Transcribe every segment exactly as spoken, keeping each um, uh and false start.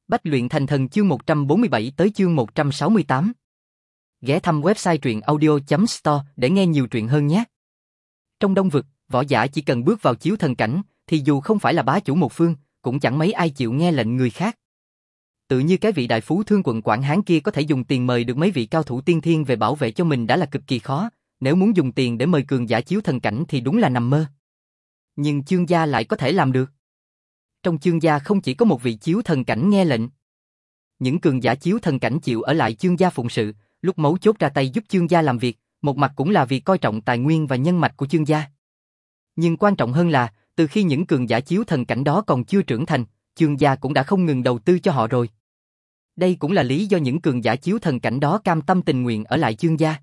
Bách luyện thành thần chương một trăm bốn mươi bảy tới chương một trăm sáu mươi tám. Ghé thăm website truyện audio chấm store để nghe nhiều truyện hơn nhé. Trong Đông Vực, võ giả chỉ cần bước vào chiếu thần cảnh, thì dù không phải là bá chủ một phương, cũng chẳng mấy ai chịu nghe lệnh người khác. Tự như cái vị đại phú thương quận Quảng Hán kia có thể dùng tiền mời được mấy vị cao thủ tiên thiên về bảo vệ cho mình đã là cực kỳ khó, nếu muốn dùng tiền để mời cường giả chiếu thần cảnh thì đúng là nằm mơ. Nhưng Chương gia lại có thể làm được. Trong Chương gia không chỉ có một vị chiếu thần cảnh nghe lệnh. Những cường giả chiếu thần cảnh chịu ở lại Chương gia phụng sự, lúc mấu chốt ra tay giúp Chương gia làm việc, một mặt cũng là vì coi trọng tài nguyên và nhân mạch của Chương gia. Nhưng quan trọng hơn là, từ khi những cường giả chiếu thần cảnh đó còn chưa trưởng thành, Chương gia cũng đã không ngừng đầu tư cho họ rồi. Đây cũng là lý do những cường giả chiếu thần cảnh đó cam tâm tình nguyện ở lại Chương gia.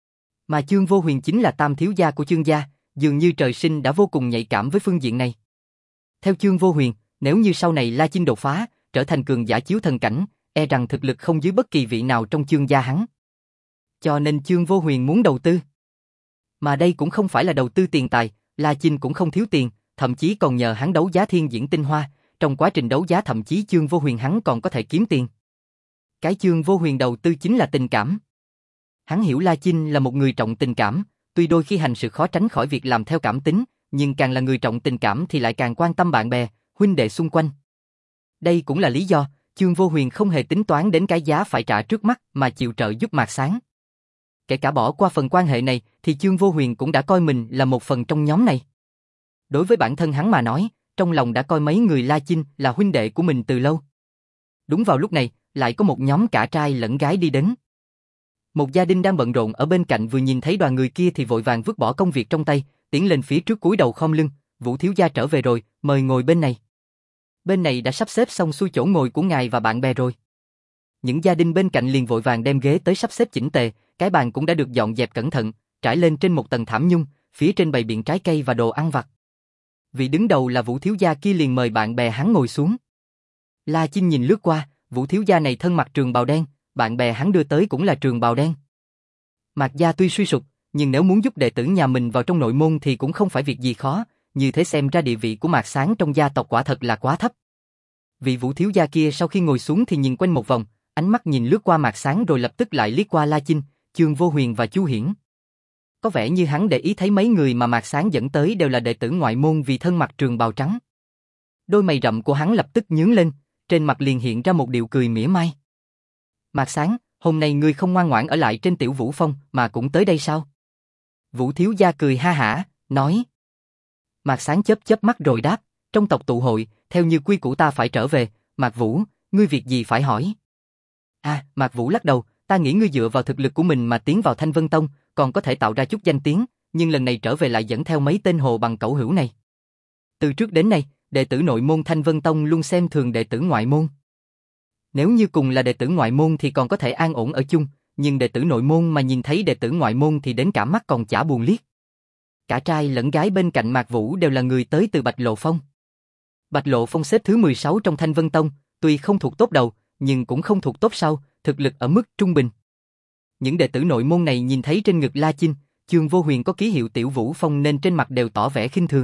Mà Chương Vô Huyền chính là tam thiếu gia của Chương gia, dường như trời sinh đã vô cùng nhạy cảm với phương diện này. Theo Chương Vô Huyền, nếu như sau này La Chinh đột phá, trở thành cường giả chiếu thần cảnh, e rằng thực lực không dưới bất kỳ vị nào trong Chương gia hắn. Cho nên Chương Vô Huyền muốn đầu tư. Mà đây cũng không phải là đầu tư tiền tài, La Chinh cũng không thiếu tiền, thậm chí còn nhờ hắn đấu giá thiên diễn tinh hoa, trong quá trình đấu giá thậm chí Chương Vô Huyền hắn còn có thể kiếm tiền. Cái Chương Vô Huyền đầu tư chính là tình cảm. Hắn hiểu La Chinh là một người trọng tình cảm, tuy đôi khi hành sự khó tránh khỏi việc làm theo cảm tính, nhưng càng là người trọng tình cảm thì lại càng quan tâm bạn bè, huynh đệ xung quanh. Đây cũng là lý do, Chương Vô Huyền không hề tính toán đến cái giá phải trả trước mắt mà chịu trợ giúp Mạc Sán. Kể cả bỏ qua phần quan hệ này thì Chương Vô Huyền cũng đã coi mình là một phần trong nhóm này. Đối với bản thân hắn mà nói, trong lòng đã coi mấy người La Chinh là huynh đệ của mình từ lâu. Đúng vào lúc này, lại có một nhóm cả trai lẫn gái đi đến. Một gia đình đang bận rộn ở bên cạnh vừa nhìn thấy đoàn người kia thì vội vàng vứt bỏ công việc trong tay, tiến lên phía trước cúi đầu khom lưng, Vũ thiếu gia trở về rồi, mời ngồi bên này. Bên này đã sắp xếp xong xuôi chỗ ngồi của ngài và bạn bè rồi. Những gia đình bên cạnh liền vội vàng đem ghế tới sắp xếp chỉnh tề, cái bàn cũng đã được dọn dẹp cẩn thận, trải lên trên một tầng thảm nhung, phía trên bày biện trái cây và đồ ăn vặt. Vị đứng đầu là Vũ thiếu gia kia liền mời bạn bè hắn ngồi xuống. La Chinh nhìn lướt qua, Vũ thiếu gia này thân mặc trường bào đen, bạn bè hắn đưa tới cũng là trường bào đen. Mạc gia tuy suy sụp, nhưng nếu muốn giúp đệ tử nhà mình vào trong nội môn thì cũng không phải việc gì khó, như thế xem ra địa vị của Mạc Sán trong gia tộc quả thật là quá thấp. Vị Vũ thiếu gia kia sau khi ngồi xuống thì nhìn quanh một vòng, ánh mắt nhìn lướt qua Mạc Sán rồi lập tức lại liếc qua La Chinh, Chương Vô Huyền và Chu Hiển. Có vẻ như hắn để ý thấy mấy người mà Mạc Sán dẫn tới đều là đệ tử ngoại môn vì thân mặc trường bào trắng. Đôi mày rậm của hắn lập tức nhướng lên, trên mặt liền hiện ra một điệu cười mỉa mai. Mạc Sán, hôm nay ngươi không ngoan ngoãn ở lại trên Tiểu Vũ Phong mà cũng tới đây sao? Vũ thiếu gia cười ha hả, nói. Mạc Sán chớp chớp mắt rồi đáp, trong tộc tụ hội, theo như quy củ ta phải trở về, Mạc Vũ, ngươi việc gì phải hỏi? À, Mạc Vũ lắc đầu, ta nghĩ ngươi dựa vào thực lực của mình mà tiến vào Thanh Vân Tông, còn có thể tạo ra chút danh tiếng, nhưng lần này trở về lại dẫn theo mấy tên hồ bằng cẩu hữu này. Từ trước đến nay, đệ tử nội môn Thanh Vân Tông luôn xem thường đệ tử ngoại môn. Nếu như cùng là đệ tử ngoại môn thì còn có thể an ổn ở chung, nhưng đệ tử nội môn mà nhìn thấy đệ tử ngoại môn thì đến cả mắt còn chả buồn liếc. Cả trai lẫn gái bên cạnh Mạc Vũ đều là người tới từ Bạch Lộ Phong. Bạch Lộ Phong xếp thứ mười sáu trong Thanh Vân Tông, tuy không thuộc top đầu, nhưng cũng không thuộc top sau, thực lực ở mức trung bình. Những đệ tử nội môn này nhìn thấy trên ngực La Chinh, Chương Vô Huyền có ký hiệu Tiểu Vũ Phong nên trên mặt đều tỏ vẻ khinh thường.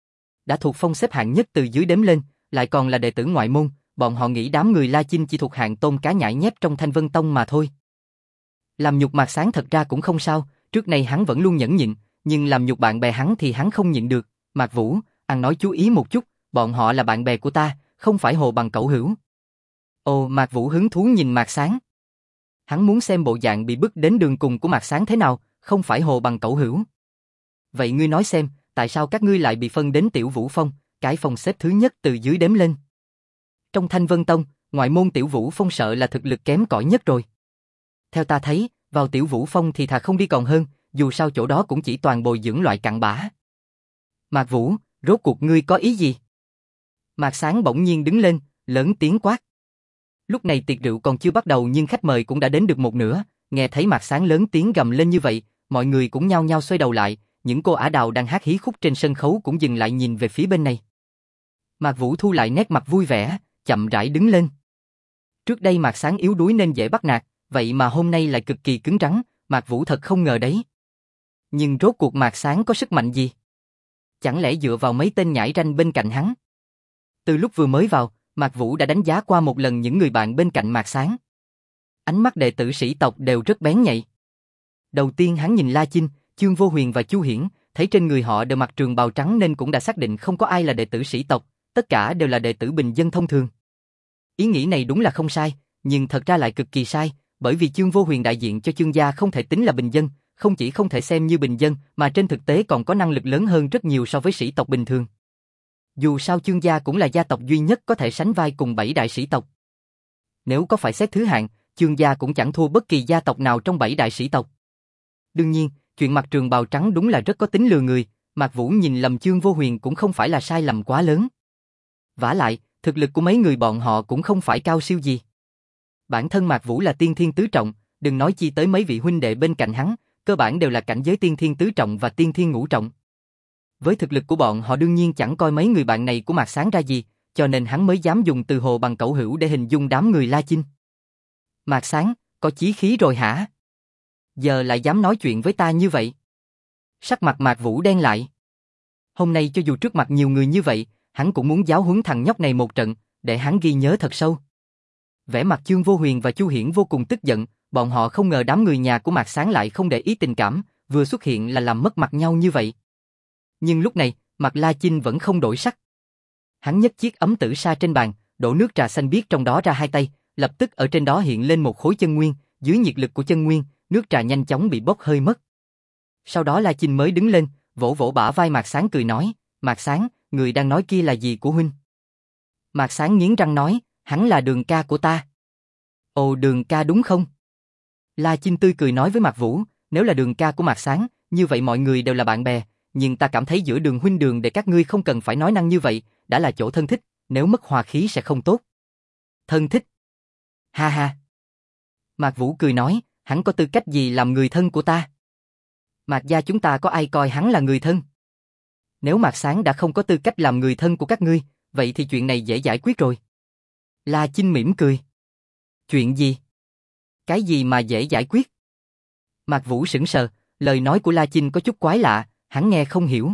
Đã thuộc phong xếp hạng nhất từ dưới đếm lên, lại còn là đệ tử ngoại môn, bọn họ nghĩ đám người La Chinh chỉ thuộc hạng tôm cá nhãi nhép trong Thanh Vân Tông mà thôi. Làm nhục Mạc Sán thật ra cũng không sao, trước này hắn vẫn luôn nhẫn nhịn, nhưng làm nhục bạn bè hắn thì hắn không nhịn được. Mạc Vũ, ăn nói chú ý một chút, bọn họ là bạn bè của ta, không phải hồ bằng cẩu hữu. Ồ, Mạc Vũ hứng thú nhìn Mạc Sán. Hắn muốn xem bộ dạng bị bức đến đường cùng của Mạc Sán thế nào, không phải hồ bằng cẩu hữu. Vậy ngươi nói xem, tại sao các ngươi lại bị phân đến Tiểu Vũ Phong, cái phòng xếp thứ nhất từ dưới đếm lên? Trong Thanh Vân Tông, ngoại môn Tiểu Vũ Phong sợ là thực lực kém cỏi nhất rồi. Theo ta thấy, vào Tiểu Vũ Phong thì thà không đi còn hơn, dù sao chỗ đó cũng chỉ toàn bồi dưỡng loại cặn bã. Mạc Vũ, rốt cuộc ngươi có ý gì? Mạc Sán bỗng nhiên đứng lên, lớn tiếng quát. Lúc này tiệc rượu còn chưa bắt đầu nhưng khách mời cũng đã đến được một nửa, nghe thấy Mạc Sán lớn tiếng gầm lên như vậy, mọi người cũng nhao nhao xoay đầu lại, những cô ả đào đang hát hí khúc trên sân khấu cũng dừng lại nhìn về phía bên này. Mạc Vũ thu lại nét mặt vui vẻ, chậm rãi đứng lên. Trước đây Mạc Sán yếu đuối nên dễ bắt nạt, vậy mà hôm nay lại cực kỳ cứng rắn, Mạc Vũ thật không ngờ đấy. Nhưng rốt cuộc Mạc Sán có sức mạnh gì? Chẳng lẽ dựa vào mấy tên nhãi ranh bên cạnh hắn? Từ lúc vừa mới vào, Mạc Vũ đã đánh giá qua một lần những người bạn bên cạnh Mạc Sáng. Ánh mắt đệ tử sĩ tộc đều rất bén nhạy. Đầu tiên hắn nhìn La Chinh, Chương Vô Huyền và Chu Hiển, thấy trên người họ đều mặc trường bào trắng nên cũng đã xác định không có ai là đệ tử sĩ tộc, tất cả đều là đệ tử bình dân thông thường. Ý nghĩ này đúng là không sai, nhưng thật ra lại cực kỳ sai, bởi vì Chương Vô Huyền đại diện cho Chương gia không thể tính là bình dân, không chỉ không thể xem như bình dân mà trên thực tế còn có năng lực lớn hơn rất nhiều so với sĩ tộc bình thường. Dù sao Chương gia cũng là gia tộc duy nhất có thể sánh vai cùng bảy đại sĩ tộc. Nếu có phải xét thứ hạng, Chương gia cũng chẳng thua bất kỳ gia tộc nào trong bảy đại sĩ tộc. Đương nhiên, chuyện mặc trường bào trắng đúng là rất có tính lừa người, Mạc Vũ nhìn lầm Chương Vô Huyền cũng không phải là sai lầm quá lớn. Vả lại, thực lực của mấy người bọn họ cũng không phải cao siêu gì. Bản thân Mạc Vũ là tiên thiên tứ trọng, đừng nói chi tới mấy vị huynh đệ bên cạnh hắn, cơ bản đều là cảnh giới tiên thiên tứ trọng và tiên thiên ngũ trọng. Với thực lực của bọn họ đương nhiên chẳng coi mấy người bạn này của Mạc Sáng ra gì, cho nên hắn mới dám dùng từ hồ bằng cẩu hữu để hình dung đám người La Chinh. Mạc Sáng, có chí khí rồi hả? Giờ lại dám nói chuyện với ta như vậy? Sắc mặt Mạc Vũ đen lại. Hôm nay cho dù trước mặt nhiều người như vậy, hắn cũng muốn giáo huấn thằng nhóc này một trận, để hắn ghi nhớ thật sâu. Vẻ mặt Chương Vô Huyền và Chu Hiển vô cùng tức giận, bọn họ không ngờ đám người nhà của Mạc Sáng lại không để ý tình cảm, vừa xuất hiện là làm mất mặt nhau như vậy. Nhưng lúc này, mặt La Chinh vẫn không đổi sắc. Hắn nhấc chiếc ấm tử sa trên bàn, đổ nước trà xanh biếc trong đó ra hai tay, lập tức ở trên đó hiện lên một khối chân nguyên, dưới nhiệt lực của chân nguyên, nước trà nhanh chóng bị bốc hơi mất. Sau đó La Chinh mới đứng lên, vỗ vỗ bả vai Mạc Sáng cười nói, Mạc Sáng, người đang nói kia là gì của huynh? Mạc Sáng nghiến răng nói, hắn là Đường ca của ta. Ồ, Đường ca đúng không? La Chinh tươi cười nói với Mạc Vũ, nếu là Đường ca của Mạc Sáng, như vậy mọi người đều là bạn bè, nhưng ta cảm thấy giữa Đường huynh Đường để các ngươi không cần phải nói năng như vậy, đã là chỗ thân thích, nếu mất hòa khí sẽ không tốt. Thân thích? Ha ha. Mạc Vũ cười nói, hắn có tư cách gì làm người thân của ta? Mạc gia chúng ta có ai coi hắn là người thân? Nếu Mạc Sáng đã không có tư cách làm người thân của các ngươi, vậy thì chuyện này dễ giải quyết rồi. La Chinh mỉm cười. Chuyện gì? Cái gì mà dễ giải quyết? Mạc Vũ sững sờ, lời nói của La Chinh có chút quái lạ, hắn nghe không hiểu.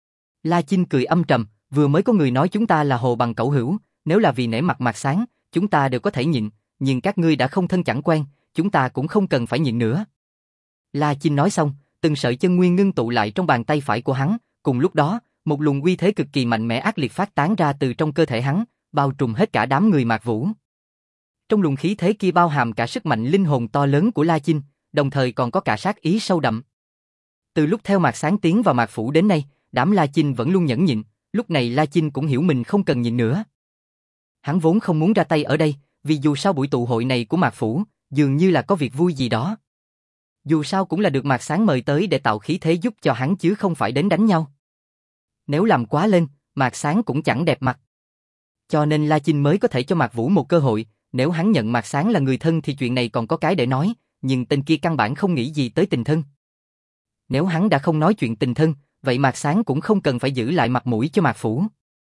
La Chinh cười âm trầm, vừa mới có người nói chúng ta là hồ bằng cẩu hữu, nếu là vì nể mặt Mạc Sáng, chúng ta đều có thể nhịn, nhưng các ngươi đã không thân chẳng quen, chúng ta cũng không cần phải nhịn nữa. La Chinh nói xong, từng sợi chân nguyên ngưng tụ lại trong bàn tay phải của hắn, cùng lúc đó, một luồng uy thế cực kỳ mạnh mẽ ác liệt phát tán ra từ trong cơ thể hắn, bao trùm hết cả đám người Mạc Vũ. Trong luồng khí thế kia bao hàm cả sức mạnh linh hồn to lớn của La Chinh, đồng thời còn có cả sát ý sâu đậm. Từ lúc theo Mạc Sáng tiến vào Mạc Phủ đến nay, đám La Chinh vẫn luôn nhẫn nhịn, lúc này La Chinh cũng hiểu mình không cần nhịn nữa. Hắn vốn không muốn ra tay ở đây, vì dù sao buổi tụ hội này của Mạc Phủ, dường như là có việc vui gì đó. Dù sao cũng là được Mạc Sáng mời tới để tạo khí thế giúp cho hắn chứ không phải đến đánh nhau. Nếu làm quá lên, Mạc Sáng cũng chẳng đẹp mặt. Cho nên La Chinh mới có thể cho Mạc Vũ một cơ hội, nếu hắn nhận Mạc Sáng là người thân thì chuyện này còn có cái để nói, nhưng tên kia căn bản không nghĩ gì tới tình thân. Nếu hắn đã không nói chuyện tình thân, vậy Mạc Sáng cũng không cần phải giữ lại mặt mũi cho Mạc Phủ.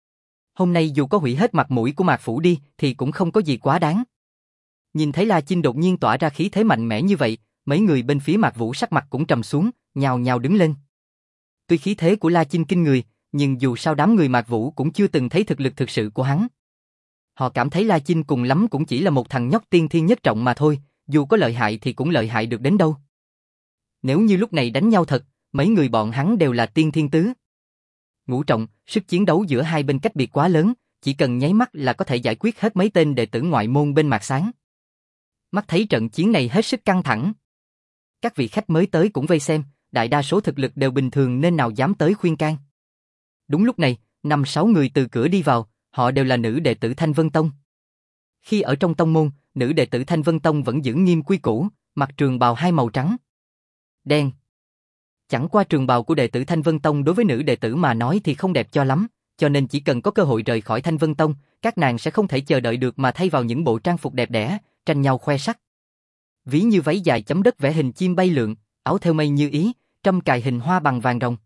Hôm nay dù có hủy hết mặt mũi của Mạc Phủ đi thì cũng không có gì quá đáng. Nhìn thấy La Chinh đột nhiên tỏa ra khí thế mạnh mẽ như vậy, mấy người bên phía Mạc Vũ sắc mặt cũng trầm xuống, nhào nhào đứng lên. Tuy khí thế của La Chinh kinh người, nhưng dù sao đám người Mạc Vũ cũng chưa từng thấy thực lực thực sự của hắn. Họ cảm thấy La Chinh cùng lắm cũng chỉ là một thằng nhóc tiên thiên nhất trọng mà thôi, dù có lợi hại thì cũng lợi hại được đến đâu. Nếu như lúc này đánh nhau thật, mấy người bọn hắn đều là tiên thiên tứ. Ngũ trọng, sức chiến đấu giữa hai bên cách biệt quá lớn, chỉ cần nháy mắt là có thể giải quyết hết mấy tên đệ tử ngoại môn bên Mạc Sáng. Mắt thấy trận chiến này hết sức căng thẳng. Các vị khách mới tới cũng vây xem, đại đa số thực lực đều bình thường nên nào dám tới khuyên can. Đúng lúc này, năm sáu người từ cửa đi vào, họ đều là nữ đệ tử Thanh Vân Tông. Khi ở trong tông môn, nữ đệ tử Thanh Vân Tông vẫn giữ nghiêm quy củ, mặc trường bào hai màu trắng, đen. Chẳng qua trường bào của đệ tử Thanh Vân Tông đối với nữ đệ tử mà nói thì không đẹp cho lắm, cho nên chỉ cần có cơ hội rời khỏi Thanh Vân Tông, các nàng sẽ không thể chờ đợi được mà thay vào những bộ trang phục đẹp đẽ, tranh nhau khoe sắc. Ví như váy dài chấm đất vẽ hình chim bay lượn, áo thêu mây như ý, trâm cài hình hoa bằng vàng rồng.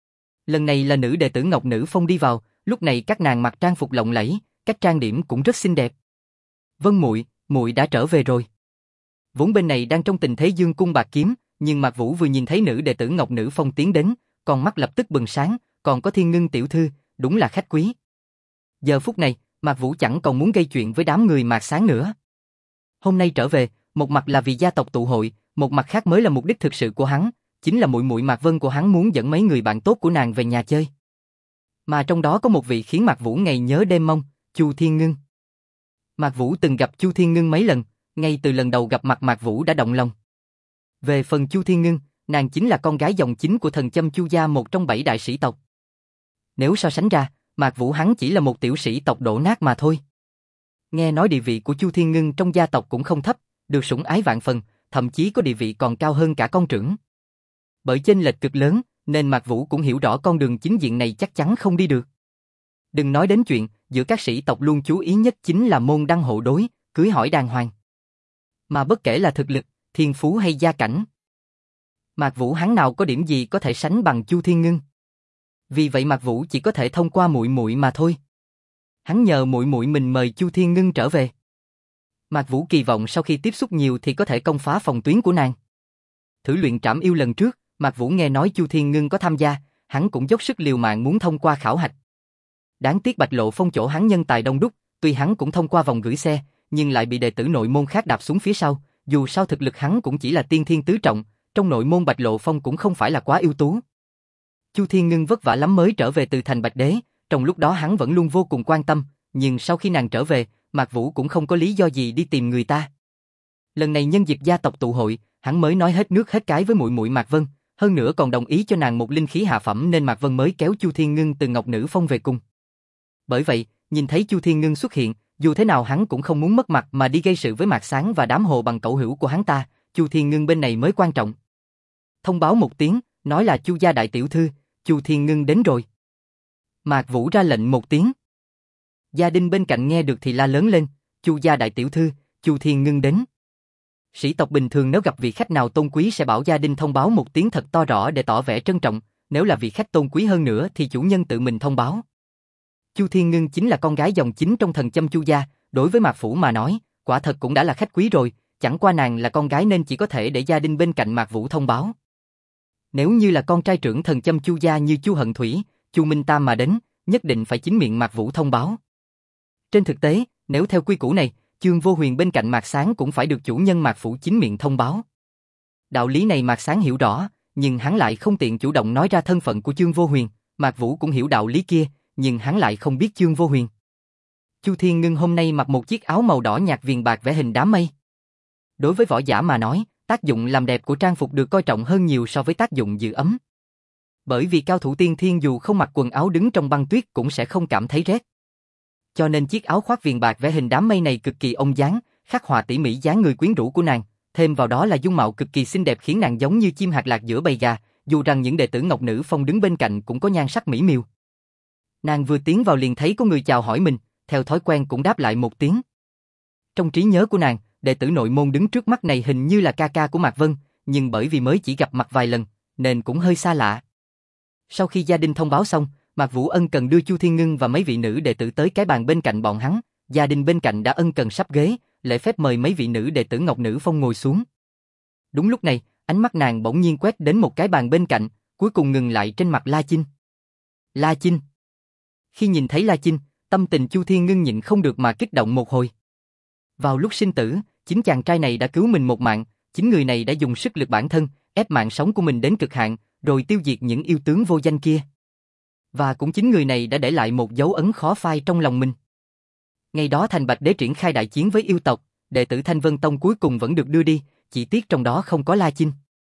Lần này là nữ đệ tử Ngọc Nữ Phong đi vào, lúc này các nàng mặc trang phục lộng lẫy, cách trang điểm cũng rất xinh đẹp. Vân muội, muội đã trở về rồi. Vốn bên này đang trong tình thế dương cung bạc kiếm, nhưng Mạc Vũ vừa nhìn thấy nữ đệ tử Ngọc Nữ Phong tiến đến, con mắt lập tức bừng sáng, còn có Thiên Ngưng tiểu thư, đúng là khách quý. Giờ phút này, Mạc Vũ chẳng còn muốn gây chuyện với đám người Mạc Sáng nữa. Hôm nay trở về, một mặt là vì gia tộc tụ hội, một mặt khác mới là mục đích thực sự của hắn, chính là muội muội Mạc Vân của hắn muốn dẫn mấy người bạn tốt của nàng về nhà chơi. Mà trong đó có một vị khiến Mạc Vũ ngày nhớ đêm mong, Chu Thiên Ngưng. Mạc Vũ từng gặp Chu Thiên Ngưng mấy lần, ngay từ lần đầu gặp mặt Mạc Vũ đã động lòng. Về phần Chu Thiên Ngưng, nàng chính là con gái dòng chính của thần Châm Chu gia, một trong bảy đại sĩ tộc. Nếu so sánh ra, Mạc Vũ hắn chỉ là một tiểu sĩ tộc đổ nát mà thôi. Nghe nói địa vị của Chu Thiên Ngưng trong gia tộc cũng không thấp, được sủng ái vạn phần, thậm chí có địa vị còn cao hơn cả con trưởng. Bởi chênh lệch cực lớn, nên Mạc Vũ cũng hiểu rõ con đường chính diện này chắc chắn không đi được. Đừng nói đến chuyện, giữa các sĩ tộc luôn chú ý nhất chính là môn đăng hộ đối, cưới hỏi đàng hoàng. Mà bất kể là thực lực, thiên phú hay gia cảnh, Mạc Vũ hắn nào có điểm gì có thể sánh bằng Chu Thiên Ngưng. Vì vậy Mạc Vũ chỉ có thể thông qua muội muội mà thôi. Hắn nhờ muội muội mình mời Chu Thiên Ngưng trở về. Mạc Vũ kỳ vọng sau khi tiếp xúc nhiều thì có thể công phá phòng tuyến của nàng. Thử luyện trảm yêu lần trước, Mạc Vũ nghe nói Chu Thiên Ngưng có tham gia, hắn cũng dốc sức liều mạng muốn thông qua khảo hạch. Đáng tiếc Bạch Lộ Phong chỗ hắn nhân tài đông đúc, tuy hắn cũng thông qua vòng gửi xe, nhưng lại bị đệ tử nội môn khác đạp xuống phía sau, dù sao thực lực hắn cũng chỉ là tiên thiên tứ trọng, trong nội môn Bạch Lộ Phong cũng không phải là quá ưu tú. Chu Thiên Ngưng vất vả lắm mới trở về từ thành Bạch Đế, trong lúc đó hắn vẫn luôn vô cùng quan tâm, nhưng sau khi nàng trở về, Mạc Vũ cũng không có lý do gì đi tìm người ta. Lần này nhân dịp gia tộc tụ hội, hắn mới nói hết nước hết cái với muội muội Mạc Vân, hơn nữa còn đồng ý cho nàng một linh khí hạ phẩm, nên Mạc Vân mới kéo Chu Thiên Ngưng từ Ngọc Nữ Phong về cùng. Bởi vậy, nhìn thấy Chu Thiên Ngưng xuất hiện, dù thế nào hắn cũng không muốn mất mặt mà đi gây sự với Mạc Sáng và đám hồ bằng cẩu hữu của hắn ta, Chu Thiên Ngưng bên này mới quan trọng. Thông báo một tiếng, nói là Chu gia đại tiểu thư, Chu Thiên Ngưng đến rồi. Mạc Vũ ra lệnh một tiếng. Gia đình bên cạnh nghe được thì la lớn lên, Chu gia đại tiểu thư, Chu Thiên Ngưng đến. Sĩ tộc bình thường nếu gặp vị khách nào tôn quý sẽ bảo gia đình thông báo một tiếng thật to rõ để tỏ vẻ trân trọng, nếu là vị khách tôn quý hơn nữa thì chủ nhân tự mình thông báo. Chu Thiên Ngưng chính là con gái dòng chính trong thần Châm Chu gia, đối với Mạc Vũ mà nói, quả thật cũng đã là khách quý rồi, chẳng qua nàng là con gái nên chỉ có thể để gia đình bên cạnh Mạc Vũ thông báo. Nếu như là con trai trưởng thần Châm Chu gia như Chu Hận Thủy, Chu Minh Tam mà đến, nhất định phải chính miệng Mạc Vũ thông báo. Trên thực tế, nếu theo quy củ này, Chương Vô Huyền bên cạnh Mạc Sáng cũng phải được chủ nhân Mạc Phủ chính miệng thông báo. Đạo lý này Mạc Sáng hiểu rõ, nhưng hắn lại không tiện chủ động nói ra thân phận của Chương Vô Huyền, Mạc Vũ cũng hiểu đạo lý kia, nhưng hắn lại không biết Chương Vô Huyền. Chu Thiên Ngưng hôm nay mặc một chiếc áo màu đỏ nhạt viền bạc vẽ hình đám mây. Đối với võ giả mà nói, tác dụng làm đẹp của trang phục được coi trọng hơn nhiều so với tác dụng giữ ấm. Bởi vì cao thủ tiên thiên dù không mặc quần áo đứng trong băng tuyết cũng sẽ không cảm thấy rét. Cho nên chiếc áo khoác viền bạc vẽ hình đám mây này cực kỳ ông dáng, khắc họa tỉ mỉ dáng người quyến rũ của nàng, thêm vào đó là dung mạo cực kỳ xinh đẹp khiến nàng giống như chim hạt lạc giữa bầy gà, dù rằng những đệ tử Ngọc Nữ Phong đứng bên cạnh cũng có nhan sắc mỹ miều. Nàng vừa tiến vào liền thấy có người chào hỏi mình, theo thói quen cũng đáp lại một tiếng. Trong trí nhớ của nàng, đệ tử nội môn đứng trước mắt này hình như là ca ca của Mạc Vân, nhưng bởi vì mới chỉ gặp mặt vài lần, nên cũng hơi xa lạ. Sau khi gia đình thông báo xong, Mạc Vũ ân cần đưa Chu Thiên Ngưng và mấy vị nữ đệ tử tới cái bàn bên cạnh bọn hắn, gia đình bên cạnh đã ân cần sắp ghế, lễ phép mời mấy vị nữ đệ tử Ngọc Nữ Phong ngồi xuống. Đúng lúc này, ánh mắt nàng bỗng nhiên quét đến một cái bàn bên cạnh, cuối cùng ngừng lại trên mặt La Chinh. La Chinh. Khi nhìn thấy La Chinh, tâm tình Chu Thiên Ngưng nhịn không được mà kích động một hồi. Vào lúc sinh tử, chính chàng trai này đã cứu mình một mạng, chính người này đã dùng sức lực bản thân, ép mạng sống của mình đến cực hạn, rồi tiêu diệt những yêu tướng vô danh kia. Và cũng chính người này đã để lại một dấu ấn khó phai trong lòng mình. Ngày đó Thành Bạch Đế triển khai đại chiến với yêu tộc, đệ tử Thanh Vân Tông cuối cùng vẫn được đưa đi, chỉ tiếc trong đó không có La Chinh.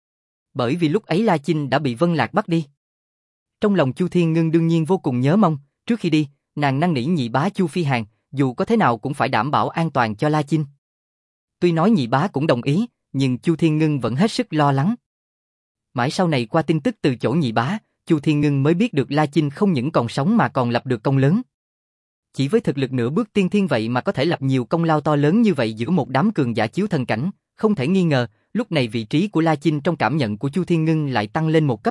Bởi vì lúc ấy La Chinh đã bị Vân Lạc bắt đi. Trong lòng Chu Thiên Ngưng đương nhiên vô cùng nhớ mong, trước khi đi, nàng năn nỉ nhị bá Chu Phi Hàn, dù có thế nào cũng phải đảm bảo an toàn cho La Chinh. Tuy nói nhị bá cũng đồng ý, nhưng Chu Thiên Ngưng vẫn hết sức lo lắng. Mãi sau này qua tin tức từ chỗ nhị bá, Chu Thiên Ngưng mới biết được La Chinh không những còn sống mà còn lập được công lớn. Chỉ với thực lực nửa bước tiên thiên vậy mà có thể lập nhiều công lao to lớn như vậy giữa một đám cường giả chiếu thần cảnh, không thể nghi ngờ, lúc này vị trí của La Chinh trong cảm nhận của Chu Thiên Ngưng lại tăng lên một cấp.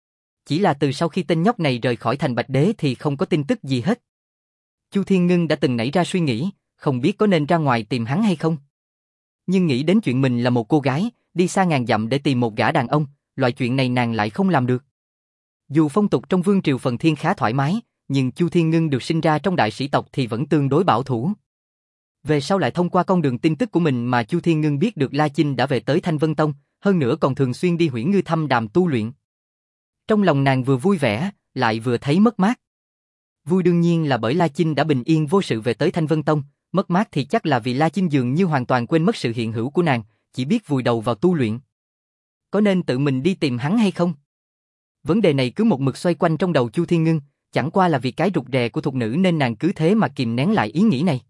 Chỉ là từ sau khi tên nhóc này rời khỏi Thành Bạch Đế thì không có tin tức gì hết. Chu Thiên Ngưng đã từng nảy ra suy nghĩ, không biết có nên ra ngoài tìm hắn hay không. Nhưng nghĩ đến chuyện mình là một cô gái, đi xa ngàn dặm để tìm một gã đàn ông, loại chuyện này nàng lại không làm được. Dù phong tục trong vương triều phần thiên khá thoải mái, nhưng Chu Thiên Ngân được sinh ra trong đại sĩ tộc thì vẫn tương đối bảo thủ. Về sau lại thông qua con đường tin tức của mình mà Chu Thiên Ngân biết được La Chinh đã về tới Thanh Vân Tông, hơn nữa còn thường xuyên đi Huyễn Ngư thăm đàm tu luyện. Trong lòng nàng vừa vui vẻ, lại vừa thấy mất mát. Vui đương nhiên là bởi La Chinh đã bình yên vô sự về tới Thanh Vân Tông, mất mát thì chắc là vì La Chinh dường như hoàn toàn quên mất sự hiện hữu của nàng, chỉ biết vùi đầu vào tu luyện. Có nên tự mình đi tìm hắn hay không? Vấn đề này cứ một mực xoay quanh trong đầu Chu Thiên Ngân, chẳng qua là vì cái rụt rè của thục nữ nên nàng cứ thế mà kìm nén lại ý nghĩ này.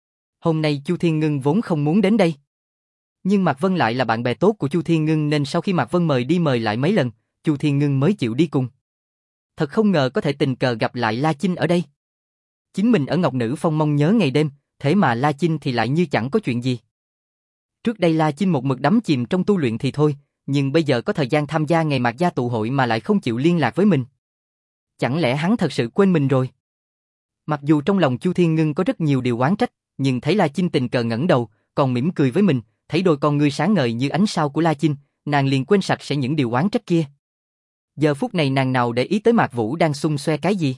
Hôm nay Chu Thiên Ngân vốn không muốn đến đây. Nhưng Mạc Vân lại là bạn bè tốt của Chu Thiên Ngân nên sau khi Mạc Vân mời đi mời lại mấy lần, Chu Thiên Ngân mới chịu đi cùng. Thật không ngờ có thể tình cờ gặp lại La Chinh ở đây. Chính mình ở Ngọc Nữ Phong mong nhớ ngày đêm, thế mà La Chinh thì lại như chẳng có chuyện gì. Trước đây La Chinh một mực đắm chìm trong tu luyện thì thôi, nhưng bây giờ có thời gian tham gia ngày Mạc Gia tụ hội mà lại không chịu liên lạc với mình. Chẳng lẽ hắn thật sự quên mình rồi? Mặc dù trong lòng Chu Thiên Ngân có rất nhiều điều oán trách, nhưng thấy La Chinh tình cờ ngẩng đầu, còn mỉm cười với mình, thấy đôi con ngươi sáng ngời như ánh sao của La Chinh, nàng liền quên sạch sẽ những điều oán trách kia. Giờ phút này nàng nào để ý tới Mạc Vũ đang xung xoe cái gì?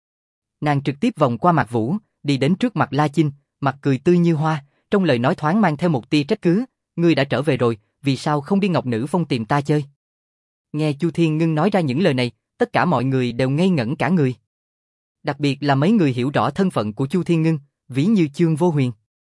Nàng trực tiếp vòng qua Mạc Vũ, đi đến trước mặt La Chinh, mặt cười tươi như hoa, trong lời nói thoáng mang theo một tia trách cứ, ngươi đã trở về rồi, vì sao không đi Ngọc Nữ Phong tìm ta chơi? Nghe Chu Thiên Ngân nói ra những lời này, tất cả mọi người đều ngây ngẩn cả người. Đặc biệt là mấy người hiểu rõ thân phận của Chu Thiên Ngân, ví như Chương Vô Huyền.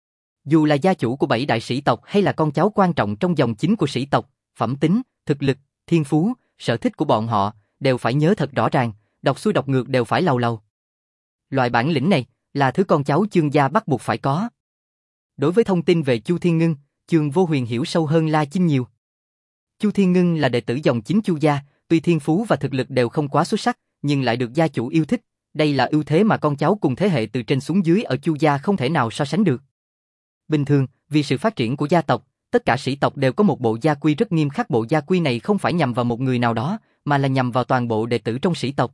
Dù là gia chủ của bảy đại sĩ tộc hay là con cháu quan trọng trong dòng chính của sĩ tộc, phẩm tính, thực lực, thiên phú, sở thích của bọn họ đều phải nhớ thật rõ ràng, đọc xuôi đọc ngược đều phải lầu lầu. Loại bản lĩnh này là thứ con cháu Chương gia bắt buộc phải có. Đối với thông tin về Chu Thiên Ngân, Chương Vô Huyền hiểu sâu hơn La Chinh nhiều. Chu Thiên Ngân là đệ tử dòng chính Chu gia, tuy thiên phú và thực lực đều không quá xuất sắc, nhưng lại được gia chủ yêu thích. Đây là ưu thế mà con cháu cùng thế hệ từ trên xuống dưới ở Chu gia không thể nào so sánh được. Bình thường, vì sự phát triển của gia tộc, tất cả sĩ tộc đều có một bộ gia quy rất nghiêm khắc. Bộ gia quy này không phải nhằm vào một người nào đó, mà là nhằm vào toàn bộ đệ tử trong sĩ tộc.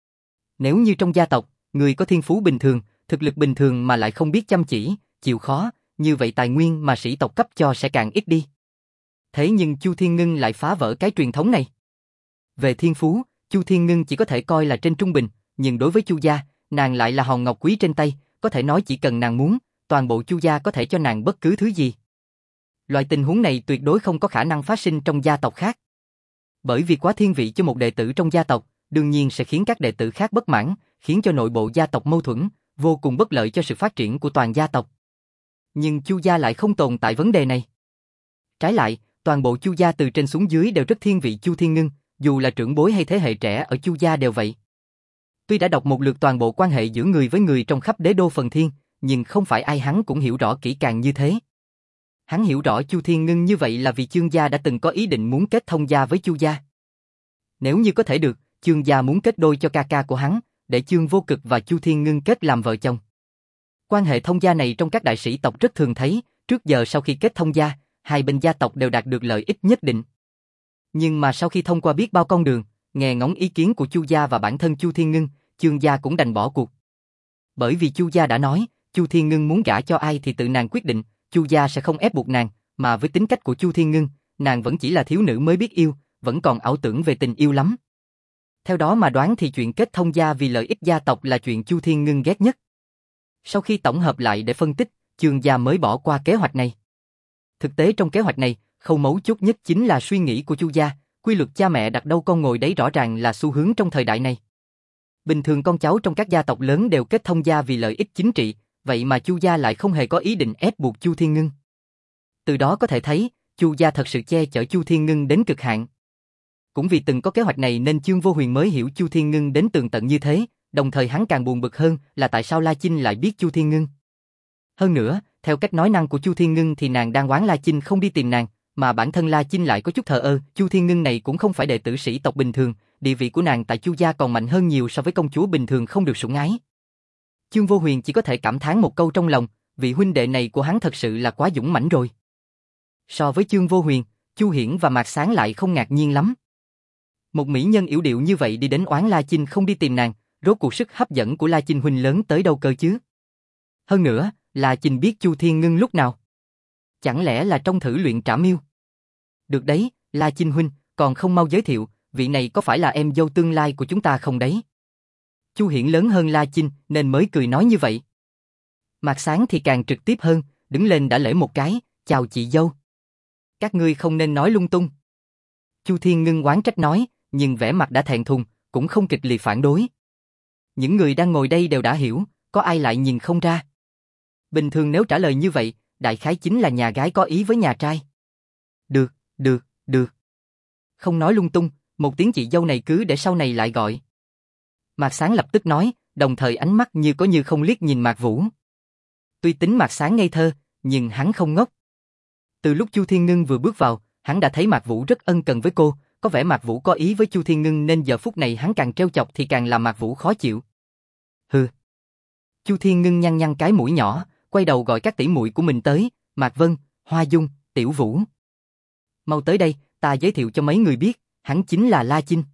Nếu như trong gia tộc, người có thiên phú bình thường, thực lực bình thường mà lại không biết chăm chỉ, chịu khó, như vậy tài nguyên mà sĩ tộc cấp cho sẽ càng ít đi. Thế nhưng Chu Thiên Ngân lại phá vỡ cái truyền thống này. Về thiên phú, Chu Thiên Ngân chỉ có thể coi là trên trung bình, nhưng đối với Chu gia, nàng lại là hòn ngọc quý trên tay, có thể nói chỉ cần nàng muốn, toàn bộ Chu gia có thể cho nàng bất cứ thứ gì. Loại tình huống này tuyệt đối không có khả năng phát sinh trong gia tộc khác. Bởi vì quá thiên vị cho một đệ tử trong gia tộc, đương nhiên sẽ khiến các đệ tử khác bất mãn, khiến cho nội bộ gia tộc mâu thuẫn, vô cùng bất lợi cho sự phát triển của toàn gia tộc. Nhưng Chu gia lại không tồn tại vấn đề này. Trái lại, toàn bộ Chu gia từ trên xuống dưới đều rất thiên vị Chu Thiên Ngân, dù là trưởng bối hay thế hệ trẻ ở Chu gia đều vậy. Tuy đã đọc một lượt toàn bộ quan hệ giữa người với người trong khắp đế đô Phần Thiên, nhưng không phải ai hắn cũng hiểu rõ kỹ càng như thế. Hắn hiểu rõ Chu Thiên Ngân như vậy là vì Chương gia đã từng có ý định muốn kết thông gia với Chu gia. Nếu như có thể được, Chương gia muốn kết đôi cho ca ca của hắn, để Chương Vô Cực và Chu Thiên Ngân kết làm vợ chồng. Quan hệ thông gia này trong các đại sĩ tộc rất thường thấy, trước giờ sau khi kết thông gia, hai bên gia tộc đều đạt được lợi ích nhất định. Nhưng mà sau khi thông qua biết bao con đường, nghe ngóng ý kiến của Chu gia và bản thân Chu Thiên Ngân, Chương gia cũng đành bỏ cuộc. Bởi vì Chu gia đã nói, Chu Thiên Ngân muốn gả cho ai thì tự nàng quyết định, Chu gia sẽ không ép buộc nàng, mà với tính cách của Chu Thiên Ngân, nàng vẫn chỉ là thiếu nữ mới biết yêu, vẫn còn ảo tưởng về tình yêu lắm. Theo đó mà đoán thì chuyện kết thông gia vì lợi ích gia tộc là chuyện Chu Thiên Ngân ghét nhất. Sau khi tổng hợp lại để phân tích, Chương gia mới bỏ qua kế hoạch này. Thực tế trong kế hoạch này, khâu mấu chốt nhất chính là suy nghĩ của Chu gia, quy luật cha mẹ đặt đâu con ngồi đấy rõ ràng là xu hướng trong thời đại này. Bình thường con cháu trong các gia tộc lớn đều kết thông gia vì lợi ích chính trị, vậy mà Chu gia lại không hề có ý định ép buộc Chu Thiên Ngân. Từ đó có thể thấy, Chu gia thật sự che chở Chu Thiên Ngân đến cực hạn. Cũng vì từng có kế hoạch này nên Chương Vô Huyền mới hiểu Chu Thiên Ngân đến tường tận như thế, đồng thời hắn càng buồn bực hơn là tại sao La Chinh lại biết Chu Thiên Ngân. Hơn nữa, theo cách nói năng của Chu Thiên Ngân thì nàng đang oán La Chinh không đi tìm nàng, mà bản thân La Chinh lại có chút thờ ơ. Chu Thiên Ngân này cũng không phải đệ tử sĩ tộc bình thường, địa vị của nàng tại Chu gia còn mạnh hơn nhiều so với công chúa bình thường không được sủng ái. Chương Vô Huyền chỉ có thể cảm thán một câu trong lòng, vị huynh đệ này của hắn thật sự là quá dũng mãnh rồi. So với Chương Vô Huyền, Chu Hiển và Mạc Sáng lại không ngạc nhiên lắm. Một mỹ nhân yểu điệu như vậy đi đến oán La Chinh không đi tìm nàng, rốt cuộc sức hấp dẫn của La Chinh huynh lớn tới đâu cơ chứ? Hơn nữa, La Chinh biết Chu Thiên Ngân lúc nào? Chẳng lẽ là trong thử luyện Trảm Miêu? Được đấy, La Chinh huynh, còn không mau giới thiệu, vị này có phải là em dâu tương lai của chúng ta không đấy? Chu Hiển lớn hơn La Chinh nên mới cười nói như vậy. Mạc Sán thì càng trực tiếp hơn, đứng lên đã lễ một cái, chào chị dâu. Các ngươi không nên nói lung tung. Chu Thiên Ngân oán trách nói, nhưng vẻ mặt đã thẹn thùng, cũng không kịch liệt phản đối. Những người đang ngồi đây đều đã hiểu, có ai lại nhìn không ra. Bình thường nếu trả lời như vậy, đại khái chính là nhà gái có ý với nhà trai. Được, được, được. Không nói lung tung, một tiếng chị dâu này cứ để sau này lại gọi. Mạc Sán lập tức nói, đồng thời ánh mắt như có như không liếc nhìn Mạc Vũ. Tuy tính Mạc Sán ngây thơ, nhưng hắn không ngốc. Từ lúc Chu Thiên Ngân vừa bước vào, hắn đã thấy Mạc Vũ rất ân cần với cô, có vẻ Mạc Vũ có ý với Chu Thiên Ngân nên giờ phút này hắn càng trêu chọc thì càng làm Mạc Vũ khó chịu. Hừ. Chu Thiên Ngân nhăn nhăn cái mũi nhỏ, quay đầu gọi các tỷ muội của mình tới, Mạc Vân, Hoa Dung, Tiểu Vũ. Mau tới đây, ta giới thiệu cho mấy người biết, hắn chính là La Chinh.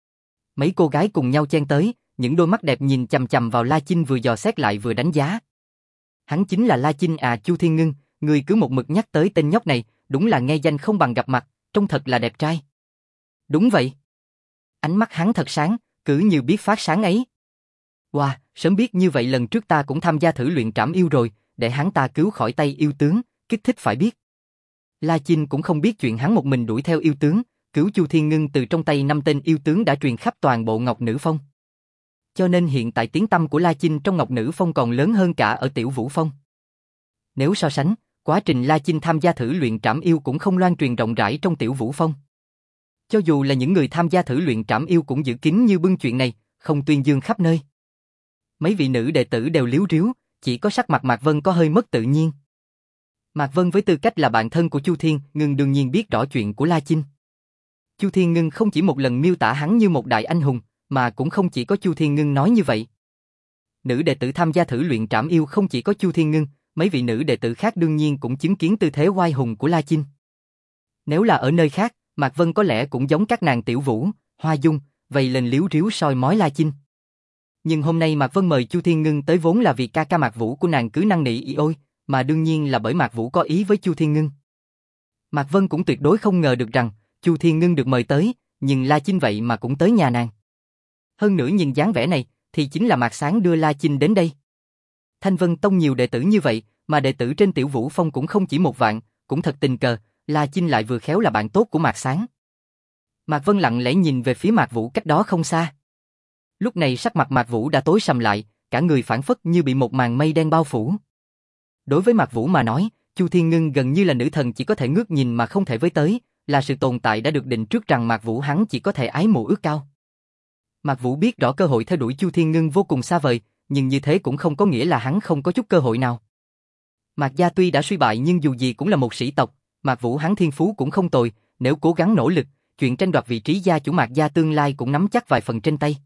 Mấy cô gái cùng nhau chen tới, những đôi mắt đẹp nhìn chằm chằm vào La Chinh vừa dò xét lại vừa đánh giá. Hắn chính là La Chinh à? Chu Thiên Ngân, người cứ một mực nhắc tới tên nhóc này, đúng là nghe danh không bằng gặp mặt, trông thật là đẹp trai. Đúng vậy. Ánh mắt hắn thật sáng, cứ như biết phát sáng ấy. Wow, sớm biết như vậy lần trước ta cũng tham gia thử luyện trảm yêu rồi, để hắn ta cứu khỏi tay yêu tướng, kích thích phải biết. La Chinh cũng không biết chuyện hắn một mình đuổi theo yêu tướng, cứu Chu Thiên Ngân từ trong tay năm tên yêu tướng đã truyền khắp toàn bộ Ngọc Nữ Phong. Cho nên hiện tại tiếng tăm của La Chinh trong Ngọc Nữ Phong còn lớn hơn cả ở Tiểu Vũ Phong. Nếu so sánh, quá trình La Chinh tham gia thử luyện trảm yêu cũng không loan truyền rộng rãi trong Tiểu Vũ Phong. Cho dù là những người tham gia thử luyện trảm yêu cũng giữ kín như bưng chuyện này, không tuyên dương khắp nơi. Mấy vị nữ đệ tử đều liếu riếu, chỉ có sắc mặt Mạc Vân có hơi mất tự nhiên. Mạc Vân với tư cách là bạn thân của Chu Thiên Ngân đương nhiên biết rõ chuyện của La Chinh. Chu Thiên Ngân không chỉ một lần miêu tả hắn như một đại anh hùng, mà cũng không chỉ có Chu Thiên Ngân nói như vậy. Nữ đệ tử tham gia thử luyện trảm yêu không chỉ có Chu Thiên Ngân, mấy vị nữ đệ tử khác đương nhiên cũng chứng kiến tư thế oai hùng của La Chinh. Nếu là ở nơi khác, Mạc Vân có lẽ cũng giống các nàng Tiểu Vũ, Hoa Dung, vây lên liếu riếu soi mói La Chinh. Nhưng hôm nay Mạc Vân mời Chu Thiên Ngân tới vốn là vì ca ca Mạc Vũ của nàng cứ năn nỉ y ôi, mà đương nhiên là bởi Mạc Vũ có ý với Chu Thiên Ngân. Mạc Vân cũng tuyệt đối không ngờ được rằng Chu Thiên Ngân được mời tới, nhưng La Chinh vậy mà cũng tới nhà nàng. Hơn nữa nhìn dáng vẻ này, thì chính là Mạc Sán đưa La Chinh đến đây. Thanh Vân Tông nhiều đệ tử như vậy, mà đệ tử trên Tiểu Vũ Phong cũng không chỉ một vạn, cũng thật tình cờ, La Chinh lại vừa khéo là bạn tốt của Mạc Sán. Mạc Vân lặng lẽ nhìn về phía Mạc Vũ cách đó không xa. Lúc này sắc mặt Mạc Vũ đã tối sầm lại, cả người phảng phất như bị một màn mây đen bao phủ. Đối với Mạc Vũ mà nói, Chu Thiên Ngân gần như là nữ thần chỉ có thể ngước nhìn mà không thể với tới, là sự tồn tại đã được định trước rằng Mạc Vũ hắn chỉ có thể ái mộ ước cao. Mạc Vũ biết rõ cơ hội theo đuổi Chu Thiên Ngân vô cùng xa vời, nhưng như thế cũng không có nghĩa là hắn không có chút cơ hội nào. Mạc gia tuy đã suy bại nhưng dù gì cũng là một sĩ tộc, Mạc Vũ hắn thiên phú cũng không tồi, nếu cố gắng nỗ lực, chuyện tranh đoạt vị trí gia chủ Mạc gia tương lai cũng nắm chắc vài phần trên tay.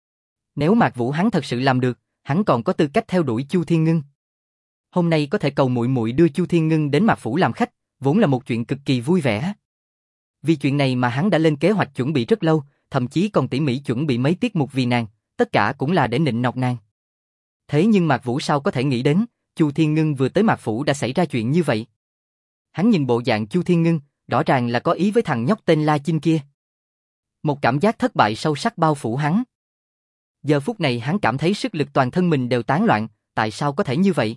Nếu Mạc Vũ hắn thật sự làm được, hắn còn có tư cách theo đuổi Chu Thiên Ngân. Hôm nay có thể cầu muội muội đưa Chu Thiên Ngân đến Mạc phủ làm khách, vốn là một chuyện cực kỳ vui vẻ. Vì chuyện này mà hắn đã lên kế hoạch chuẩn bị rất lâu, thậm chí còn tỉ mỉ chuẩn bị mấy tiết mục vì nàng, tất cả cũng là để nịnh nọt nàng. Thế nhưng Mạc Vũ sao có thể nghĩ đến, Chu Thiên Ngân vừa tới Mạc phủ đã xảy ra chuyện như vậy. Hắn nhìn bộ dạng Chu Thiên Ngân, rõ ràng là có ý với thằng nhóc tên La Chinh kia. Một cảm giác thất bại sâu sắc bao phủ hắn. Giờ phút này hắn cảm thấy sức lực toàn thân mình đều tán loạn, tại sao có thể như vậy?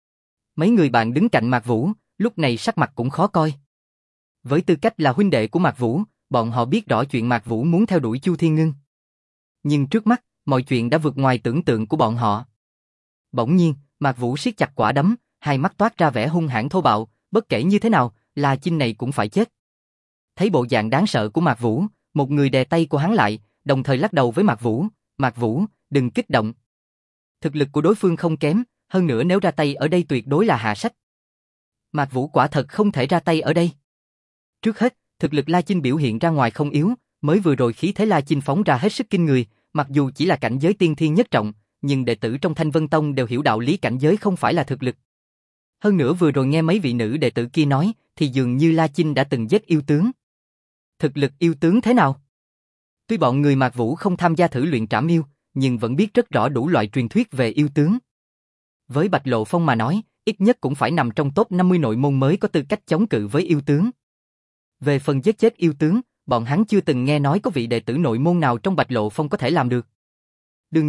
Mấy người bạn đứng cạnh Mạc Vũ, lúc này sắc mặt cũng khó coi. Với tư cách là huynh đệ của Mạc Vũ, bọn họ biết rõ chuyện Mạc Vũ muốn theo đuổi Chu Thiên Ngân. Nhưng trước mắt, mọi chuyện đã vượt ngoài tưởng tượng của bọn họ. Bỗng nhiên, Mạc Vũ siết chặt quả đấm, hai mắt toát ra vẻ hung hãn thô bạo, bất kể như thế nào, La Chinh này cũng phải chết. Thấy bộ dạng đáng sợ của Mạc Vũ, một người đè tay của hắn lại, đồng thời lắc đầu với Mạc Vũ, Mạc Vũ, đừng kích động. Thực lực của đối phương không kém, hơn nữa nếu ra tay ở đây tuyệt đối là hạ sách. Mạc Vũ quả thật không thể ra tay ở đây. Trước hết, thực lực La Chinh biểu hiện ra ngoài không yếu, mới vừa rồi khí thế La Chinh phóng ra hết sức kinh người, mặc dù chỉ là cảnh giới tiên thiên nhất trọng, nhưng đệ tử trong Thanh Vân Tông đều hiểu đạo lý cảnh giới không phải là thực lực. Hơn nữa vừa rồi nghe mấy vị nữ đệ tử kia nói, thì dường như La Chinh đã từng giết yêu tướng. Thực lực yêu tướng thế nào? Tuy bọn người Mạc Vũ không tham gia thử luyện trảm yêu, nhưng vẫn biết rất rõ đủ loại truyền thuyết về yêu tướng. Với Bạch Lộ Phong mà nói, ít nhất cũng phải nằm trong top năm mươi nội môn mới có tư cách chống cự với yêu tướng. Về phần giết chết yêu tướng, bọn hắn chưa từng nghe nói có vị đệ tử nội môn nào trong Bạch Lộ Phong có thể làm được. Đương nhiên,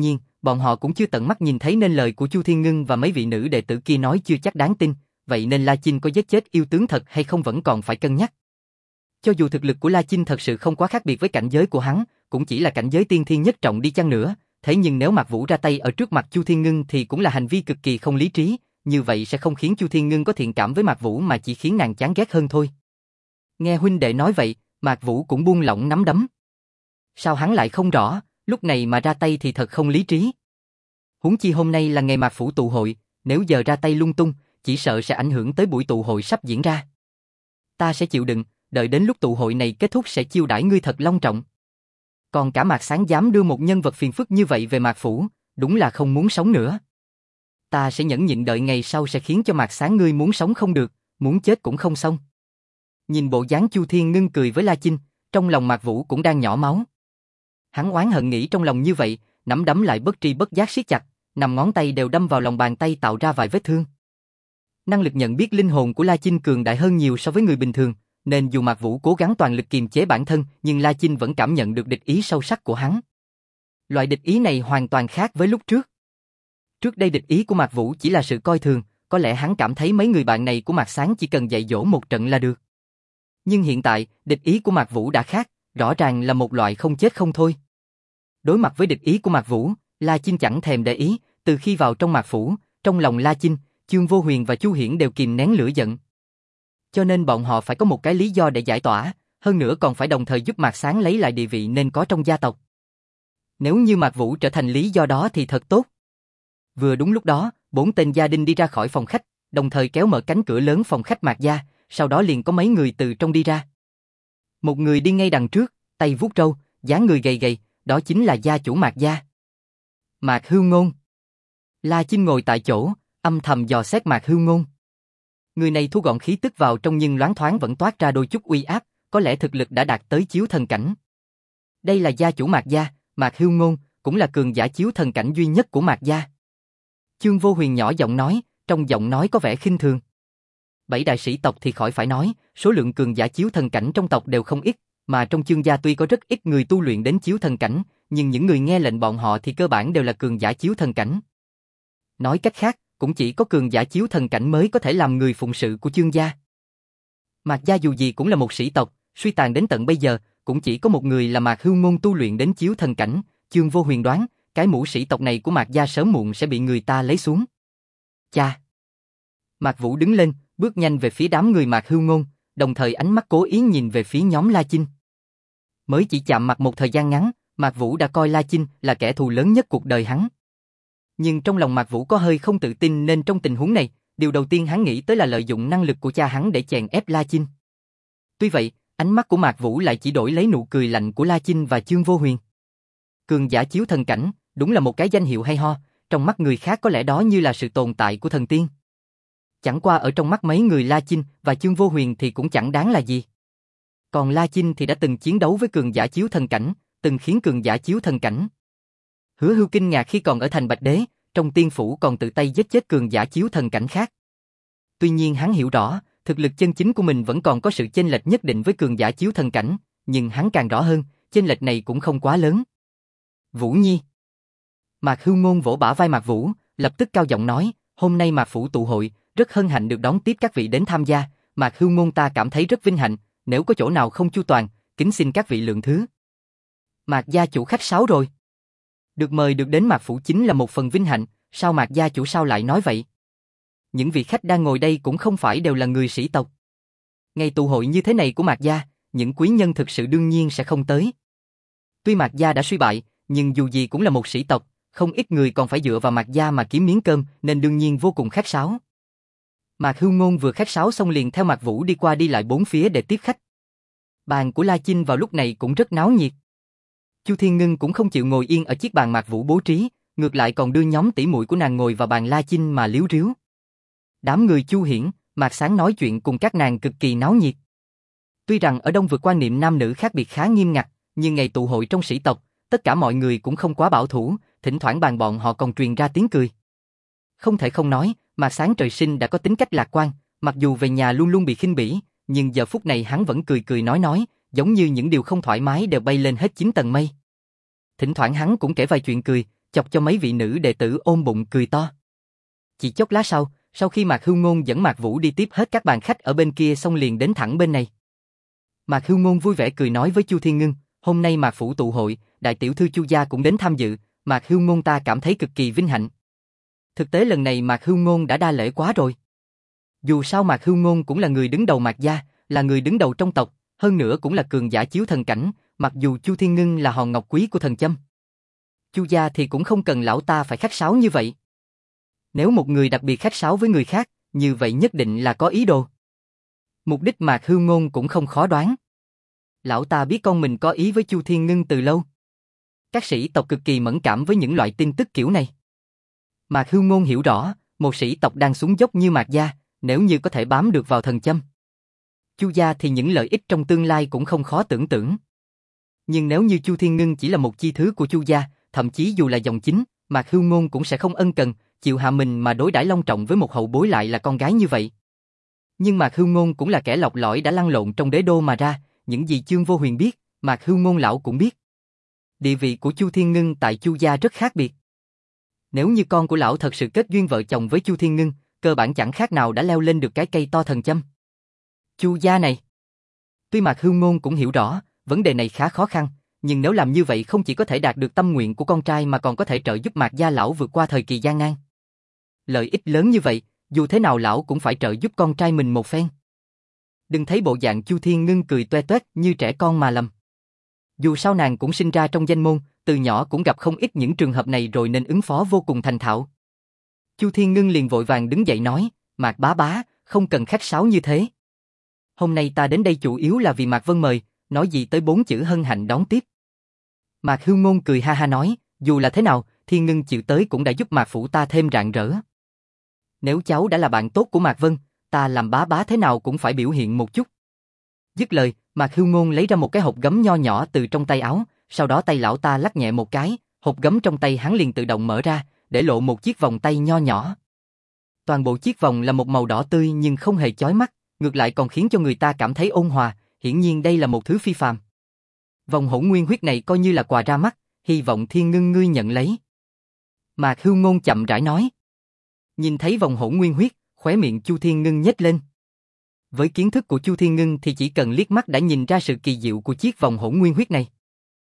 bọn họ cũng chưa tận mắt nhìn thấy nên lời của Chu Thiên Ngân và mấy vị nữ đệ tử kia nói chưa chắc đáng tin, vậy nên La Chinh có giết chết yêu tướng thật hay không vẫn còn phải cân nhắc. Cho dù thực lực của La Chinh thật sự không quá khác biệt với cảnh giới của hắn, cũng chỉ là cảnh giới tiên thiên nhất trọng đi chăng nữa, thế nhưng nếu Mạc Vũ ra tay ở trước mặt Chu Thiên Ngân thì cũng là hành vi cực kỳ không lý trí, như vậy sẽ không khiến Chu Thiên Ngân có thiện cảm với Mạc Vũ mà chỉ khiến nàng chán ghét hơn thôi. Nghe huynh đệ nói vậy, Mạc Vũ cũng buông lỏng nắm đấm. Sao hắn lại không rõ, lúc này mà ra tay thì thật không lý trí. Huống chi hôm nay là ngày Mạc Phủ tụ hội, nếu giờ ra tay lung tung, chỉ sợ sẽ ảnh hưởng tới buổi tụ hội sắp diễn ra. Ta sẽ chịu đựng, đợi đến lúc tụ hội này kết thúc sẽ chiêu đãi ngươi thật long trọng. Còn cả Mạc Sáng dám đưa một nhân vật phiền phức như vậy về Mạc Phủ, đúng là không muốn sống nữa. Ta sẽ nhẫn nhịn đợi ngày sau sẽ khiến cho Mạc Sáng ngươi muốn sống không được, muốn chết cũng không xong. Nhìn bộ dáng Chu Thiên Ngân cười với La Chinh, trong lòng Mạc Vũ cũng đang nhỏ máu. Hắn oán hận nghĩ trong lòng như vậy, nắm đấm lại bất tri bất giác siết chặt, nằm ngón tay đều đâm vào lòng bàn tay tạo ra vài vết thương. Năng lực nhận biết linh hồn của La Chinh cường đại hơn nhiều so với người bình thường, nên dù Mạc Vũ cố gắng toàn lực kiềm chế bản thân, nhưng La Chinh vẫn cảm nhận được địch ý sâu sắc của hắn. Loại địch ý này hoàn toàn khác với lúc trước. Trước đây địch ý của Mạc Vũ chỉ là sự coi thường, có lẽ hắn cảm thấy mấy người bạn này của Mạc Sáng chỉ cần dạy dỗ một trận là được. Nhưng hiện tại, địch ý của Mạc Vũ đã khác, rõ ràng là một loại không chết không thôi. Đối mặt với địch ý của Mạc Vũ, La Chinh chẳng thèm để ý, từ khi vào trong Mạc Phủ, trong lòng La Chinh, Chương Vô Huyền và Chu Hiển đều kìm nén lửa giận. Cho nên bọn họ phải có một cái lý do để giải tỏa, hơn nữa còn phải đồng thời giúp Mạc Sáng lấy lại địa vị nên có trong gia tộc. Nếu như Mạc Vũ trở thành lý do đó thì thật tốt. Vừa đúng lúc đó, bốn tên gia đình đi ra khỏi phòng khách, đồng thời kéo mở cánh cửa lớn phòng khách Mạc gia, sau đó liền có mấy người từ trong đi ra. Một người đi ngay đằng trước, tay vuốt râu, dáng người gầy gầy, đó chính là gia chủ Mạc gia. Mạc Hưu Ngôn. La Chinh ngồi tại chỗ, âm thầm dò xét Mạc Hưu Ngôn. Người này thu gọn khí tức vào trong nhưng loáng thoáng vẫn toát ra đôi chút uy áp, có lẽ thực lực đã đạt tới chiếu thần cảnh. Đây là gia chủ Mạc gia, Mạc Hưu Ngôn, cũng là cường giả chiếu thần cảnh duy nhất của Mạc gia. Chương Vô Huyền nhỏ giọng nói, trong giọng nói có vẻ khinh thường. Bảy đại sĩ tộc thì khỏi phải nói, số lượng cường giả chiếu thần cảnh trong tộc đều không ít, mà trong Chương gia tuy có rất ít người tu luyện đến chiếu thần cảnh, nhưng những người nghe lệnh bọn họ thì cơ bản đều là cường giả chiếu thần cảnh. Nói cách khác, cũng chỉ có cường giả chiếu thần cảnh mới có thể làm người phụng sự của Chương gia. Mạc gia dù gì cũng là một sĩ tộc, suy tàn đến tận bây giờ, cũng chỉ có một người là Mạc Hưu Ngôn tu luyện đến chiếu thần cảnh. Chương Vô Huyền đoán, cái mũ sĩ tộc này của Mạc gia sớm muộn sẽ bị người ta lấy xuống. Cha! Mạc Vũ đứng lên, bước nhanh về phía đám người Mạc Hưu Ngôn, đồng thời ánh mắt cố ý nhìn về phía nhóm La Chinh. Mới chỉ chạm mặt một thời gian ngắn, Mạc Vũ đã coi La Chinh là kẻ thù lớn nhất cuộc đời hắn. Nhưng trong lòng Mạc Vũ có hơi không tự tin nên trong tình huống này, điều đầu tiên hắn nghĩ tới là lợi dụng năng lực của cha hắn để chèn ép La Chinh. Tuy vậy, ánh mắt của Mạc Vũ lại chỉ đổi lấy nụ cười lạnh của La Chinh và Chương Vô Huyền. Cường giả chiếu thần cảnh, đúng là một cái danh hiệu hay ho, trong mắt người khác có lẽ đó như là sự tồn tại của thần tiên. Chẳng qua ở trong mắt mấy người La Chinh và Chương Vô Huyền thì cũng chẳng đáng là gì. Còn La Chinh thì đã từng chiến đấu với cường giả chiếu thần cảnh, từng khiến cường giả chiếu thần cảnh. Hứa Hưu kinh ngạc khi còn ở thành Bạch Đế, trong tiên phủ còn tự tay giết chết cường giả chiếu thần cảnh khác. Tuy nhiên hắn hiểu rõ, thực lực chân chính của mình vẫn còn có sự chênh lệch nhất định với cường giả chiếu thần cảnh, nhưng hắn càng rõ hơn, chênh lệch này cũng không quá lớn. Vũ Nhi. Mạc Hưu Ngôn vỗ bả vai Mạc Vũ, lập tức cao giọng nói, hôm nay Mạc Phủ tụ hội, rất hân hạnh được đón tiếp các vị đến tham gia, Mạc Hưu Ngôn ta cảm thấy rất vinh hạnh, nếu có chỗ nào không chu toàn, kính xin các vị lượng thứ. Mạc gia chủ khách sáo rồi. Được mời được đến Mạc Phủ chính là một phần vinh hạnh, sao Mạc gia chủ sao lại nói vậy? Những vị khách đang ngồi đây cũng không phải đều là người sĩ tộc. Ngày tụ hội như thế này của Mạc gia, những quý nhân thực sự đương nhiên sẽ không tới. Tuy Mạc gia đã suy bại, nhưng dù gì cũng là một sĩ tộc, không ít người còn phải dựa vào Mạc gia mà kiếm miếng cơm, nên đương nhiên vô cùng khách sáo. Mạc Hưu Ngôn vừa khách sáo xong liền theo Mạc Vũ đi qua đi lại bốn phía để tiếp khách. Bàn của La Chinh vào lúc này cũng rất náo nhiệt. Chu Thiên Ngân cũng không chịu ngồi yên ở chiếc bàn Mạc Vũ bố trí, ngược lại còn đưa nhóm tỷ muội của nàng ngồi vào bàn La Chinh mà líu ríu. Đám người Chu Hiển, Mạc Sáng nói chuyện cùng các nàng cực kỳ náo nhiệt. Tuy rằng ở Đông Vực quan niệm nam nữ khác biệt khá nghiêm ngặt, nhưng ngày tụ hội trong sĩ tộc, tất cả mọi người cũng không quá bảo thủ, thỉnh thoảng bàn bọn họ còn truyền ra tiếng cười. Không thể không nói, Mạc Sáng trời sinh đã có tính cách lạc quan, mặc dù về nhà luôn luôn bị khinh bỉ, nhưng giờ phút này hắn vẫn cười cười nói nói, giống như những điều không thoải mái đều bay lên hết chín tầng mây. Thỉnh thoảng hắn cũng kể vài chuyện cười, chọc cho mấy vị nữ đệ tử ôm bụng cười to. Chỉ chốc lát sau, sau khi Mạc Hưu Ngôn dẫn Mạc Vũ đi tiếp hết các bàn khách ở bên kia xong liền đến thẳng bên này. Mạc Hưu Ngôn vui vẻ cười nói với Chu Thiên Ngưng, hôm nay Mạc phủ tụ hội, đại tiểu thư Chu gia cũng đến tham dự, Mạc Hưu Ngôn ta cảm thấy cực kỳ vinh hạnh. Thực tế lần này Mạc Hưu Ngôn đã đa lễ quá rồi. Dù sao Mạc Hưu Ngôn cũng là người đứng đầu Mạc gia, là người đứng đầu trong tộc, hơn nữa cũng là cường giả chiếu thần cảnh, mặc dù Chu Thiên Ngưng là hòn ngọc quý của thần châm. Chu gia thì cũng không cần lão ta phải khách sáo như vậy. Nếu một người đặc biệt khách sáo với người khác, như vậy nhất định là có ý đồ. Mục đích Mạc Hưu Ngôn cũng không khó đoán. Lão ta biết con mình có ý với Chu Thiên Ngưng từ lâu. Các sĩ tộc cực kỳ mẫn cảm với những loại tin tức kiểu này. Mạc Hưu Ngôn hiểu rõ, một sĩ tộc đang xuống dốc như Mạc gia, nếu như có thể bám được vào thần châm Chu gia thì những lợi ích trong tương lai cũng không khó tưởng tượng. Nhưng nếu như Chu Thiên Ngưng chỉ là một chi thứ của Chu gia, thậm chí dù là dòng chính, Mạc Hưu Ngôn cũng sẽ không ân cần, chịu hạ mình mà đối đãi long trọng với một hậu bối lại là con gái như vậy. Nhưng Mạc Hưu Ngôn cũng là kẻ lọc lõi đã lăn lộn trong đế đô mà ra, những gì Chương Vô Huyền biết, Mạc Hưu Ngôn lão cũng biết. Địa vị của Chu Thiên Ngưng tại Chu gia rất khác biệt. Nếu như con của lão thật sự kết duyên vợ chồng với Chu Thiên Ngưng, cơ bản chẳng khác nào đã leo lên được cái cây to thần châm Chu gia này. Tuy Mạc Hưu Ngôn cũng hiểu rõ, vấn đề này khá khó khăn, nhưng nếu làm như vậy không chỉ có thể đạt được tâm nguyện của con trai mà còn có thể trợ giúp Mạc gia lão vượt qua thời kỳ gian nan. Lợi ích lớn như vậy, dù thế nào lão cũng phải trợ giúp con trai mình một phen. Đừng thấy bộ dạng Chu Thiên Ngưng cười toe toét như trẻ con mà lầm. Dù sao nàng cũng sinh ra trong danh môn, từ nhỏ cũng gặp không ít những trường hợp này rồi nên ứng phó vô cùng thành thạo. Chu Thiên Ngưng liền vội vàng đứng dậy nói, Mạc bá bá, không cần khách sáo như thế. Hôm nay ta đến đây chủ yếu là vì Mạc Vân mời, nói gì tới bốn chữ hân hạnh đón tiếp. Mạc Hưu Ngôn cười ha ha nói, dù là thế nào, Thiên Ngưng chịu tới cũng đã giúp Mạc phủ ta thêm rạng rỡ. Nếu cháu đã là bạn tốt của Mạc Vân, ta làm bá bá thế nào cũng phải biểu hiện một chút. Dứt lời, Mạc Hưu Ngôn lấy ra một cái hộp gấm nho nhỏ từ trong tay áo, sau đó tay lão ta lắc nhẹ một cái, hộp gấm trong tay hắn liền tự động mở ra, để lộ một chiếc vòng tay nho nhỏ. Toàn bộ chiếc vòng là một màu đỏ tươi nhưng không hề chói mắt, ngược lại còn khiến cho người ta cảm thấy ôn hòa, hiển nhiên đây là một thứ phi phàm. Vòng hỗn nguyên huyết này coi như là quà ra mắt, hy vọng Thiên Ngưng ngươi nhận lấy. Mạc Hưu Ngôn chậm rãi nói. Nhìn thấy vòng hỗn nguyên huyết, khóe miệng Chu Thiên Ngưng nhếch lên. Với kiến thức của Chu Thiên Ngưng thì chỉ cần liếc mắt đã nhìn ra sự kỳ diệu của chiếc vòng hỗn nguyên huyết này.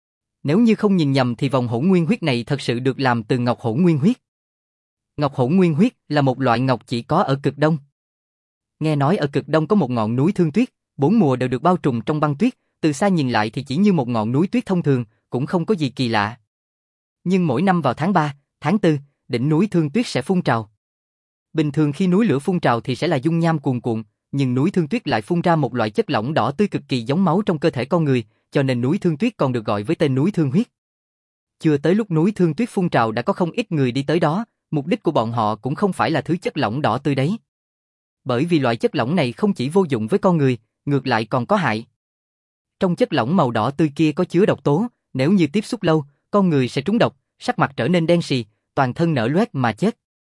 Nếu như không nhìn nhầm thì vòng hỗn nguyên huyết này thật sự được làm từ ngọc hỗn nguyên huyết. Ngọc hỗn nguyên huyết là một loại ngọc chỉ có ở cực đông. Nghe nói ở cực đông có một ngọn núi Thương Tuyết, bốn mùa đều được bao trùm trong băng tuyết, từ xa nhìn lại thì chỉ như một ngọn núi tuyết thông thường, cũng không có gì kỳ lạ. Nhưng mỗi năm vào tháng ba, tháng tư, đỉnh núi Thương Tuyết sẽ phun trào. Bình thường khi núi lửa phun trào thì sẽ là dung nham cuồn cuộn, nhưng núi Thương Tuyết lại phun ra một loại chất lỏng đỏ tươi cực kỳ giống máu trong cơ thể con người, cho nên núi Thương Tuyết còn được gọi với tên núi Thương Huyết. Chưa tới lúc núi Thương Tuyết phun trào đã có không ít người đi tới đó, mục đích của bọn họ cũng không phải là thứ chất lỏng đỏ tươi đấy. Bởi vì loại chất lỏng này không chỉ vô dụng với con người, ngược lại còn có hại. Trong chất lỏng màu đỏ tươi kia có chứa độc tố, nếu như tiếp xúc lâu, con người sẽ trúng độc, sắc mặt trở nên đen sì, toàn thân nở loét mà chết.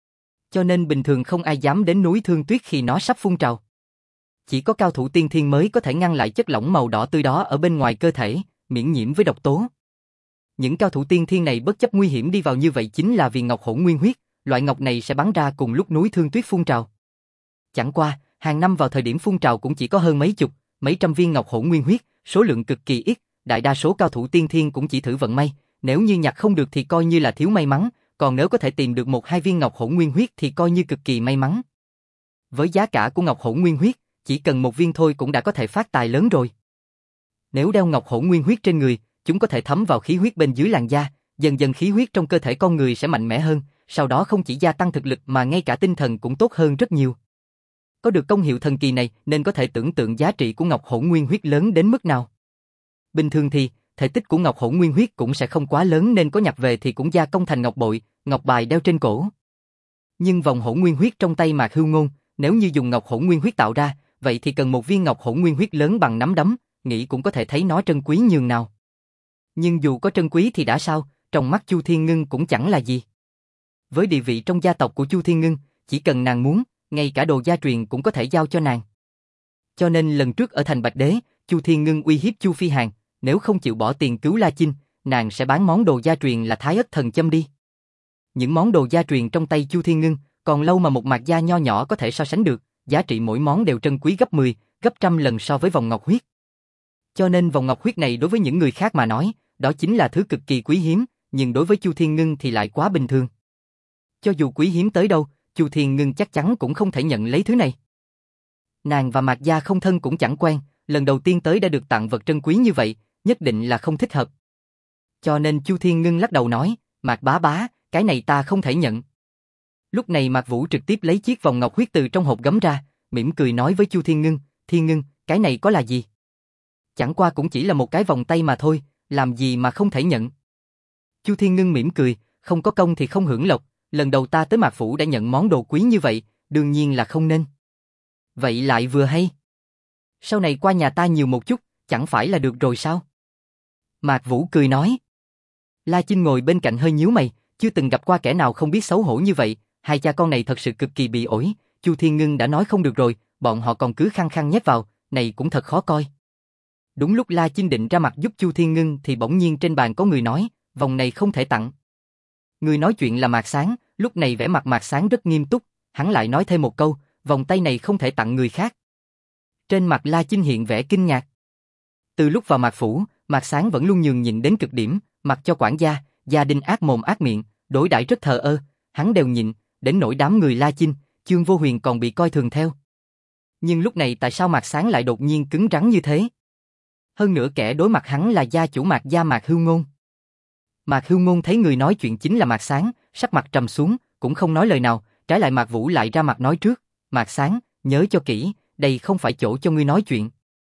Cho nên bình thường không ai dám đến núi Thương Tuyết khi nó sắp phun trào. Chỉ có cao thủ tiên thiên mới có thể ngăn lại chất lỏng màu đỏ tươi đó ở bên ngoài cơ thể, miễn nhiễm với độc tố. Những cao thủ tiên thiên này bất chấp nguy hiểm đi vào như vậy chính là vì ngọc hỗn nguyên huyết, loại ngọc này sẽ bắn ra cùng lúc núi Thương Tuyết phun trào. Chẳng qua, hàng năm vào thời điểm phun trào cũng chỉ có hơn mấy chục, mấy trăm viên ngọc hỗn nguyên huyết, số lượng cực kỳ ít, đại đa số cao thủ tiên thiên cũng chỉ thử vận may, nếu như nhặt không được thì coi như là thiếu may mắn, còn nếu có thể tìm được một hai viên ngọc hỗn nguyên huyết thì coi như cực kỳ may mắn. Với giá cả của ngọc hỗn nguyên huyết, chỉ cần một viên thôi cũng đã có thể phát tài lớn rồi. Nếu đeo ngọc hỗn nguyên huyết trên người, chúng có thể thấm vào khí huyết bên dưới làn da, dần dần khí huyết trong cơ thể con người sẽ mạnh mẽ hơn, sau đó không chỉ gia tăng thực lực mà ngay cả tinh thần cũng tốt hơn rất nhiều. Có được công hiệu thần kỳ này nên có thể tưởng tượng giá trị của ngọc hỗn nguyên huyết lớn đến mức nào. Bình thường thì, thể tích của ngọc hỗn nguyên huyết cũng sẽ không quá lớn nên có nhặt về thì cũng gia công thành ngọc bội, ngọc bài đeo trên cổ. Nhưng vòng hỗn nguyên huyết trong tay Mạc Hưu Ngôn, nếu như dùng ngọc hỗn nguyên huyết tạo ra, vậy thì cần một viên ngọc hỗn nguyên huyết lớn bằng nắm đấm, nghĩ cũng có thể thấy nó trân quý nhường nào. Nhưng dù có trân quý thì đã sao, trong mắt Chu Thiên Ngưng cũng chẳng là gì. Với địa vị trong gia tộc của Chu Thiên Ngưng, chỉ cần nàng muốn, ngay cả đồ gia truyền cũng có thể giao cho nàng. Cho nên lần trước ở thành Bạch Đế, Chu Thiên Ngưng uy hiếp Chu Phi Hàn, nếu không chịu bỏ tiền cứu La Chinh, nàng sẽ bán món đồ gia truyền là Thái Ất Thần Châm đi. Những món đồ gia truyền trong tay Chu Thiên Ngưng, còn lâu mà một mạc gia nho nhỏ có thể so sánh được, giá trị mỗi món đều trân quý gấp mười, gấp trăm lần so với vòng ngọc huyết. Cho nên vòng ngọc huyết này đối với những người khác mà nói, đó chính là thứ cực kỳ quý hiếm, nhưng đối với Chu Thiên Ngưng thì lại quá bình thường. Cho dù quý hiếm tới đâu, Chu Thiên Ngưng chắc chắn cũng không thể nhận lấy thứ này. Nàng và Mạc gia không thân cũng chẳng quen, lần đầu tiên tới đã được tặng vật trân quý như vậy, nhất định là không thích hợp. Cho nên Chu Thiên Ngưng lắc đầu nói, Mạc bá bá, cái này ta không thể nhận. Lúc này Mạc Vũ trực tiếp lấy chiếc vòng ngọc huyết từ trong hộp gấm ra, mỉm cười nói với Chu Thiên Ngưng, Thiên Ngưng, cái này có là gì? Chẳng qua cũng chỉ là một cái vòng tay mà thôi, làm gì mà không thể nhận. Chu Thiên Ngưng mỉm cười, không có công thì không hưởng lộc, lần đầu ta tới Mạc Phủ đã nhận món đồ quý như vậy, đương nhiên là không nên. Vậy lại vừa hay. Sau này qua nhà ta nhiều một chút, chẳng phải là được rồi sao? Mạc Vũ cười nói. La Chinh ngồi bên cạnh hơi nhíu mày, chưa từng gặp qua kẻ nào không biết xấu hổ như vậy, hai cha con này thật sự cực kỳ bị ổi, Chu Thiên Ngưng đã nói không được rồi, bọn họ còn cứ khăng khăng nhét vào, này cũng thật khó coi. Đúng lúc La Chinh định ra mặt giúp Chu Thiên Ngưng thì bỗng nhiên trên bàn có người nói, vòng này không thể tặng. Người nói chuyện là Mạc Sáng, lúc này vẻ mặt Mạc Sáng rất nghiêm túc, hắn lại nói thêm một câu, vòng tay này không thể tặng người khác. Trên mặt La Chinh hiện vẻ kinh ngạc. Từ lúc vào Mạc Phủ, Mạc Sáng vẫn luôn nhường nhịn đến cực điểm, mặc cho quản gia, gia đình ác mồm ác miệng, đối đãi rất thờ ơ, hắn đều nhịn, đến nỗi đám người La Chinh, Chương Vô Huyền còn bị coi thường theo. Nhưng lúc này tại sao Mạc Sáng lại đột nhiên cứng rắn như thế? Hơn nữa kẻ đối mặt hắn là gia chủ Mạc gia Mạc Hưu Ngôn. Mạc Hưu Ngôn thấy người nói chuyện chính là Mạc Sáng, sắc mặt trầm xuống, cũng không nói lời nào, trái lại Mạc Vũ lại ra mặt nói trước, Mạc Sáng, nhớ cho kỹ, đây không phải chỗ cho ngươi nói chuyện.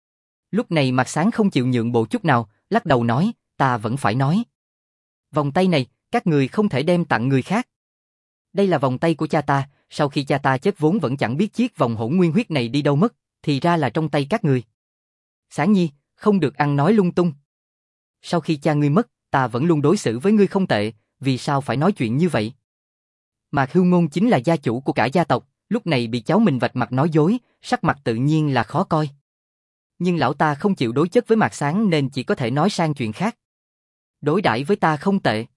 Lúc này Mạc Sáng không chịu nhượng bộ chút nào, lắc đầu nói, ta vẫn phải nói. Vòng tay này, các người không thể đem tặng người khác. Đây là vòng tay của cha ta, sau khi cha ta chết vốn vẫn chẳng biết chiếc vòng hỗn nguyên huyết này đi đâu mất, thì ra là trong tay các người. Sáng Nhi, không được ăn nói lung tung. Sau khi cha ngươi mất, ta vẫn luôn đối xử với ngươi không tệ, vì sao phải nói chuyện như vậy? Mạc Hưu Ngôn chính là gia chủ của cả gia tộc, lúc này bị cháu mình vạch mặt nói dối, sắc mặt tự nhiên là khó coi. Nhưng lão ta không chịu đối chất với Mạc Sáng nên chỉ có thể nói sang chuyện khác. Đối đãi với ta không tệ.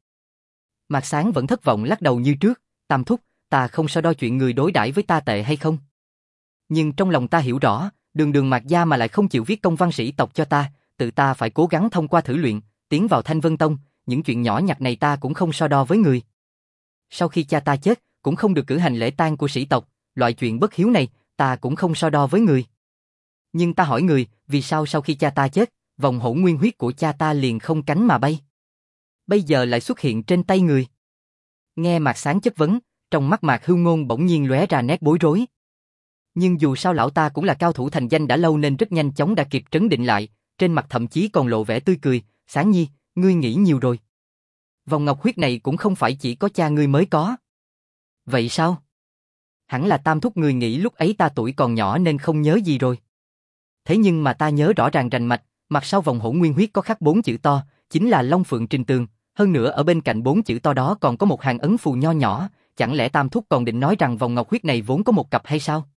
Mạc Sáng vẫn thất vọng lắc đầu như trước, Tam thúc, ta không so đo chuyện người đối đãi với ta tệ hay không. Nhưng trong lòng ta hiểu rõ, đường đường Mạc gia mà lại không chịu viết công văn sĩ tộc cho ta, tự ta phải cố gắng thông qua thử luyện, tiến vào Thanh Vân Tông, những chuyện nhỏ nhặt này ta cũng không so đo với người. Sau khi cha ta chết, cũng không được cử hành lễ tang của sĩ tộc, loại chuyện bất hiếu này, ta cũng không so đo với người. Nhưng ta hỏi người, vì sao sau khi cha ta chết, vòng hỗn nguyên huyết của cha ta liền không cánh mà bay? Bây giờ lại xuất hiện trên tay người. Nghe Mạc Sáng chất vấn, trong mắt Mạc Hưu Ngôn bỗng nhiên lóe ra nét bối rối. Nhưng dù sao lão ta cũng là cao thủ thành danh đã lâu nên rất nhanh chóng đã kịp trấn định lại, trên mặt thậm chí còn lộ vẻ tươi cười, Sáng Nhi, ngươi nghĩ nhiều rồi. Vòng ngọc huyết này cũng không phải chỉ có cha ngươi mới có. Vậy sao? Hẳn là Tam thúc người nghĩ lúc ấy ta tuổi còn nhỏ nên không nhớ gì rồi. Thế nhưng mà ta nhớ rõ ràng rành mạch, mặt sau vòng hỗn nguyên huyết có khắc bốn chữ to, chính là Long Phượng Trình Tường, hơn nữa ở bên cạnh bốn chữ to đó còn có một hàng ấn phù nho nhỏ, chẳng lẽ Tam thúc còn định nói rằng vòng ngọc huyết này vốn có một cặp hay sao?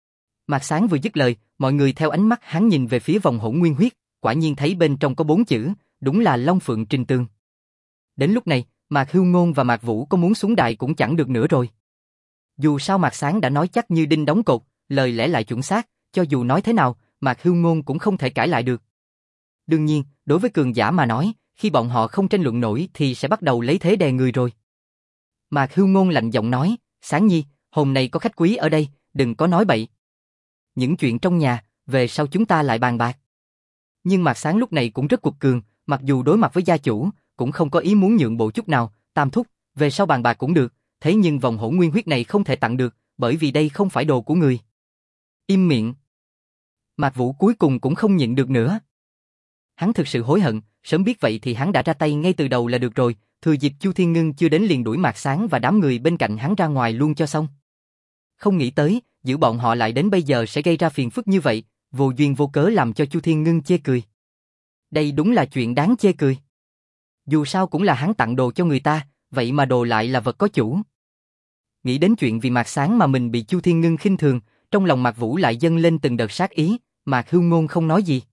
Mạc Sáng vừa dứt lời, mọi người theo ánh mắt hắn nhìn về phía vòng hỗn nguyên huyết, quả nhiên thấy bên trong có bốn chữ, đúng là Long Phượng Trình Tường. Đến lúc này, Mạc Hưu Ngôn và Mạc Vũ có muốn xuống đài cũng chẳng được nữa rồi. Dù sao Mạc Sáng đã nói chắc như đinh đóng cột, lời lẽ lại chuẩn xác, cho dù nói thế nào, Mạc Hưu Ngôn cũng không thể cãi lại được. Đương nhiên, đối với cường giả mà nói, khi bọn họ không tranh luận nổi thì sẽ bắt đầu lấy thế đè người rồi. Mạc Hưu Ngôn lạnh giọng nói, Sáng Nhi, hôm nay có khách quý ở đây, đừng có nói bậy. Những chuyện trong nhà, về sau chúng ta lại bàn bạc. Nhưng Mạc Sáng lúc này cũng rất quật cường, mặc dù đối mặt với gia chủ, cũng không có ý muốn nhượng bộ chút nào, Tam thúc, về sau bàn bạc cũng được, thế nhưng vòng hỗn nguyên huyết này không thể tặng được, bởi vì đây không phải đồ của người. Im miệng. Mạc Vũ cuối cùng cũng không nhịn được nữa. Hắn thực sự hối hận, sớm biết vậy thì hắn đã ra tay ngay từ đầu là được rồi, thừa dịp Chu Thiên Ngưng chưa đến liền đuổi Mạc Sáng và đám người bên cạnh hắn ra ngoài luôn cho xong. Không nghĩ tới, giữ bọn họ lại đến bây giờ sẽ gây ra phiền phức như vậy, vô duyên vô cớ làm cho Chu Thiên Ngưng chê cười. Đây đúng là chuyện đáng chê cười. Dù sao cũng là hắn tặng đồ cho người ta, vậy mà đồ lại là vật có chủ. Nghĩ đến chuyện vì Mạc Sáng mà mình bị Chu Thiên Ngưng khinh thường, trong lòng Mạc Vũ lại dâng lên từng đợt sát ý, Mạc Hưu Ngôn không nói gì.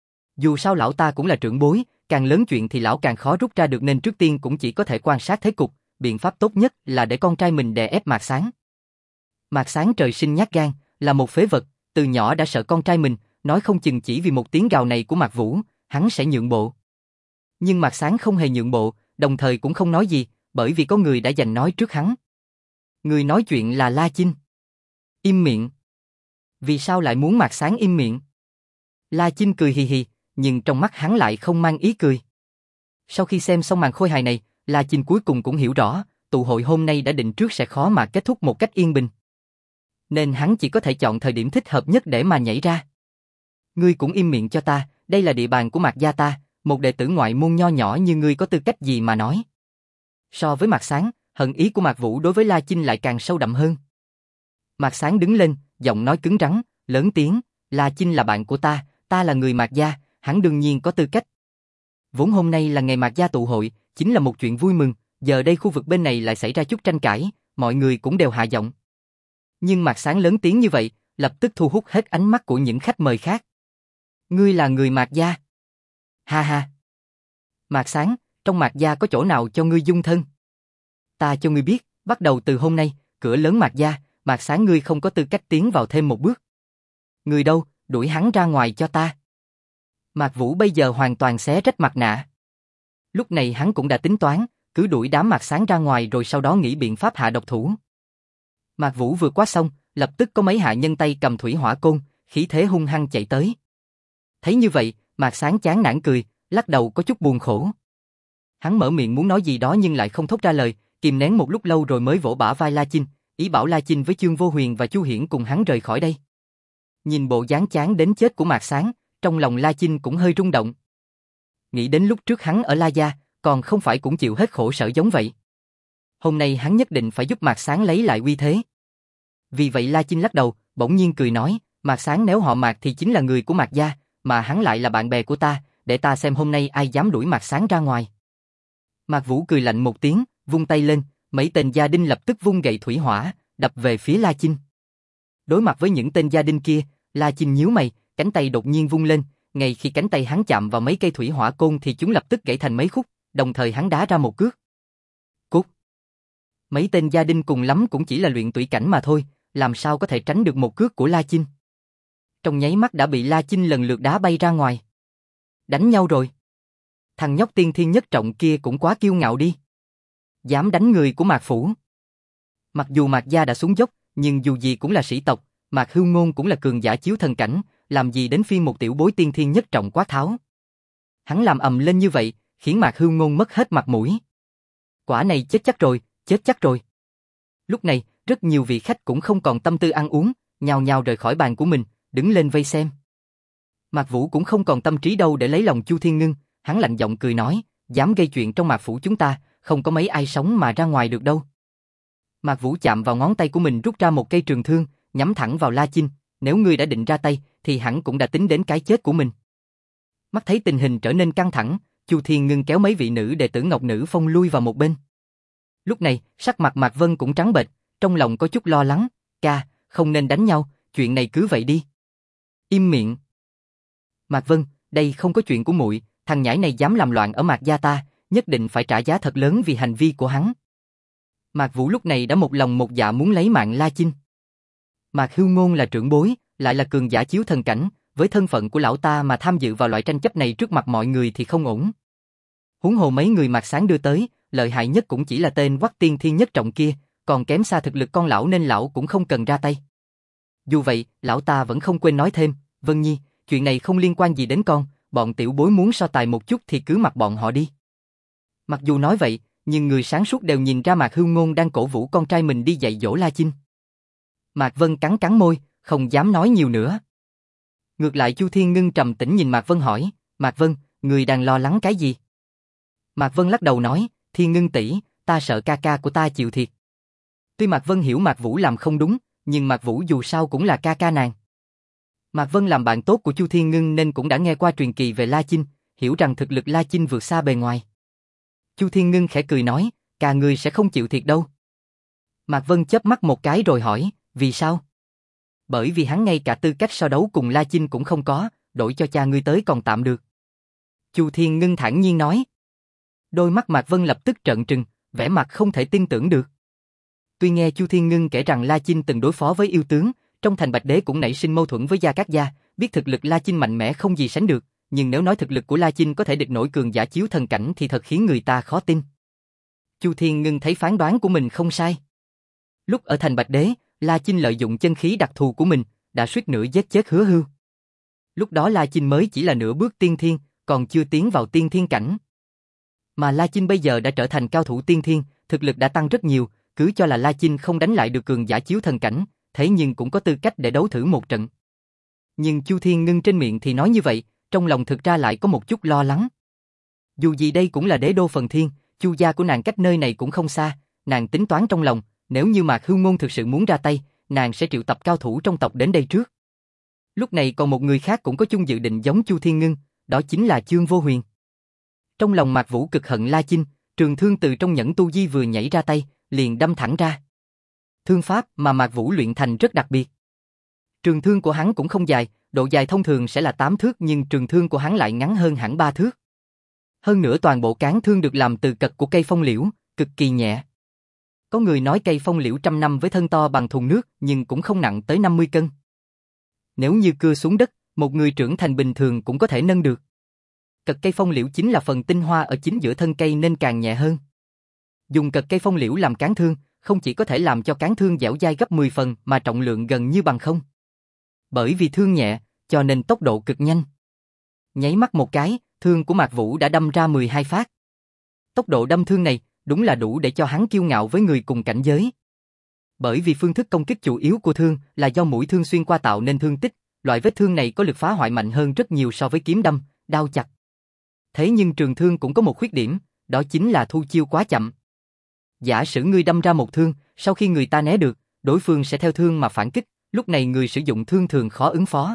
Dù sao lão ta cũng là trưởng bối, càng lớn chuyện thì lão càng khó rút ra được nên trước tiên cũng chỉ có thể quan sát thế cục, biện pháp tốt nhất là để con trai mình đè ép Mạc Sán. Mạc Sán trời sinh nhát gan, là một phế vật, từ nhỏ đã sợ con trai mình, nói không chừng chỉ vì một tiếng gào này của Mạc Vũ, hắn sẽ nhượng bộ. Nhưng Mạc Sán không hề nhượng bộ, đồng thời cũng không nói gì, bởi vì có người đã giành nói trước hắn. Người nói chuyện là La Chinh. Im miệng. Vì sao lại muốn Mạc Sán im miệng? La Chinh cười hì hì, nhưng trong mắt hắn lại không mang ý cười. Sau khi xem xong màn khôi hài này, La Chinh cuối cùng cũng hiểu rõ, tụ hội hôm nay đã định trước sẽ khó mà kết thúc một cách yên bình. Nên hắn chỉ có thể chọn thời điểm thích hợp nhất để mà nhảy ra. Ngươi cũng im miệng cho ta, đây là địa bàn của Mạc gia ta, một đệ tử ngoại môn nho nhỏ như ngươi có tư cách gì mà nói. So với Mạc Sán, hận ý của Mạc Vũ đối với La Chinh lại càng sâu đậm hơn. Mạc Sán đứng lên, giọng nói cứng rắn, lớn tiếng, La Chinh là bạn của ta, ta là người Mạc gia, hắn đương nhiên có tư cách. Vốn hôm nay là ngày Mạc gia tụ hội, chính là một chuyện vui mừng, giờ đây khu vực bên này lại xảy ra chút tranh cãi, mọi người cũng đều hạ giọng. Nhưng Mạc Sán lớn tiếng như vậy, lập tức thu hút hết ánh mắt của những khách mời khác. Ngươi là người Mạc gia? Ha ha. Mạc Sán, trong Mạc gia có chỗ nào cho ngươi dung thân? Ta cho ngươi biết, bắt đầu từ hôm nay, cửa lớn Mạc gia, Mạc Sán ngươi không có tư cách tiến vào thêm một bước. Người đâu, đuổi hắn ra ngoài cho ta. Mạc Vũ bây giờ hoàn toàn xé rách mặt nạ. Lúc này hắn cũng đã tính toán, cứ đuổi đám Mạc Sán ra ngoài rồi sau đó nghĩ biện pháp hạ độc thủ. Mạc Vũ vừa qua xong, lập tức có mấy hạ nhân tay cầm thủy hỏa côn, khí thế hung hăng chạy tới. Thấy như vậy, Mạc Sán chán nản cười, lắc đầu có chút buồn khổ. Hắn mở miệng muốn nói gì đó nhưng lại không thốt ra lời, kìm nén một lúc lâu rồi mới vỗ bả vai La Chinh, ý bảo La Chinh với Chương Vô Huyền và Chu Hiển cùng hắn rời khỏi đây. Nhìn bộ dáng chán đến chết của Mạc Sán, trong lòng La Chinh cũng hơi rung động. Nghĩ đến lúc trước hắn ở La Gia, còn không phải cũng chịu hết khổ sở giống vậy. Hôm nay hắn nhất định phải giúp Mạc Sán lấy lại uy thế. Vì vậy La Chinh lắc đầu, bỗng nhiên cười nói, Mạc Sán nếu họ Mạc thì chính là người của Mạc Gia, mà hắn lại là bạn bè của ta, để ta xem hôm nay ai dám đuổi Mạc Sán ra ngoài. Mạc Vũ cười lạnh một tiếng, vung tay lên, mấy tên gia đinh lập tức vung gậy thủy hỏa, đập về phía La Chinh. Đối mặt với những tên gia đinh kia, La Chinh nhíu mày, cánh tay đột nhiên vung lên, ngay khi cánh tay hắn chạm vào mấy cây thủy hỏa côn thì chúng lập tức gãy thành mấy khúc, đồng thời hắn đá ra một cước. Cút! Mấy tên gia đinh cùng lắm cũng chỉ là luyện tủy cảnh mà thôi, làm sao có thể tránh được một cước của La Chinh. Trong nháy mắt đã bị La Chinh lần lượt đá bay ra ngoài. Đánh nhau rồi. Thằng nhóc tiên thiên nhất trọng kia cũng quá kiêu ngạo đi. Dám đánh người của Mạc Phủ. Mặc dù Mạc gia đã xuống dốc, nhưng dù gì cũng là sĩ tộc, Mạc Hưu Ngôn cũng là cường giả chiếu thần cảnh, làm gì đến phiên một tiểu bối tiên thiên nhất trọng quát tháo. Hắn làm ầm lên như vậy, khiến Mạc Hưu Ngôn mất hết mặt mũi. Quả này chết chắc rồi, chết chắc rồi. Lúc này, rất nhiều vị khách cũng không còn tâm tư ăn uống, nhào nhào rời khỏi bàn của mình, đứng lên vây xem. Mạc Vũ cũng không còn tâm trí đâu để lấy lòng Chu Thiên Ngưng, hắn lạnh giọng cười nói, dám gây chuyện trong Mạc Phủ chúng ta, không có mấy ai sống mà ra ngoài được đâu. Mạc Vũ chạm vào ngón tay của mình rút ra một cây trường thương, nhắm thẳng vào La Chinh, nếu ngươi đã định ra tay, thì hẳn cũng đã tính đến cái chết của mình. Mắt thấy tình hình trở nên căng thẳng, Chu Thiên Ngưng kéo mấy vị nữ đệ tử Ngọc Nữ Phong lui vào một bên. Lúc này, sắc mặt Mạc Vân cũng trắng bệch, trong lòng có chút lo lắng, ca, không nên đánh nhau, chuyện này cứ vậy đi. Im miệng. Mạc Vân, đây không có chuyện của muội, thằng nhãi này dám làm loạn ở Mạc gia ta, nhất định phải trả giá thật lớn vì hành vi của hắn. Mạc Vũ lúc này đã một lòng một dạ muốn lấy mạng La Chinh. Mạc Hưu Ngôn là trưởng bối, lại là cường giả chiếu thần cảnh, với thân phận của lão ta mà tham dự vào loại tranh chấp này trước mặt mọi người thì không ổn. Huống hồ mấy người Mạc Sáng đưa tới, lợi hại nhất cũng chỉ là tên Quắc Tiên Thiên nhất trọng kia, còn kém xa thực lực con lão nên lão cũng không cần ra tay. Dù vậy, lão ta vẫn không quên nói thêm, Vân Nhi, chuyện này không liên quan gì đến con, bọn tiểu bối muốn so tài một chút thì cứ mặc bọn họ đi. Mặc dù nói vậy, nhưng người sáng suốt đều nhìn ra Mạc Hưu Ngôn đang cổ vũ con trai mình đi dạy dỗ La Chinh. Mạc Vân cắn cắn môi, không dám nói nhiều nữa. Ngược lại Chu Thiên Ngưng trầm tĩnh nhìn Mạc Vân hỏi, Mạc Vân, người đang lo lắng cái gì? Mạc Vân lắc đầu nói, Thiên Ngưng tỷ, ta sợ ca ca của ta chịu thiệt. Tuy Mạc Vân hiểu Mạc Vũ làm không đúng, nhưng Mạc Vũ dù sao cũng là ca ca nàng. Mạc Vân làm bạn tốt của Chu Thiên Ngưng nên cũng đã nghe qua truyền kỳ về La Chinh, hiểu rằng thực lực La Chinh vượt xa bề ngoài. Chu Thiên Ngưng khẽ cười nói, ca ngươi sẽ không chịu thiệt đâu. Mạc Vân chớp mắt một cái rồi hỏi, vì sao? Bởi vì hắn ngay cả tư cách so đấu cùng La Chinh cũng không có, đổi cho cha ngươi tới còn tạm được. Chu Thiên Ngưng thản nhiên nói. Đôi mắt Mạc Vân lập tức trợn trừng, vẻ mặt không thể tin tưởng được. Tuy nghe Chu Thiên Ngưng kể rằng La Chinh từng đối phó với yêu tướng, trong thành Bạch Đế cũng nảy sinh mâu thuẫn với Gia Cát Gia, biết thực lực La Chinh mạnh mẽ không gì sánh được, nhưng nếu nói thực lực của La Chinh có thể địch nổi cường giả chiếu thần cảnh thì thật khiến người ta khó tin. Chu Thiên Ngưng thấy phán đoán của mình không sai. Lúc ở thành Bạch Đế, La Chinh lợi dụng chân khí đặc thù của mình, đã suýt nữa giết chết Hứa Hưu. Lúc đó La Chinh mới chỉ là nửa bước tiên thiên, còn chưa tiến vào tiên thiên cảnh. Mà La Chinh bây giờ đã trở thành cao thủ tiên thiên, thực lực đã tăng rất nhiều, cứ cho là La Chinh không đánh lại được cường giả chiếu thần cảnh, thế nhưng cũng có tư cách để đấu thử một trận. Nhưng Chu Thiên Ngưng trên miệng thì nói như vậy, trong lòng thực ra lại có một chút lo lắng. Dù gì đây cũng là đế đô phần thiên, Chu gia của nàng cách nơi này cũng không xa, nàng tính toán trong lòng, nếu như Mạc Hưu Ngôn thực sự muốn ra tay, nàng sẽ triệu tập cao thủ trong tộc đến đây trước. Lúc này còn một người khác cũng có chung dự định giống Chu Thiên Ngưng, đó chính là Chương Vô Huyền. Trong lòng Mạc Vũ cực hận La Chinh, trường thương từ trong nhẫn tu di vừa nhảy ra tay, liền đâm thẳng ra. Thương pháp mà Mạc Vũ luyện thành rất đặc biệt. Trường thương của hắn cũng không dài, độ dài thông thường sẽ là tám thước nhưng trường thương của hắn lại ngắn hơn hẳn ba thước. Hơn nữa toàn bộ cán thương được làm từ cật của cây phong liễu, cực kỳ nhẹ. Có người nói cây phong liễu trăm năm với thân to bằng thùng nước nhưng cũng không nặng tới năm mươi cân. Nếu như cưa xuống đất, một người trưởng thành bình thường cũng có thể nâng được. Cật cây phong liễu chính là phần tinh hoa ở chính giữa thân cây nên càng nhẹ hơn. Dùng cật cây phong liễu làm cán thương, không chỉ có thể làm cho cán thương dẻo dai gấp mười phần mà trọng lượng gần như bằng không. Bởi vì thương nhẹ, cho nên tốc độ cực nhanh. Nháy mắt một cái, thương của Mạc Vũ đã đâm ra mười hai phát. Tốc độ đâm thương này đúng là đủ để cho hắn kiêu ngạo với người cùng cảnh giới. Bởi vì phương thức công kích chủ yếu của thương là do mũi thương xuyên qua tạo nên thương tích, loại vết thương này có lực phá hoại mạnh hơn rất nhiều so với kiếm đâm, đao chặt. Thế nhưng trường thương cũng có một khuyết điểm, đó chính là thu chiêu quá chậm. Giả sử ngươi đâm ra một thương, sau khi người ta né được, đối phương sẽ theo thương mà phản kích, lúc này người sử dụng thương thường khó ứng phó.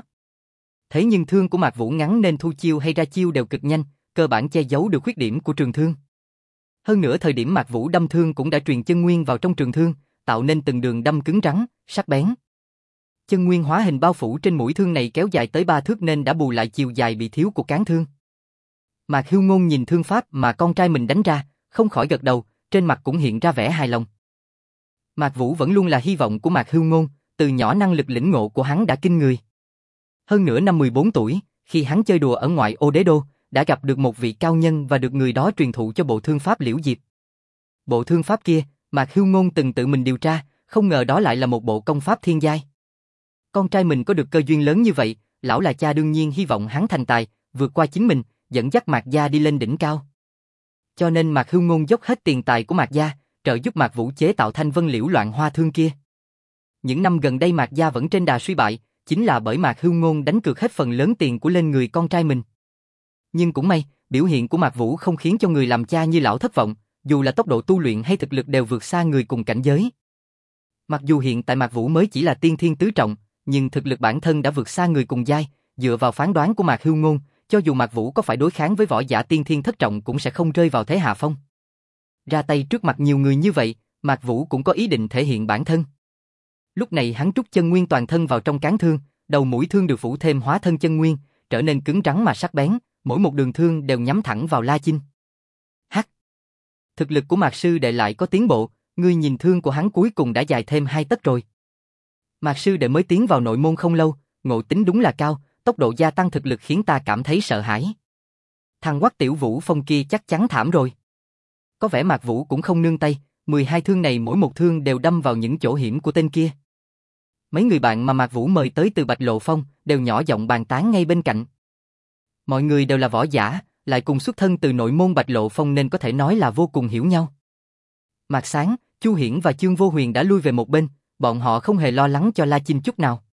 Thế nhưng thương của Mạc Vũ ngắn nên thu chiêu hay ra chiêu đều cực nhanh, cơ bản che giấu được khuyết điểm của trường thương. Hơn nữa thời điểm Mạc Vũ đâm thương cũng đã truyền chân nguyên vào trong trường thương, tạo nên từng đường đâm cứng rắn, sắc bén. Chân nguyên hóa hình bao phủ trên mũi thương này kéo dài tới ba thước nên đã bù lại chiều dài bị thiếu của cán thương. Mạc Hưu Ngôn nhìn thương pháp mà con trai mình đánh ra, không khỏi gật đầu, trên mặt cũng hiện ra vẻ hài lòng. Mạc Vũ vẫn luôn là hy vọng của Mạc Hưu Ngôn, từ nhỏ năng lực lĩnh ngộ của hắn đã kinh người. Hơn nữa năm mười bốn tuổi, khi hắn chơi đùa ở ngoại ô đế đô, đã gặp được một vị cao nhân và được người đó truyền thụ cho bộ thương pháp Liễu Diệp. Bộ thương pháp kia, Mạc Hưu Ngôn từng tự mình điều tra, không ngờ đó lại là một bộ công pháp thiên giai. Con trai mình có được cơ duyên lớn như vậy, lão là cha đương nhiên hy vọng hắn thành tài, vượt qua chính mình, dẫn dắt Mạc gia đi lên đỉnh cao. Cho nên Mạc Hưu Ngôn dốc hết tiền tài của Mạc gia, trợ giúp Mạc Vũ chế tạo thanh vân liễu loạn hoa thương kia. Những năm gần đây Mạc gia vẫn trên đà suy bại, chính là bởi Mạc Hưu Ngôn đánh cược hết phần lớn tiền của lên người con trai mình. Nhưng cũng may, biểu hiện của Mạc Vũ không khiến cho người làm cha như lão thất vọng, dù là tốc độ tu luyện hay thực lực đều vượt xa người cùng cảnh giới. Mặc dù hiện tại Mạc Vũ mới chỉ là tiên thiên tứ trọng, nhưng thực lực bản thân đã vượt xa người cùng giai, dựa vào phán đoán của Mạc Hưu Ngôn, cho dù Mạc Vũ có phải đối kháng với võ giả tiên thiên thất trọng cũng sẽ không rơi vào thế hạ phong. Ra tay trước mặt nhiều người như vậy, Mạc Vũ cũng có ý định thể hiện bản thân. Lúc này hắn trút chân nguyên toàn thân vào trong cán thương, đầu mũi thương được phủ thêm hóa thân chân nguyên, trở nên cứng rắn mà sắc bén, mỗi một đường thương đều nhắm thẳng vào La Chinh. Hắc! Thực lực của Mạc sư đệ lại có tiến bộ, ngươi nhìn thương của hắn cuối cùng đã dài thêm hai tấc rồi. Mạc sư đệ mới tiến vào nội môn không lâu, ngộ tính đúng là cao, tốc độ gia tăng thực lực khiến ta cảm thấy sợ hãi. Thằng Quắc Tiểu Vũ Phong kia chắc chắn thảm rồi. Có vẻ Mạc Vũ cũng không nương tay, mười hai thương này mỗi một thương đều đâm vào những chỗ hiểm của tên kia. Mấy người bạn mà Mạc Vũ mời tới từ Bạch Lộ Phong đều nhỏ giọng bàn tán ngay bên cạnh. Mọi người đều là võ giả, lại cùng xuất thân từ nội môn Bạch Lộ Phong nên có thể nói là vô cùng hiểu nhau. Mạc Sáng, Chu Hiển và Chương Vô Huyền đã lui về một bên, bọn họ không hề lo lắng cho La Chinh chút nào.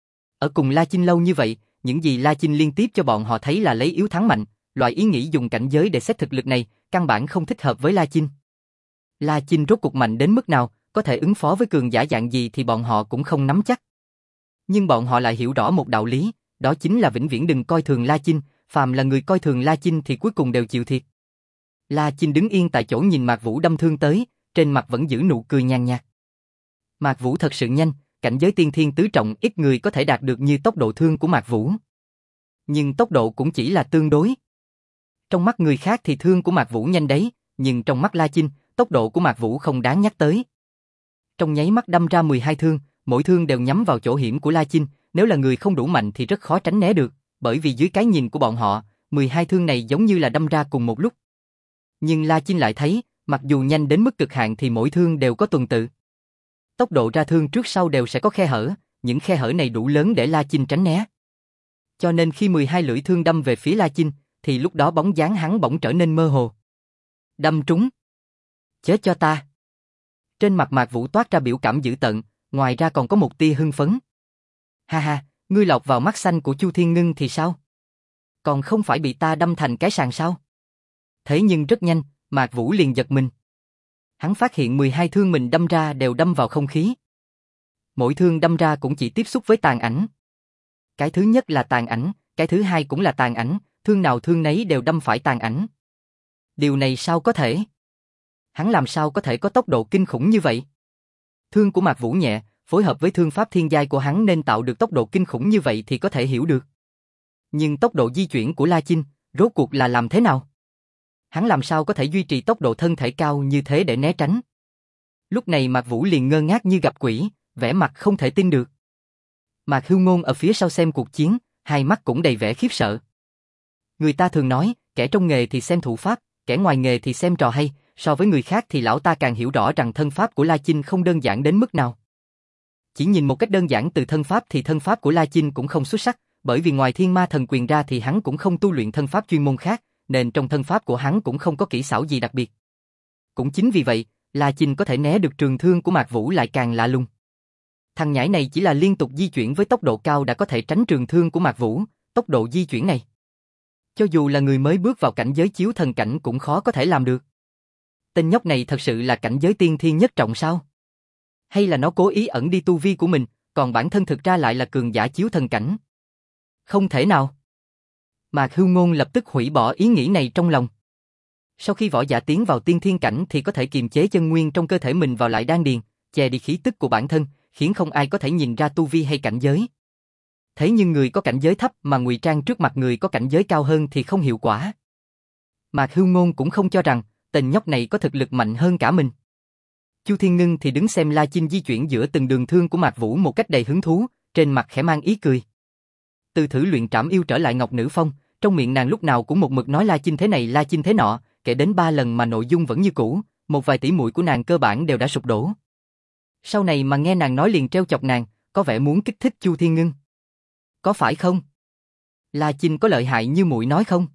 Ở cùng La Chinh lâu như vậy, những gì La Chinh liên tiếp cho bọn họ thấy là lấy yếu thắng mạnh, loại ý nghĩ dùng cảnh giới để xét thực lực này, căn bản không thích hợp với La Chinh. La Chinh rốt cuộc mạnh đến mức nào, có thể ứng phó với cường giả dạng gì thì bọn họ cũng không nắm chắc. Nhưng bọn họ lại hiểu rõ một đạo lý, đó chính là vĩnh viễn đừng coi thường La Chinh, phàm là người coi thường La Chinh thì cuối cùng đều chịu thiệt. La Chinh đứng yên tại chỗ nhìn Mạc Vũ đâm thương tới, trên mặt vẫn giữ nụ cười nhàn nhạt. Mạc Vũ thật sự nhanh, cảnh giới tiên thiên tứ trọng ít người có thể đạt được như tốc độ thương của Mạc Vũ. Nhưng tốc độ cũng chỉ là tương đối. Trong mắt người khác thì thương của Mạc Vũ nhanh đấy, nhưng trong mắt La Chinh, tốc độ của Mạc Vũ không đáng nhắc tới. Trong nháy mắt đâm ra mười hai thương, mỗi thương đều nhắm vào chỗ hiểm của La Chinh, nếu là người không đủ mạnh thì rất khó tránh né được, bởi vì dưới cái nhìn của bọn họ, mười hai thương này giống như là đâm ra cùng một lúc. Nhưng La Chinh lại thấy, mặc dù nhanh đến mức cực hạn thì mỗi thương đều có tuần tự. Tốc độ ra thương trước sau đều sẽ có khe hở, những khe hở này đủ lớn để La Chinh tránh né. Cho nên khi mười hai lưỡi thương đâm về phía La Chinh, thì lúc đó bóng dáng hắn bỗng trở nên mơ hồ. Đâm trúng. Chết cho ta. Trên mặt Mạc Vũ toát ra biểu cảm dữ tợn, ngoài ra còn có một tia hưng phấn. Ha ha, ngươi lọt vào mắt xanh của Chu Thiên Ngưng thì sao? Còn không phải bị ta đâm thành cái sàng sao? Thế nhưng rất nhanh, Mạc Vũ liền giật mình. Hắn phát hiện mười hai thương mình đâm ra đều đâm vào không khí. Mỗi thương đâm ra cũng chỉ tiếp xúc với tàn ảnh. Cái thứ nhất là tàn ảnh, cái thứ hai cũng là tàn ảnh, thương nào thương nấy đều đâm phải tàn ảnh. Điều này sao có thể? Hắn làm sao có thể có tốc độ kinh khủng như vậy? Thương của Mạc Vũ nhẹ, phối hợp với thương pháp thiên giai của hắn nên tạo được tốc độ kinh khủng như vậy thì có thể hiểu được. Nhưng tốc độ di chuyển của La Chinh, rốt cuộc là làm thế nào? Hắn làm sao có thể duy trì tốc độ thân thể cao như thế để né tránh? Lúc này Mạc Vũ liền ngơ ngác như gặp quỷ, vẻ mặt không thể tin được. Mạc Hưu Ngôn ở phía sau xem cuộc chiến, hai mắt cũng đầy vẻ khiếp sợ. Người ta thường nói, kẻ trong nghề thì xem thủ pháp, kẻ ngoài nghề thì xem trò hay, so với người khác thì lão ta càng hiểu rõ rằng thân pháp của La Chinh không đơn giản đến mức nào. Chỉ nhìn một cách đơn giản từ thân pháp thì thân pháp của La Chinh cũng không xuất sắc, bởi vì ngoài Thiên Ma Thần Quyền ra thì hắn cũng không tu luyện thân pháp chuyên môn khác, nên trong thân pháp của hắn cũng không có kỹ xảo gì đặc biệt. Cũng chính vì vậy, La Chinh có thể né được trường thương của Mạc Vũ lại càng lạ lùng. Thằng nhãi này chỉ là liên tục di chuyển với tốc độ cao đã có thể tránh trường thương của Mạc Vũ, tốc độ di chuyển này. Cho dù là người mới bước vào cảnh giới chiếu thần cảnh cũng khó có thể làm được. Tên nhóc này thật sự là cảnh giới tiên thiên nhất trọng sao? Hay là nó cố ý ẩn đi tu vi của mình, còn bản thân thực ra lại là cường giả chiếu thần cảnh? Không thể nào. Mạc Hưu Ngôn lập tức hủy bỏ ý nghĩ này trong lòng. Sau khi võ giả tiến vào tiên thiên cảnh thì có thể kiềm chế chân nguyên trong cơ thể mình vào lại đan điền, che đi khí tức của bản thân, khiến không ai có thể nhìn ra tu vi hay cảnh giới. Thế nhưng người có cảnh giới thấp mà ngụy trang trước mặt người có cảnh giới cao hơn thì không hiệu quả. Mạc Hưu Ngôn cũng không cho rằng tên nhóc này có thực lực mạnh hơn cả mình. Chu Thiên Ngưng thì đứng xem La Chinh di chuyển giữa từng đường thương của Mạc Vũ một cách đầy hứng thú, trên mặt khẽ mang ý cười. Từ thử luyện trảm yêu trở lại Ngọc Nữ Phong, trong miệng nàng lúc nào cũng một mực nói La Chinh thế này La Chinh thế nọ, kể đến ba lần mà nội dung vẫn như cũ, một vài tỷ muội của nàng cơ bản đều đã sụp đổ. Sau này mà nghe nàng nói liền trêu chọc nàng, có vẻ muốn kích thích Chu Thiên Ngưng. Có phải không? La Chinh có lợi hại như muội nói không?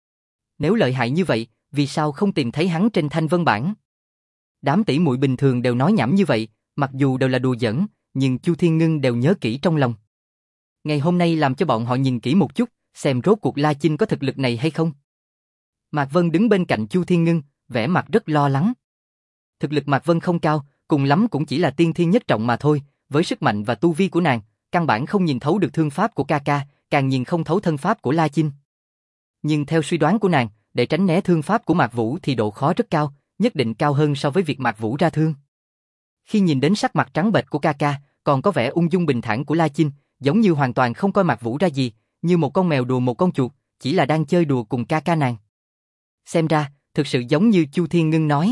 Nếu lợi hại như vậy, vì sao không tìm thấy hắn trên thanh vân bảng? Đám tỷ muội bình thường đều nói nhảm như vậy, mặc dù đều là đùa giỡn, nhưng Chu Thiên Ngưng đều nhớ kỹ trong lòng. Ngày hôm nay làm cho bọn họ nhìn kỹ một chút, xem rốt cuộc La Chinh có thực lực này hay không. Mạc Vân đứng bên cạnh Chu Thiên Ngưng, vẻ mặt rất lo lắng. Thực lực Mạc Vân không cao, cùng lắm cũng chỉ là tiên thiên nhất trọng mà thôi, với sức mạnh và tu vi của nàng, căn bản không nhìn thấu được thương pháp của ca ca, càng nhìn không thấu thân pháp của La Chinh. Nhưng theo suy đoán của nàng, để tránh né thương pháp của Mạc Vũ thì độ khó rất cao, nhất định cao hơn so với việc Mạc Vũ ra thương. Khi nhìn đến sắc mặt trắng bệch của ca ca, còn có vẻ ung dung bình thản của La Chinh, giống như hoàn toàn không coi Mạc Vũ ra gì, như một con mèo đùa một con chuột, chỉ là đang chơi đùa cùng ca ca nàng. Xem ra, thực sự giống như Chu Thiên Ngưng nói.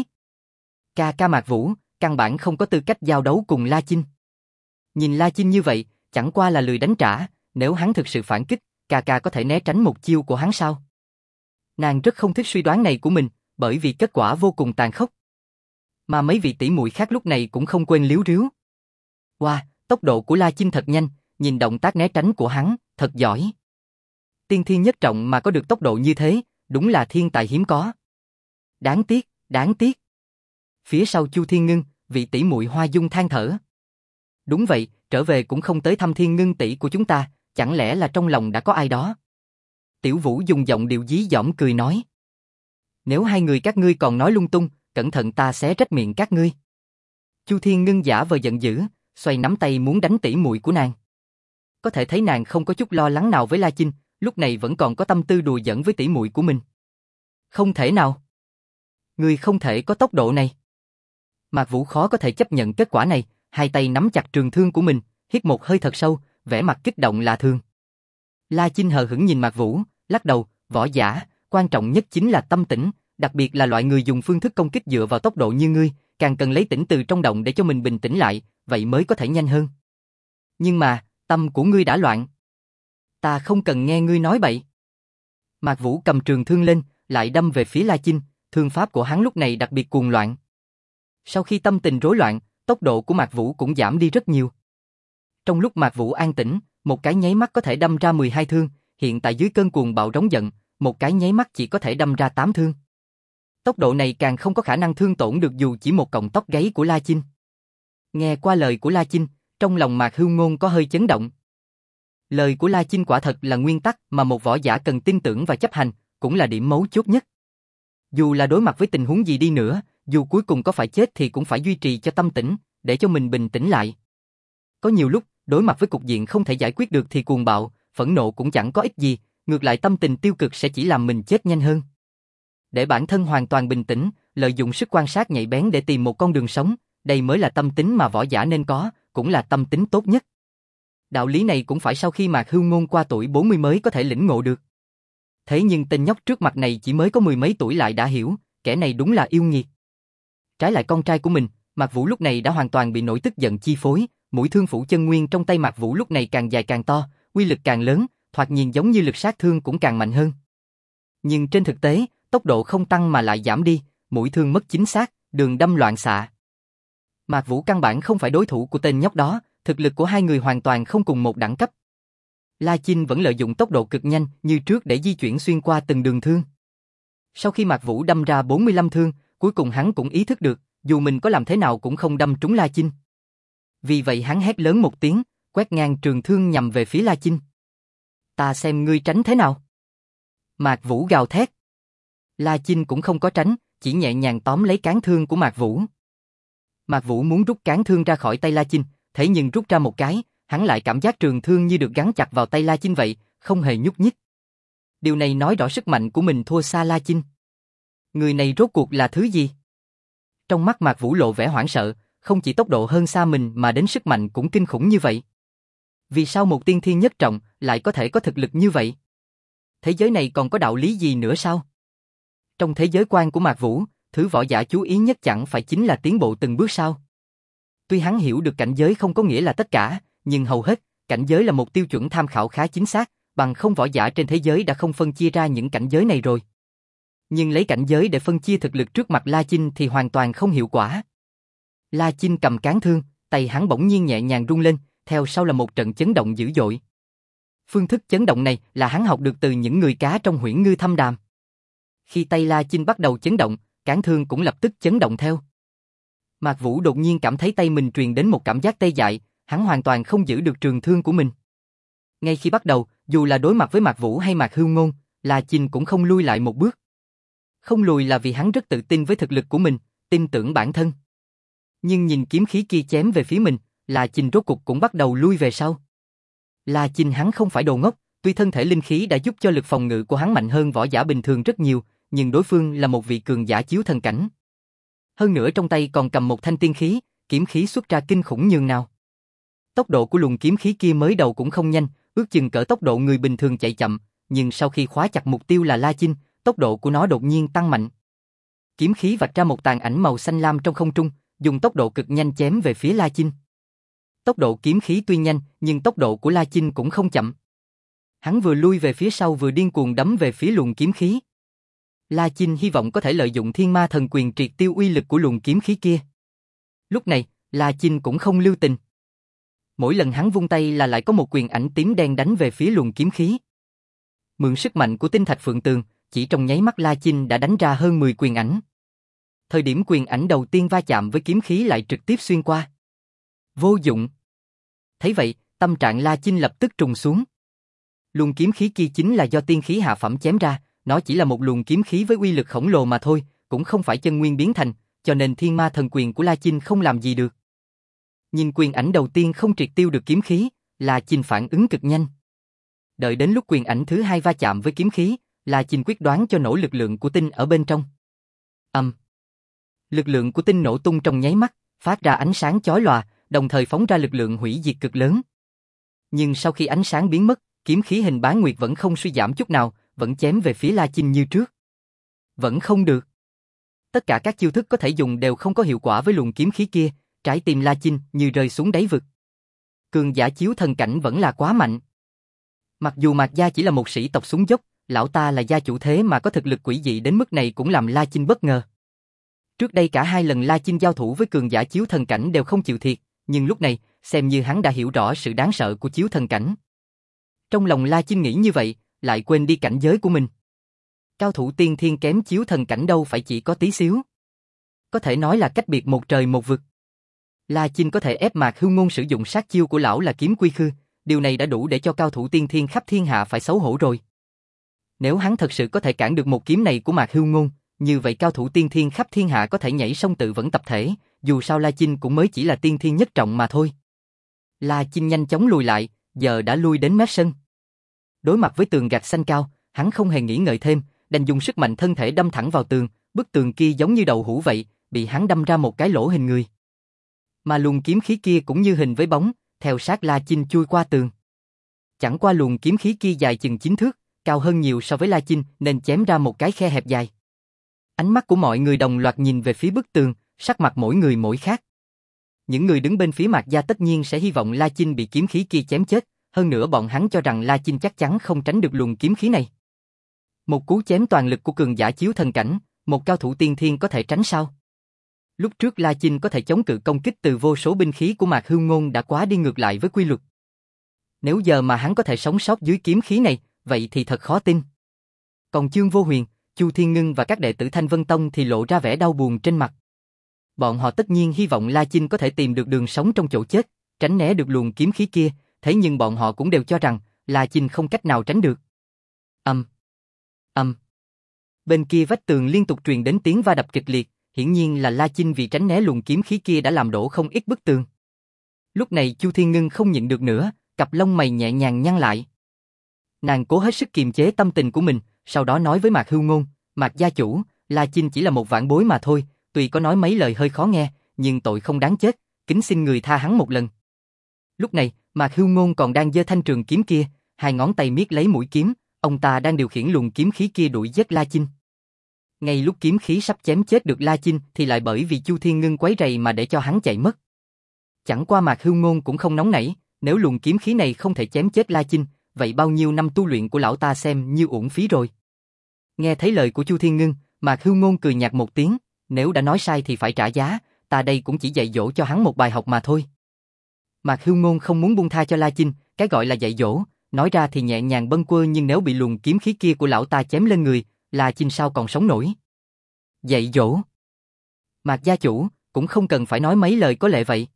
Ca ca Mạc Vũ, căn bản không có tư cách giao đấu cùng La Chinh. Nhìn La Chinh như vậy, chẳng qua là lười đánh trả, nếu hắn thực sự phản kích, ca ca có thể né tránh một chiêu của hắn sao? Nàng rất không thích suy đoán này của mình, bởi vì kết quả vô cùng tàn khốc. Mà mấy vị tỷ muội khác lúc này cũng không quên liếu riếu. Wow, tốc độ của La Chinh thật nhanh, nhìn động tác né tránh của hắn, thật giỏi. Tiên thiên nhất trọng mà có được tốc độ như thế, đúng là thiên tài hiếm có. Đáng tiếc, đáng tiếc. Phía sau Chu Thiên Ngưng, vị tỷ muội Hoa Dung than thở. Đúng vậy, trở về cũng không tới thăm Thiên Ngưng tỷ của chúng ta, chẳng lẽ là trong lòng đã có ai đó? Tiểu Vũ dùng giọng điệu dí dỏm cười nói. Nếu hai người các ngươi còn nói lung tung, cẩn thận ta xé rách miệng các ngươi. Chu Thiên Ngưng giả vờ giận dữ, xoay nắm tay muốn đánh tỷ muội của nàng. Có thể thấy nàng không có chút lo lắng nào với La Chinh, lúc này vẫn còn có tâm tư đùa giỡn với tỷ muội của mình. Không thể nào. Ngươi không thể có tốc độ này. Mạc Vũ khó có thể chấp nhận kết quả này, hai tay nắm chặt trường thương của mình, hít một hơi thật sâu, vẻ mặt kích động lạ thường. La Chinh hờ hững nhìn Mạc Vũ, lắc đầu, võ giả, quan trọng nhất chính là tâm tĩnh, đặc biệt là loại người dùng phương thức công kích dựa vào tốc độ như ngươi, càng cần lấy tĩnh từ trong động để cho mình bình tĩnh lại, vậy mới có thể nhanh hơn. Nhưng mà, tâm của ngươi đã loạn. Ta không cần nghe ngươi nói bậy. Mạc Vũ cầm trường thương lên, lại đâm về phía La Chinh, thương pháp của hắn lúc này đặc biệt cuồng loạn. Sau khi tâm tình rối loạn, tốc độ của Mạc Vũ cũng giảm đi rất nhiều. Trong lúc Mạc Vũ an tĩnh, một cái nháy mắt có thể đâm ra mười hai thương, hiện tại dưới cơn cuồng bạo rống giận, một cái nháy mắt chỉ có thể đâm ra tám thương. Tốc độ này càng không có khả năng thương tổn được dù chỉ một cọng tóc gáy của La Chinh. Nghe qua lời của La Chinh, trong lòng Mạc Hưu Ngôn có hơi chấn động. Lời của La Chinh quả thật là nguyên tắc mà một võ giả cần tin tưởng và chấp hành, cũng là điểm mấu chốt nhất. Dù là đối mặt với tình huống gì đi nữa, dù cuối cùng có phải chết thì cũng phải duy trì cho tâm tĩnh, để cho mình bình tĩnh lại. Có nhiều lúc, đối mặt với cục diện không thể giải quyết được thì cuồng bạo, phẫn nộ cũng chẳng có ích gì, ngược lại tâm tình tiêu cực sẽ chỉ làm mình chết nhanh hơn. Để bản thân hoàn toàn bình tĩnh, lợi dụng sức quan sát nhạy bén để tìm một con đường sống, đây mới là tâm tính mà võ giả nên có, cũng là tâm tính tốt nhất. Đạo lý này cũng phải sau khi Mạc Hưu Ngôn qua tuổi bốn mươi mới có thể lĩnh ngộ được. Thế nhưng tên nhóc trước mặt này chỉ mới có mười mấy tuổi lại đã hiểu, kẻ này đúng là yêu nghiệt. Trái lại con trai của mình, Mạc Vũ lúc này đã hoàn toàn bị nỗi tức giận chi phối, mũi thương phủ chân nguyên trong tay Mạc Vũ lúc này càng dài càng to, uy lực càng lớn, thoạt nhìn giống như lực sát thương cũng càng mạnh hơn. Nhưng trên thực tế, tốc độ không tăng mà lại giảm đi, mũi thương mất chính xác, đường đâm loạn xạ. Mạc Vũ căn bản không phải đối thủ của tên nhóc đó, thực lực của hai người hoàn toàn không cùng một đẳng cấp. La Chinh vẫn lợi dụng tốc độ cực nhanh như trước để di chuyển xuyên qua từng đường thương. Sau khi Mạc Vũ đâm ra bốn mươi lăm thương, cuối cùng hắn cũng ý thức được, dù mình có làm thế nào cũng không đâm trúng La Chinh. Vì vậy hắn hét lớn một tiếng, quét ngang trường thương nhằm về phía La Chinh. Ta xem ngươi tránh thế nào. Mạc Vũ gào thét. La Chinh cũng không có tránh, chỉ nhẹ nhàng tóm lấy cán thương của Mạc Vũ. Mạc Vũ muốn rút cán thương ra khỏi tay La Chinh, thế nhưng rút ra một cái, hắn lại cảm giác trường thương như được gắn chặt vào tay La Chinh vậy, không hề nhúc nhích. Điều này nói rõ sức mạnh của mình thua xa La Chinh. Người này rốt cuộc là thứ gì? Trong mắt Mạc Vũ lộ vẻ hoảng sợ, không chỉ tốc độ hơn xa mình mà đến sức mạnh cũng kinh khủng như vậy. Vì sao một tiên thiên nhất trọng lại có thể có thực lực như vậy? Thế giới này còn có đạo lý gì nữa sao? Trong thế giới quan của Mạc Vũ, thứ võ giả chú ý nhất chẳng phải chính là tiến bộ từng bước sao? Tuy hắn hiểu được cảnh giới không có nghĩa là tất cả, nhưng hầu hết, cảnh giới là một tiêu chuẩn tham khảo khá chính xác, bằng không võ giả trên thế giới đã không phân chia ra những cảnh giới này rồi. Nhưng lấy cảnh giới để phân chia thực lực trước mặt La Chinh thì hoàn toàn không hiệu quả. La Chinh cầm cán thương, tay hắn bỗng nhiên nhẹ nhàng rung lên, theo sau là một trận chấn động dữ dội. Phương thức chấn động này là hắn học được từ những người cá trong Huyễn Ngư Thâm Đàm. Khi tay La Chinh bắt đầu chấn động, cán thương cũng lập tức chấn động theo. Mạc Vũ đột nhiên cảm thấy tay mình truyền đến một cảm giác tê dại, hắn hoàn toàn không giữ được trường thương của mình. Ngay khi bắt đầu, dù là đối mặt với Mạc Vũ hay Mạc Hưu Ngôn, La Chinh cũng không lui lại một bước. Không lùi là vì hắn rất tự tin với thực lực của mình, tin tưởng bản thân. Nhưng nhìn kiếm khí kia chém về phía mình, La Chinh rốt cục cũng bắt đầu lui về sau. La Chinh hắn không phải đồ ngốc, tuy thân thể linh khí đã giúp cho lực phòng ngự của hắn mạnh hơn võ giả bình thường rất nhiều, nhưng đối phương là một vị cường giả chiếu thần cảnh. Hơn nữa trong tay còn cầm một thanh tiên khí, kiếm khí xuất ra kinh khủng nhường nào. Tốc độ của luồng kiếm khí kia mới đầu cũng không nhanh, ước chừng cỡ tốc độ người bình thường chạy chậm, nhưng sau khi khóa chặt mục tiêu là La Chinh, tốc độ của nó đột nhiên tăng mạnh. Kiếm khí vạch ra một tàn ảnh màu xanh lam trong không trung, dùng tốc độ cực nhanh chém về phía La Chinh. Tốc độ kiếm khí tuy nhanh, nhưng tốc độ của La Chinh cũng không chậm. Hắn vừa lui về phía sau vừa điên cuồng đấm về phía luồng kiếm khí. La Chinh hy vọng có thể lợi dụng Thiên Ma Thần Quyền triệt tiêu uy lực của luồng kiếm khí kia. Lúc này, La Chinh cũng không lưu tình. Mỗi lần hắn vung tay là lại có một quyền ảnh tím đen đánh về phía luồng kiếm khí. Mượn sức mạnh của tinh thạch phượng tường, chỉ trong nháy mắt La Chinh đã đánh ra hơn mười quyền ảnh. Thời điểm quyền ảnh đầu tiên va chạm với kiếm khí lại trực tiếp xuyên qua. Vô dụng. Thấy vậy, tâm trạng La Chinh lập tức trùng xuống. Luồng kiếm khí kia chính là do tiên khí hạ phẩm chém ra, nó chỉ là một luồng kiếm khí với uy lực khổng lồ mà thôi, cũng không phải chân nguyên biến thành, cho nên Thiên Ma Thần Quyền của La Chinh không làm gì được. Nhưng quyền ảnh đầu tiên không triệt tiêu được kiếm khí, La Chinh phản ứng cực nhanh. Đợi đến lúc quyền ảnh thứ hai va chạm với kiếm khí, La Chinh quyết đoán cho nổ lực lượng của tinh ở bên trong. Âm. Um. Lực lượng của tinh nổ tung trong nháy mắt, phát ra ánh sáng chói lòa, đồng thời phóng ra lực lượng hủy diệt cực lớn. Nhưng sau khi ánh sáng biến mất, kiếm khí hình bán nguyệt vẫn không suy giảm chút nào, vẫn chém về phía La Chinh như trước. Vẫn không được. Tất cả các chiêu thức có thể dùng đều không có hiệu quả với luồng kiếm khí kia, trái tim La Chinh như rơi xuống đáy vực. Cường giả chiếu thần cảnh vẫn là quá mạnh. Mặc dù Mạc gia chỉ là một sĩ tộc xuống dốc, lão ta là gia chủ thế mà có thực lực quỷ dị đến mức này cũng làm La Chinh bất ngờ. Trước đây cả hai lần La Chinh giao thủ với cường giả chiếu thần cảnh đều không chịu thiệt, nhưng lúc này, xem như hắn đã hiểu rõ sự đáng sợ của chiếu thần cảnh. Trong lòng La Chinh nghĩ như vậy, lại quên đi cảnh giới của mình. Cao thủ tiên thiên kém chiếu thần cảnh đâu phải chỉ có tí xíu. Có thể nói là cách biệt một trời một vực. La Chinh có thể ép Mạc Hưu Ngôn sử dụng sát chiêu của lão là kiếm quy khư, điều này đã đủ để cho cao thủ tiên thiên khắp thiên hạ phải xấu hổ rồi. Nếu hắn thật sự có thể cản được một kiếm này của Mạc Hưu Ngôn, như vậy cao thủ tiên thiên khắp thiên hạ có thể nhảy sông tự vẫn tập thể, dù sao La Chinh cũng mới chỉ là tiên thiên nhất trọng mà thôi. La Chinh nhanh chóng lùi lại, giờ đã lui đến mép sân. Đối mặt với tường gạch xanh cao, hắn không hề nghĩ ngợi thêm, đành dùng sức mạnh thân thể đâm thẳng vào tường, bức tường kia giống như đầu hũ vậy, bị hắn đâm ra một cái lỗ hình người. Mà luồng kiếm khí kia cũng như hình với bóng, theo sát La Chinh chui qua tường. Chẳng qua luồng kiếm khí kia dài chừng chín thước, cao hơn nhiều so với La Chinh nên chém ra một cái khe hẹp dài. Ánh mắt của mọi người đồng loạt nhìn về phía bức tường, sắc mặt mỗi người mỗi khác. Những người đứng bên phía Mạc gia tất nhiên sẽ hy vọng La Chinh bị kiếm khí kia chém chết, hơn nữa bọn hắn cho rằng La Chinh chắc chắn không tránh được luồng kiếm khí này. Một cú chém toàn lực của cường giả chiếu thần cảnh, một cao thủ tiên thiên có thể tránh sao? Lúc trước La Chinh có thể chống cự công kích từ vô số binh khí của Mạc Hưu Ngôn đã quá đi ngược lại với quy luật. Nếu giờ mà hắn có thể sống sót dưới kiếm khí này, vậy thì thật khó tin. Còn Chương Vô Huyền, Chu Thiên Ngưng và các đệ tử Thanh Vân Tông thì lộ ra vẻ đau buồn trên mặt. Bọn họ tất nhiên hy vọng La Chinh có thể tìm được đường sống trong chỗ chết, tránh né được luồng kiếm khí kia, thế nhưng bọn họ cũng đều cho rằng La Chinh không cách nào tránh được. Ầm, ầm. Bên kia vách tường liên tục truyền đến tiếng va đập kịch liệt, hiển nhiên là La Chinh vì tránh né luồng kiếm khí kia đã làm đổ không ít bức tường. Lúc này Chu Thiên Ngưng không nhịn được nữa, cặp lông mày nhẹ nhàng nhăn lại. Nàng cố hết sức kiềm chế tâm tình của mình, sau đó nói với Mạc Hưu Ngôn, Mạc gia chủ, La Chinh chỉ là một vãn bối mà thôi, tuy có nói mấy lời hơi khó nghe, nhưng tội không đáng chết, kính xin người tha hắn một lần. Lúc này, Mạc Hưu Ngôn còn đang giơ thanh trường kiếm kia, hai ngón tay miết lấy mũi kiếm, ông ta đang điều khiển luồng kiếm khí kia đuổi giết La Chinh. Ngay lúc kiếm khí sắp chém chết được La Chinh thì lại bởi vì Chu Thiên Ngưng quấy rầy mà để cho hắn chạy mất. Chẳng qua Mạc Hưu Ngôn cũng không nóng nảy, nếu luồng kiếm khí này không thể chém chết La Chinh, vậy bao nhiêu năm tu luyện của lão ta xem như uổng phí rồi. Nghe thấy lời của Chu Thiên Ngưng, Mạc Hưu Ngôn cười nhạt một tiếng, nếu đã nói sai thì phải trả giá, ta đây cũng chỉ dạy dỗ cho hắn một bài học mà thôi. Mạc Hưu Ngôn không muốn buông tha cho La Chinh, cái gọi là dạy dỗ, nói ra thì nhẹ nhàng bâng quơ nhưng nếu bị luồng kiếm khí kia của lão ta chém lên người, La Chinh sao còn sống nổi. Dạy dỗ. Mạc gia chủ, cũng không cần phải nói mấy lời có lệ vậy.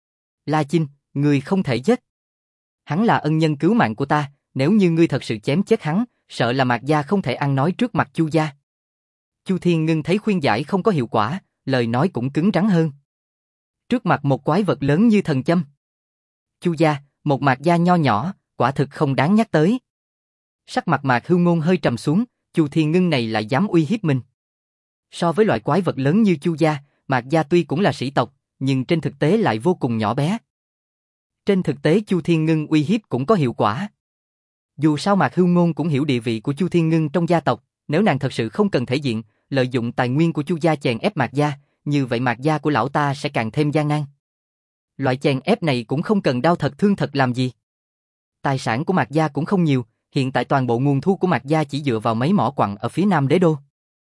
La Chinh, ngươi không thể giết. Hắn là ân nhân cứu mạng của ta, nếu như ngươi thật sự chém chết hắn, sợ là Mạc gia không thể ăn nói trước mặt Chu gia. Chu Thiên Ngưng thấy khuyên giải không có hiệu quả, lời nói cũng cứng rắn hơn. Trước mặt một quái vật lớn như thần châm. Chu gia, một Mạc gia nho nhỏ, quả thực không đáng nhắc tới. Sắc mặt Mạc Hưu Ngôn hơi trầm xuống, Chu Thiên Ngưng này lại dám uy hiếp mình. So với loại quái vật lớn như Chu gia, Mạc gia tuy cũng là sĩ tộc, nhưng trên thực tế lại vô cùng nhỏ bé. Trên thực tế Chu Thiên Ngưng uy hiếp cũng có hiệu quả. Dù sao Mạc Hưu Ngôn cũng hiểu địa vị của Chu Thiên Ngưng trong gia tộc, nếu nàng thật sự không cần thể diện, lợi dụng tài nguyên của Chu gia chèn ép Mạc gia, như vậy Mạc gia của lão ta sẽ càng thêm gian nan. Loại chèn ép này cũng không cần đau thật thương thật làm gì. Tài sản của Mạc gia cũng không nhiều, hiện tại toàn bộ nguồn thu của Mạc gia chỉ dựa vào mấy mỏ quặng ở phía nam đế đô.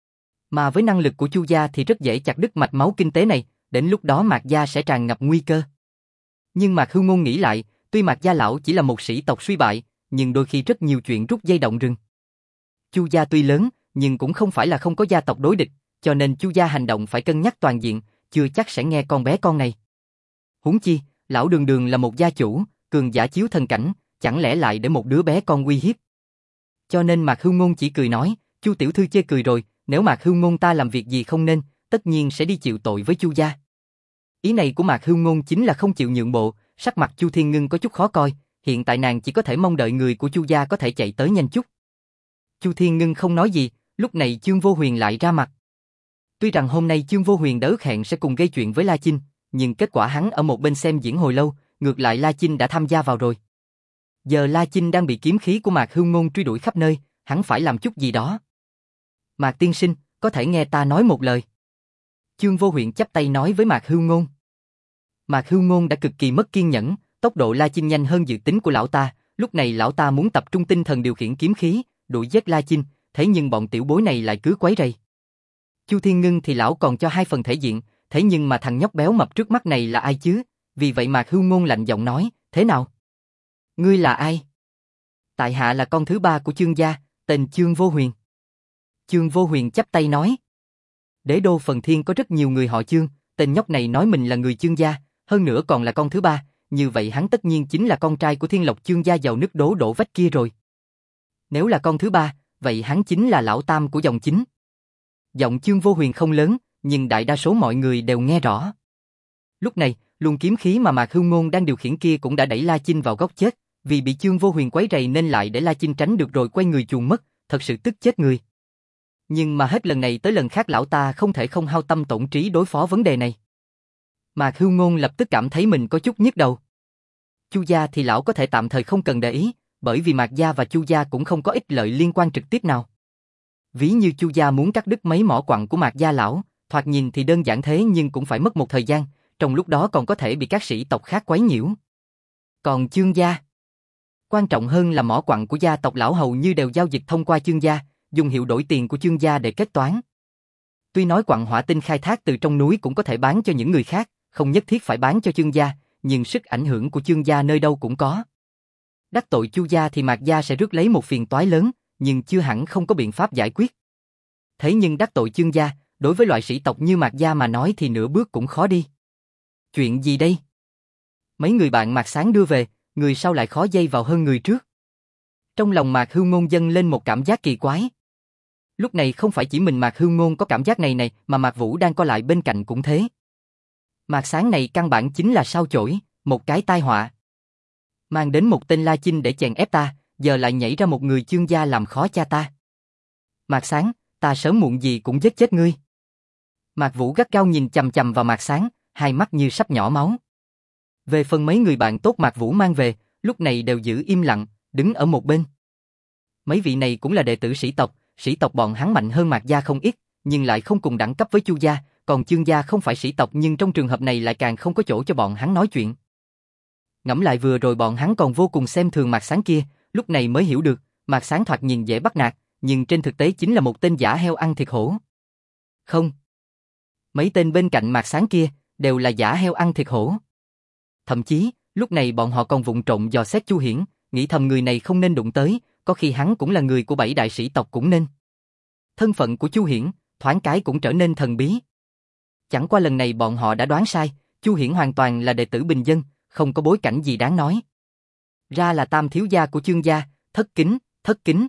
Mà với năng lực của Chu gia thì rất dễ chặt đứt mạch máu kinh tế này, đến lúc đó Mạc gia sẽ tràn ngập nguy cơ. Nhưng Mạc Hưu Ngôn nghĩ lại, tuy Mạc gia lão chỉ là một sĩ tộc suy bại, nhưng đôi khi rất nhiều chuyện rút dây động rừng. Chu gia tuy lớn, nhưng cũng không phải là không có gia tộc đối địch, cho nên Chu gia hành động phải cân nhắc toàn diện, chưa chắc sẽ nghe con bé con này. Huống chi, lão Đường Đường là một gia chủ, cường giả chiếu thần cảnh, chẳng lẽ lại để một đứa bé con uy hiếp. Cho nên Mạc Hưu Ngôn chỉ cười nói, Chu tiểu thư chê cười rồi, nếu Mạc Hưu Ngôn ta làm việc gì không nên, tất nhiên sẽ đi chịu tội với Chu gia. Ý này của Mạc Hưu Ngôn chính là không chịu nhượng bộ, sắc mặt Chu Thiên Ngưng có chút khó coi, hiện tại nàng chỉ có thể mong đợi người của Chu gia có thể chạy tới nhanh chút. Chu Thiên Ngưng không nói gì, lúc này Chương Vô Huyền lại ra mặt. Tuy rằng hôm nay Chương Vô Huyền đã ước hẹn sẽ cùng gây chuyện với La Chinh, nhưng kết quả hắn ở một bên xem diễn hồi lâu, ngược lại La Chinh đã tham gia vào rồi. Giờ La Chinh đang bị kiếm khí của Mạc Hưu Ngôn truy đuổi khắp nơi, hắn phải làm chút gì đó. Mạc tiên sinh, có thể nghe ta nói một lời. Chương Vô Huyện chắp tay nói với Mạc Hưu Ngôn. Mạc Hưu Ngôn đã cực kỳ mất kiên nhẫn, tốc độ La Chinh nhanh hơn dự tính của lão ta, lúc này lão ta muốn tập trung tinh thần điều khiển kiếm khí, đuổi giết La Chinh, thế nhưng bọn tiểu bối này lại cứ quấy rầy. Chu Thiên Ngưng thì lão còn cho hai phần thể diện, thế nhưng mà thằng nhóc béo mập trước mắt này là ai chứ? Vì vậy Mạc Hưu Ngôn lạnh giọng nói, thế nào? Ngươi là ai? Tại hạ là con thứ ba của Chương gia, tên Chương Vô Huyền. Chương Vô Huyền chắp tay nói. Đế đô Phần Thiên có rất nhiều người họ Chương, tên nhóc này nói mình là người Chương gia, hơn nữa còn là con thứ ba, như vậy hắn tất nhiên chính là con trai của Thiên Lộc Chương gia giàu nứt đố đổ vách kia rồi. Nếu là con thứ ba, vậy hắn chính là lão tam của dòng chính. Giọng Chương Vô Huyền không lớn, nhưng đại đa số mọi người đều nghe rõ. Lúc này, luồng kiếm khí mà Mạc Hưu Ngôn đang điều khiển kia cũng đã đẩy La Chinh vào góc chết, vì bị Chương Vô Huyền quấy rầy nên lại để La Chinh tránh được rồi quay người chuồn mất, thật sự tức chết người. Nhưng mà hết lần này tới lần khác lão ta không thể không hao tâm tổn trí đối phó vấn đề này. Mạc Hưu Ngôn lập tức cảm thấy mình có chút nhức đầu. Chu gia thì lão có thể tạm thời không cần để ý, bởi vì Mạc gia và Chu gia cũng không có ích lợi liên quan trực tiếp nào. Ví như Chu gia muốn cắt đứt mấy mỏ quặng của Mạc gia lão, thoạt nhìn thì đơn giản thế nhưng cũng phải mất một thời gian, trong lúc đó còn có thể bị các sĩ tộc khác quấy nhiễu. Còn Chương gia, quan trọng hơn là mỏ quặng của gia tộc lão hầu như đều giao dịch thông qua Chương gia, dùng hiệu đổi tiền của Chương gia để kết toán. Tuy nói quặng hỏa tinh khai thác từ trong núi cũng có thể bán cho những người khác, không nhất thiết phải bán cho Chương gia, nhưng sức ảnh hưởng của Chương gia nơi đâu cũng có. Đắc tội Chu gia thì Mạc gia sẽ rước lấy một phiền toái lớn, nhưng chưa hẳn không có biện pháp giải quyết. Thế nhưng đắc tội Chương gia, đối với loại sĩ tộc như Mạc gia mà nói thì nửa bước cũng khó đi. Chuyện gì đây? Mấy người bạn Mạc Sáng đưa về, người sau lại khó dây vào hơn người trước. Trong lòng Mạc Hưu Ngôn dâng lên một cảm giác kỳ quái. Lúc này không phải chỉ mình Mạc Hưu Ngôn có cảm giác này này, mà Mạc Vũ đang co lại bên cạnh cũng thế. Mạc Sáng này căn bản chính là sao chổi, một cái tai họa. Mang đến một tên La Chinh để chèn ép ta, giờ lại nhảy ra một người Chương gia làm khó cha ta. Mạc Sáng, ta sớm muộn gì cũng giết chết ngươi. Mạc Vũ gắt gao nhìn chằm chằm vào Mạc Sáng, hai mắt như sắp nhỏ máu. Về phần mấy người bạn tốt Mạc Vũ mang về, lúc này đều giữ im lặng, đứng ở một bên. Mấy vị này cũng là đệ tử sĩ tộc, sĩ tộc bọn hắn mạnh hơn Mạc gia không ít, nhưng lại không cùng đẳng cấp với Chu gia, còn Chương gia không phải sĩ tộc nhưng trong trường hợp này lại càng không có chỗ cho bọn hắn nói chuyện. Ngẫm lại vừa rồi bọn hắn còn vô cùng xem thường Mạc Sáng kia, lúc này mới hiểu được, Mạc Sáng thoạt nhìn dễ bắt nạt, nhưng trên thực tế chính là một tên giả heo ăn thịt hổ. Không. Mấy tên bên cạnh Mạc Sáng kia, đều là giả heo ăn thịt hổ. Thậm chí, lúc này bọn họ còn vụng trộm dò xét Chu Hiển, nghĩ thầm người này không nên đụng tới, có khi hắn cũng là người của bảy đại sĩ tộc cũng nên. Thân phận của Chu Hiển, thoáng cái cũng trở nên thần bí. Chẳng qua lần này bọn họ đã đoán sai, Chu Hiển hoàn toàn là đệ tử bình dân, không có bối cảnh gì đáng nói. Ra là tam thiếu gia của Chương gia, thất kính, thất kính.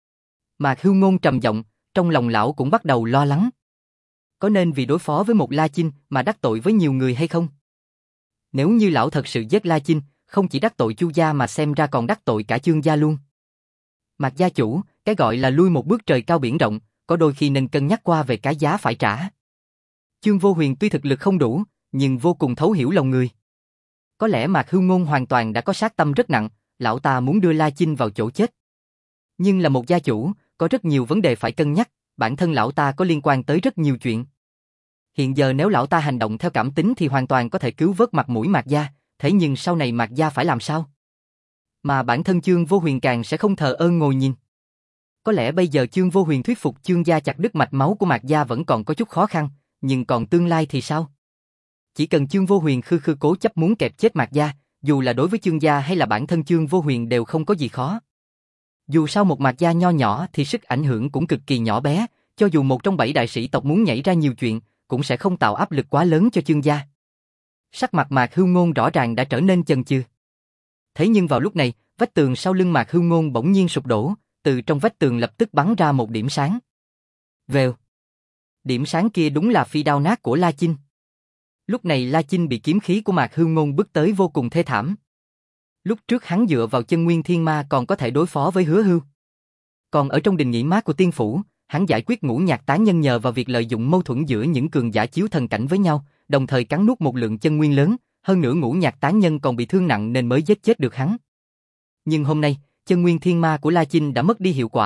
Mạc Hưu Ngôn trầm giọng, trong lòng lão cũng bắt đầu lo lắng. Có nên vì đối phó với một La Chinh mà đắc tội với nhiều người hay không? Nếu như lão thật sự giết La Chinh, không chỉ đắc tội Chu gia mà xem ra còn đắc tội cả Chương gia luôn. Mạc gia chủ, cái gọi là lui một bước trời cao biển rộng, có đôi khi nên cân nhắc qua về cái giá phải trả. Chương Vô Huyền tuy thực lực không đủ, nhưng vô cùng thấu hiểu lòng người. Có lẽ Mạc Hưu Ngôn hoàn toàn đã có sát tâm rất nặng, lão ta muốn đưa La Chinh vào chỗ chết. Nhưng là một gia chủ, có rất nhiều vấn đề phải cân nhắc, bản thân lão ta có liên quan tới rất nhiều chuyện. Hiện giờ nếu lão ta hành động theo cảm tính thì hoàn toàn có thể cứu vớt mặt mũi Mạc gia, thế nhưng sau này Mạc gia phải làm sao? Mà bản thân Chương Vô Huyền càng sẽ không thờ ơ ngồi nhìn. Có lẽ bây giờ Chương Vô Huyền thuyết phục Chương gia chặt đứt mạch máu của Mạc gia vẫn còn có chút khó khăn, nhưng còn tương lai thì sao? Chỉ cần Chương Vô Huyền khư khư cố chấp muốn kẹp chết Mạc gia, dù là đối với Chương gia hay là bản thân Chương Vô Huyền đều không có gì khó. Dù sao một Mạc gia nho nhỏ thì sức ảnh hưởng cũng cực kỳ nhỏ bé, cho dù một trong bảy đại sĩ tộc muốn nhảy ra nhiều chuyện, cũng sẽ không tạo áp lực quá lớn cho Chương gia. Sắc mặt Mạc Hưu Ngôn rõ ràng đã trở nên chần chừ. Thế nhưng vào lúc này, vách tường sau lưng Mạc Hưu Ngôn bỗng nhiên sụp đổ, từ trong vách tường lập tức bắn ra một điểm sáng. Vèo. Điểm sáng kia đúng là phi đao nát của La Chinh. Lúc này La Chinh bị kiếm khí của Mạc Hưu Ngôn bức tới vô cùng thê thảm. Lúc trước hắn dựa vào chân nguyên thiên ma còn có thể đối phó với Hứa Hưu. Còn ở trong đình nghỉ mát của tiên phủ, hắn giải quyết ngũ nhạc tán nhân nhờ vào việc lợi dụng mâu thuẫn giữa những cường giả chiếu thần cảnh với nhau, đồng thời cắn nuốt một lượng chân nguyên lớn, hơn nữa ngũ nhạc tán nhân còn bị thương nặng nên mới giết chết được hắn. Nhưng hôm nay, chân nguyên thiên ma của La Chinh đã mất đi hiệu quả,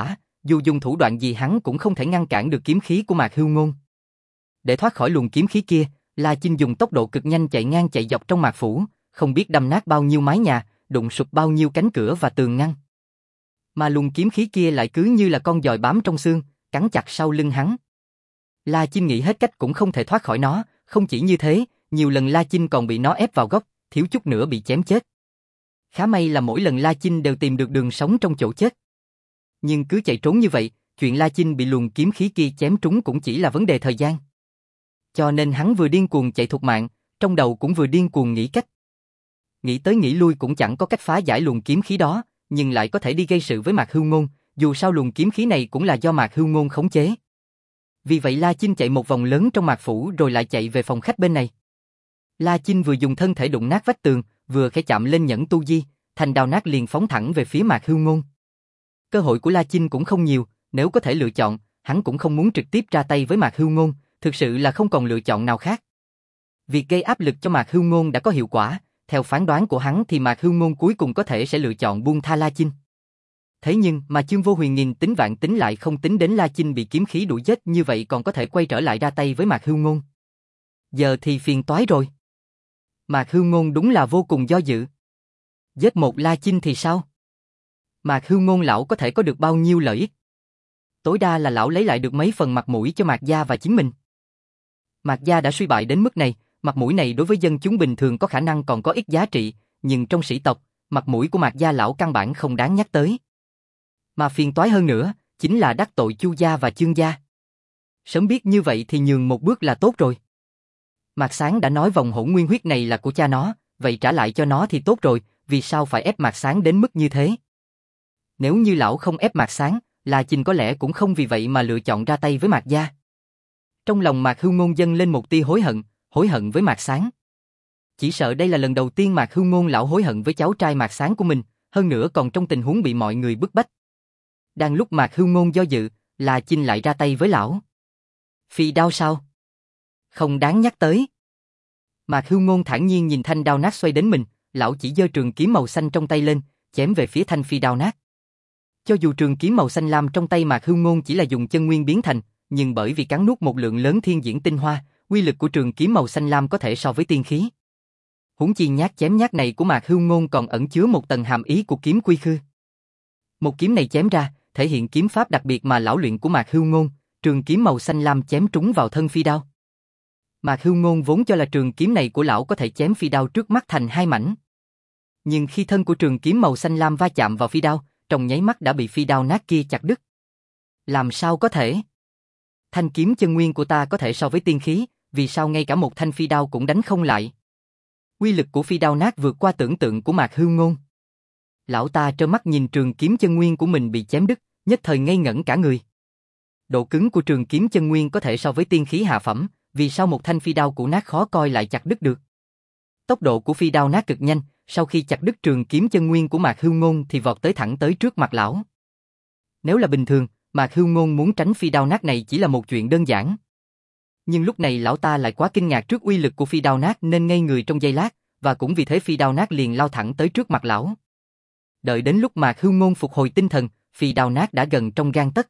Dù dùng thủ đoạn gì hắn cũng không thể ngăn cản được kiếm khí của Mạc Hưu Ngôn. Để thoát khỏi luồng kiếm khí kia, La Chinh dùng tốc độ cực nhanh chạy ngang chạy dọc trong Mạc phủ, không biết đâm nát bao nhiêu mái nhà, đụng sụp bao nhiêu cánh cửa và tường ngăn. Mà luồng kiếm khí kia lại cứ như là con giòi bám trong xương, cắn chặt sau lưng hắn. La Chinh nghĩ hết cách cũng không thể thoát khỏi nó, không chỉ như thế, nhiều lần La Chinh còn bị nó ép vào góc, thiếu chút nữa bị chém chết. Khá may là mỗi lần La Chinh đều tìm được đường sống trong chỗ chết. Nhưng cứ chạy trốn như vậy, chuyện La Chinh bị luồng kiếm khí kia chém trúng cũng chỉ là vấn đề thời gian. Cho nên hắn vừa điên cuồng chạy thục mạng, trong đầu cũng vừa điên cuồng nghĩ cách. Nghĩ tới nghĩ lui cũng chẳng có cách phá giải luồng kiếm khí đó, nhưng lại có thể đi gây sự với Mạc Hưu Ngôn, dù sao luồng kiếm khí này cũng là do Mạc Hưu Ngôn khống chế. Vì vậy La Chinh chạy một vòng lớn trong Mạc phủ rồi lại chạy về phòng khách bên này. La Chinh vừa dùng thân thể đụng nát vách tường, vừa khẽ chạm lên nhẫn tu di, thành đao nát liền phóng thẳng về phía Mạc Hưu Ngôn. Cơ hội của La Chinh cũng không nhiều, nếu có thể lựa chọn, hắn cũng không muốn trực tiếp ra tay với Mạc Hưu Ngôn, thực sự là không còn lựa chọn nào khác. Việc gây áp lực cho Mạc Hưu Ngôn đã có hiệu quả, theo phán đoán của hắn thì Mạc Hưu Ngôn cuối cùng có thể sẽ lựa chọn buông tha La Chinh. Thế nhưng mà Chương Vô Huyền nghìn tính vạn tính lại không tính đến La Chinh bị kiếm khí đuổi giết như vậy còn có thể quay trở lại ra tay với Mạc Hưu Ngôn. Giờ thì phiền toái rồi. Mạc Hưu Ngôn đúng là vô cùng do dự. Giết một La Chinh thì sao? Mạc Hưu Ngôn lão có thể có được bao nhiêu lợi ích? Tối đa là lão lấy lại được mấy phần mặt mũi cho Mạc gia và chính mình. Mạc gia đã suy bại đến mức này, mặt mũi này đối với dân chúng bình thường có khả năng còn có ít giá trị, nhưng trong sĩ tộc, mặt mũi của Mạc gia lão căn bản không đáng nhắc tới. Mà phiền toái hơn nữa, chính là đắc tội Chu gia và Chương gia. Sớm biết như vậy thì nhường một bước là tốt rồi. Mạc Sáng đã nói vòng hỗn nguyên huyết này là của cha nó, vậy trả lại cho nó thì tốt rồi, vì sao phải ép Mạc Sáng đến mức như thế? Nếu như lão không ép Mạc Sáng, La Chinh có lẽ cũng không vì vậy mà lựa chọn ra tay với Mạc gia. Trong lòng Mạc Hưu Ngôn dâng lên một tia hối hận, hối hận với Mạc Sáng. Chỉ sợ đây là lần đầu tiên Mạc Hưu Ngôn lão hối hận với cháu trai Mạc Sáng của mình, hơn nữa còn trong tình huống bị mọi người bức bách. Đang lúc Mạc Hưu Ngôn do dự, La Chinh lại ra tay với lão. Phi đao sao? Không đáng nhắc tới. Mạc Hưu Ngôn thản nhiên nhìn thanh đao nát xoay đến mình, lão chỉ giơ trường kiếm màu xanh trong tay lên, chém về phía thanh phi đao nát. Cho dù trường kiếm màu xanh lam trong tay Mạc Hưu Ngôn chỉ là dùng chân nguyên biến thành, nhưng bởi vì cắn nuốt một lượng lớn thiên diễn tinh hoa, uy lực của trường kiếm màu xanh lam có thể so với tiên khí. Huống chi nhát chém nhát này của Mạc Hưu Ngôn còn ẩn chứa một tầng hàm ý của kiếm quy khư. Một kiếm này chém ra, thể hiện kiếm pháp đặc biệt mà lão luyện của Mạc Hưu Ngôn, trường kiếm màu xanh lam chém trúng vào thân phi đao. Mạc Hưu Ngôn vốn cho là trường kiếm này của lão có thể chém phi đao trước mắt thành hai mảnh. Nhưng khi thân của trường kiếm màu xanh lam va chạm vào phi đao, trong nháy mắt đã bị phi đao nát kia chặt đứt. Làm sao có thể? Thanh kiếm chân nguyên của ta có thể so với tiên khí, vì sao ngay cả một thanh phi đao cũng đánh không lại? Uy lực của phi đao nát vượt qua tưởng tượng của Mạc Hưu Ngôn. Lão ta trơ mắt nhìn trường kiếm chân nguyên của mình bị chém đứt, nhất thời ngây ngẩn cả người. Độ cứng của trường kiếm chân nguyên có thể so với tiên khí hạ phẩm, vì sao một thanh phi đao cũ nát khó coi lại chặt đứt được? Tốc độ của phi đao nát cực nhanh, sau khi chặt đứt trường kiếm chân nguyên của Mạc Hưu Ngôn thì vọt tới thẳng tới trước mặt lão. Nếu là bình thường, Mạc Hưu Ngôn muốn tránh phi đao nát này chỉ là một chuyện đơn giản. Nhưng lúc này lão ta lại quá kinh ngạc trước uy lực của phi đao nát nên ngây người trong giây lát, và cũng vì thế phi đao nát liền lao thẳng tới trước mặt lão. Đợi đến lúc Mạc Hưu Ngôn phục hồi tinh thần, phi đao nát đã gần trong gang tấc.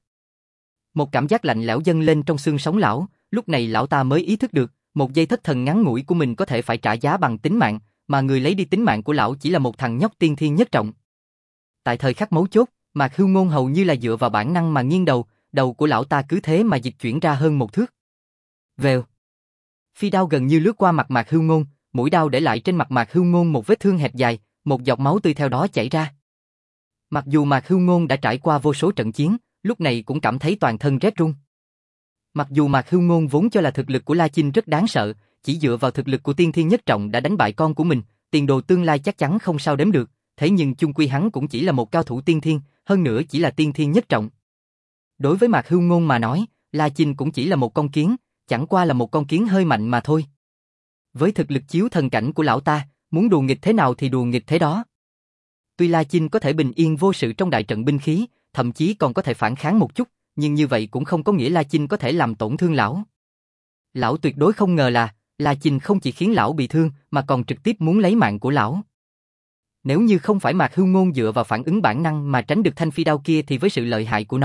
Một cảm giác lạnh lẽo dâng lên trong xương sống lão, lúc này lão ta mới ý thức được, một giây thất thần ngắn ngủi của mình có thể phải trả giá bằng tính mạng, mà người lấy đi tính mạng của lão chỉ là một thằng nhóc tiên thiên nhất trọng. Tại thời khắc mấu chốt, Mạc Hưu Ngôn hầu như là dựa vào bản năng mà nghiêng đầu, đầu của lão ta cứ thế mà dịch chuyển ra hơn một thước. Vèo. Phi đao gần như lướt qua mặt Mạc Hưu Ngôn, mũi đao để lại trên mặt Mạc Hưu Ngôn một vết thương hẹp dài, một giọt máu tươi theo đó chảy ra. Mặc dù Mạc Hưu Ngôn đã trải qua vô số trận chiến, lúc này cũng cảm thấy toàn thân rét run. Mặc dù Mạc Hưu Ngôn vốn cho là thực lực của La Chinh rất đáng sợ, chỉ dựa vào thực lực của tiên thiên nhất trọng đã đánh bại con của mình, tiền đồ tương lai chắc chắn không sao đếm được, thế nhưng chung quy hắn cũng chỉ là một cao thủ tiên thiên, hơn nữa chỉ là tiên thiên nhất trọng. Đối với Mạc Hưu Ngôn mà nói, La Chinh cũng chỉ là một con kiến, chẳng qua là một con kiến hơi mạnh mà thôi. Với thực lực chiếu thần cảnh của lão ta, muốn đùa nghịch thế nào thì đùa nghịch thế đó. Tuy La Chinh có thể bình yên vô sự trong đại trận binh khí, thậm chí còn có thể phản kháng một chút, nhưng như vậy cũng không có nghĩa La Chinh có thể làm tổn thương lão. Lão tuyệt đối không ngờ là, La Chinh không chỉ khiến lão bị thương mà còn trực tiếp muốn lấy mạng của lão. Nếu như không phải Mạc Hưu Ngôn dựa vào phản ứng bản năng mà tránh được thanh phi đao kia thì với sự lợi hại của nó,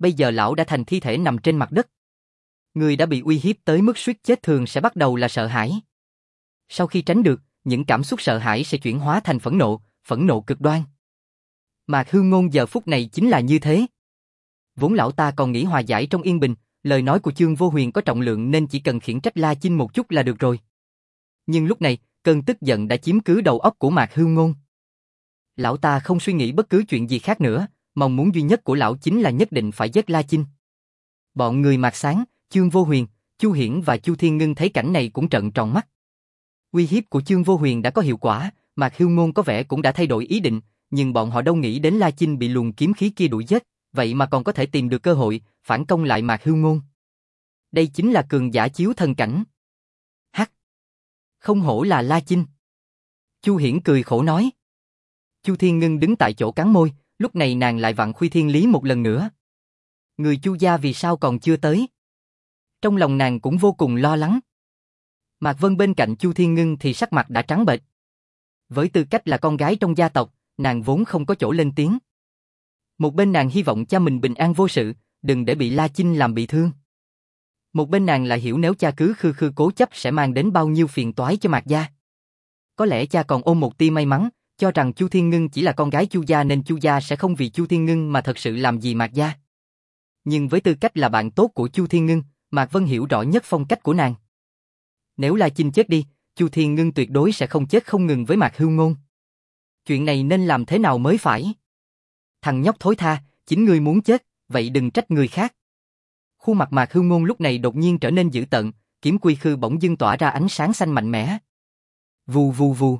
bây giờ lão đã thành thi thể nằm trên mặt đất. Người đã bị uy hiếp tới mức suýt chết thường sẽ bắt đầu là sợ hãi. Sau khi tránh được, những cảm xúc sợ hãi sẽ chuyển hóa thành phẫn nộ, phẫn nộ cực đoan. Mạc Hưu Ngôn giờ phút này chính là như thế. Vốn lão ta còn nghĩ hòa giải trong yên bình, lời nói của Chương Vô Huyền có trọng lượng nên chỉ cần khiển trách La Chinh một chút là được rồi. Nhưng lúc này, cơn tức giận đã chiếm cứ đầu óc của Mạc Hưu Ngôn. Lão ta không suy nghĩ bất cứ chuyện gì khác nữa, mong muốn duy nhất của lão chính là nhất định phải giết La Chinh. Bọn người Mạc Sáng, Chương Vô Huyền, Chu Hiển và Chu Thiên Ngân thấy cảnh này cũng trợn tròn mắt. Uy hiếp của Chương Vô Huyền đã có hiệu quả, Mạc Hưu Ngôn có vẻ cũng đã thay đổi ý định, nhưng bọn họ đâu nghĩ đến La Chinh bị luồng kiếm khí kia đuổi giết, vậy mà còn có thể tìm được cơ hội phản công lại Mạc Hưu Ngôn. Đây chính là cường giả chiếu thần cảnh. Hắc, không hổ là La Chinh. Chu Hiển cười khổ nói. Chu Thiên Ngân đứng tại chỗ cắn môi, lúc này nàng lại vặn Khuy Thiên Lý một lần nữa. Người Chu gia vì sao còn chưa tới? Trong lòng nàng cũng vô cùng lo lắng. Mạc Vân bên cạnh Chu Thiên Ngân thì sắc mặt đã trắng bệch. Với tư cách là con gái trong gia tộc, nàng vốn không có chỗ lên tiếng. Một bên nàng hy vọng cha mình bình an vô sự, đừng để bị La Chinh làm bị thương. Một bên nàng lại hiểu nếu cha cứ khư khư cố chấp sẽ mang đến bao nhiêu phiền toái cho Mạc gia. Có lẽ cha còn ôm một tia may mắn, cho rằng Chu Thiên Ngân chỉ là con gái Chu gia nên Chu gia sẽ không vì Chu Thiên Ngân mà thật sự làm gì Mạc gia. Nhưng với tư cách là bạn tốt của Chu Thiên Ngân, Mạc Vân hiểu rõ nhất phong cách của nàng. Nếu La Chinh chết đi, Chu Thiên Ngân tuyệt đối sẽ không chết không ngừng với Mạc Hưu Ngôn. Chuyện này nên làm thế nào mới phải? Thằng nhóc thối tha, chính ngươi muốn chết, vậy đừng trách người khác. Khuôn mặt Mạc Hưu Ngôn lúc này đột nhiên trở nên dữ tợn, kiếm quy khư bỗng dưng tỏa ra ánh sáng xanh mạnh mẽ. Vù vù vù.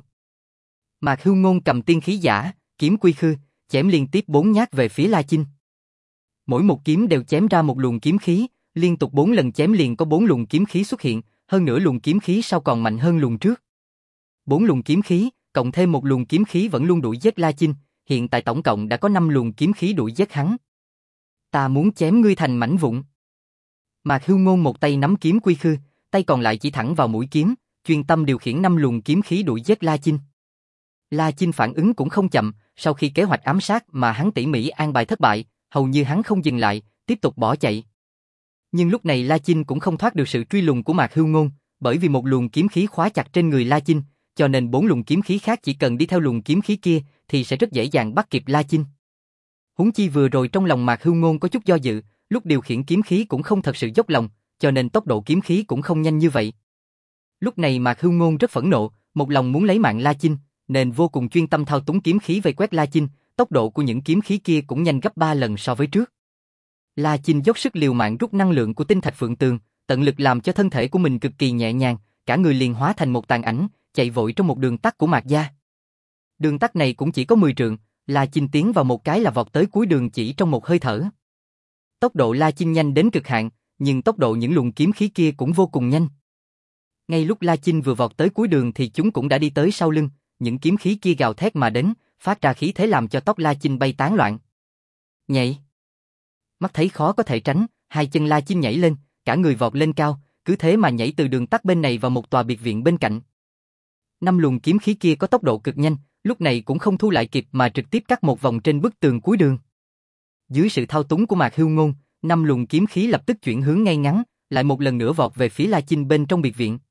Mạc Hưu Ngôn cầm tiên khí giả, kiếm quy khư, chém liên tiếp bốn nhát về phía La Chinh. Mỗi một kiếm đều chém ra một luồng kiếm khí, liên tục bốn lần chém liền có bốn luồng kiếm khí xuất hiện, hơn nữa luồng kiếm khí sau còn mạnh hơn luồng trước. Bốn luồng kiếm khí, cộng thêm một luồng kiếm khí vẫn luôn đuổi giết La Chinh, hiện tại tổng cộng đã có năm luồng kiếm khí đuổi giết hắn. Ta muốn chém ngươi thành mảnh vụn. Mạc Hưu Ngôn một tay nắm kiếm quy khư, tay còn lại chỉ thẳng vào mũi kiếm, chuyên tâm điều khiển năm luồng kiếm khí đuổi giết La Chinh. La Chinh phản ứng cũng không chậm, sau khi kế hoạch ám sát mà hắn tỉ mỉ an bài thất bại, hầu như hắn không dừng lại, tiếp tục bỏ chạy. Nhưng lúc này La Chinh cũng không thoát được sự truy lùng của Mạc Hưu Ngôn, bởi vì một luồng kiếm khí khóa chặt trên người La Chinh, cho nên bốn luồng kiếm khí khác chỉ cần đi theo luồng kiếm khí kia thì sẽ rất dễ dàng bắt kịp La Chinh. Huống chi vừa rồi trong lòng Mạc Hưu Ngôn có chút do dự, lúc điều khiển kiếm khí cũng không thật sự dốc lòng, cho nên tốc độ kiếm khí cũng không nhanh như vậy. Lúc này Mạc Hưu Ngôn rất phẫn nộ, một lòng muốn lấy mạng La Chinh, nên vô cùng chuyên tâm thao túng kiếm khí vây quét La Chinh, tốc độ của những kiếm khí kia cũng nhanh gấp ba lần so với trước. La Chinh dốc sức liều mạng rút năng lượng của tinh thạch phượng tường, tận lực làm cho thân thể của mình cực kỳ nhẹ nhàng, cả người liền hóa thành một tàn ảnh, chạy vội trong một đường tắt của Mạc gia. Đường tắt này cũng chỉ có mười trượng, La Chinh tiến vào một cái là vọt tới cuối đường chỉ trong một hơi thở. Tốc độ La Chinh nhanh đến cực hạn, nhưng tốc độ những luồng kiếm khí kia cũng vô cùng nhanh. Ngay lúc La Chinh vừa vọt tới cuối đường thì chúng cũng đã đi tới sau lưng, những kiếm khí kia gào thét mà đến, phát ra khí thế làm cho tóc La Chinh bay tán loạn. Nhảy. Mắt thấy khó có thể tránh, hai chân La Chinh nhảy lên, cả người vọt lên cao, cứ thế mà nhảy từ đường tắt bên này vào một tòa biệt viện bên cạnh. Năm luồng kiếm khí kia có tốc độ cực nhanh, lúc này cũng không thu lại kịp mà trực tiếp cắt một vòng trên bức tường cuối đường. Dưới sự thao túng của Mạc Hưu Ngôn, năm luồng kiếm khí lập tức chuyển hướng ngay ngắn, lại một lần nữa vọt về phía La Chinh bên trong biệt viện.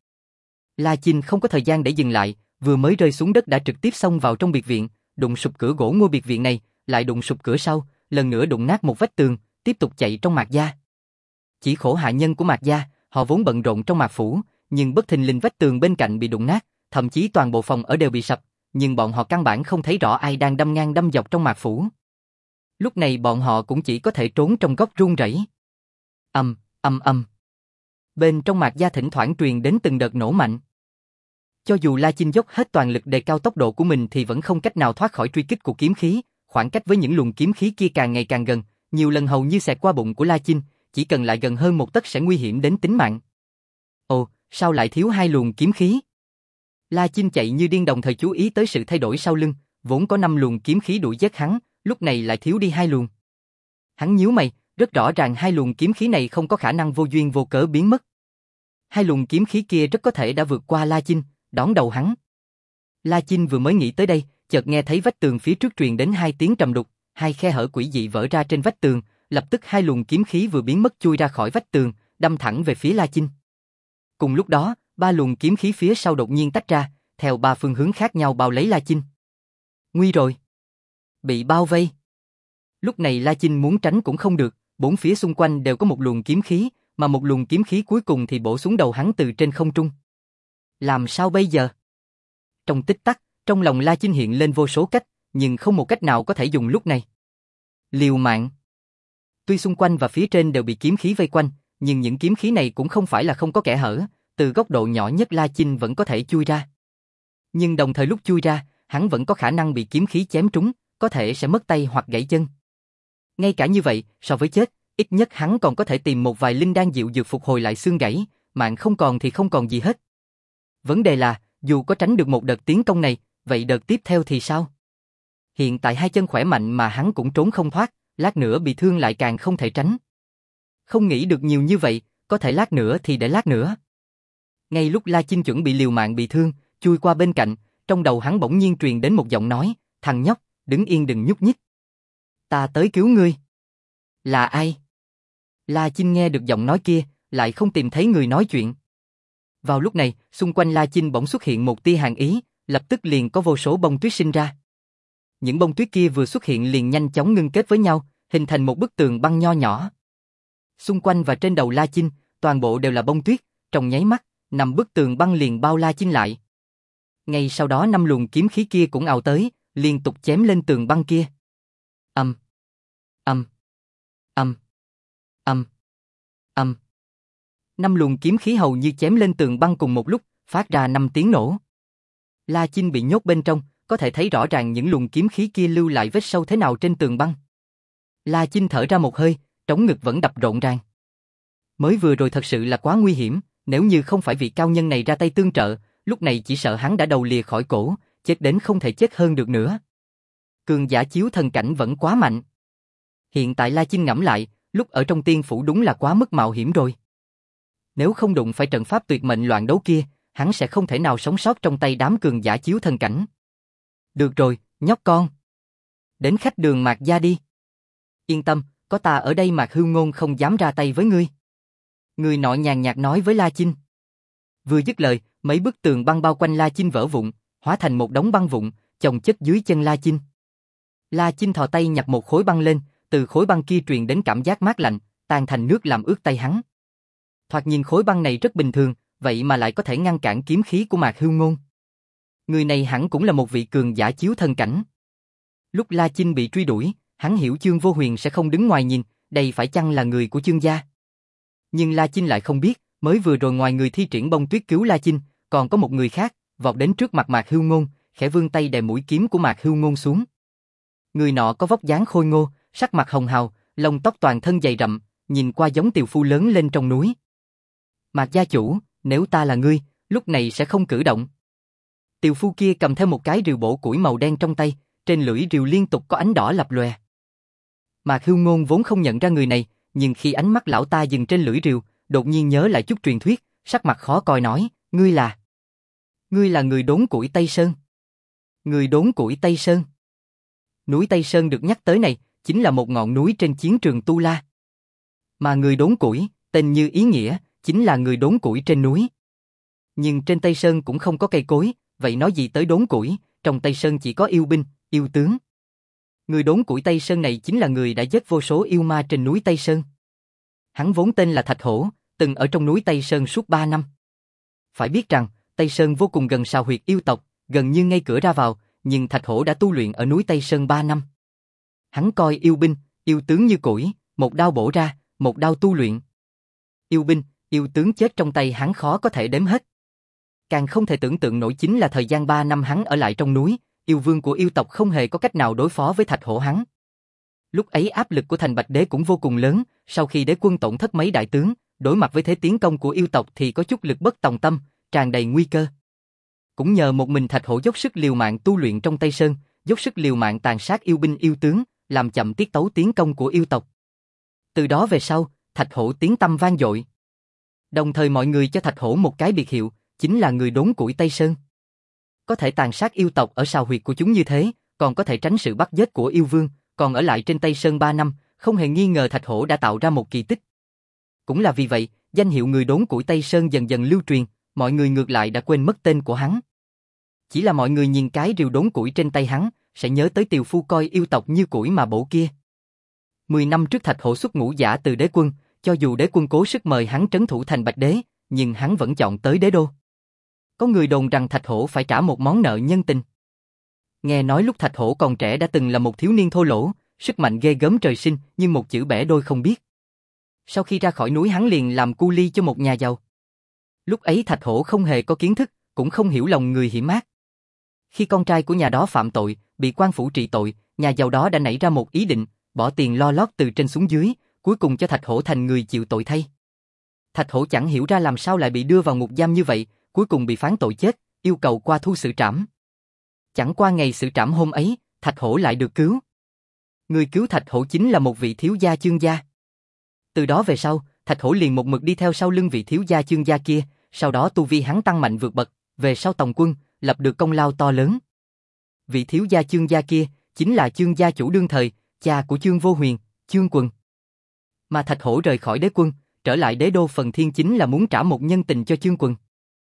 La Chinh không có thời gian để dừng lại, vừa mới rơi xuống đất đã trực tiếp xông vào trong biệt viện, đụng sụp cửa gỗ ngôi biệt viện này, lại đụng sụp cửa sau, lần nữa đụng nát một vách tường, tiếp tục chạy trong Mạc gia. Chỉ khổ hạ nhân của Mạc gia, họ vốn bận rộn trong Mạc phủ, nhưng bất thình lình vách tường bên cạnh bị đụng nát, thậm chí toàn bộ phòng ở đều bị sập, nhưng bọn họ căn bản không thấy rõ ai đang đâm ngang đâm dọc trong Mạc phủ. Lúc này bọn họ cũng chỉ có thể trốn trong góc run rẩy. Ầm, ầm ầm. Bên trong Mạc gia thỉnh thoảng truyền đến từng đợt nổ mạnh. Cho dù La Chinh dốc hết toàn lực đề cao tốc độ của mình thì vẫn không cách nào thoát khỏi truy kích của kiếm khí, khoảng cách với những luồng kiếm khí kia càng ngày càng gần, nhiều lần hầu như xẹt qua bụng của La Chinh, chỉ cần lại gần hơn một tấc sẽ nguy hiểm đến tính mạng. Ồ, sao lại thiếu hai luồng kiếm khí? La Chinh chạy như điên đồng thời chú ý tới sự thay đổi sau lưng, vốn có năm luồng kiếm khí đuổi giết hắn, lúc này lại thiếu đi hai luồng. Hắn nhíu mày, rất rõ ràng hai luồng kiếm khí này không có khả năng vô duyên vô cớ biến mất. Hai luồng kiếm khí kia rất có thể đã vượt qua La Chinh, đón đầu hắn. La Chinh vừa mới nghĩ tới đây, chợt nghe thấy vách tường phía trước truyền đến hai tiếng trầm đục, hai khe hở quỷ dị vỡ ra trên vách tường, lập tức hai luồng kiếm khí vừa biến mất chui ra khỏi vách tường, đâm thẳng về phía La Chinh. Cùng lúc đó, ba luồng kiếm khí phía sau đột nhiên tách ra, theo ba phương hướng khác nhau bao lấy La Chinh. Nguy rồi! Bị bao vây! Lúc này La Chinh muốn tránh cũng không được, bốn phía xung quanh đều có một luồng kiếm khí, mà một luồng kiếm khí cuối cùng thì bổ xuống đầu hắn từ trên không trung. Làm sao bây giờ? Trong tích tắc, trong lòng La Chinh hiện lên vô số cách, nhưng không một cách nào có thể dùng lúc này. Liều mạng! Tuy xung quanh và phía trên đều bị kiếm khí vây quanh, nhưng những kiếm khí này cũng không phải là không có kẽ hở, từ góc độ nhỏ nhất La Chinh vẫn có thể chui ra. Nhưng đồng thời lúc chui ra, hắn vẫn có khả năng bị kiếm khí chém trúng, có thể sẽ mất tay hoặc gãy chân. Ngay cả như vậy, so với chết, ít nhất hắn còn có thể tìm một vài linh đan dịu dược phục hồi lại xương gãy, mạng không còn thì không còn gì hết. Vấn đề là, dù có tránh được một đợt tiến công này, vậy đợt tiếp theo thì sao? Hiện tại hai chân khỏe mạnh mà hắn cũng trốn không thoát, lát nữa bị thương lại càng không thể tránh. Không nghĩ được nhiều như vậy, có thể lát nữa thì để lát nữa. Ngay lúc La Chinh chuẩn bị liều mạng bị thương, chui qua bên cạnh, trong đầu hắn bỗng nhiên truyền đến một giọng nói, thằng nhóc, đứng yên đừng nhúc nhích. Ta tới cứu ngươi. Là ai? La Chinh nghe được giọng nói kia, lại không tìm thấy người nói chuyện. Vào lúc này, xung quanh La Chinh bỗng xuất hiện một tia hàn ý, lập tức liền có vô số bông tuyết sinh ra. Những bông tuyết kia vừa xuất hiện liền nhanh chóng ngưng kết với nhau, hình thành một bức tường băng nho nhỏ. Xung quanh và trên đầu La Chinh, toàn bộ đều là bông tuyết, trong nháy mắt, năm bức tường băng liền bao La Chinh lại. Ngay sau đó năm luồng kiếm khí kia cũng ào tới, liên tục chém lên tường băng kia. Ầm, ầm, ầm, ầm, ầm. Năm luồng kiếm khí hầu như chém lên tường băng cùng một lúc, phát ra năm tiếng nổ. La Chinh bị nhốt bên trong, có thể thấy rõ ràng những luồng kiếm khí kia lưu lại vết sâu thế nào trên tường băng. La Chinh thở ra một hơi, trống ngực vẫn đập rộn ràng. Mới vừa rồi thật sự là quá nguy hiểm, nếu như không phải vị cao nhân này ra tay tương trợ, lúc này chỉ sợ hắn đã đầu lìa khỏi cổ, chết đến không thể chết hơn được nữa. Cường giả chiếu thần cảnh vẫn quá mạnh. Hiện tại La Chinh ngẫm lại, lúc ở trong tiên phủ đúng là quá mức mạo hiểm rồi. Nếu không đụng phải trận pháp tuyệt mệnh loạn đấu kia, hắn sẽ không thể nào sống sót trong tay đám cường giả chiếu thần cảnh. Được rồi, nhóc con. Đến khách đường Mạc gia đi. Yên tâm, có ta ở đây Mạc Hưu Ngôn không dám ra tay với ngươi. Người nọ nhàn nhạt nói với La Chinh. Vừa dứt lời, mấy bức tường băng bao quanh La Chinh vỡ vụn, hóa thành một đống băng vụn, chồng chất dưới chân La Chinh. La Chinh thò tay nhặt một khối băng lên, từ khối băng kia truyền đến cảm giác mát lạnh, tan thành nước làm ướt tay hắn. Thoạt nhìn khối băng này rất bình thường, vậy mà lại có thể ngăn cản kiếm khí của Mạc Hưu Ngôn. Người này hẳn cũng là một vị cường giả chiếu thần cảnh. Lúc La Chinh bị truy đuổi, hắn hiểu Chương Vô Huyền sẽ không đứng ngoài nhìn, đây phải chăng là người của Chương gia. Nhưng La Chinh lại không biết, mới vừa rồi ngoài người thi triển bông tuyết cứu La Chinh, còn có một người khác, vọt đến trước mặt Mạc Hưu Ngôn, khẽ vươn tay đè mũi kiếm của Mạc Hưu Ngôn xuống. Người nọ có vóc dáng khôi ngô, sắc mặt hồng hào, lông tóc toàn thân dày rậm, nhìn qua giống tiều phu lớn lên trong núi. Mạc gia chủ, nếu ta là ngươi, lúc này sẽ không cử động. Tiều phu kia cầm theo một cái rìu bổ củi màu đen trong tay, trên lưỡi rìu liên tục có ánh đỏ lập lòe. Mạc Hưu Ngôn vốn không nhận ra người này, nhưng khi ánh mắt lão ta dừng trên lưỡi rìu, đột nhiên nhớ lại chút truyền thuyết, sắc mặt khó coi nói, ngươi là... Ngươi là người đốn củi Tây Sơn. Người đốn củi Tây Sơn. Núi Tây Sơn được nhắc tới này, chính là một ngọn núi trên chiến trường Tu La. Mà người đốn củi, tên như ý nghĩa, chính là người đốn củi trên núi. Nhưng trên Tây Sơn cũng không có cây cối, vậy nói gì tới đốn củi, trong Tây Sơn chỉ có yêu binh, yêu tướng. Người đốn củi Tây Sơn này chính là người đã giết vô số yêu ma trên núi Tây Sơn. Hắn vốn tên là Thạch Hổ, từng ở trong núi Tây Sơn suốt ba năm. Phải biết rằng, Tây Sơn vô cùng gần sào huyệt yêu tộc, gần như ngay cửa ra vào, nhưng Thạch Hổ đã tu luyện ở núi Tây Sơn ba năm. Hắn coi yêu binh, yêu tướng như củi, một đao bổ ra, một đao tu luyện. Yêu binh, yêu tướng chết trong tay hắn khó có thể đếm hết. Càng không thể tưởng tượng nổi chính là thời gian ba năm hắn ở lại trong núi, yêu vương của yêu tộc không hề có cách nào đối phó với Thạch Hổ hắn. Lúc ấy áp lực của thành Bạch Đế cũng vô cùng lớn, sau khi đế quân tổn thất mấy đại tướng, đối mặt với thế tiến công của yêu tộc thì có chút lực bất tòng tâm, tràn đầy nguy cơ. Cũng nhờ một mình Thạch Hổ dốc sức liều mạng tu luyện trong Tây Sơn, dốc sức liều mạng tàn sát yêu binh yêu tướng, làm chậm tiết tấu tiến công của yêu tộc. Từ đó về sau, Thạch Hổ tiếng tăm vang dội. Đồng thời mọi người cho Thạch Hổ một cái biệt hiệu, chính là người đốn củi Tây Sơn. Có thể tàn sát yêu tộc ở sào huyệt của chúng như thế, còn có thể tránh sự bắt giết của yêu vương, còn ở lại trên Tây Sơn ba năm, Không hề nghi ngờ Thạch Hổ đã tạo ra một kỳ tích. Cũng là vì vậy, danh hiệu người đốn củi Tây Sơn dần dần lưu truyền, mọi người ngược lại đã quên mất tên của hắn. Chỉ là mọi người nhìn cái rìu đốn củi trên tay hắn, sẽ nhớ tới tiều phu coi yêu tộc như củi mà bổ kia. Mười năm trước Thạch Hổ xuất ngũ giả từ đế quân, cho dù đế quân cố sức mời hắn trấn thủ thành Bạch Đế, nhưng hắn vẫn chọn tới đế đô. Có người đồn rằng Thạch Hổ phải trả một món nợ nhân tình. Nghe nói lúc Thạch Hổ còn trẻ đã từng là một thiếu niên thô lỗ, sức mạnh ghê gớm trời sinh, nhưng một chữ bẻ đôi không biết. Sau khi ra khỏi núi hắn liền làm cu li cho một nhà giàu. Lúc ấy Thạch Hổ không hề có kiến thức, cũng không hiểu lòng người hiểm ác. Khi con trai của nhà đó phạm tội, bị quan phủ trị tội, nhà giàu đó đã nảy ra một ý định, bỏ tiền lo lót từ trên xuống dưới, cuối cùng cho Thạch Hổ thành người chịu tội thay. Thạch Hổ chẳng hiểu ra làm sao lại bị đưa vào ngục giam như vậy, cuối cùng bị phán tội chết, yêu cầu qua thu xử trảm. Chẳng qua ngày xử trảm hôm ấy, Thạch Hổ lại được cứu. Người cứu Thạch Hổ chính là một vị thiếu gia Chương gia. Từ đó về sau, Thạch Hổ liền một mực đi theo sau lưng vị thiếu gia Chương gia kia, sau đó tu vi hắn tăng mạnh vượt bậc, về sau tòng quân, lập được công lao to lớn. Vị thiếu gia Chương gia kia chính là Chương gia chủ đương thời, cha của Chương Vô Huyền, Chương Quần. Mà Thạch Hổ rời khỏi đế quân, trở lại đế đô phần thiên chính là muốn trả một nhân tình cho Chương Quần.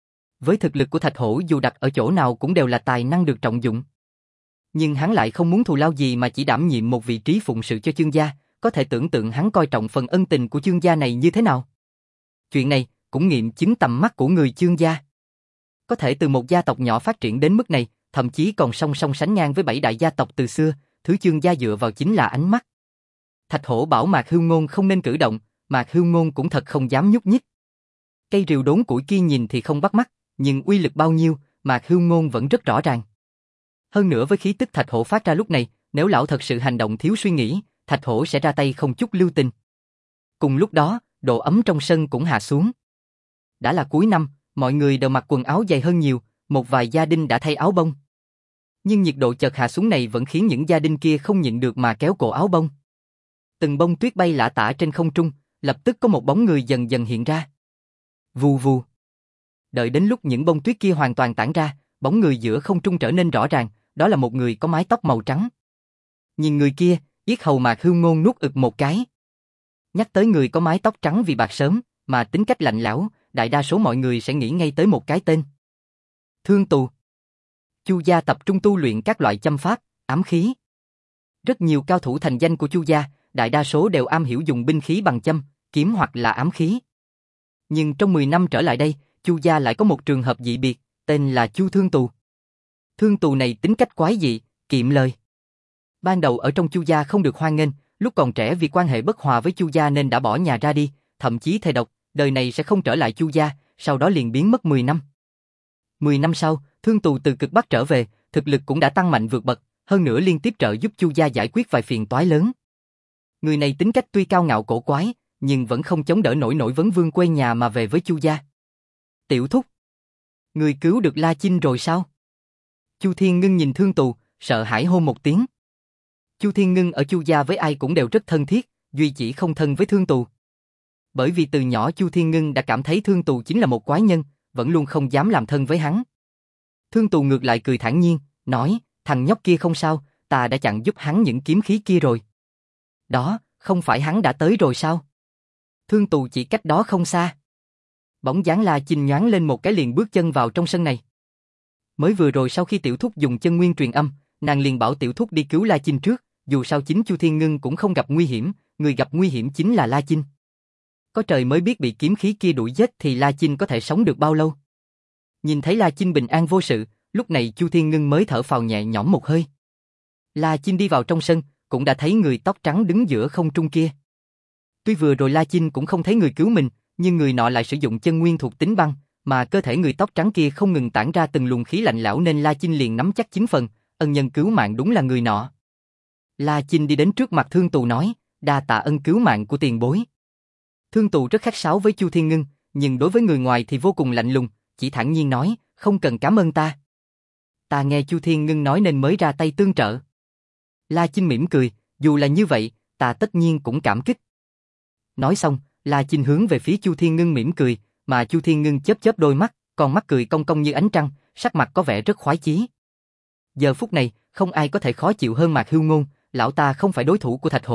Với thực lực của Thạch Hổ dù đặt ở chỗ nào cũng đều là tài năng được trọng dụng. Nhưng hắn lại không muốn thù lao gì mà chỉ đảm nhiệm một vị trí phụng sự cho Chương gia, có thể tưởng tượng hắn coi trọng phần ân tình của Chương gia này như thế nào. Chuyện này cũng nghiệm chứng tầm mắt của người Chương gia. Có thể từ một gia tộc nhỏ phát triển đến mức này, thậm chí còn song song sánh ngang với bảy đại gia tộc từ xưa, thứ Chương gia dựa vào chính là ánh mắt. Thạch Hổ bảo Mạc Hưu Ngôn không nên cử động, Mạc Hưu Ngôn cũng thật không dám nhúc nhích. Cây rìu đốn củi kia nhìn thì không bắt mắt, nhưng uy lực bao nhiêu, Mạc Hưu Ngôn vẫn rất rõ ràng. Hơn nữa với khí tức Thạch Hổ phát ra lúc này, nếu lão thật sự hành động thiếu suy nghĩ, Thạch Hổ sẽ ra tay không chút lưu tình. Cùng lúc đó, độ ấm trong sân cũng hạ xuống. Đã là cuối năm, mọi người đều mặc quần áo dày hơn nhiều, một vài gia đình đã thay áo bông. Nhưng nhiệt độ chợt hạ xuống này vẫn khiến những gia đình kia không nhịn được mà kéo cổ áo bông. Từng bông tuyết bay lả tả trên không trung, lập tức có một bóng người dần dần hiện ra. Vù vù. Đợi đến lúc những bông tuyết kia hoàn toàn tản ra, bóng người giữa không trung trở nên rõ ràng, đó là một người có mái tóc màu trắng. Nhìn người kia, yết hầu Mạc Hưu Ngôn nuốt ực một cái. Nhắc tới người có mái tóc trắng vì bạc sớm, mà tính cách lạnh lẽo, đại đa số mọi người sẽ nghĩ ngay tới một cái tên. Thương Tù. Chu gia tập trung tu luyện các loại châm pháp, ám khí. Rất nhiều cao thủ thành danh của Chu gia, đại đa số đều am hiểu dùng binh khí bằng châm, kiếm hoặc là ám khí. Nhưng trong mười năm trở lại đây, Chu gia lại có một trường hợp dị biệt, tên là Chu Thương Tù. Thương Tù này tính cách quái dị, kiệm lời. Ban đầu ở trong Chu gia không được hoan nghênh, lúc còn trẻ vì quan hệ bất hòa với Chu gia nên đã bỏ nhà ra đi, thậm chí thề độc, đời này sẽ không trở lại Chu gia, sau đó liền biến mất mười năm. mười năm sau, Thương Tù từ cực Bắc trở về, thực lực cũng đã tăng mạnh vượt bậc, hơn nữa liên tiếp trợ giúp Chu gia giải quyết vài phiền toái lớn. Người này tính cách tuy cao ngạo cổ quái, nhưng vẫn không chống đỡ nổi nổi vấn vương quê nhà mà về với Chu gia. Tiểu thúc, người cứu được La Chinh rồi sao? Chu Thiên Ngân nhìn Thương Tù, sợ hãi hô một tiếng. Chu Thiên Ngân ở Chu gia với ai cũng đều rất thân thiết, duy chỉ không thân với Thương Tù. Bởi vì từ nhỏ Chu Thiên Ngân đã cảm thấy Thương Tù chính là một quái nhân, vẫn luôn không dám làm thân với hắn. Thương Tù ngược lại cười thản nhiên, nói, thằng nhóc kia không sao, ta đã chặn giúp hắn những kiếm khí kia rồi. Đó, không phải hắn đã tới rồi sao? Thương Tù chỉ cách đó không xa. Bóng dáng La Chinh nhoáng lên một cái liền bước chân vào trong sân này. Mới vừa rồi sau khi Tiểu Thúc dùng chân nguyên truyền âm, nàng liền bảo Tiểu Thúc đi cứu La Chinh trước, dù sao chính Chu Thiên Ngân cũng không gặp nguy hiểm, người gặp nguy hiểm chính là La Chinh. Có trời mới biết bị kiếm khí kia đuổi giết thì La Chinh có thể sống được bao lâu. Nhìn thấy La Chinh bình an vô sự, lúc này Chu Thiên Ngân mới thở phào nhẹ nhõm một hơi. La Chinh đi vào trong sân, cũng đã thấy người tóc trắng đứng giữa không trung kia. Tuy vừa rồi La Chinh cũng không thấy người cứu mình, nhưng người nọ lại sử dụng chân nguyên thuộc tính băng, mà cơ thể người tóc trắng kia không ngừng tản ra từng luồng khí lạnh lẽo nên La Chinh liền nắm chắc chín phần, ân nhân cứu mạng đúng là người nọ. La Chinh đi đến trước mặt Thương Tù nói, đa tạ ân cứu mạng của tiền bối. Thương Tù rất khách sáo với Chu Thiên Ngân, nhưng đối với người ngoài thì vô cùng lạnh lùng, chỉ thản nhiên nói, không cần cảm ơn ta. Ta nghe Chu Thiên Ngân nói nên mới ra tay tương trợ. La Chinh mỉm cười, dù là như vậy, ta tất nhiên cũng cảm kích. Nói xong, La Chinh hướng về phía Chu Thiên Ngân mỉm cười, mà Chu Thiên Ngân chớp chớp đôi mắt, con mắt cười cong cong như ánh trăng, sắc mặt có vẻ rất khoái chí. Giờ phút này, không ai có thể khó chịu hơn Mạc Hưu Ngôn, lão ta không phải đối thủ của Thạch Hổ,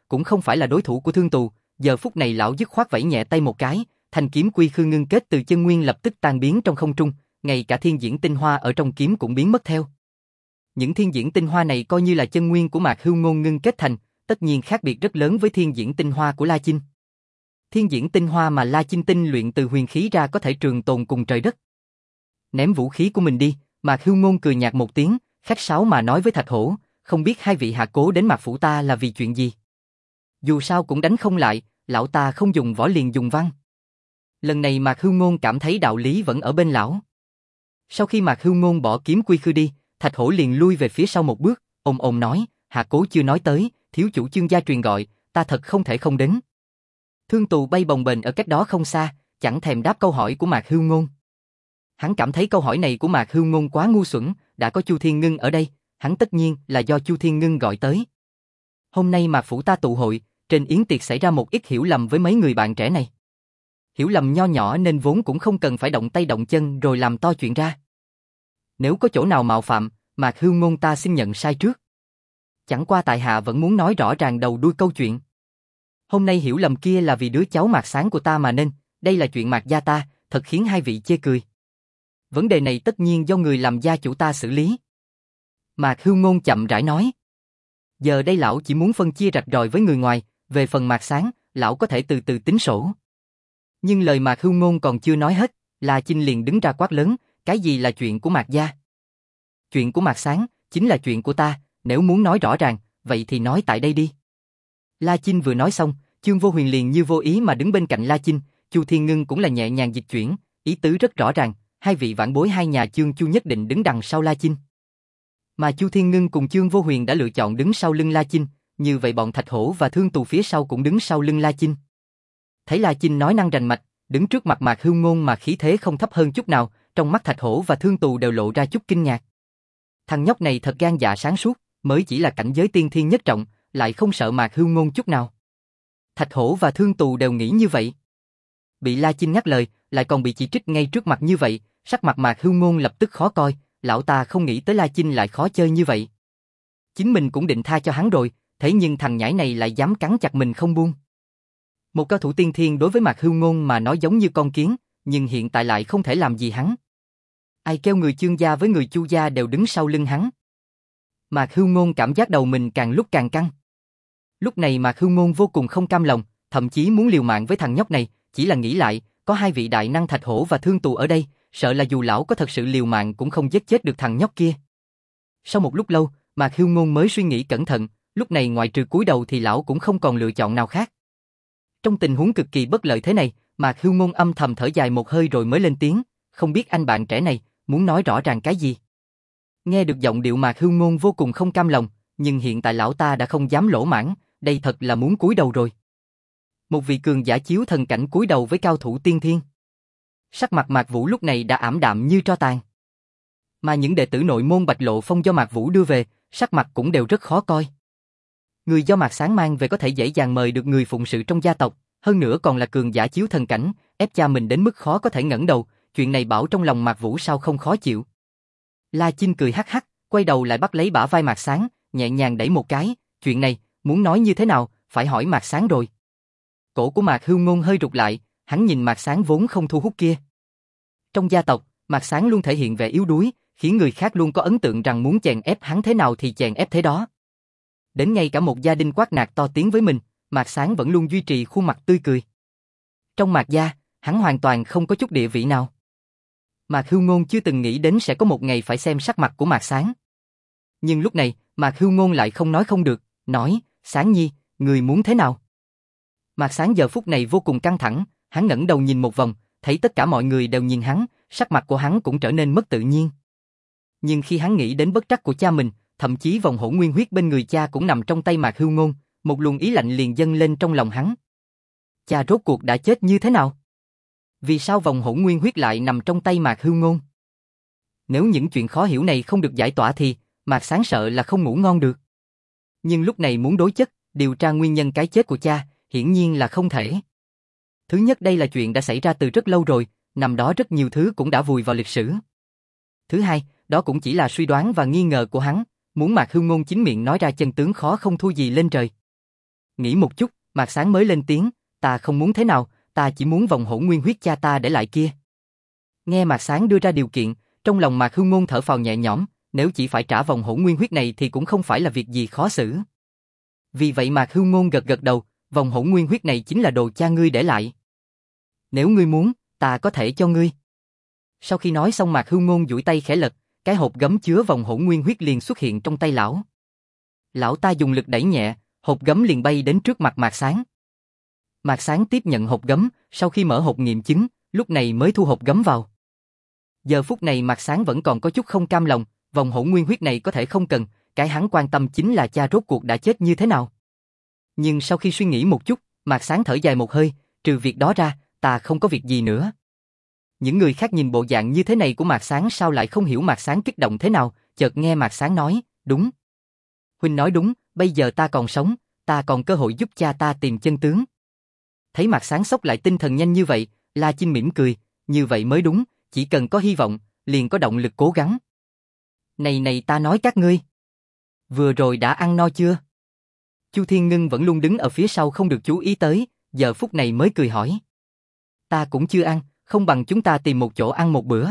cũng không phải là đối thủ của Thương Tù, giờ phút này lão dứt khoát vẫy nhẹ tay một cái, thanh kiếm quy khư ngưng kết từ chân nguyên lập tức tan biến trong không trung, ngay cả thiên diễn tinh hoa ở trong kiếm cũng biến mất theo. Những thiên diễn tinh hoa này coi như là chân nguyên của Mạc Hưu Ngôn ngưng kết thành, tất nhiên khác biệt rất lớn với thiên diễn tinh hoa của La Chinh. Thiên diễn tinh hoa mà La Chinh tinh luyện từ huyền khí ra có thể trường tồn cùng trời đất. Ném vũ khí của mình đi, Mạc Hưu Ngôn cười nhạt một tiếng, khách sáo mà nói với Thạch Hổ, không biết hai vị hạ cố đến Mạc phủ ta là vì chuyện gì. Dù sao cũng đánh không lại, lão ta không dùng võ liền dùng văn. Lần này Mạc Hưu Ngôn cảm thấy đạo lý vẫn ở bên lão. Sau khi Mạc Hưu Ngôn bỏ kiếm quy khư đi, Thạch Hổ liền lui về phía sau một bước, ôm ôm nói, hạ cố chưa nói tới, thiếu chủ Chương gia truyền gọi, ta thật không thể không đến. Thương Tù bay bồng bềnh ở cách đó không xa, chẳng thèm đáp câu hỏi của Mạc Hưu Ngôn. Hắn cảm thấy câu hỏi này của Mạc Hưu Ngôn quá ngu xuẩn, đã có Chu Thiên Ngưng ở đây, hắn tất nhiên là do Chu Thiên Ngưng gọi tới. Hôm nay Mạc phủ ta tụ hội, trên yến tiệc xảy ra một ít hiểu lầm với mấy người bạn trẻ này. Hiểu lầm nho nhỏ nên vốn cũng không cần phải động tay động chân rồi làm to chuyện ra. Nếu có chỗ nào mạo phạm, Mạc Hưu Ngôn ta xin nhận sai trước. Chẳng qua tại hạ vẫn muốn nói rõ ràng đầu đuôi câu chuyện. Hôm nay hiểu lầm kia là vì đứa cháu Mạc Sáng của ta mà nên, đây là chuyện Mạc gia ta, thật khiến hai vị chê cười. Vấn đề này tất nhiên do người làm gia chủ ta xử lý. Mạc Hưu Ngôn chậm rãi nói. Giờ đây lão chỉ muốn phân chia rạch ròi với người ngoài, về phần Mạc Sáng, lão có thể từ từ tính sổ. Nhưng lời Mạc Hưu Ngôn còn chưa nói hết, La Chinh liền đứng ra quát lớn, cái gì là chuyện của Mạc gia? Chuyện của Mạc Sáng, chính là chuyện của ta, nếu muốn nói rõ ràng, vậy thì nói tại đây đi. La Chinh vừa nói xong, Chương Vô Huyền liền như vô ý mà đứng bên cạnh La Chinh, Chu Thiên Ngưng cũng là nhẹ nhàng dịch chuyển, ý tứ rất rõ ràng, hai vị vãn bối hai nhà Chương Chu nhất định đứng đằng sau La Chinh. Mà Chu Thiên Ngưng cùng Chương Vô Huyền đã lựa chọn đứng sau lưng La Chinh, như vậy bọn Thạch Hổ và Thương Tù phía sau cũng đứng sau lưng La Chinh. Thấy La Chinh nói năng rành mạch, đứng trước mặt Mạc Hưu Ngôn mà khí thế không thấp hơn chút nào, trong mắt Thạch Hổ và Thương Tù đều lộ ra chút kinh ngạc. Thằng nhóc này thật gan dạ sáng suốt, mới chỉ là cảnh giới tiên thiên nhất trọng, lại không sợ Mạc Hưu Ngôn chút nào. Thạch Hổ và Thương Tù đều nghĩ như vậy. Bị La Chinh ngắt lời, lại còn bị chỉ trích ngay trước mặt như vậy, sắc mặt Mạc Hưu Ngôn lập tức khó coi, lão ta không nghĩ tới La Chinh lại khó chơi như vậy. Chính mình cũng định tha cho hắn rồi, thế nhưng thằng nhãi này lại dám cắn chặt mình không buông. Một cao thủ tiên thiên đối với Mạc Hưu Ngôn mà nói giống như con kiến, nhưng hiện tại lại không thể làm gì hắn. Ai kêu người Chương gia với người Chu gia đều đứng sau lưng hắn. Mạc Hưu Ngôn cảm giác đầu mình càng lúc càng căng. Lúc này Mạc Hưu Ngôn vô cùng không cam lòng, thậm chí muốn liều mạng với thằng nhóc này, chỉ là nghĩ lại, có hai vị đại năng Thạch Hổ và Thương Tù ở đây, sợ là dù lão có thật sự liều mạng cũng không giết chết được thằng nhóc kia. Sau một lúc lâu, Mạc Hưu Ngôn mới suy nghĩ cẩn thận, lúc này ngoại trừ cúi đầu thì lão cũng không còn lựa chọn nào khác. Trong tình huống cực kỳ bất lợi thế này, Mạc Hưu Ngôn âm thầm thở dài một hơi rồi mới lên tiếng, không biết anh bạn trẻ này muốn nói rõ ràng cái gì. Nghe được giọng điệu Mạc Hưu Ngôn vô cùng không cam lòng, nhưng hiện tại lão ta đã không dám lỗ mãng, đây thật là muốn cúi đầu rồi. Một vị cường giả chiếu thần cảnh cúi đầu với cao thủ tiên thiên. Sắc mặt Mạc Vũ lúc này đã ảm đạm như tro tàn. Mà những đệ tử nội môn Bạch Lộ Phong do Mạc Vũ đưa về, sắc mặt cũng đều rất khó coi. Người do Mạc Sáng mang về có thể dễ dàng mời được người phụng sự trong gia tộc, hơn nữa còn là cường giả chiếu thần cảnh, ép cha mình đến mức khó có thể ngẩng đầu, chuyện này bảo trong lòng Mạc Vũ sao không khó chịu. La Chinh cười hắc hắc, quay đầu lại bắt lấy bả vai Mạc Sáng, nhẹ nhàng đẩy một cái, chuyện này, muốn nói như thế nào, phải hỏi Mạc Sáng rồi. Cổ của Mạc Hưu Ngôn hơi rụt lại, hắn nhìn Mạc Sáng vốn không thu hút kia. Trong gia tộc, Mạc Sáng luôn thể hiện vẻ yếu đuối, khiến người khác luôn có ấn tượng rằng muốn chèn ép hắn thế nào thì chèn ép thế đó. Đến ngay cả một gia đình quát nạt to tiếng với mình, Mạc Sáng vẫn luôn duy trì khuôn mặt tươi cười. Trong Mạc gia, hắn hoàn toàn không có chút địa vị nào. Mạc Hưu Ngôn chưa từng nghĩ đến sẽ có một ngày phải xem sắc mặt của Mạc Sáng. Nhưng lúc này, Mạc Hưu Ngôn lại không nói không được, nói, Sáng Nhi, người muốn thế nào? Mạc Sáng giờ phút này vô cùng căng thẳng, hắn ngẩng đầu nhìn một vòng, thấy tất cả mọi người đều nhìn hắn, sắc mặt của hắn cũng trở nên mất tự nhiên. Nhưng khi hắn nghĩ đến bất trắc của cha mình, thậm chí vòng hổ nguyên huyết bên người cha cũng nằm trong tay Mạc Hưu Ngôn, một luồng ý lạnh liền dâng lên trong lòng hắn. Cha rốt cuộc đã chết như thế nào? Vì sao vòng hổ nguyên huyết lại nằm trong tay Mạc Hưu Ngôn? Nếu những chuyện khó hiểu này không được giải tỏa thì, Mạc Sáng sợ là không ngủ ngon được. Nhưng lúc này muốn đối chất, điều tra nguyên nhân cái chết của cha, hiển nhiên là không thể. Thứ nhất đây là chuyện đã xảy ra từ rất lâu rồi, nằm đó rất nhiều thứ cũng đã vùi vào lịch sử. Thứ hai, đó cũng chỉ là suy đoán và nghi ngờ của hắn, muốn Mạc Hưu Ngôn chính miệng nói ra chân tướng khó không thua gì lên trời. Nghĩ một chút, Mạc Sáng mới lên tiếng, ta không muốn thế nào, ta chỉ muốn vòng hỗn nguyên huyết cha ta để lại kia. Nghe Mạc Sáng đưa ra điều kiện, trong lòng Mạc Hưu Ngôn thở phào nhẹ nhõm, nếu chỉ phải trả vòng hỗn nguyên huyết này thì cũng không phải là việc gì khó xử. Vì vậy Mạc Hưu Ngôn gật gật đầu, vòng hỗn nguyên huyết này chính là đồ cha ngươi để lại. Nếu ngươi muốn, ta có thể cho ngươi. Sau khi nói xong Mạc Hưu Ngôn duỗi tay khẽ lật, cái hộp gấm chứa vòng hỗn nguyên huyết liền xuất hiện trong tay lão. Lão ta dùng lực đẩy nhẹ, hộp gấm liền bay đến trước mặt Mạc Sáng. Mạc Sáng tiếp nhận hộp gấm, sau khi mở hộp nghiệm chứng, lúc này mới thu hộp gấm vào. Giờ phút này Mạc Sáng vẫn còn có chút không cam lòng, vòng hỗn nguyên huyết này có thể không cần, cái hắn quan tâm chính là cha rốt cuộc đã chết như thế nào. Nhưng sau khi suy nghĩ một chút, Mạc Sáng thở dài một hơi, trừ việc đó ra, ta không có việc gì nữa. Những người khác nhìn bộ dạng như thế này của Mạc Sáng sao lại không hiểu Mạc Sáng kích động thế nào, chợt nghe Mạc Sáng nói, đúng. Huynh nói đúng, bây giờ ta còn sống, ta còn cơ hội giúp cha ta tìm chân tướng. Thấy Mạc Sáng xốc lại tinh thần nhanh như vậy, La Chinh mỉm cười, như vậy mới đúng, chỉ cần có hy vọng, liền có động lực cố gắng. Này này ta nói các ngươi, vừa rồi đã ăn no chưa? Chu Thiên Ngân vẫn luôn đứng ở phía sau không được chú ý tới, giờ phút này mới cười hỏi. Ta cũng chưa ăn, không bằng chúng ta tìm một chỗ ăn một bữa.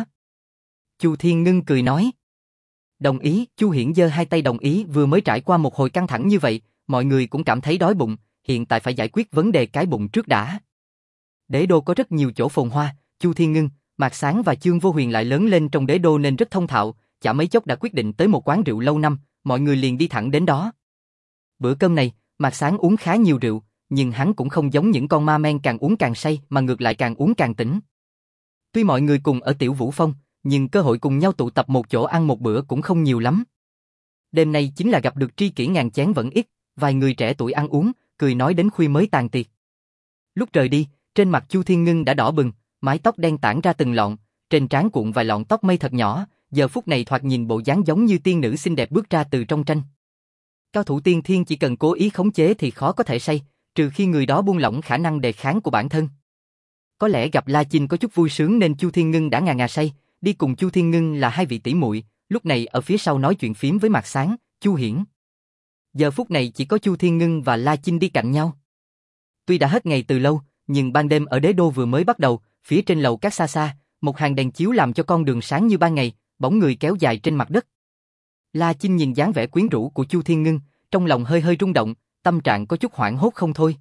Chu Thiên Ngân cười nói. Đồng ý, Chu Hiển giơ hai tay đồng ý, vừa mới trải qua một hồi căng thẳng như vậy, mọi người cũng cảm thấy đói bụng, hiện tại phải giải quyết vấn đề cái bụng trước đã. Đế đô có rất nhiều chỗ phồn hoa, Chu Thiên Ngân, Mạc Sáng và Chương Vô Huyền lại lớn lên trong đế đô nên rất thông thạo, chả mấy chốc đã quyết định tới một quán rượu lâu năm, mọi người liền đi thẳng đến đó. Bữa cơm này, Mạc Sáng uống khá nhiều rượu, nhưng hắn cũng không giống những con ma men càng uống càng say mà ngược lại càng uống càng tỉnh. Tuy mọi người cùng ở Tiểu Vũ Phong, nhưng cơ hội cùng nhau tụ tập một chỗ ăn một bữa cũng không nhiều lắm. Đêm nay chính là gặp được tri kỷ ngàn chén vẫn ít, vài người trẻ tuổi ăn uống, cười nói đến khuya mới tàn tiệc. Lúc rời đi, trên mặt Chu Thiên Ngân đã đỏ bừng, mái tóc đen tản ra từng lọn, trên trán cuộn vài lọn tóc mây thật nhỏ, giờ phút này thoạt nhìn bộ dáng giống như tiên nữ xinh đẹp bước ra từ trong tranh. Cao thủ tiên thiên chỉ cần cố ý khống chế thì khó có thể say, trừ khi người đó buông lỏng khả năng đề kháng của bản thân. Có lẽ gặp La Chinh có chút vui sướng nên Chu Thiên Ngân đã ngà ngà say, đi cùng Chu Thiên Ngân là hai vị tỷ muội, lúc này ở phía sau nói chuyện phím với Mạc Sáng, Chu Hiển. Giờ phút này chỉ có Chu Thiên Ngân và La Chinh đi cạnh nhau. Tuy đã hết ngày từ lâu, nhưng ban đêm ở đế đô vừa mới bắt đầu, phía trên lầu các xa xa, một hàng đèn chiếu làm cho con đường sáng như ban ngày, bóng người kéo dài trên mặt đất. La Chinh nhìn dáng vẻ quyến rũ của Chu Thiên Ngân, trong lòng hơi hơi rung động, tâm trạng có chút hoảng hốt không thôi.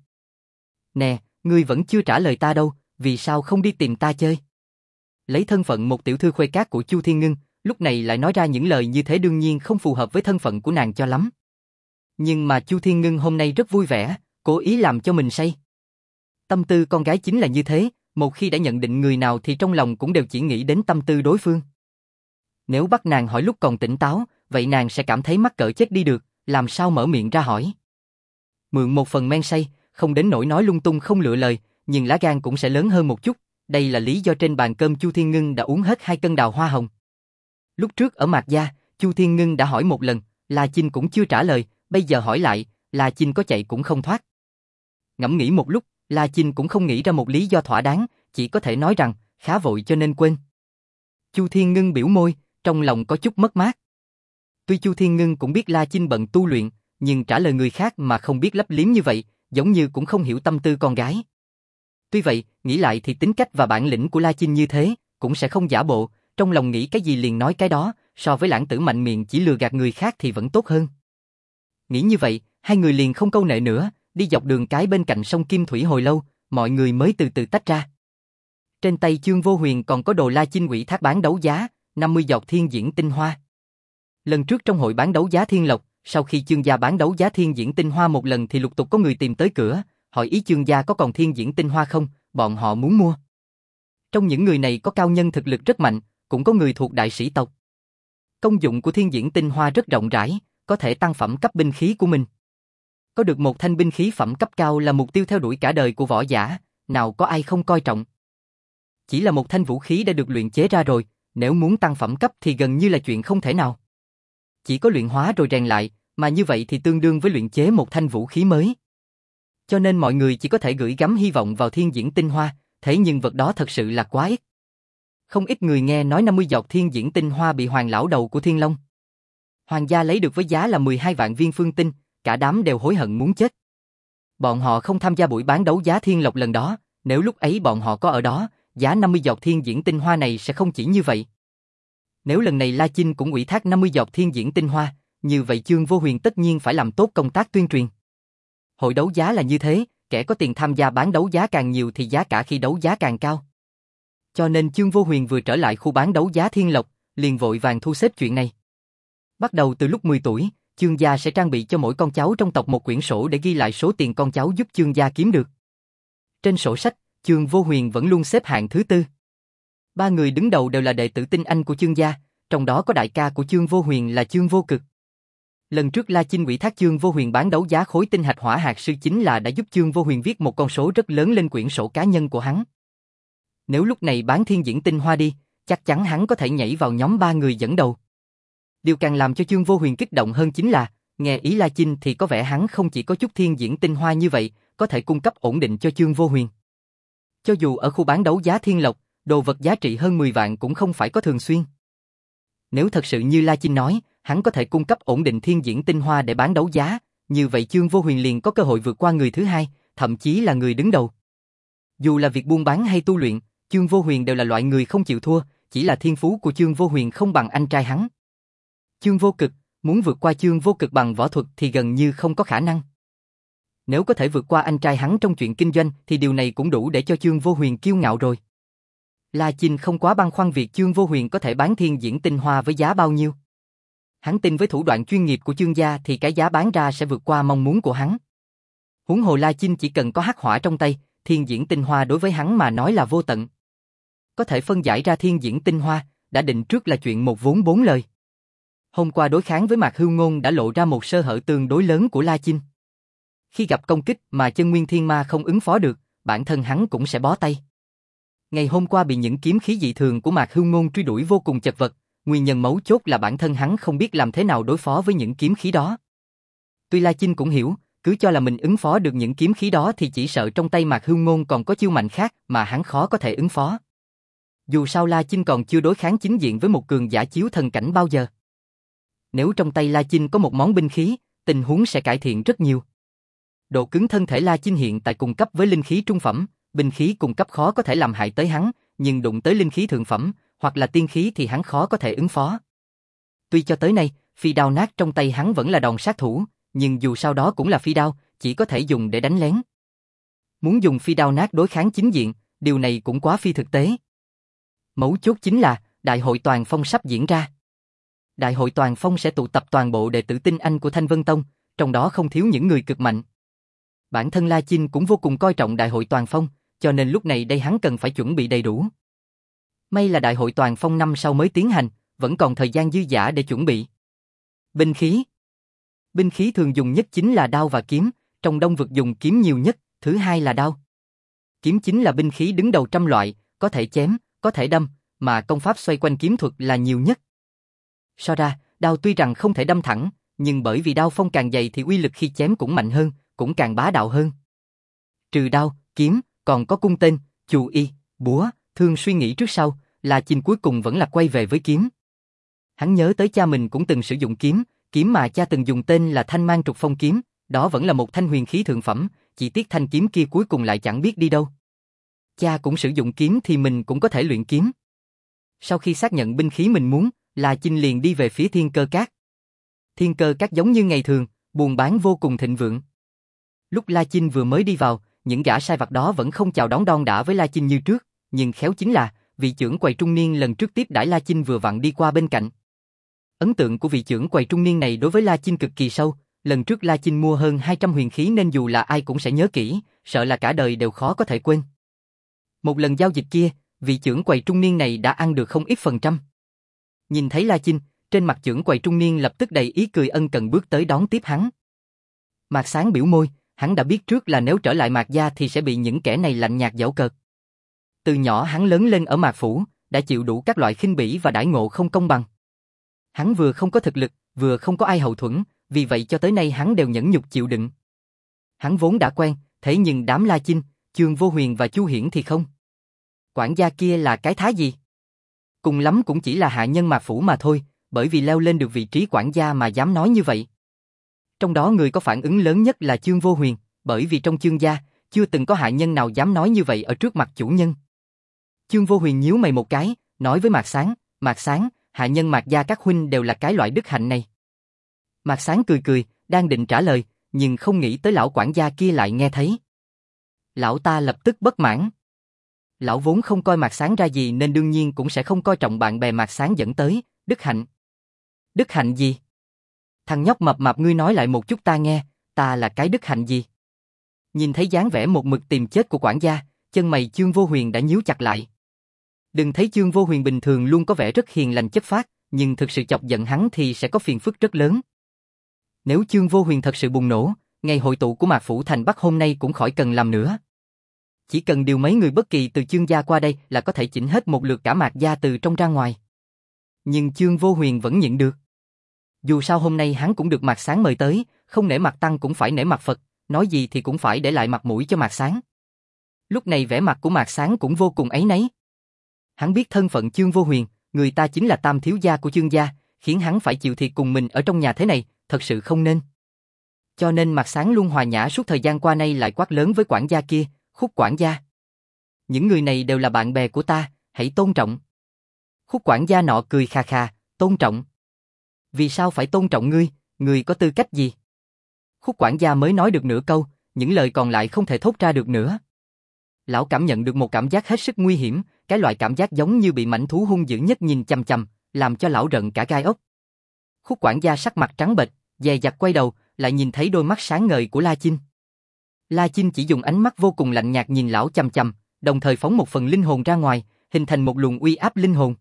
Nè, ngươi vẫn chưa trả lời ta đâu, vì sao không đi tìm ta chơi? Lấy thân phận một tiểu thư khuê các của Chu Thiên Ngân, lúc này lại nói ra những lời như thế đương nhiên không phù hợp với thân phận của nàng cho lắm. Nhưng mà Chu Thiên Ngân hôm nay rất vui vẻ, cố ý làm cho mình say. Tâm tư con gái chính là như thế, một khi đã nhận định người nào thì trong lòng cũng đều chỉ nghĩ đến tâm tư đối phương. Nếu bắt nàng hỏi lúc còn tỉnh táo, vậy nàng sẽ cảm thấy mắc cỡ chết đi được, làm sao mở miệng ra hỏi. Mượn một phần men say, không đến nỗi nói lung tung không lựa lời, nhưng lá gan cũng sẽ lớn hơn một chút, đây là lý do trên bàn cơm Chu Thiên Ngân đã uống hết hai cân đào hoa hồng. Lúc trước ở Mạc Gia, Chu Thiên Ngân đã hỏi một lần, La Chinh cũng chưa trả lời, bây giờ hỏi lại, La Chinh có chạy cũng không thoát. Ngẫm nghĩ một lúc, La Chinh cũng không nghĩ ra một lý do thỏa đáng, chỉ có thể nói rằng, khá vội cho nên quên. Chu Thiên Ngân biểu môi, trong lòng có chút mất mát. Tuy Chu Thiên Ngân cũng biết La Chinh bận tu luyện, nhưng trả lời người khác mà không biết lấp liếm như vậy, giống như cũng không hiểu tâm tư con gái. Tuy vậy, nghĩ lại thì tính cách và bản lĩnh của La Chinh như thế, cũng sẽ không giả bộ, trong lòng nghĩ cái gì liền nói cái đó, so với lãng tử mạnh miệng chỉ lừa gạt người khác thì vẫn tốt hơn. Nghĩ như vậy, hai người liền không câu nệ nữa, đi dọc đường cái bên cạnh sông Kim Thủy hồi lâu, mọi người mới từ từ tách ra. Trên tay Chương Vô Huyền còn có đồ La Chinh ủy thác bán đấu giá, năm mươi giọt thiên diễn tinh hoa. Lần trước trong hội bán đấu giá Thiên Lộc, sau khi Chương gia bán đấu giá thiên diễn tinh hoa một lần thì lục tục có người tìm tới cửa, hỏi ý Chương gia có còn thiên diễn tinh hoa không, bọn họ muốn mua. Trong những người này có cao nhân thực lực rất mạnh, cũng có người thuộc đại sĩ tộc. Công dụng của thiên diễn tinh hoa rất rộng rãi, có thể tăng phẩm cấp binh khí của mình. Có được một thanh binh khí phẩm cấp cao là mục tiêu theo đuổi cả đời của võ giả, nào có ai không coi trọng. Chỉ là một thanh vũ khí đã được luyện chế ra rồi, nếu muốn tăng phẩm cấp thì gần như là chuyện không thể nào. Chỉ có luyện hóa rồi rèn lại, mà như vậy thì tương đương với luyện chế một thanh vũ khí mới. Cho nên mọi người chỉ có thể gửi gắm hy vọng vào thiên diễn tinh hoa, thế nhưng vật đó thật sự là quá ít. Không ít người nghe nói năm mươi giọt thiên diễn tinh hoa bị hoàng lão đầu của Thiên Long Hoàng gia lấy được với giá là mười hai vạn viên phương tinh, cả đám đều hối hận muốn chết. Bọn họ không tham gia buổi bán đấu giá thiên lộc lần đó, nếu lúc ấy bọn họ có ở đó, giá năm mươi giọt thiên diễn tinh hoa này sẽ không chỉ như vậy. Nếu lần này La Chinh cũng ủy thác năm mươi giọt thiên diễn tinh hoa, như vậy Chương Vô Huyền tất nhiên phải làm tốt công tác tuyên truyền. Hội đấu giá là như thế, kẻ có tiền tham gia bán đấu giá càng nhiều thì giá cả khi đấu giá càng cao. Cho nên Chương Vô Huyền vừa trở lại khu bán đấu giá thiên lộc, liền vội vàng thu xếp chuyện này. Bắt đầu từ lúc mười tuổi, Chương gia sẽ trang bị cho mỗi con cháu trong tộc một quyển sổ để ghi lại số tiền con cháu giúp Chương gia kiếm được. Trên sổ sách, Chương Vô Huyền vẫn luôn xếp hạng thứ tư. Ba người đứng đầu đều là đệ tử tinh anh của Chương gia, trong đó có đại ca của Chương Vô Huyền là Chương Vô Cực. Lần trước La Chinh ủy thác Chương Vô Huyền bán đấu giá khối tinh hạch hỏa hạt sư chính là đã giúp Chương Vô Huyền viết một con số rất lớn lên quyển sổ cá nhân của hắn. Nếu lúc này bán thiên diễn tinh hoa đi, chắc chắn hắn có thể nhảy vào nhóm ba người dẫn đầu. Điều càng làm cho Chương Vô Huyền kích động hơn chính là, nghe ý La Chinh thì có vẻ hắn không chỉ có chút thiên diễn tinh hoa như vậy, có thể cung cấp ổn định cho Chương Vô Huyền. Cho dù ở khu bán đấu giá thiên lộc, đồ vật giá trị hơn mười vạn cũng không phải có thường xuyên. Nếu thật sự như La Chinh nói, hắn có thể cung cấp ổn định thiên diễn tinh hoa để bán đấu giá, như vậy Chương Vô Huyền liền có cơ hội vượt qua người thứ hai, thậm chí là người đứng đầu. Dù là việc buôn bán hay tu luyện, Chương Vô Huyền đều là loại người không chịu thua, chỉ là thiên phú của Chương Vô Huyền không bằng anh trai hắn. Chương Vô Cực, muốn vượt qua Chương Vô Cực bằng võ thuật thì gần như không có khả năng. Nếu có thể vượt qua anh trai hắn trong chuyện kinh doanh thì điều này cũng đủ để cho Chương Vô Huyền kiêu ngạo rồi. La Chinh không quá băn khoăn việc Chương Vô Huyền có thể bán thiên diễn tinh hoa với giá bao nhiêu. Hắn tin với thủ đoạn chuyên nghiệp của Chương gia thì cái giá bán ra sẽ vượt qua mong muốn của hắn. Huống hồ La Chinh chỉ cần có hắc hỏa trong tay, thiên diễn tinh hoa đối với hắn mà nói là vô tận. Có thể phân giải ra thiên diễn tinh hoa, đã định trước là chuyện một vốn bốn lời. Hôm qua đối kháng với Mạc Hưu Ngôn đã lộ ra một sơ hở tương đối lớn của La Chinh. Khi gặp công kích mà chân nguyên thiên ma không ứng phó được, bản thân hắn cũng sẽ bó tay. Ngày hôm qua bị những kiếm khí dị thường của Mạc Hưu Ngôn truy đuổi vô cùng chật vật, nguyên nhân mấu chốt là bản thân hắn không biết làm thế nào đối phó với những kiếm khí đó. Tuy La Chinh cũng hiểu, cứ cho là mình ứng phó được những kiếm khí đó thì chỉ sợ trong tay Mạc Hưu Ngôn còn có chiêu mạnh khác mà hắn khó có thể ứng phó. Dù sao La Chinh còn chưa đối kháng chính diện với một cường giả chiếu thần cảnh bao giờ. Nếu trong tay La Chinh có một món binh khí, tình huống sẽ cải thiện rất nhiều. Độ cứng thân thể La Chinh hiện tại cung cấp với linh khí trung phẩm, binh khí cung cấp khó có thể làm hại tới hắn, nhưng đụng tới linh khí thượng phẩm, hoặc là tiên khí thì hắn khó có thể ứng phó. Tuy cho tới nay, phi đao nát trong tay hắn vẫn là đòn sát thủ, nhưng dù sao đó cũng là phi đao, chỉ có thể dùng để đánh lén. Muốn dùng phi đao nát đối kháng chính diện, điều này cũng quá phi thực tế. Mấu chốt chính là, Đại hội Toàn Phong sắp diễn ra. Đại hội Toàn Phong sẽ tụ tập toàn bộ đệ tử tinh anh của Thanh Vân Tông, trong đó không thiếu những người cực mạnh. Bản thân La Chinh cũng vô cùng coi trọng Đại hội Toàn Phong, cho nên lúc này đây hắn cần phải chuẩn bị đầy đủ. May là Đại hội Toàn Phong năm sau mới tiến hành, vẫn còn thời gian dư dả để chuẩn bị. Binh khí. Binh khí thường dùng nhất chính là đao và kiếm, trong Đông vực dùng kiếm nhiều nhất, thứ hai là đao. Kiếm chính là binh khí đứng đầu trăm loại, có thể chém, có thể đâm, mà công pháp xoay quanh kiếm thuật là nhiều nhất. So ra, đao tuy rằng không thể đâm thẳng, nhưng bởi vì đao phong càng dày thì uy lực khi chém cũng mạnh hơn, cũng càng bá đạo hơn. Trừ đao, kiếm, còn có cung tên, chù y, búa, thương suy nghĩ trước sau, La Chinh cuối cùng vẫn là quay về với kiếm. Hắn nhớ tới cha mình cũng từng sử dụng kiếm, kiếm mà cha từng dùng tên là Thanh Mang Trục Phong kiếm, đó vẫn là một thanh huyền khí thượng phẩm, chỉ tiếc thanh kiếm kia cuối cùng lại chẳng biết đi đâu. Cha cũng sử dụng kiếm thì mình cũng có thể luyện kiếm. Sau khi xác nhận binh khí mình muốn, La Chinh liền đi về phía Thiên Cơ Các. Thiên Cơ Các giống như ngày thường, buôn bán vô cùng thịnh vượng. Lúc La Chinh vừa mới đi vào, những gã sai vặt đó vẫn không chào đón đon đả với La Chinh như trước, nhưng khéo chính là, vị trưởng quầy trung niên lần trước tiếp đãi La Chinh vừa vặn đi qua bên cạnh. Ấn tượng của vị trưởng quầy trung niên này đối với La Chinh cực kỳ sâu, lần trước La Chinh mua hơn hai trăm huyền khí nên dù là ai cũng sẽ nhớ kỹ, sợ là cả đời đều khó có thể quên. Một lần giao dịch kia, vị trưởng quầy trung niên này đã ăn được không ít phần trăm. Nhìn thấy La Chinh, trên mặt trưởng quầy trung niên lập tức đầy ý cười ân cần bước tới đón tiếp hắn. Mạc Sáng biểu môi, hắn đã biết trước là nếu trở lại Mạc gia thì sẽ bị những kẻ này lạnh nhạt giễu cợt. Từ nhỏ hắn lớn lên ở Mạc phủ, đã chịu đủ các loại khinh bỉ và đãi ngộ không công bằng. Hắn vừa không có thực lực, vừa không có ai hậu thuẫn, vì vậy cho tới nay hắn đều nhẫn nhục chịu đựng. Hắn vốn đã quen, thế nhưng đám La Chinh, Chương Vô Huyền và Chu Hiển thì không. Quản gia kia là cái thá gì? Cùng lắm cũng chỉ là hạ nhân Mạc phủ mà thôi, bởi vì leo lên được vị trí quản gia mà dám nói như vậy. Trong đó người có phản ứng lớn nhất là Chương Vô Huyền, bởi vì trong Chương gia, chưa từng có hạ nhân nào dám nói như vậy ở trước mặt chủ nhân. Chương Vô Huyền nhíu mày một cái, nói với Mạc Sán, Mạc Sán, hạ nhân Mạc gia các huynh đều là cái loại đức hạnh này. Mạc Sán cười cười, đang định trả lời, nhưng không nghĩ tới lão quản gia kia lại nghe thấy. Lão ta lập tức bất mãn. Lão vốn không coi Mạc Sán ra gì nên đương nhiên cũng sẽ không coi trọng bạn bè Mạc Sán dẫn tới, đức hạnh. Đức hạnh gì? Thằng nhóc mập mạp ngươi nói lại một chút ta nghe, ta là cái đức hạnh gì? Nhìn thấy dáng vẻ một mực tìm chết của quản gia, chân mày Chương Vô Huyền đã nhíu chặt lại. Đừng thấy Chương Vô Huyền bình thường luôn có vẻ rất hiền lành chất phác, nhưng thực sự chọc giận hắn thì sẽ có phiền phức rất lớn. Nếu Chương Vô Huyền thật sự bùng nổ, ngày hội tụ của Mạc Phủ Thành Bắc hôm nay cũng khỏi cần làm nữa. Chỉ cần điều mấy người bất kỳ từ Chương gia qua đây là có thể chỉnh hết một lượt cả Mạc gia từ trong ra ngoài. Nhưng Chương Vô Huyền vẫn nhịn được. Dù sao hôm nay hắn cũng được Mạc Sán mời tới, không nể mặt tăng cũng phải nể mặt Phật, nói gì thì cũng phải để lại mặt mũi cho Mạc Sán. Lúc này vẻ mặt của Mạc Sán cũng vô cùng áy náy. Hắn biết thân phận Chương Vô Huyền, người ta chính là tam thiếu gia của Chương gia, khiến hắn phải chịu thiệt cùng mình ở trong nhà thế này, thật sự không nên. Cho nên Mạc Sán luôn hòa nhã suốt thời gian qua nay lại quát lớn với quản gia kia, Khúc quản gia. Những người này đều là bạn bè của ta, hãy tôn trọng. Khúc quản gia nọ cười khà khà, tôn trọng. Vì sao phải tôn trọng ngươi, ngươi có tư cách gì? Khúc quản gia mới nói được nửa câu, những lời còn lại không thể thốt ra được nữa. Lão cảm nhận được một cảm giác hết sức nguy hiểm, cái loại cảm giác giống như bị mãnh thú hung dữ nhất nhìn chằm chằm, làm cho lão rợn cả gai ốc. Khúc quản gia sắc mặt trắng bệch, dè dặt quay đầu, lại nhìn thấy đôi mắt sáng ngời của La Chinh. La Chinh chỉ dùng ánh mắt vô cùng lạnh nhạt nhìn lão chằm chằm, đồng thời phóng một phần linh hồn ra ngoài, hình thành một luồng uy áp linh hồn.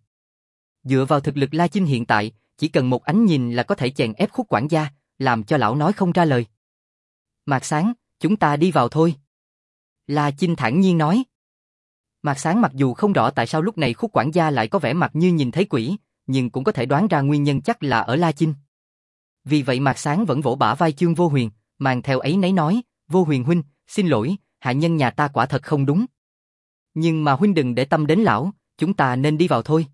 Dựa vào thực lực La Chinh hiện tại, chỉ cần một ánh nhìn là có thể chèn ép Khúc quản gia, làm cho lão nói không ra lời. Mạc Sán, chúng ta đi vào thôi. La Chinh thản nhiên nói. Mạc Sán mặc dù không rõ tại sao lúc này Khúc quản gia lại có vẻ mặt như nhìn thấy quỷ, nhưng cũng có thể đoán ra nguyên nhân chắc là ở La Chinh. Vì vậy Mạc Sán vẫn vỗ bả vai Chương Vô Huyền, mang theo ấy nấy nói, Vô Huyền huynh, xin lỗi, hạ nhân nhà ta quả thật không đúng. Nhưng mà huynh đừng để tâm đến lão, chúng ta nên đi vào thôi.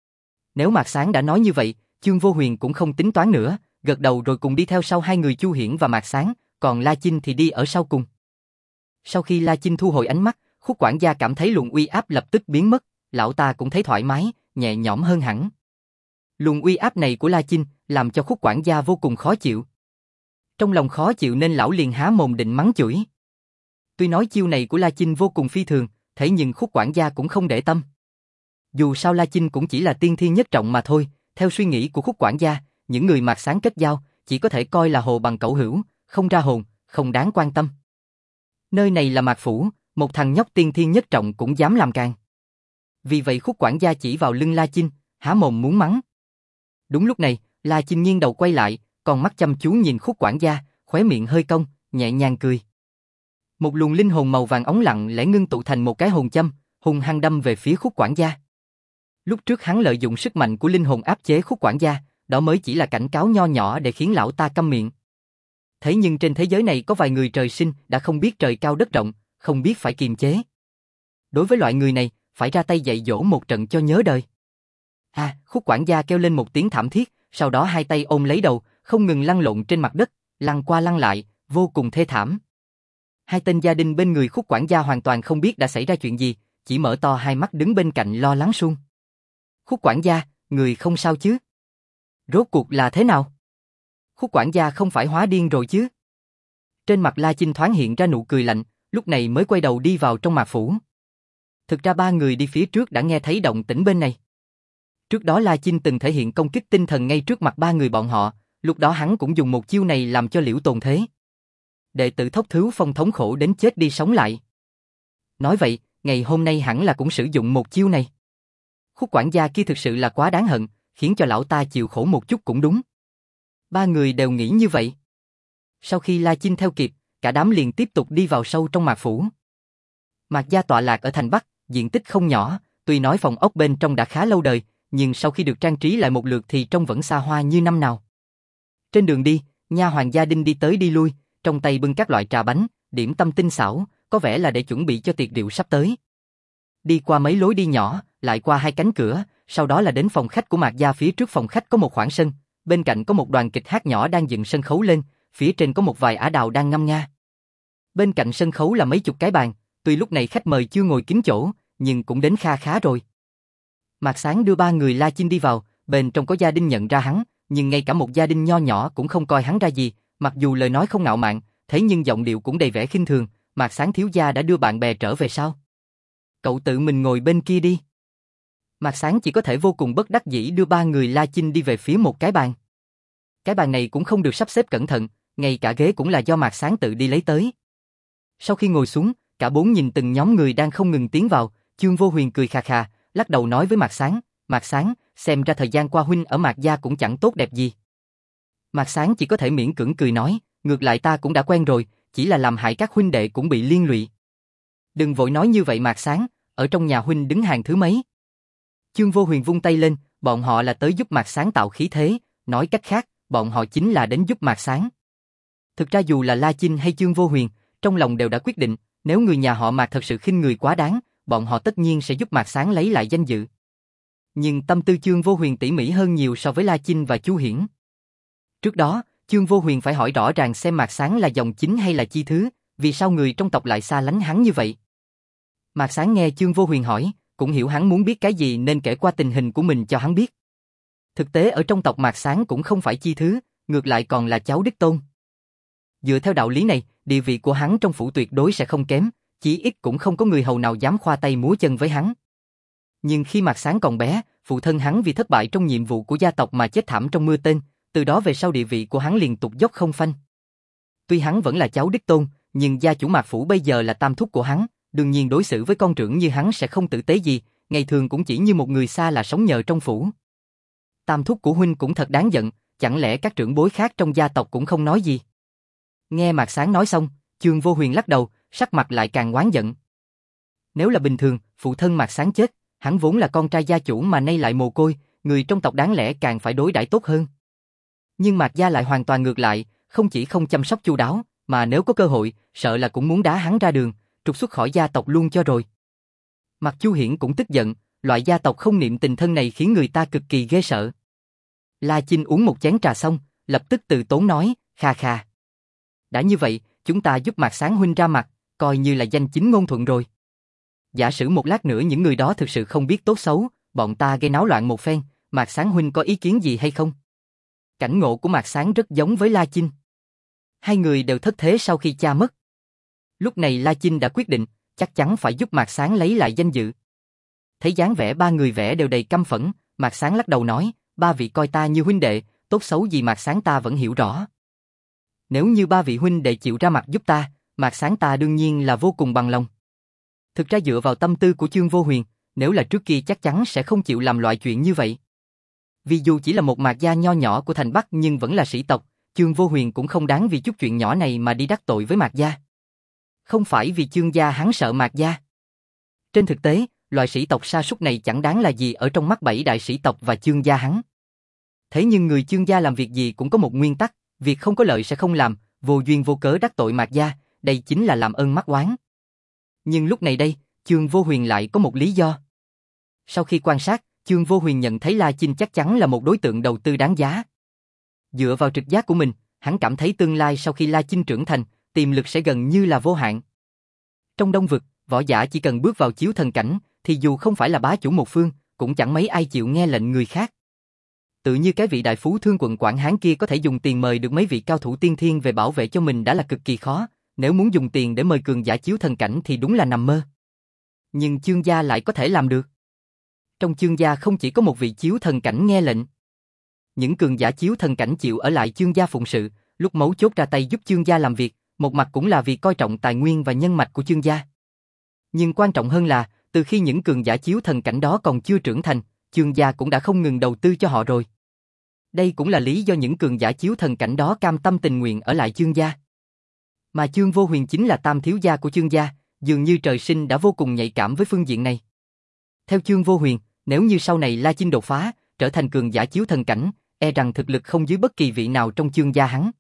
Nếu Mạc Sán đã nói như vậy, Chương Vô Huyền cũng không tính toán nữa, gật đầu rồi cùng đi theo sau hai người Chu Hiển và Mạc Sán, còn La Chinh thì đi ở sau cùng. Sau khi La Chinh thu hồi ánh mắt, Khúc quản gia cảm thấy luồng uy áp lập tức biến mất, lão ta cũng thấy thoải mái, nhẹ nhõm hơn hẳn. Luồng uy áp này của La Chinh làm cho Khúc quản gia vô cùng khó chịu. Trong lòng khó chịu nên lão liền há mồm định mắng chửi. Tuy nói chiêu này của La Chinh vô cùng phi thường, thế nhưng Khúc quản gia cũng không để tâm. Dù sao La Chinh cũng chỉ là tiên thiên nhất trọng mà thôi, theo suy nghĩ của Khúc quản gia, những người Mạc Sán kết giao chỉ có thể coi là hồ bằng cẩu hữu, không ra hồn, không đáng quan tâm. Nơi này là Mạc Phủ, một thằng nhóc tiên thiên nhất trọng cũng dám làm càn. Vì vậy Khúc quản gia chỉ vào lưng La Chinh, há mồm muốn mắng. Đúng lúc này, La Chinh nghiêng đầu quay lại, còn mắt chăm chú nhìn Khúc quản gia, khóe miệng hơi cong, nhẹ nhàng cười. Một luồng linh hồn màu vàng óng lặng lẽ ngưng tụ thành một cái hồn châm, hung hăng đâm về phía Khúc quản gia. Lúc trước hắn lợi dụng sức mạnh của linh hồn áp chế Khúc quản gia, đó mới chỉ là cảnh cáo nho nhỏ để khiến lão ta câm miệng. Thế nhưng trên thế giới này có vài người trời sinh đã không biết trời cao đất rộng, không biết phải kiềm chế. Đối với loại người này, phải ra tay dạy dỗ một trận cho nhớ đời. À, Khúc quản gia kêu lên một tiếng thảm thiết, sau đó hai tay ôm lấy đầu, không ngừng lăn lộn trên mặt đất, lăn qua lăn lại, vô cùng thê thảm. Hai tên gia đình bên người Khúc quản gia hoàn toàn không biết đã xảy ra chuyện gì, chỉ mở to hai mắt đứng bên cạnh lo lắng suông. Khúc quản gia, người không sao chứ? Rốt cuộc là thế nào? Khúc quản gia không phải hóa điên rồi chứ? Trên mặt La Chinh thoáng hiện ra nụ cười lạnh, lúc này mới quay đầu đi vào trong Mạc Phủ. Thực ra ba người đi phía trước đã nghe thấy động tĩnh bên này. Trước đó La Chinh từng thể hiện công kích tinh thần ngay trước mặt ba người bọn họ, lúc đó hắn cũng dùng một chiêu này làm cho Liễu Tồn thế. Đệ tử Thốc Thứ Phong thống khổ đến chết đi sống lại. Nói vậy, ngày hôm nay hẳn là cũng sử dụng một chiêu này. Khúc quản gia kia thực sự là quá đáng hận, khiến cho lão ta chịu khổ một chút cũng đúng. Ba người đều nghĩ như vậy. Sau khi La Chinh theo kịp, cả đám liền tiếp tục đi vào sâu trong Mạc Phủ. Mạc gia tọa lạc ở thành Bắc, diện tích không nhỏ, tuy nói phòng ốc bên trong đã khá lâu đời, nhưng sau khi được trang trí lại một lượt thì trông vẫn xa hoa như năm nào. Trên đường đi, nha hoàn gia đình đi tới đi lui, trong tay bưng các loại trà bánh, điểm tâm tinh xảo, có vẻ là để chuẩn bị cho tiệc rượu sắp tới. Đi qua mấy lối đi nhỏ, lại qua hai cánh cửa, sau đó là đến phòng khách của Mạc gia. Phía trước phòng khách có một khoảng sân, bên cạnh có một đoàn kịch hát nhỏ đang dựng sân khấu lên, phía trên có một vài ả đào đang ngâm nga. Bên cạnh sân khấu là mấy chục cái bàn, tuy lúc này khách mời chưa ngồi kín chỗ, nhưng cũng đến kha khá rồi. Mạc Sán đưa ba người La Chinh đi vào, bên trong có gia đình nhận ra hắn, nhưng ngay cả một gia đình nho nhỏ cũng không coi hắn ra gì, mặc dù lời nói không ngạo mạn, thế nhưng giọng điệu cũng đầy vẻ khinh thường. Mạc Sán thiếu gia đã đưa bạn bè trở về sao? Cậu tự mình ngồi bên kia đi. Mạc Sán chỉ có thể vô cùng bất đắc dĩ đưa ba người La Chinh đi về phía một cái bàn. Cái bàn này cũng không được sắp xếp cẩn thận, ngay cả ghế cũng là do Mạc Sán tự đi lấy tới. Sau khi ngồi xuống, cả bốn nhìn từng nhóm người đang không ngừng tiến vào, Chương Vô Huyền cười khà khà, lắc đầu nói với Mạc Sán, Mạc Sán, xem ra thời gian qua huynh ở Mạc gia cũng chẳng tốt đẹp gì. Mạc Sán chỉ có thể miễn cưỡng cười nói, ngược lại ta cũng đã quen rồi, chỉ là làm hại các huynh đệ cũng bị liên lụy. Đừng vội nói như vậy Mạc Sán, ở trong nhà huynh đứng hàng thứ mấy? Chương Vô Huyền vung tay lên, bọn họ là tới giúp Mạc Sán tạo khí thế, nói cách khác, bọn họ chính là đến giúp Mạc Sán. Thực ra dù là La Chinh hay Chương Vô Huyền, trong lòng đều đã quyết định, nếu người nhà họ Mạc thật sự khinh người quá đáng, bọn họ tất nhiên sẽ giúp Mạc Sán lấy lại danh dự. Nhưng tâm tư Chương Vô Huyền tỉ mỉ hơn nhiều so với La Chinh và Chu Hiển. Trước đó, Chương Vô Huyền phải hỏi rõ ràng xem Mạc Sán là dòng chính hay là chi thứ, vì sao người trong tộc lại xa lánh hắn như vậy. Mạc Sán nghe Chương Vô Huyền hỏi, cũng hiểu hắn muốn biết cái gì nên kể qua tình hình của mình cho hắn biết. Thực tế ở trong tộc Mạc Sán cũng không phải chi thứ, ngược lại còn là cháu đích tôn. Dựa theo đạo lý này, địa vị của hắn trong phủ tuyệt đối sẽ không kém, chỉ ít cũng không có người hầu nào dám khoa tay múa chân với hắn. Nhưng khi Mạc Sán còn bé, phụ thân hắn vì thất bại trong nhiệm vụ của gia tộc mà chết thảm trong mưa tên, từ đó về sau địa vị của hắn liền tụt dốc không phanh. Tuy hắn vẫn là cháu đích tôn, nhưng gia chủ Mạc phủ bây giờ là tam thúc của hắn, đương nhiên đối xử với con trưởng như hắn sẽ không tử tế gì, ngày thường cũng chỉ như một người xa lạ sống nhờ trong phủ. Tam thúc của huynh cũng thật đáng giận, chẳng lẽ các trưởng bối khác trong gia tộc cũng không nói gì? Nghe Mạc Sán nói xong, Chương Vô Huyền lắc đầu, sắc mặt lại càng oán giận. Nếu là bình thường, phụ thân Mạc Sán chết, hắn vốn là con trai gia chủ mà nay lại mồ côi, người trong tộc đáng lẽ càng phải đối đãi tốt hơn. Nhưng Mạc gia lại hoàn toàn ngược lại, không chỉ không chăm sóc chu đáo, mà nếu có cơ hội, sợ là cũng muốn đá hắn ra đường, trục xuất khỏi gia tộc luôn cho rồi. Mạc Chu Hiển cũng tức giận, loại gia tộc không niệm tình thân này khiến người ta cực kỳ ghê sợ. La Chinh uống một chén trà xong, lập tức từ tốn nói, kha kha. Đã như vậy, chúng ta giúp Mạc Sán huynh ra mặt, coi như là danh chính ngôn thuận rồi. Giả sử một lát nữa những người đó thực sự không biết tốt xấu, bọn ta gây náo loạn một phen, Mạc Sán huynh có ý kiến gì hay không? Cảnh ngộ của Mạc Sán rất giống với La Chinh. Hai người đều thất thế sau khi cha mất. Lúc này La Chinh đã quyết định, chắc chắn phải giúp Mạc Sán lấy lại danh dự. Thấy dáng vẻ ba người vẻ đều đầy căm phẫn, Mạc Sán lắc đầu nói, ba vị coi ta như huynh đệ, tốt xấu gì Mạc Sán ta vẫn hiểu rõ. Nếu như ba vị huynh đệ chịu ra mặt giúp ta, Mạc Sán ta đương nhiên là vô cùng bằng lòng. Thực ra dựa vào tâm tư của Chương Vô Huyền, nếu là trước kia chắc chắn sẽ không chịu làm loại chuyện như vậy. Vì dù chỉ là một Mạc gia nho nhỏ của thành Bắc nhưng vẫn là sĩ tộc, Chương Vô Huyền cũng không đáng vì chút chuyện nhỏ này mà đi đắc tội với Mạc gia. Không phải vì Chương gia hắn sợ Mạc gia. Trên thực tế, loại sĩ tộc sa sút này chẳng đáng là gì ở trong mắt bảy đại sĩ tộc và Chương gia hắn. Thế nhưng người Chương gia làm việc gì cũng có một nguyên tắc, việc không có lợi sẽ không làm, vô duyên vô cớ đắc tội Mạc gia, đây chính là làm ơn mắc oán. Nhưng lúc này đây, Chương Vô Huyền lại có một lý do. Sau khi quan sát, Chương Vô Huyền nhận thấy La Chinh chắc chắn là một đối tượng đầu tư đáng giá. Dựa vào trực giác của mình, hắn cảm thấy tương lai sau khi La Chinh trưởng thành, tiềm lực sẽ gần như là vô hạn. Trong Đông vực, võ giả chỉ cần bước vào chiếu thần cảnh, thì dù không phải là bá chủ một phương, cũng chẳng mấy ai chịu nghe lệnh người khác. Tự như cái vị đại phú thương quận Quảng Hán kia có thể dùng tiền mời được mấy vị cao thủ tiên thiên về bảo vệ cho mình đã là cực kỳ khó, nếu muốn dùng tiền để mời cường giả chiếu thần cảnh thì đúng là nằm mơ. Nhưng Chương gia lại có thể làm được. Trong Chương gia không chỉ có một vị chiếu thần cảnh nghe lệnh. Những cường giả chiếu thần cảnh chịu ở lại Chương gia phụng sự, lúc mấu chốt ra tay giúp Chương gia làm việc, một mặt cũng là vì coi trọng tài nguyên và nhân mạch của Chương gia. Nhưng quan trọng hơn là, từ khi những cường giả chiếu thần cảnh đó còn chưa trưởng thành, Chương gia cũng đã không ngừng đầu tư cho họ rồi. Đây cũng là lý do những cường giả chiếu thần cảnh đó cam tâm tình nguyện ở lại Chương gia. Mà Chương Vô Huyền chính là tam thiếu gia của Chương gia, dường như trời sinh đã vô cùng nhạy cảm với phương diện này. Theo Chương Vô Huyền, nếu như sau này La Chinh đột phá, trở thành cường giả chiếu thần cảnh, e rằng thực lực không dưới bất kỳ vị nào trong Chương gia hắn.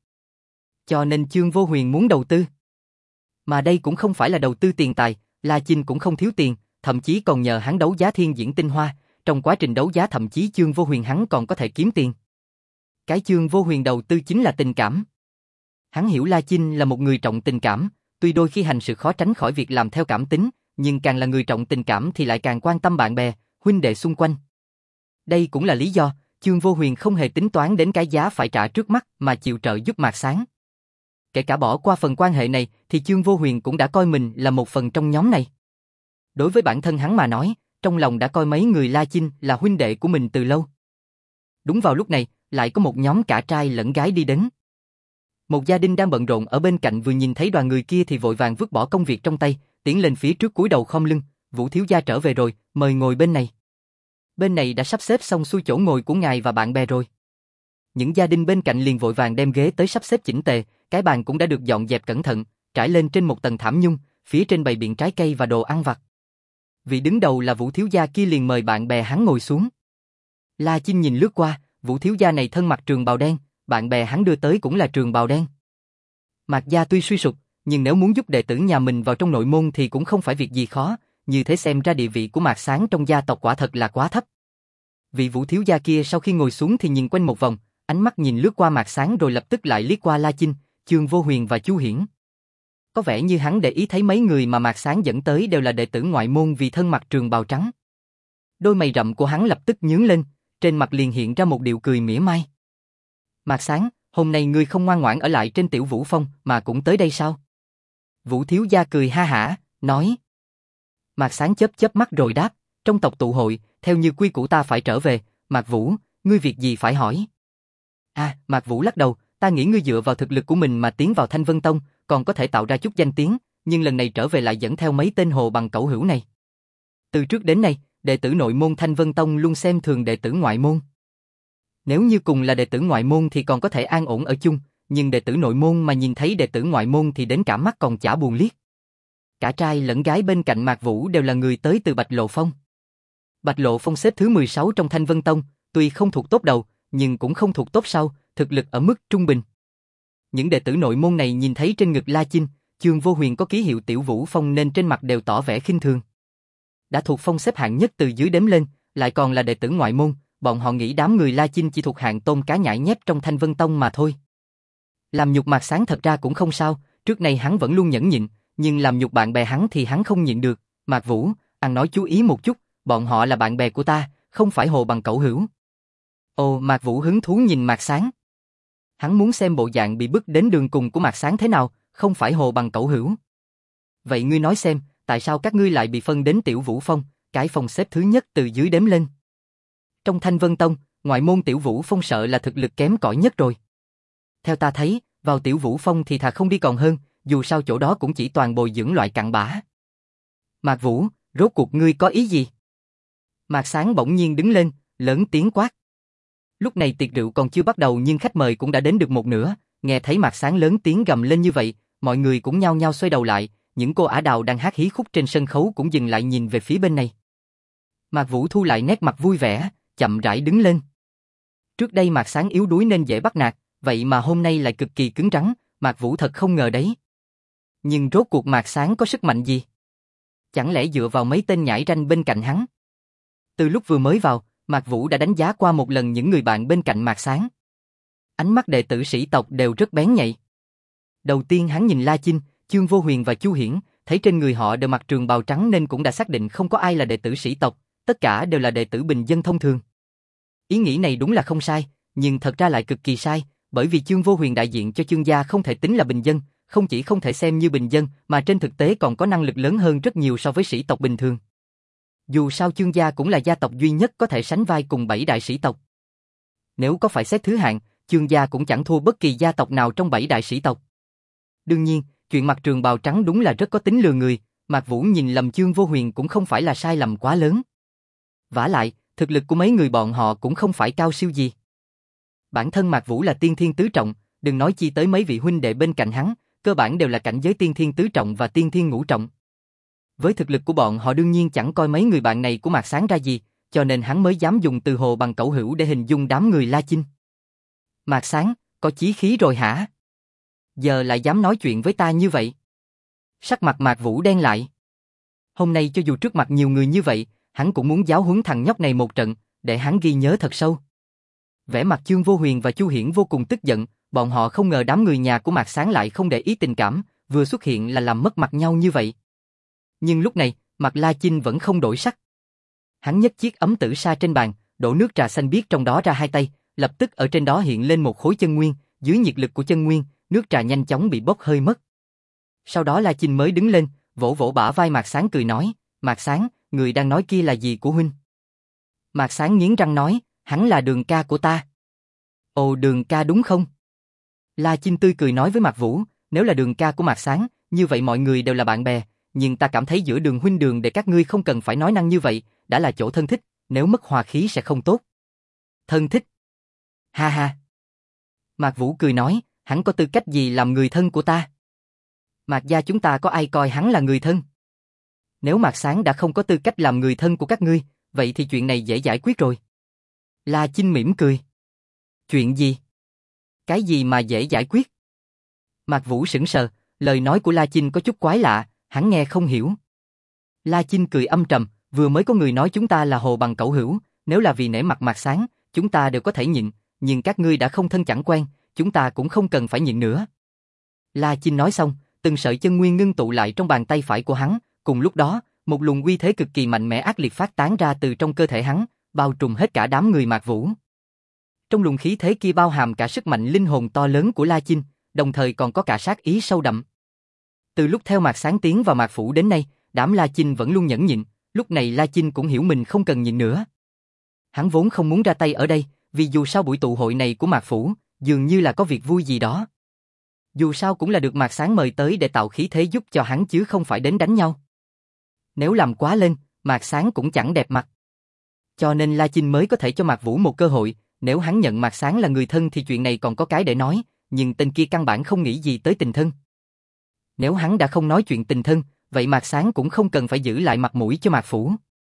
Cho nên Chương Vô Huyền muốn đầu tư. Mà đây cũng không phải là đầu tư tiền tài, La Chinh cũng không thiếu tiền, thậm chí còn nhờ hắn đấu giá thiên diễn tinh hoa, trong quá trình đấu giá thậm chí Chương Vô Huyền hắn còn có thể kiếm tiền. Cái Chương Vô Huyền đầu tư chính là tình cảm. Hắn hiểu La Chinh là một người trọng tình cảm, tuy đôi khi hành sự khó tránh khỏi việc làm theo cảm tính, nhưng càng là người trọng tình cảm thì lại càng quan tâm bạn bè, huynh đệ xung quanh. Đây cũng là lý do, Chương Vô Huyền không hề tính toán đến cái giá phải trả trước mắt mà chịu trợ giúp Mạc Sán. Kể cả bỏ qua phần quan hệ này thì Chương Vô Huyền cũng đã coi mình là một phần trong nhóm này. Đối với bản thân hắn mà nói, trong lòng đã coi mấy người La Chinh là huynh đệ của mình từ lâu. Đúng vào lúc này, lại có một nhóm cả trai lẫn gái đi đến. Một gia đình đang bận rộn ở bên cạnh vừa nhìn thấy đoàn người kia thì vội vàng vứt bỏ công việc trong tay, tiến lên phía trước cúi đầu khom lưng, Vũ thiếu gia trở về rồi, mời ngồi bên này. Bên này đã sắp xếp xong xuôi chỗ ngồi của ngài và bạn bè rồi. Những gia đình bên cạnh liền vội vàng đem ghế tới sắp xếp chỉnh tề, cái bàn cũng đã được dọn dẹp cẩn thận, trải lên trên một tầng thảm nhung, phía trên bày biện trái cây và đồ ăn vặt. Vị đứng đầu là Vũ thiếu gia kia liền mời bạn bè hắn ngồi xuống. La Chinh nhìn lướt qua, Vũ thiếu gia này thân mặc trường bào đen, bạn bè hắn đưa tới cũng là trường bào đen. Mạc gia tuy suy sụp, nhưng nếu muốn giúp đệ tử nhà mình vào trong nội môn thì cũng không phải việc gì khó, như thế xem ra địa vị của Mạc Sán trong gia tộc quả thật là quá thấp. Vị Vũ thiếu gia kia sau khi ngồi xuống thì nhìn quanh một vòng, ánh mắt nhìn lướt qua Mạc Sán rồi lập tức lại liếc qua La Chinh, Chương Vô Huyền và Chu Hiển. Có vẻ như hắn để ý thấy mấy người mà Mạc Sán dẫn tới đều là đệ tử ngoại môn vì thân mặc trường bào trắng. Đôi mày rậm của hắn lập tức nhướng lên, trên mặt liền hiện ra một điệu cười mỉa mai. Mạc Sán, hôm nay ngươi không ngoan ngoãn ở lại trên Tiểu Vũ Phong mà cũng tới đây sao? Vũ thiếu gia cười ha hả, nói. Mạc Sán chớp chớp mắt rồi đáp, trong tộc tụ hội, theo như quy củ ta phải trở về, Mạc Vũ, ngươi việc gì phải hỏi? À, Mạc Vũ lắc đầu, ta nghĩ ngươi dựa vào thực lực của mình mà tiến vào Thanh Vân Tông, còn có thể tạo ra chút danh tiếng, nhưng lần này trở về lại dẫn theo mấy tên hồ bằng cẩu hữu này. Từ trước đến nay, đệ tử nội môn Thanh Vân Tông luôn xem thường đệ tử ngoại môn. Nếu như cùng là đệ tử ngoại môn thì còn có thể an ổn ở chung, nhưng đệ tử nội môn mà nhìn thấy đệ tử ngoại môn thì đến cả mắt còn chả buồn liếc. Cả trai lẫn gái bên cạnh Mạc Vũ đều là người tới từ Bạch Lộ Phong. Bạch Lộ Phong xếp thứ mười sáu trong Thanh Vân Tông, tuy không thuộc top đầu, nhưng cũng không thuộc top sau, thực lực ở mức trung bình. Những đệ tử nội môn này nhìn thấy trên ngực La Chinh, Chương Vô Huyền có ký hiệu Tiểu Vũ Phong nên trên mặt đều tỏ vẻ khinh thường. Đã thuộc phong xếp hạng nhất từ dưới đếm lên, lại còn là đệ tử ngoại môn, bọn họ nghĩ đám người La Chinh chỉ thuộc hạng tôm cá nhãi nhép trong Thanh Vân Tông mà thôi. Làm nhục Mạc Sán thật ra cũng không sao, trước này hắn vẫn luôn nhẫn nhịn, nhưng làm nhục bạn bè hắn thì hắn không nhịn được. Mạc Vũ, ăn nói chú ý một chút, bọn họ là bạn bè của ta, không phải hồ bằng cẩu hữu. Ồ, Mạc Vũ hứng thú nhìn Mạc Sán. Hắn muốn xem bộ dạng bị bức đến đường cùng của Mạc Sán thế nào, không phải hồ bằng cẩu hữu. Vậy ngươi nói xem, tại sao các ngươi lại bị phân đến Tiểu Vũ Phong, cái phòng xếp thứ nhất từ dưới đếm lên? Trong Thanh Vân Tông, ngoại môn Tiểu Vũ Phong sợ là thực lực kém cỏi nhất rồi. Theo ta thấy, vào Tiểu Vũ Phong thì thà không đi còn hơn, dù sao chỗ đó cũng chỉ toàn bồi dưỡng loại cặn bã. Mạc Vũ, rốt cuộc ngươi có ý gì? Mạc Sán bỗng nhiên đứng lên, lớn tiếng quát. Lúc này tiệc rượu còn chưa bắt đầu nhưng khách mời cũng đã đến được một nửa, nghe thấy Mạc Sán lớn tiếng gầm lên như vậy, mọi người cũng nhao nhao xoay đầu lại, những cô ả đào đang hát hí khúc trên sân khấu cũng dừng lại nhìn về phía bên này. Mạc Vũ thu lại nét mặt vui vẻ, chậm rãi đứng lên. Trước đây Mạc Sán yếu đuối nên dễ bắt nạt, vậy mà hôm nay lại cực kỳ cứng rắn, Mạc Vũ thật không ngờ đấy. Nhưng rốt cuộc Mạc Sán có sức mạnh gì? Chẳng lẽ dựa vào mấy tên nhãi ranh bên cạnh hắn? Từ lúc vừa mới vào, Mạc Vũ đã đánh giá qua một lần những người bạn bên cạnh Mạc Sán. Ánh mắt đệ tử sĩ tộc đều rất bén nhạy. Đầu tiên hắn nhìn La Chinh, Chương Vô Huyền và Chu Hiển, thấy trên người họ đều mặc trường bào trắng nên cũng đã xác định không có ai là đệ tử sĩ tộc, tất cả đều là đệ tử bình dân thông thường. Ý nghĩ này đúng là không sai, nhưng thật ra lại cực kỳ sai, bởi vì Chương Vô Huyền đại diện cho Chương gia không thể tính là bình dân, không chỉ không thể xem như bình dân mà trên thực tế còn có năng lực lớn hơn rất nhiều so với sĩ tộc bình thường. Dù sao Chương gia cũng là gia tộc duy nhất có thể sánh vai cùng bảy đại sĩ tộc. Nếu có phải xét thứ hạng, Chương gia cũng chẳng thua bất kỳ gia tộc nào trong bảy đại sĩ tộc. Đương nhiên, chuyện mặc trường bào trắng đúng là rất có tính lừa người, Mạc Vũ nhìn lầm Chương Vô Huyền cũng không phải là sai lầm quá lớn. Vả lại, thực lực của mấy người bọn họ cũng không phải cao siêu gì. Bản thân Mạc Vũ là tiên thiên tứ trọng, đừng nói chi tới mấy vị huynh đệ bên cạnh hắn, cơ bản đều là cảnh giới tiên thiên tứ trọng và tiên thiên ngũ trọng. Với thực lực của bọn họ đương nhiên chẳng coi mấy người bạn này của Mạc Sán ra gì, cho nên hắn mới dám dùng từ hồ bằng cẩu hữu để hình dung đám người La Chinh. Mạc Sán, có chí khí rồi hả? Giờ lại dám nói chuyện với ta như vậy? Sắc mặt Mạc Vũ đen lại. Hôm nay cho dù trước mặt nhiều người như vậy, hắn cũng muốn giáo huấn thằng nhóc này một trận, để hắn ghi nhớ thật sâu. Vẻ mặt Chương Vô Huyền và Chu Hiển vô cùng tức giận, bọn họ không ngờ đám người nhà của Mạc Sán lại không để ý tình cảm, vừa xuất hiện là làm mất mặt nhau như vậy. Nhưng lúc này, mặt La Chinh vẫn không đổi sắc. Hắn nhấc chiếc ấm tử sa trên bàn, đổ nước trà xanh biếc trong đó ra hai tay, lập tức ở trên đó hiện lên một khối chân nguyên, dưới nhiệt lực của chân nguyên, nước trà nhanh chóng bị bốc hơi mất. Sau đó La Chinh mới đứng lên, vỗ vỗ bả vai Mạc Sán cười nói, Mạc Sán, người đang nói kia là gì của huynh? Mạc Sán nghiến răng nói, hắn là Đường ca của ta. Ồ, Đường ca đúng không? La Chinh tươi cười nói với Mạc Vũ, nếu là Đường ca của Mạc Sán, như vậy mọi người đều là bạn bè, nhưng ta cảm thấy giữa Đường huynh Đường để các ngươi không cần phải nói năng như vậy, đã là chỗ thân thích, nếu mất hòa khí sẽ không tốt. Thân thích? Ha ha. Mạc Vũ cười nói, hắn có tư cách gì làm người thân của ta? Mạc gia chúng ta có ai coi hắn là người thân? Nếu Mạc Sán đã không có tư cách làm người thân của các ngươi, vậy thì chuyện này dễ giải quyết rồi. La Chinh mỉm cười. Chuyện gì? Cái gì mà dễ giải quyết? Mạc Vũ sững sờ, lời nói của La Chinh có chút quái lạ, hắn nghe không hiểu. La Chinh cười âm trầm, vừa mới có người nói chúng ta là hồ bằng cẩu hữu, nếu là vì nể mặt Mạc Sán, chúng ta đều có thể nhịn, nhưng các ngươi đã không thân chẳng quen, chúng ta cũng không cần phải nhịn nữa. La Chinh nói xong, từng sợi chân nguyên ngưng tụ lại trong bàn tay phải của hắn, cùng lúc đó, một luồng uy thế cực kỳ mạnh mẽ ác liệt phát tán ra từ trong cơ thể hắn, bao trùm hết cả đám người Mạc Vũ. Trong luồng khí thế kia bao hàm cả sức mạnh linh hồn to lớn của La Chinh, đồng thời còn có cả sát ý sâu đậm. Từ lúc theo Mạc Sán tiến vào Mạc Phủ đến nay, đám La Chinh vẫn luôn nhẫn nhịn, lúc này La Chinh cũng hiểu mình không cần nhịn nữa. Hắn vốn không muốn ra tay ở đây, vì dù sao buổi tụ hội này của Mạc Phủ, dường như là có việc vui gì đó. Dù sao cũng là được Mạc Sán mời tới để tạo khí thế giúp cho hắn chứ không phải đến đánh nhau. Nếu làm quá lên, Mạc Sán cũng chẳng đẹp mặt. Cho nên La Chinh mới có thể cho Mạc Vũ một cơ hội, nếu hắn nhận Mạc Sán là người thân thì chuyện này còn có cái để nói, nhưng tên kia căn bản không nghĩ gì tới tình thân. Nếu hắn đã không nói chuyện tình thân, vậy Mạc Sán cũng không cần phải giữ lại mặt mũi cho Mạc Phủ.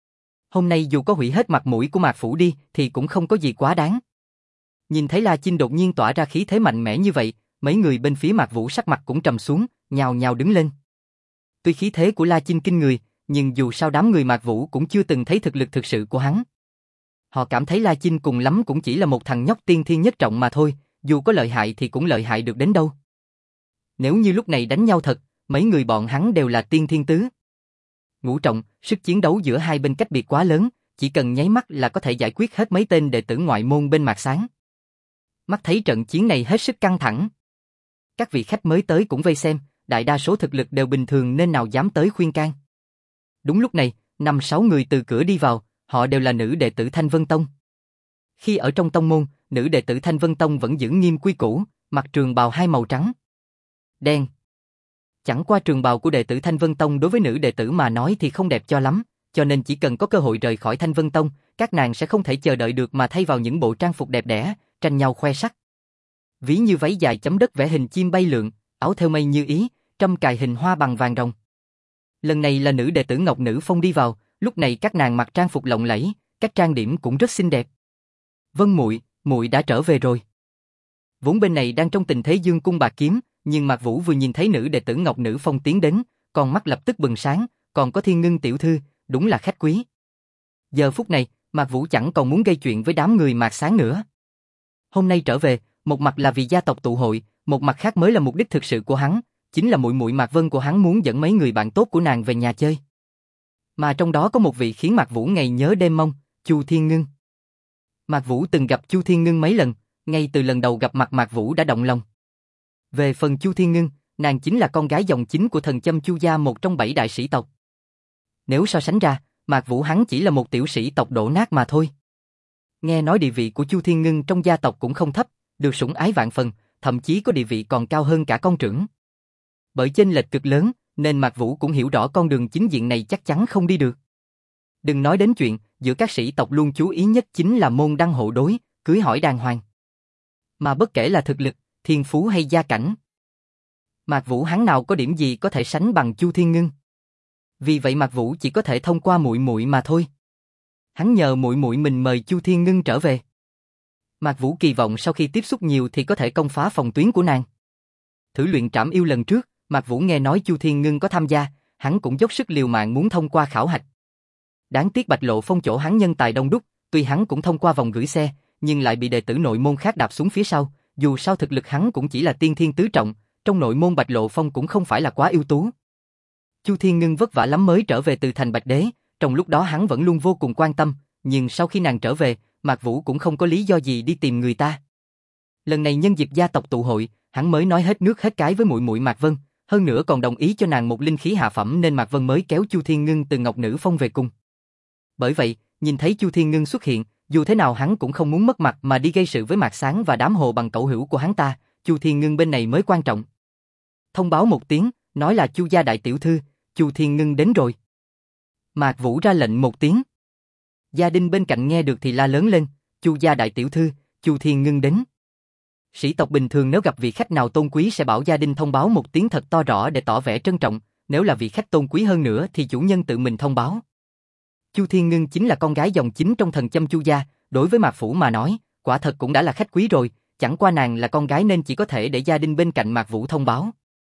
Hôm nay dù có hủy hết mặt mũi của Mạc Phủ đi thì cũng không có gì quá đáng. Nhìn thấy La Chinh đột nhiên tỏa ra khí thế mạnh mẽ như vậy, mấy người bên phía Mạc Vũ sắc mặt cũng trầm xuống, nhào nhào đứng lên. Tuy khí thế của La Chinh kinh người, nhưng dù sao đám người Mạc Vũ cũng chưa từng thấy thực lực thực sự của hắn. Họ cảm thấy La Chinh cùng lắm cũng chỉ là một thằng nhóc tiên thiên nhất trọng mà thôi, dù có lợi hại thì cũng lợi hại được đến đâu. Nếu như lúc này đánh nhau thật, mấy người bọn hắn đều là tiên thiên tứ. Ngũ trọng, sức chiến đấu giữa hai bên cách biệt quá lớn, chỉ cần nháy mắt là có thể giải quyết hết mấy tên đệ tử ngoại môn bên Mạc Sán. Mắt thấy trận chiến này hết sức căng thẳng. Các vị khách mới tới cũng vây xem, đại đa số thực lực đều bình thường nên nào dám tới khuyên can. Đúng lúc này, năm sáu người từ cửa đi vào, họ đều là nữ đệ tử Thanh Vân Tông. Khi ở trong tông môn, nữ đệ tử Thanh Vân Tông vẫn giữ nghiêm quy củ, mặc trường bào hai màu trắng, đen. Chẳng qua trường bào của đệ tử Thanh Vân Tông đối với nữ đệ tử mà nói thì không đẹp cho lắm, cho nên chỉ cần có cơ hội rời khỏi Thanh Vân Tông, các nàng sẽ không thể chờ đợi được mà thay vào những bộ trang phục đẹp đẽ, tranh nhau khoe sắc. Ví như váy dài chấm đất vẽ hình chim bay lượn, áo thêu mây như ý, trâm cài hình hoa bằng vàng rồng. Lần này là nữ đệ tử Ngọc Nữ Phong đi vào, lúc này các nàng mặc trang phục lộng lẫy, cách trang điểm cũng rất xinh đẹp. Vân muội, muội đã trở về rồi. Vốn bên này đang trong tình thế dương cung bạc kiếm, nhưng Mạc Vũ vừa nhìn thấy nữ đệ tử Ngọc Nữ Phong tiến đến, con mắt lập tức bừng sáng, còn có Thiên Ngưng tiểu thư, đúng là khách quý. Giờ phút này, Mạc Vũ chẳng còn muốn gây chuyện với đám người Mạc Sán nữa. Hôm nay trở về, một mặt là vì gia tộc tụ hội, một mặt khác mới là mục đích thực sự của hắn, chính là muội muội Mạc Vân của hắn muốn dẫn mấy người bạn tốt của nàng về nhà chơi. Mà trong đó có một vị khiến Mạc Vũ ngày nhớ đêm mong, Chu Thiên Ngưng. Mạc Vũ từng gặp Chu Thiên Ngưng mấy lần, ngay từ lần đầu gặp mặt Mạc Vũ đã động lòng. Về phần Chu Thiên Ngưng, nàng chính là con gái dòng chính của thần Châm Chu gia, một trong bảy đại sĩ tộc. Nếu so sánh ra, Mạc Vũ hắn chỉ là một tiểu sĩ tộc đổ nát mà thôi. Nghe nói địa vị của Chu Thiên Ngưng trong gia tộc cũng không thấp, được sủng ái vạn phần, thậm chí có địa vị còn cao hơn cả con trưởng. Bởi chênh lệch cực lớn, nên Mạc Vũ cũng hiểu rõ con đường chính diện này chắc chắn không đi được. Đừng nói đến chuyện, giữa các sĩ tộc luôn chú ý nhất chính là môn đăng hộ đối, cưới hỏi đàng hoàng. Mà bất kể là thực lực, thiên phú hay gia cảnh, Mạc Vũ hắn nào có điểm gì có thể sánh bằng Chu Thiên Ngưng. Vì vậy Mạc Vũ chỉ có thể thông qua muội muội mà thôi. Hắn nhờ muội muội mình mời Chu Thiên Ngưng trở về. Mạc Vũ kỳ vọng sau khi tiếp xúc nhiều thì có thể công phá phòng tuyến của nàng. Thử luyện trảm yêu lần trước, Mạc Vũ nghe nói Chu Thiên Ngưng có tham gia, hắn cũng dốc sức liều mạng muốn thông qua khảo hạch. Đáng tiếc Bạch Lộ Phong chỗ hắn nhân tài đông đúc, tuy hắn cũng thông qua vòng gửi xe, nhưng lại bị đệ tử nội môn khác đạp xuống phía sau, dù sao thực lực hắn cũng chỉ là tiên thiên tứ trọng, trong nội môn Bạch Lộ Phong cũng không phải là quá ưu tú. Chu Thiên Ngân vất vả lắm mới trở về từ thành Bạch Đế, trong lúc đó hắn vẫn luôn vô cùng quan tâm, nhưng sau khi nàng trở về, Mạc Vũ cũng không có lý do gì đi tìm người ta. Lần này nhân dịp gia tộc tụ hội, hắn mới nói hết nước hết cái với muội muội Mạc Vân, hơn nữa còn đồng ý cho nàng một linh khí hạ phẩm nên Mạc Vân mới kéo Chu Thiên Ngân từ Ngọc Nữ Phong về cùng. Bởi vậy, nhìn thấy Chu Thiên Ngân xuất hiện, dù thế nào hắn cũng không muốn mất mặt mà đi gây sự với Mạc Sáng và đám hồ bằng cẩu hữu của hắn ta, Chu Thiên Ngân bên này mới quan trọng. Thông báo một tiếng, nói là Chu gia đại tiểu thư, Chu Thiên Ngân đến rồi. Mạc Vũ ra lệnh một tiếng. Gia đình bên cạnh nghe được thì la lớn lên, Chu gia đại tiểu thư, Chu Thiên Ngân đến. Sĩ tộc bình thường nếu gặp vị khách nào tôn quý sẽ bảo gia đình thông báo một tiếng thật to rõ để tỏ vẻ trân trọng, nếu là vị khách tôn quý hơn nữa thì chủ nhân tự mình thông báo. Chu Thiên Ngân chính là con gái dòng chính trong thần châm Chu gia, đối với Mạc Phủ mà nói, quả thật cũng đã là khách quý rồi, chẳng qua nàng là con gái nên chỉ có thể để gia đình bên cạnh Mạc Vũ thông báo.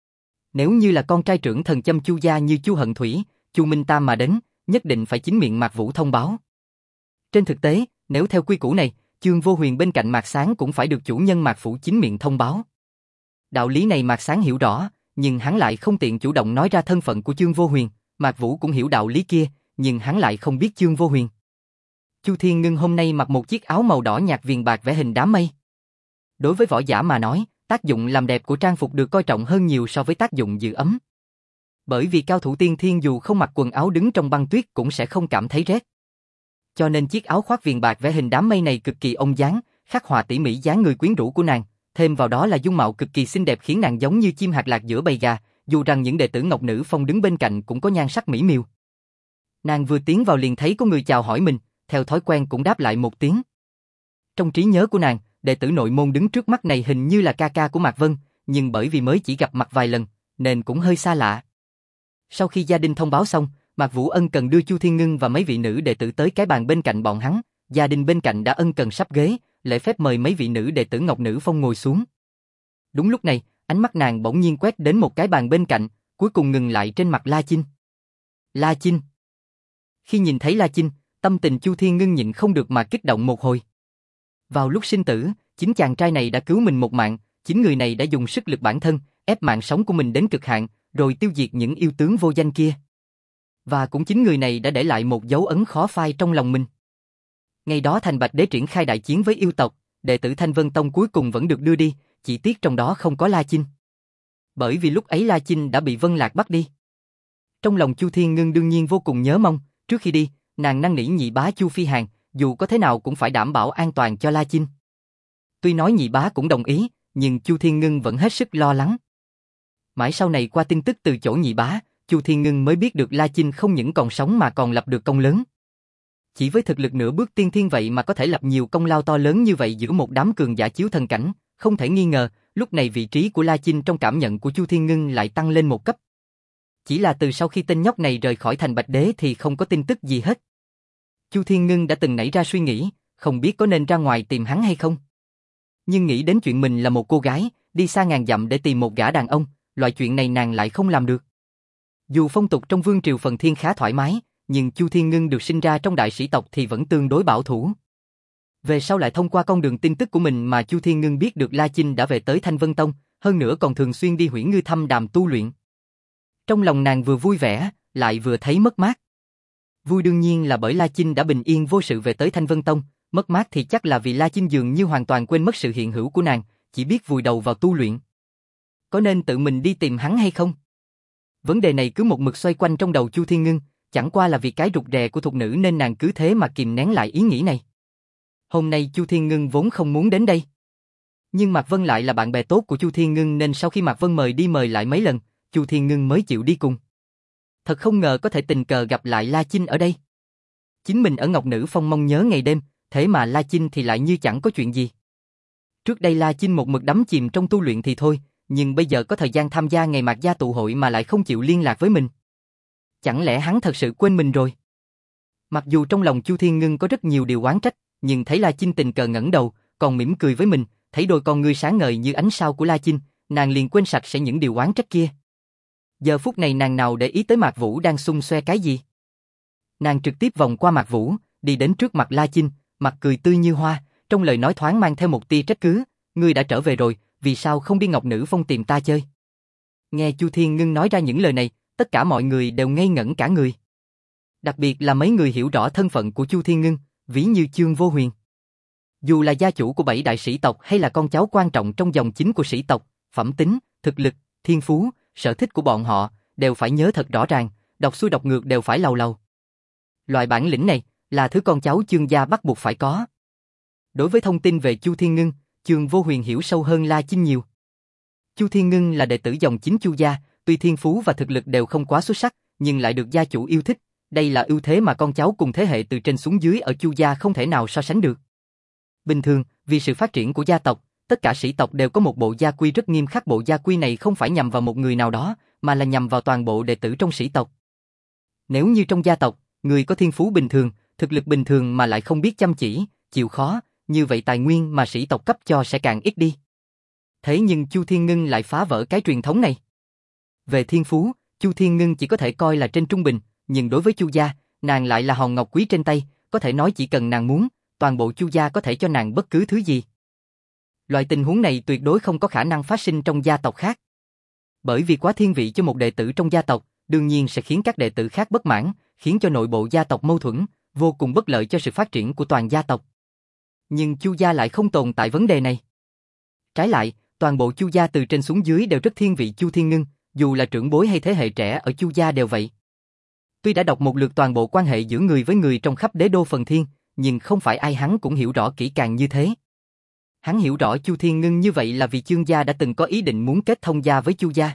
Nếu như là con trai trưởng thần châm Chu gia như Chu Hận Thủy, Chu Minh Tam mà đến, nhất định phải chính miệng Mạc Vũ thông báo. Trên thực tế, nếu theo quy củ này, Chương Vô Huyền bên cạnh Mạc Sáng cũng phải được chủ nhân Mạc Phủ chính miệng thông báo. Đạo lý này Mạc Sáng hiểu rõ, nhưng hắn lại không tiện chủ động nói ra thân phận của Chương Vô Huyền, Mạc Vũ cũng hiểu đạo lý kia, nhưng hắn lại không biết Chương Vô Huyền. Chu Thiên Ngân hôm nay mặc một chiếc áo màu đỏ nhạt viền bạc vẽ hình đám mây. Đối với võ giả mà nói, tác dụng làm đẹp của trang phục được coi trọng hơn nhiều so với tác dụng giữ ấm. Bởi vì cao thủ tiên thiên dù không mặc quần áo đứng trong băng tuyết cũng sẽ không cảm thấy rét. Cho nên chiếc áo khoác viền bạc vẽ hình đám mây này cực kỳ ông dáng, khắc họa tỉ mỉ dáng người quyến rũ của nàng, thêm vào đó là dung mạo cực kỳ xinh đẹp khiến nàng giống như chim hạt lạc giữa bầy gà, dù rằng những đệ tử Ngọc Nữ Phong đứng bên cạnh cũng có nhan sắc mỹ miều. Nàng vừa tiến vào liền thấy có người chào hỏi mình, theo thói quen cũng đáp lại một tiếng. Trong trí nhớ của nàng, đệ tử nội môn đứng trước mắt này hình như là ca ca của Mạc Vân, nhưng bởi vì mới chỉ gặp mặt vài lần, nên cũng hơi xa lạ. Sau khi gia đình thông báo xong, Mạc Vũ ân cần đưa Chu Thiên Ngân và mấy vị nữ đệ tử tới cái bàn bên cạnh bọn hắn, gia đình bên cạnh đã ân cần sắp ghế, lễ phép mời mấy vị nữ đệ tử Ngọc Nữ Phong ngồi xuống. Đúng lúc này, ánh mắt nàng bỗng nhiên quét đến một cái bàn bên cạnh, cuối cùng ngừng lại trên mặt La Chinh. La Chinh. Khi nhìn thấy La Chinh, tâm tình Chu Thiên Ngân nhịn không được mà kích động một hồi. Vào lúc sinh tử, chính chàng trai này đã cứu mình một mạng, chính người này đã dùng sức lực bản thân, ép mạng sống của mình đến cực hạn, rồi tiêu diệt những yêu tướng vô danh kia. Và cũng chính người này đã để lại một dấu ấn khó phai trong lòng mình. Ngày đó Thành Bạch Đế triển khai đại chiến với yêu tộc, đệ tử Thanh Vân Tông cuối cùng vẫn được đưa đi, chỉ tiếc trong đó không có La Chinh. Bởi vì lúc ấy La Chinh đã bị Vân Lạc bắt đi. Trong lòng Chu Thiên Ngân đương nhiên vô cùng nhớ mong, trước khi đi, nàng năn nỉ nhị bá Chu Phi Hàn, dù có thế nào cũng phải đảm bảo an toàn cho La Chinh. Tuy nói nhị bá cũng đồng ý, nhưng Chu Thiên Ngân vẫn hết sức lo lắng. Mãi sau này qua tin tức từ chỗ nhị bá, Chu Thiên Ngân mới biết được La Chinh không những còn sống mà còn lập được công lớn. Chỉ với thực lực nửa bước tiên thiên vậy mà có thể lập nhiều công lao to lớn như vậy giữa một đám cường giả chiếu thần cảnh, không thể nghi ngờ, lúc này vị trí của La Chinh trong cảm nhận của Chu Thiên Ngân lại tăng lên một cấp. Chỉ là từ sau khi tên nhóc này rời khỏi Thành Bạch Đế thì không có tin tức gì hết. Chu Thiên Ngân đã từng nảy ra suy nghĩ, không biết có nên ra ngoài tìm hắn hay không. Nhưng nghĩ đến chuyện mình là một cô gái, đi xa ngàn dặm để tìm một gã đàn ông, loại chuyện này nàng lại không làm được. Dù phong tục trong vương triều phần thiên khá thoải mái, nhưng Chu Thiên Ngân được sinh ra trong đại sĩ tộc thì vẫn tương đối bảo thủ. Về sau lại thông qua con đường tin tức của mình mà Chu Thiên Ngân biết được La Chinh đã về tới Thanh Vân Tông, hơn nữa còn thường xuyên đi Huyễn Ngư thăm đàm tu luyện. Trong lòng nàng vừa vui vẻ, lại vừa thấy mất mát. Vui đương nhiên là bởi La Chinh đã bình yên vô sự về tới Thanh Vân Tông, mất mát thì chắc là vì La Chinh dường như hoàn toàn quên mất sự hiện hữu của nàng, chỉ biết vùi đầu vào tu luyện. Có nên tự mình đi tìm hắn hay không? Vấn đề này cứ một mực xoay quanh trong đầu Chu Thiên Ngân, chẳng qua là vì cái rụt rè của thục nữ nên nàng cứ thế mà kìm nén lại ý nghĩ này. Hôm nay Chu Thiên Ngân vốn không muốn đến đây. Nhưng Mạc Vân lại là bạn bè tốt của Chu Thiên Ngân nên sau khi Mạc Vân mời đi mời lại mấy lần, Chu Thiên Ngân mới chịu đi cùng. Thật không ngờ có thể tình cờ gặp lại La Chinh ở đây. Chính mình ở Ngọc Nữ Phong mong nhớ ngày đêm, thế mà La Chinh thì lại như chẳng có chuyện gì. Trước đây La Chinh một mực đắm chìm trong tu luyện thì thôi, nhưng bây giờ có thời gian tham gia ngày Mạc gia tụ hội mà lại không chịu liên lạc với mình. Chẳng lẽ hắn thật sự quên mình rồi? Mặc dù trong lòng Chu Thiên Ngân có rất nhiều điều oán trách, nhưng thấy La Chinh tình cờ ngẩng đầu, còn mỉm cười với mình, thấy đôi con ngươi sáng ngời như ánh sao của La Chinh, nàng liền quên sạch sẽ những điều oán trách kia. Giờ phút này nàng nào để ý tới Mạc Vũ đang xung xoe cái gì? Nàng trực tiếp vòng qua Mạc Vũ, đi đến trước mặt La Chinh, mặt cười tươi như hoa, trong lời nói thoáng mang theo một tia trách cứ, ngươi đã trở về rồi, vì sao không đi Ngọc Nữ Phong tìm ta chơi? Nghe Chu Thiên Ngân nói ra những lời này, tất cả mọi người đều ngây ngẩn cả người. Đặc biệt là mấy người hiểu rõ thân phận của Chu Thiên Ngân, ví như Chương Vô Huyền. Dù là gia chủ của bảy đại sĩ tộc hay là con cháu quan trọng trong dòng chính của sĩ tộc, phẩm tính, thực lực, thiên phú, sở thích của bọn họ đều phải nhớ thật rõ ràng, đọc xuôi đọc ngược đều phải lầu lầu. Loại bản lĩnh này là thứ con cháu Chương gia bắt buộc phải có. Đối với thông tin về Chu Thiên Ngân, Chương Vô Huyền hiểu sâu hơn La Chinh nhiều. Chu Thiên Ngân là đệ tử dòng chính Chu gia, tuy thiên phú và thực lực đều không quá xuất sắc, nhưng lại được gia chủ yêu thích. Đây là ưu thế mà con cháu cùng thế hệ từ trên xuống dưới ở Chu gia không thể nào so sánh được. Bình thường, vì sự phát triển của gia tộc, tất cả sĩ tộc đều có một bộ gia quy rất nghiêm khắc. Bộ gia quy này không phải nhằm vào một người nào đó, mà là nhằm vào toàn bộ đệ tử trong sĩ tộc. Nếu như trong gia tộc, người có thiên phú bình thường, thực lực bình thường mà lại không biết chăm chỉ, chịu khó, như vậy tài nguyên mà sĩ tộc cấp cho sẽ càng ít đi. Thế nhưng Chu Thiên Ngân lại phá vỡ cái truyền thống này. Về thiên phú, Chu Thiên Ngân chỉ có thể coi là trên trung bình, nhưng đối với Chu gia, nàng lại là hòn ngọc quý trên tay, có thể nói chỉ cần nàng muốn, toàn bộ Chu gia có thể cho nàng bất cứ thứ gì. Loại tình huống này tuyệt đối không có khả năng phát sinh trong gia tộc khác. Bởi vì quá thiên vị cho một đệ tử trong gia tộc, đương nhiên sẽ khiến các đệ tử khác bất mãn, khiến cho nội bộ gia tộc mâu thuẫn, vô cùng bất lợi cho sự phát triển của toàn gia tộc. Nhưng Chu gia lại không tồn tại vấn đề này. Trái lại, toàn bộ Chu gia từ trên xuống dưới đều rất thiên vị Chu Thiên Ngân, dù là trưởng bối hay thế hệ trẻ ở Chu gia đều vậy. Tuy đã đọc một lượt toàn bộ quan hệ giữa người với người trong khắp đế đô Phần Thiên, nhưng không phải ai hắn cũng hiểu rõ kỹ càng như thế. Hắn hiểu rõ Chu Thiên Ngân như vậy là vì Chương gia đã từng có ý định muốn kết thông gia với Chu gia.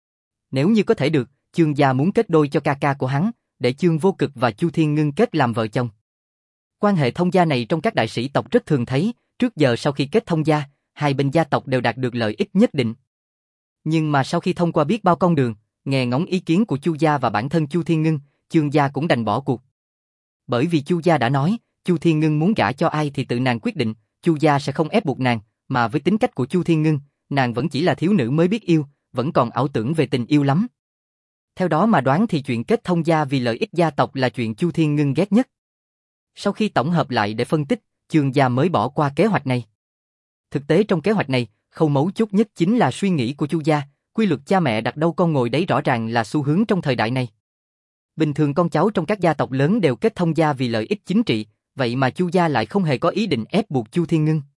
Nếu như có thể được, Chương gia muốn kết đôi cho ca ca của hắn, để Chương Vô Cực và Chu Thiên Ngân kết làm vợ chồng. Quan hệ thông gia này trong các đại sĩ tộc rất thường thấy, trước giờ sau khi kết thông gia, hai bên gia tộc đều đạt được lợi ích nhất định. Nhưng mà sau khi thông qua biết bao con đường, nghe ngóng ý kiến của Chu gia và bản thân Chu Thiên Ngân, Chương gia cũng đành bỏ cuộc. Bởi vì Chu gia đã nói, Chu Thiên Ngân muốn gả cho ai thì tự nàng quyết định, Chu gia sẽ không ép buộc nàng, mà với tính cách của Chu Thiên Ngân, nàng vẫn chỉ là thiếu nữ mới biết yêu, vẫn còn ảo tưởng về tình yêu lắm. Theo đó mà đoán thì chuyện kết thông gia vì lợi ích gia tộc là chuyện Chu Thiên Ngân ghét nhất. Sau khi tổng hợp lại để phân tích, Chương gia mới bỏ qua kế hoạch này. Thực tế trong kế hoạch này, khâu mấu chốt nhất chính là suy nghĩ của Chu gia, quy luật cha mẹ đặt đâu con ngồi đấy rõ ràng là xu hướng trong thời đại này. Bình thường con cháu trong các gia tộc lớn đều kết thông gia vì lợi ích chính trị, vậy mà Chu gia lại không hề có ý định ép buộc Chu Thiên Ngân.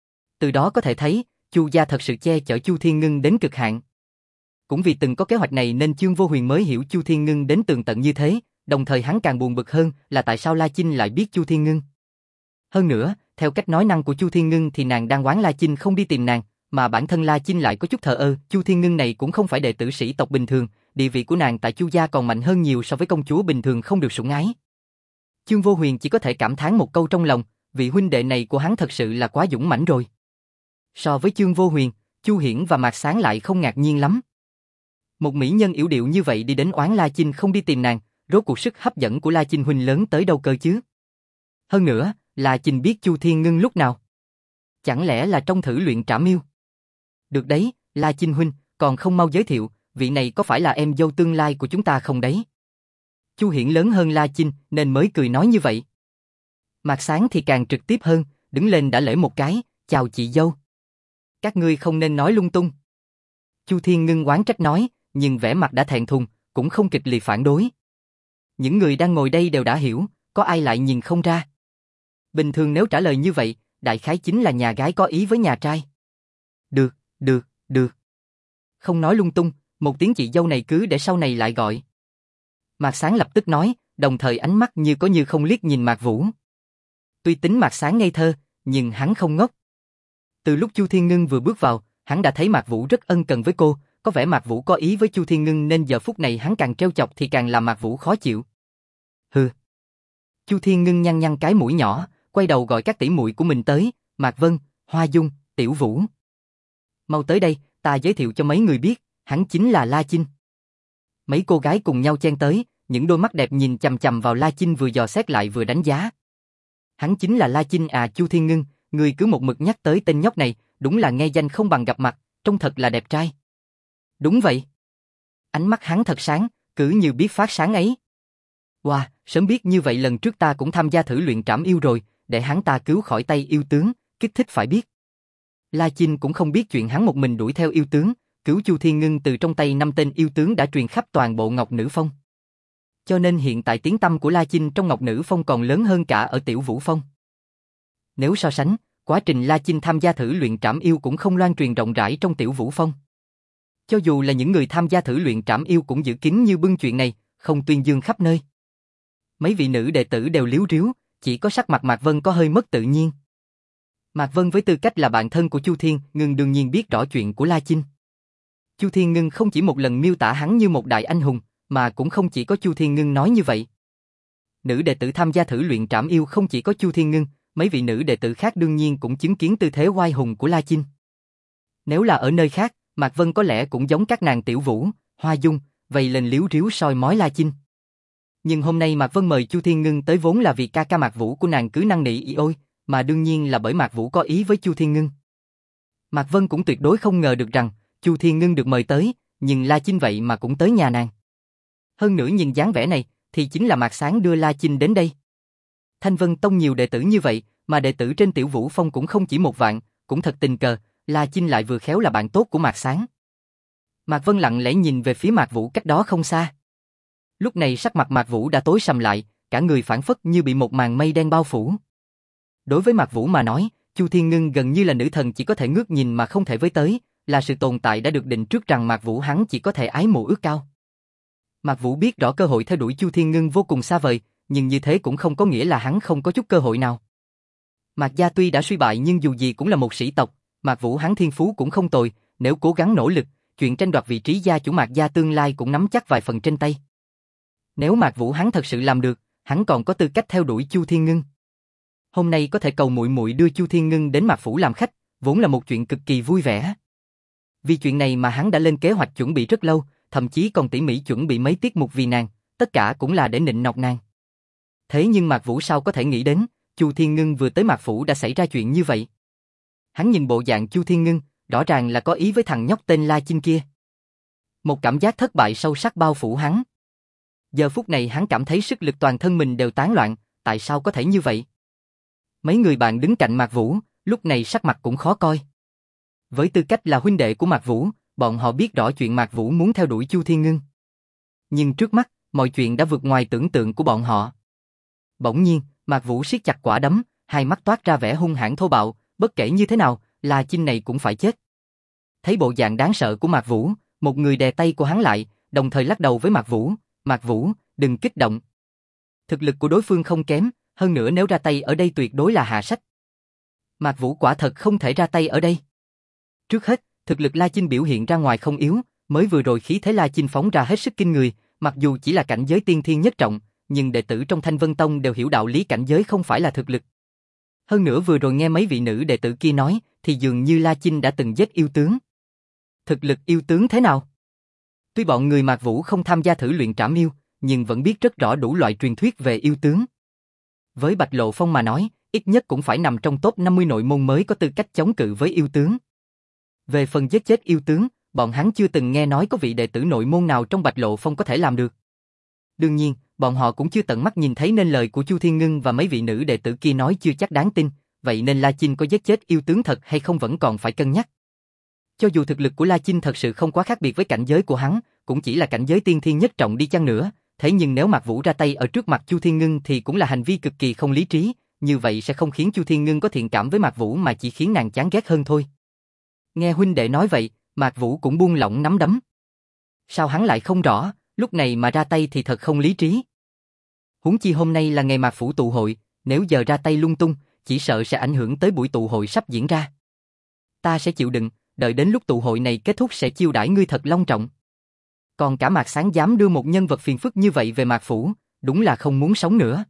Từ đó có thể thấy, Chu gia thật sự che chở Chu Thiên Ngân đến cực hạn. Cũng vì từng có kế hoạch này nên Chương Vô Huyền mới hiểu Chu Thiên Ngân đến tường tận như thế, đồng thời hắn càng buồn bực hơn là tại sao La Chinh lại biết Chu Thiên Ngân. Hơn nữa, theo cách nói năng của Chu Thiên Ngân thì nàng đang oán La Chinh không đi tìm nàng, mà bản thân La Chinh lại có chút thờ ơ. Chu Thiên Ngân này cũng không phải đệ tử sĩ tộc bình thường, địa vị của nàng tại Chu gia còn mạnh hơn nhiều so với công chúa bình thường không được sủng ái. Chương Vô Huyền chỉ có thể cảm thán một câu trong lòng, vị huynh đệ này của hắn thật sự là quá dũng mãnh rồi. So với Chương Vô Huyền, Chu Hiển và Mạc Sáng lại không ngạc nhiên lắm. Một mỹ nhân yểu điệu như vậy đi đến oán La Chinh không đi tìm nàng, rốt cuộc sức hấp dẫn của La Chinh huynh lớn tới đâu cơ chứ? Hơn nữa, La Chinh biết Chu Thiên Ngân lúc nào? Chẳng lẽ là trong thử luyện trảm yêu? Được đấy, La Chinh huynh, còn không mau giới thiệu, vị này có phải là em dâu tương lai của chúng ta không đấy? Chu Hiển lớn hơn La Chinh nên mới cười nói như vậy. Mạc Sáng thì càng trực tiếp hơn, đứng lên đã lễ một cái, chào chị dâu. Các ngươi không nên nói lung tung. Chu Thiên Ngân oán trách nói, nhưng vẻ mặt đã thẹn thùng, cũng không kịch liệt phản đối. Những người đang ngồi đây đều đã hiểu, có ai lại nhìn không ra. Bình thường nếu trả lời như vậy, đại khái chính là nhà gái có ý với nhà trai. Được, được, được. Không nói lung tung, một tiếng chị dâu này cứ để sau này lại gọi. Mạc Sáng lập tức nói, đồng thời ánh mắt như có như không liếc nhìn Mạc Vũ. Tuy tính Mạc Sáng ngây thơ, nhưng hắn không ngốc. Từ lúc Chu Thiên Ngân vừa bước vào, hắn đã thấy Mạc Vũ rất ân cần với cô, có vẻ Mạc Vũ có ý với Chu Thiên Ngân nên giờ phút này hắn càng trêu chọc thì càng làm Mạc Vũ khó chịu. Hừ. Chu Thiên Ngân nhăn nhăn cái mũi nhỏ, quay đầu gọi các tỷ muội của mình tới, Mạc Vân, Hoa Dung, Tiểu Vũ. Mau tới đây, ta giới thiệu cho mấy người biết, hắn chính là La Chinh. Mấy cô gái cùng nhau chen tới, những đôi mắt đẹp nhìn chằm chằm vào La Chinh vừa dò xét lại vừa đánh giá. Hắn chính là La Chinh à? Chu Thiên Ngân, người cứ một mực nhắc tới tên nhóc này, đúng là nghe danh không bằng gặp mặt, trông thật là đẹp trai. Đúng vậy. Ánh mắt hắn thật sáng, cứ như biết phát sáng ấy. Wow, sớm biết như vậy lần trước ta cũng tham gia thử luyện trảm yêu rồi, để hắn ta cứu khỏi tay yêu tướng, kích thích phải biết. La Chinh cũng không biết chuyện hắn một mình đuổi theo yêu tướng, cứu Chu Thiên Ngưng từ trong tay năm tên yêu tướng đã truyền khắp toàn bộ Ngọc Nữ Phong. Cho nên hiện tại tiếng tăm của La Chinh trong Ngọc Nữ Phong còn lớn hơn cả ở Tiểu Vũ Phong. Nếu so sánh, quá trình La Chinh tham gia thử luyện trảm yêu cũng không loan truyền rộng rãi trong Tiểu Vũ Phong. Cho dù là những người tham gia thử luyện trảm yêu cũng giữ kín như bưng chuyện này, không tuyên dương khắp nơi. Mấy vị nữ đệ tử đều liếu riếu, chỉ có sắc mặt Mạc Vân có hơi mất tự nhiên. Mạc Vân với tư cách là bạn thân của Chu Thiên Ngưng đương nhiên biết rõ chuyện của La Chinh. Chu Thiên Ngưng không chỉ một lần miêu tả hắn như một đại anh hùng, mà cũng không chỉ có Chu Thiên Ngưng nói như vậy. Nữ đệ tử tham gia thử luyện trảm yêu không chỉ có Chu Thiên Ngưng, mấy vị nữ đệ tử khác đương nhiên cũng chứng kiến tư thế oai hùng của La Chinh. Nếu là ở nơi khác, Mạc Vân có lẽ cũng giống các nàng Tiểu Vũ, Hoa Dung, vây lên liếu riếu soi mói La Chinh. Nhưng hôm nay Mạc Vân mời Chu Thiên Ngưng tới vốn là vì ca ca Mạc Vũ của nàng cứ năn nỉ y ôi, mà đương nhiên là bởi Mạc Vũ có ý với Chu Thiên Ngưng. Mạc Vân cũng tuyệt đối không ngờ được rằng Chu Thiên Ngưng được mời tới, nhưng La Chinh vậy mà cũng tới nhà nàng. Hơn nữa nhìn dáng vẻ này, thì chính là Mạc Sáng đưa La Chinh đến đây. Thanh Vân Tông nhiều đệ tử như vậy, mà đệ tử trên Tiểu Vũ Phong cũng không chỉ một vạn, cũng thật tình cờ, La Chinh lại vừa khéo là bạn tốt của Mạc Sáng. Mạc Vân lặng lẽ nhìn về phía Mạc Vũ cách đó không xa. Lúc này sắc mặt Mạc Vũ đã tối sầm lại, cả người phảng phất như bị một màn mây đen bao phủ. Đối với Mạc Vũ mà nói, Chu Thiên Ngưng gần như là nữ thần chỉ có thể ngước nhìn mà không thể với tới, là sự tồn tại đã được định trước rằng Mạc Vũ hắn chỉ có thể ái mộ ước cao. Mạc Vũ biết rõ cơ hội theo đuổi Chu Thiên Ngưng vô cùng xa vời, nhưng như thế cũng không có nghĩa là hắn không có chút cơ hội nào. Mạc gia tuy đã suy bại nhưng dù gì cũng là một sĩ tộc, Mạc Vũ hắn thiên phú cũng không tồi, nếu cố gắng nỗ lực, chuyện tranh đoạt vị trí gia chủ Mạc gia tương lai cũng nắm chắc vài phần trên tay. Nếu Mạc Vũ hắn thật sự làm được, hắn còn có tư cách theo đuổi Chu Thiên Ngưng. Hôm nay có thể cầu muội muội đưa Chu Thiên Ngưng đến Mạc phủ làm khách, vốn là một chuyện cực kỳ vui vẻ. Vì chuyện này mà hắn đã lên kế hoạch chuẩn bị rất lâu, thậm chí còn tỉ mỉ chuẩn bị mấy tiết mục vì nàng, tất cả cũng là để nịnh nọt nàng. Thế nhưng Mạc Vũ sao có thể nghĩ đến, Chu Thiên Ngưng vừa tới Mạc phủ đã xảy ra chuyện như vậy. Hắn nhìn bộ dạng Chu Thiên Ngưng, rõ ràng là có ý với thằng nhóc tên La Chinh kia. Một cảm giác thất bại sâu sắc bao phủ hắn. Giờ phút này hắn cảm thấy sức lực toàn thân mình đều tán loạn, tại sao có thể như vậy? Mấy người bạn đứng cạnh Mạc Vũ, lúc này sắc mặt cũng khó coi. Với tư cách là huynh đệ của Mạc Vũ, bọn họ biết rõ chuyện Mạc Vũ muốn theo đuổi Chu Thiên Ngưng. Nhưng trước mắt, mọi chuyện đã vượt ngoài tưởng tượng của bọn họ. Bỗng nhiên, Mạc Vũ siết chặt quả đấm, hai mắt toát ra vẻ hung hãn thô bạo, bất kể như thế nào, La Chinh này cũng phải chết. Thấy bộ dạng đáng sợ của Mạc Vũ, một người đè tay của hắn lại, đồng thời lắc đầu với Mạc Vũ, Mạc Vũ, đừng kích động. Thực lực của đối phương không kém, hơn nữa nếu ra tay ở đây tuyệt đối là hạ sách. Mạc Vũ quả thật không thể ra tay ở đây. Trước hết, thực lực La Chinh biểu hiện ra ngoài không yếu, mới vừa rồi khí thế La Chinh phóng ra hết sức kinh người, mặc dù chỉ là cảnh giới tiên thiên nhất trọng, nhưng đệ tử trong Thanh Vân Tông đều hiểu đạo lý cảnh giới không phải là thực lực. Hơn nữa vừa rồi nghe mấy vị nữ đệ tử kia nói, thì dường như La Chinh đã từng giết yêu tướng. Thực lực yêu tướng thế nào? Tuy bọn người Mạc Vũ không tham gia thử luyện trảm yêu, nhưng vẫn biết rất rõ đủ loại truyền thuyết về yêu tướng. Với Bạch Lộ Phong mà nói, ít nhất cũng phải nằm trong top năm mươi nội môn mới có tư cách chống cự với yêu tướng. Về phần giết chết yêu tướng, bọn hắn chưa từng nghe nói có vị đệ tử nội môn nào trong Bạch Lộ Phong có thể làm được. Đương nhiên, bọn họ cũng chưa tận mắt nhìn thấy nên lời của Chu Thiên Ngưng và mấy vị nữ đệ tử kia nói chưa chắc đáng tin, vậy nên La Chinh có giết chết yêu tướng thật hay không vẫn còn phải cân nhắc. Cho dù thực lực của La Chinh thật sự không quá khác biệt với cảnh giới của hắn, cũng chỉ là cảnh giới tiên thiên nhất trọng đi chăng nữa, thế nhưng nếu Mạc Vũ ra tay ở trước mặt Chu Thiên Ngưng thì cũng là hành vi cực kỳ không lý trí, như vậy sẽ không khiến Chu Thiên Ngưng có thiện cảm với Mạc Vũ mà chỉ khiến nàng chán ghét hơn thôi. Nghe huynh đệ nói vậy, Mạc Vũ cũng buông lỏng nắm đấm. Sao hắn lại không rõ, lúc này mà ra tay thì thật không lý trí. Huống chi hôm nay là ngày Mạc phủ tụ hội, nếu giờ ra tay lung tung, chỉ sợ sẽ ảnh hưởng tới buổi tụ hội sắp diễn ra. Ta sẽ chịu đựng, đợi đến lúc tụ hội này kết thúc sẽ chiêu đãi ngươi thật long trọng. Còn cả Mạc Sáng dám đưa một nhân vật phiền phức như vậy về Mạc phủ, đúng là không muốn sống nữa.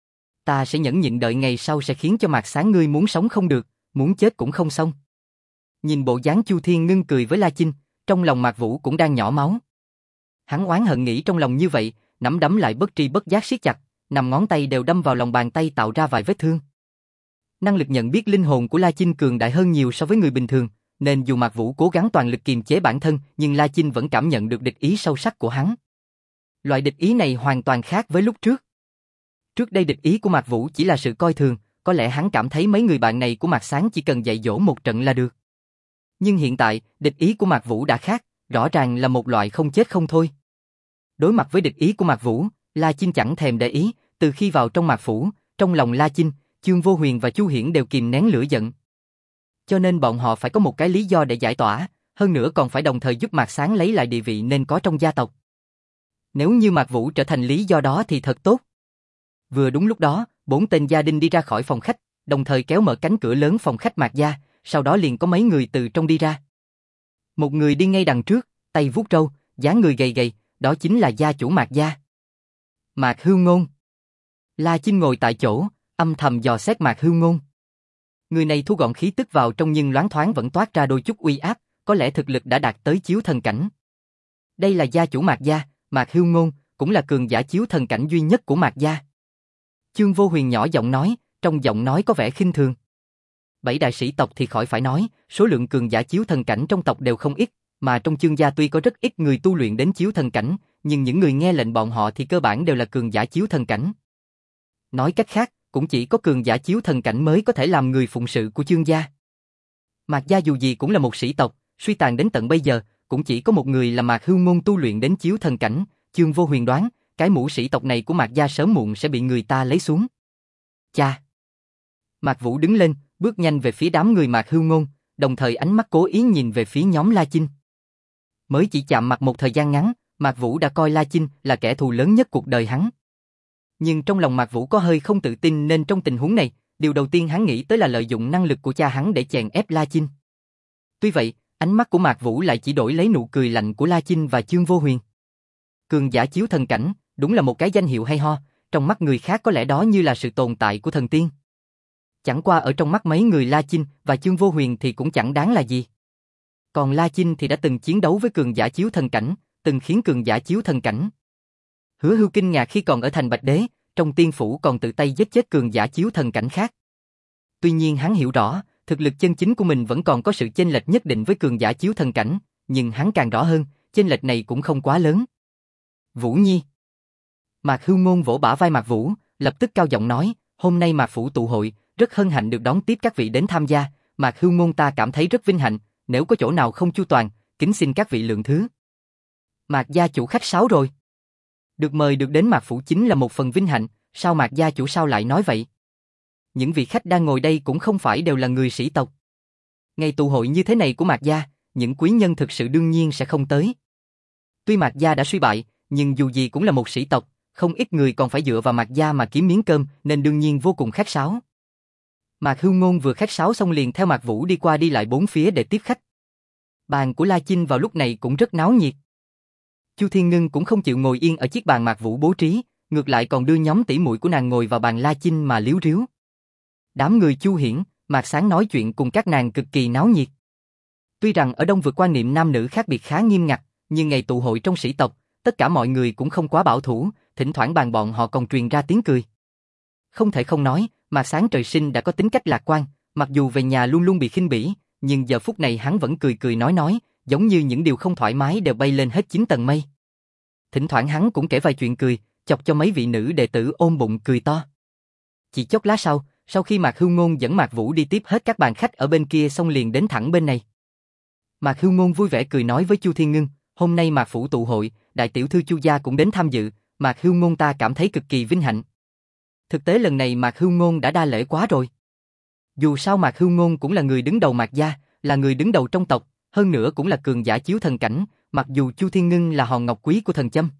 Ta sẽ nhẫn nhịn đợi ngày sau sẽ khiến cho Mạc Sáng ngươi muốn sống không được, muốn chết cũng không xong. Nhìn bộ dáng Chu Thiên Ngưng cười với La Chinh, trong lòng Mạc Vũ cũng đang nhỏ máu. Hắn oán hận nghĩ trong lòng như vậy, nắm đấm lại bất tri bất giác siết chặt, nằm ngón tay đều đâm vào lòng bàn tay tạo ra vài vết thương. Năng lực nhận biết linh hồn của La Chinh cường đại hơn nhiều so với người bình thường, nên dù Mạc Vũ cố gắng toàn lực kiềm chế bản thân, nhưng La Chinh vẫn cảm nhận được địch ý sâu sắc của hắn. Loại địch ý này hoàn toàn khác với lúc trước. Trước đây địch ý của Mạc Vũ chỉ là sự coi thường, có lẽ hắn cảm thấy mấy người bạn này của Mạc Sáng chỉ cần dạy dỗ một trận là được. Nhưng hiện tại, địch ý của Mạc Vũ đã khác, rõ ràng là một loại không chết không thôi. Đối mặt với địch ý của Mạc Vũ, La Chinh chẳng thèm để ý, từ khi vào trong Mạc Phủ, trong lòng La Chinh, Chương Vô Huyền và Chu Hiển đều kìm nén lửa giận. Cho nên bọn họ phải có một cái lý do để giải tỏa, hơn nữa còn phải đồng thời giúp Mạc Sáng lấy lại địa vị nên có trong gia tộc. Nếu như Mạc Vũ trở thành lý do đó thì thật tốt. Vừa đúng lúc đó, bốn tên gia đình đi ra khỏi phòng khách, đồng thời kéo mở cánh cửa lớn phòng khách Mạc gia, sau đó liền có mấy người từ trong đi ra. Một người đi ngay đằng trước, tay vuốt râu, dáng người gầy gầy, đó chính là gia chủ Mạc gia. Mạc Hưu Ngôn. La Chinh ngồi tại chỗ, âm thầm dò xét Mạc Hưu Ngôn. Người này thu gọn khí tức vào trong nhưng loáng thoáng vẫn toát ra đôi chút uy áp, có lẽ thực lực đã đạt tới chiếu thần cảnh. Đây là gia chủ Mạc gia, Mạc Hưu Ngôn, cũng là cường giả chiếu thần cảnh duy nhất của Mạc gia. Chương Vô Huyền nhỏ giọng nói, trong giọng nói có vẻ khinh thường. Bảy đại sĩ tộc thì khỏi phải nói, số lượng cường giả chiếu thần cảnh trong tộc đều không ít, mà trong Chương gia tuy có rất ít người tu luyện đến chiếu thần cảnh, nhưng những người nghe lệnh bọn họ thì cơ bản đều là cường giả chiếu thần cảnh. Nói cách khác, cũng chỉ có cường giả chiếu thần cảnh mới có thể làm người phụng sự của Chương gia. Mạc gia dù gì cũng là một sĩ tộc, suy tàn đến tận bây giờ, cũng chỉ có một người là Mạc Hưu Ngôn tu luyện đến chiếu thần cảnh. Chương Vô Huyền đoán, cái mũ sĩ tộc này của Mạc gia sớm muộn sẽ bị người ta lấy xuống. Cha! Mạc Vũ đứng lên, bước nhanh về phía đám người Mạc Hưu Ngôn, đồng thời ánh mắt cố ý nhìn về phía nhóm La Chinh. Mới chỉ chạm mặt một thời gian ngắn, Mạc Vũ đã coi La Chinh là kẻ thù lớn nhất cuộc đời hắn. Nhưng trong lòng Mạc Vũ có hơi không tự tin nên trong tình huống này, điều đầu tiên hắn nghĩ tới là lợi dụng năng lực của cha hắn để chèn ép La Chinh. Tuy vậy, ánh mắt của Mạc Vũ lại chỉ đổi lấy nụ cười lạnh của La Chinh và Chương Vô Huyền. Cường giả chiếu thần cảnh, đúng là một cái danh hiệu hay ho, trong mắt người khác có lẽ đó như là sự tồn tại của thần tiên. Chẳng qua ở trong mắt mấy người La Chinh và Chương Vô Huyền thì cũng chẳng đáng là gì. Còn La Chinh thì đã từng chiến đấu với cường giả chiếu thần cảnh, từng khiến cường giả chiếu thần cảnh. Hứa Hưu kinh ngạc khi còn ở thành Bạch Đế, trong tiên phủ còn tự tay giết chết cường giả chiếu thần cảnh khác. Tuy nhiên hắn hiểu rõ, thực lực chân chính của mình vẫn còn có sự chênh lệch nhất định với cường giả chiếu thần cảnh, nhưng hắn càng rõ hơn, chênh lệch này cũng không quá lớn. Vũ Nhi. Mạc Hưu Ngôn vỗ bả vai Mạc Vũ, lập tức cao giọng nói, hôm nay Mạc phủ tụ hội, rất hân hạnh được đón tiếp các vị đến tham gia, Mạc Hưu Ngôn ta cảm thấy rất vinh hạnh, nếu có chỗ nào không chu toàn, kính xin các vị lượng thứ. Mạc gia chủ khách sáo rồi. Được mời được đến Mạc phủ chính là một phần vinh hạnh, sao Mạc gia chủ sao lại nói vậy? Những vị khách đang ngồi đây cũng không phải đều là người sĩ tộc. Ngày tụ hội như thế này của Mạc gia, những quý nhân thực sự đương nhiên sẽ không tới. Tuy Mạc gia đã suy bại, nhưng dù gì cũng là một sĩ tộc, không ít người còn phải dựa vào Mạc gia mà kiếm miếng cơm, nên đương nhiên vô cùng khách sáo. Mạc Hưu Ngôn vừa khách sáo xong liền theo Mạc Vũ đi qua đi lại bốn phía để tiếp khách. Bàn của La Chinh vào lúc này cũng rất náo nhiệt. Chu Thiên Ngân cũng không chịu ngồi yên ở chiếc bàn Mạc Vũ bố trí, ngược lại còn đưa nhóm tỷ muội của nàng ngồi vào bàn La Chinh mà liếu riếu. Đám người Chu Hiển, Mạc Sáng nói chuyện cùng các nàng cực kỳ náo nhiệt. Tuy rằng ở Đông Vực quan niệm nam nữ khác biệt khá nghiêm ngặt, nhưng ngày tụ hội trong sĩ tộc, tất cả mọi người cũng không quá bảo thủ, thỉnh thoảng bàn bọn họ còn truyền ra tiếng cười. Không thể không nói, Mạc Sáng trời sinh đã có tính cách lạc quan, mặc dù về nhà luôn luôn bị khinh bỉ, nhưng giờ phút này hắn vẫn cười cười nói nói, giống như những điều không thoải mái đều bay lên hết chín tầng mây. Thỉnh thoảng hắn cũng kể vài chuyện cười, chọc cho mấy vị nữ đệ tử ôm bụng cười to. Chỉ chốc lát sau, sau khi Mạc Hưu Ngôn dẫn Mạc Vũ đi tiếp hết các bàn khách ở bên kia xong liền đến thẳng bên này. Mạc Hưu Ngôn vui vẻ cười nói với Chu Thiên Ngân, hôm nay Mạc phủ tụ hội, đại tiểu thư Chu gia cũng đến tham dự, Mạc Hưu Ngôn ta cảm thấy cực kỳ vinh hạnh. Thực tế lần này Mạc Hưu Ngôn đã đa lễ quá rồi. Dù sao Mạc Hưu Ngôn cũng là người đứng đầu Mạc gia, là người đứng đầu trong tộc, hơn nữa cũng là cường giả chiếu thần cảnh, mặc dù Chu Thiên Ngân là hòn ngọc quý của thần châm.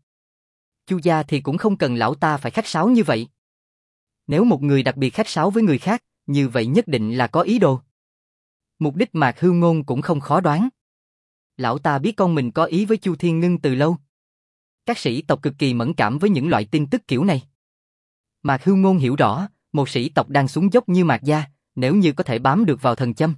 Chu gia thì cũng không cần lão ta phải khách sáo như vậy. Nếu một người đặc biệt khách sáo với người khác, như vậy nhất định là có ý đồ. Mục đích Mạc Hưu Ngôn cũng không khó đoán. Lão ta biết con mình có ý với Chu Thiên Ngân từ lâu. Các sĩ tộc cực kỳ mẫn cảm với những loại tin tức kiểu này. Mạc Hưu Ngôn hiểu rõ, một sĩ tộc đang xuống dốc như Mạc gia, nếu như có thể bám được vào thần châm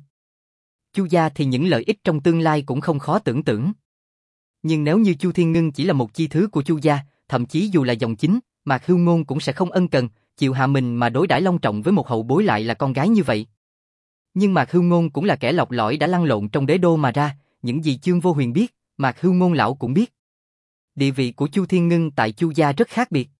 Chu gia thì những lợi ích trong tương lai cũng không khó tưởng tượng. Nhưng nếu như Chu Thiên Ngân chỉ là một chi thứ của Chu gia, thậm chí dù là dòng chính, Mạc Hưu Ngôn cũng sẽ không ân cần, chịu hạ mình mà đối đãi long trọng với một hậu bối lại là con gái như vậy. Nhưng Mạc Hưu Ngôn cũng là kẻ lọc lõi đã lăn lộn trong đế đô mà ra, những gì Chương Vô Huyền biết, Mạc Hưu Ngôn lão cũng biết. Địa vị của Chu Thiên Ngân tại Chu gia rất khác biệt.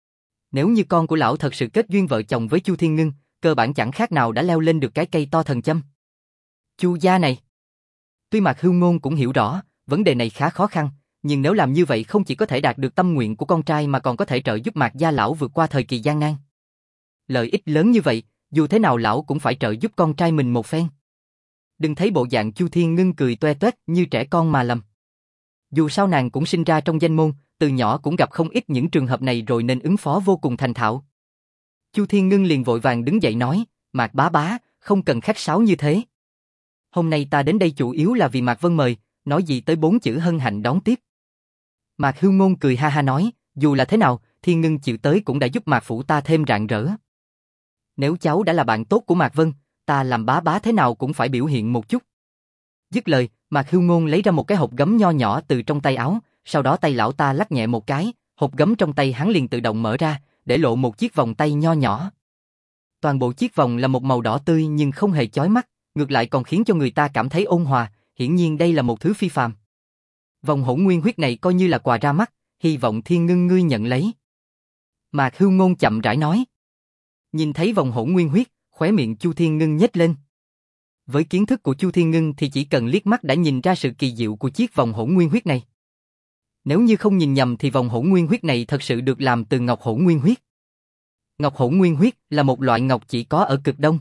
Nếu như con của lão thật sự kết duyên vợ chồng với Chu Thiên Ngân, cơ bản chẳng khác nào đã leo lên được cái cây to thần châm. Chu gia này, Tuy Mạc Hưu Ngôn cũng hiểu rõ, vấn đề này khá khó khăn, nhưng nếu làm như vậy không chỉ có thể đạt được tâm nguyện của con trai mà còn có thể trợ giúp Mạc gia lão vượt qua thời kỳ gian nan. Lợi ích lớn như vậy, dù thế nào lão cũng phải trợ giúp con trai mình một phen. Đừng thấy bộ dạng Chu Thiên Ngân cười toe toét như trẻ con mà lầm. Dù sao nàng cũng sinh ra trong danh môn, từ nhỏ cũng gặp không ít những trường hợp này rồi nên ứng phó vô cùng thành thạo. Chu Thiên Ngân liền vội vàng đứng dậy nói, Mạc bá bá, không cần khách sáo như thế. Hôm nay ta đến đây chủ yếu là vì Mạc Vân mời, nói gì tới bốn chữ hân hạnh đón tiếp. Mạc Hưu Ngôn cười ha ha nói, dù là thế nào, Thiên Ngân chịu tới cũng đã giúp Mạc phủ ta thêm rạng rỡ. Nếu cháu đã là bạn tốt của Mạc Vân, ta làm bá bá thế nào cũng phải biểu hiện một chút. Dứt lời, Mạc Hưu Ngôn lấy ra một cái hộp gấm nho nhỏ từ trong tay áo, sau đó tay lão ta lắc nhẹ một cái, hộp gấm trong tay hắn liền tự động mở ra, để lộ một chiếc vòng tay nho nhỏ. Toàn bộ chiếc vòng là một màu đỏ tươi nhưng không hề chói mắt, ngược lại còn khiến cho người ta cảm thấy ôn hòa, hiển nhiên đây là một thứ phi phàm. Vòng hỗn nguyên huyết này coi như là quà ra mắt, hy vọng Thiên Ngân ngươi nhận lấy. Mạc Hưu Ngôn chậm rãi nói. Nhìn thấy vòng hỗn nguyên huyết, khóe miệng Chu Thiên Ngân nhếch lên. Với kiến thức của Chu Thiên Ngân thì chỉ cần liếc mắt đã nhìn ra sự kỳ diệu của chiếc vòng hỗn nguyên huyết này. Nếu như không nhìn nhầm thì vòng hỗn nguyên huyết này thật sự được làm từ ngọc hỗn nguyên huyết. Ngọc hỗn nguyên huyết là một loại ngọc chỉ có ở cực đông.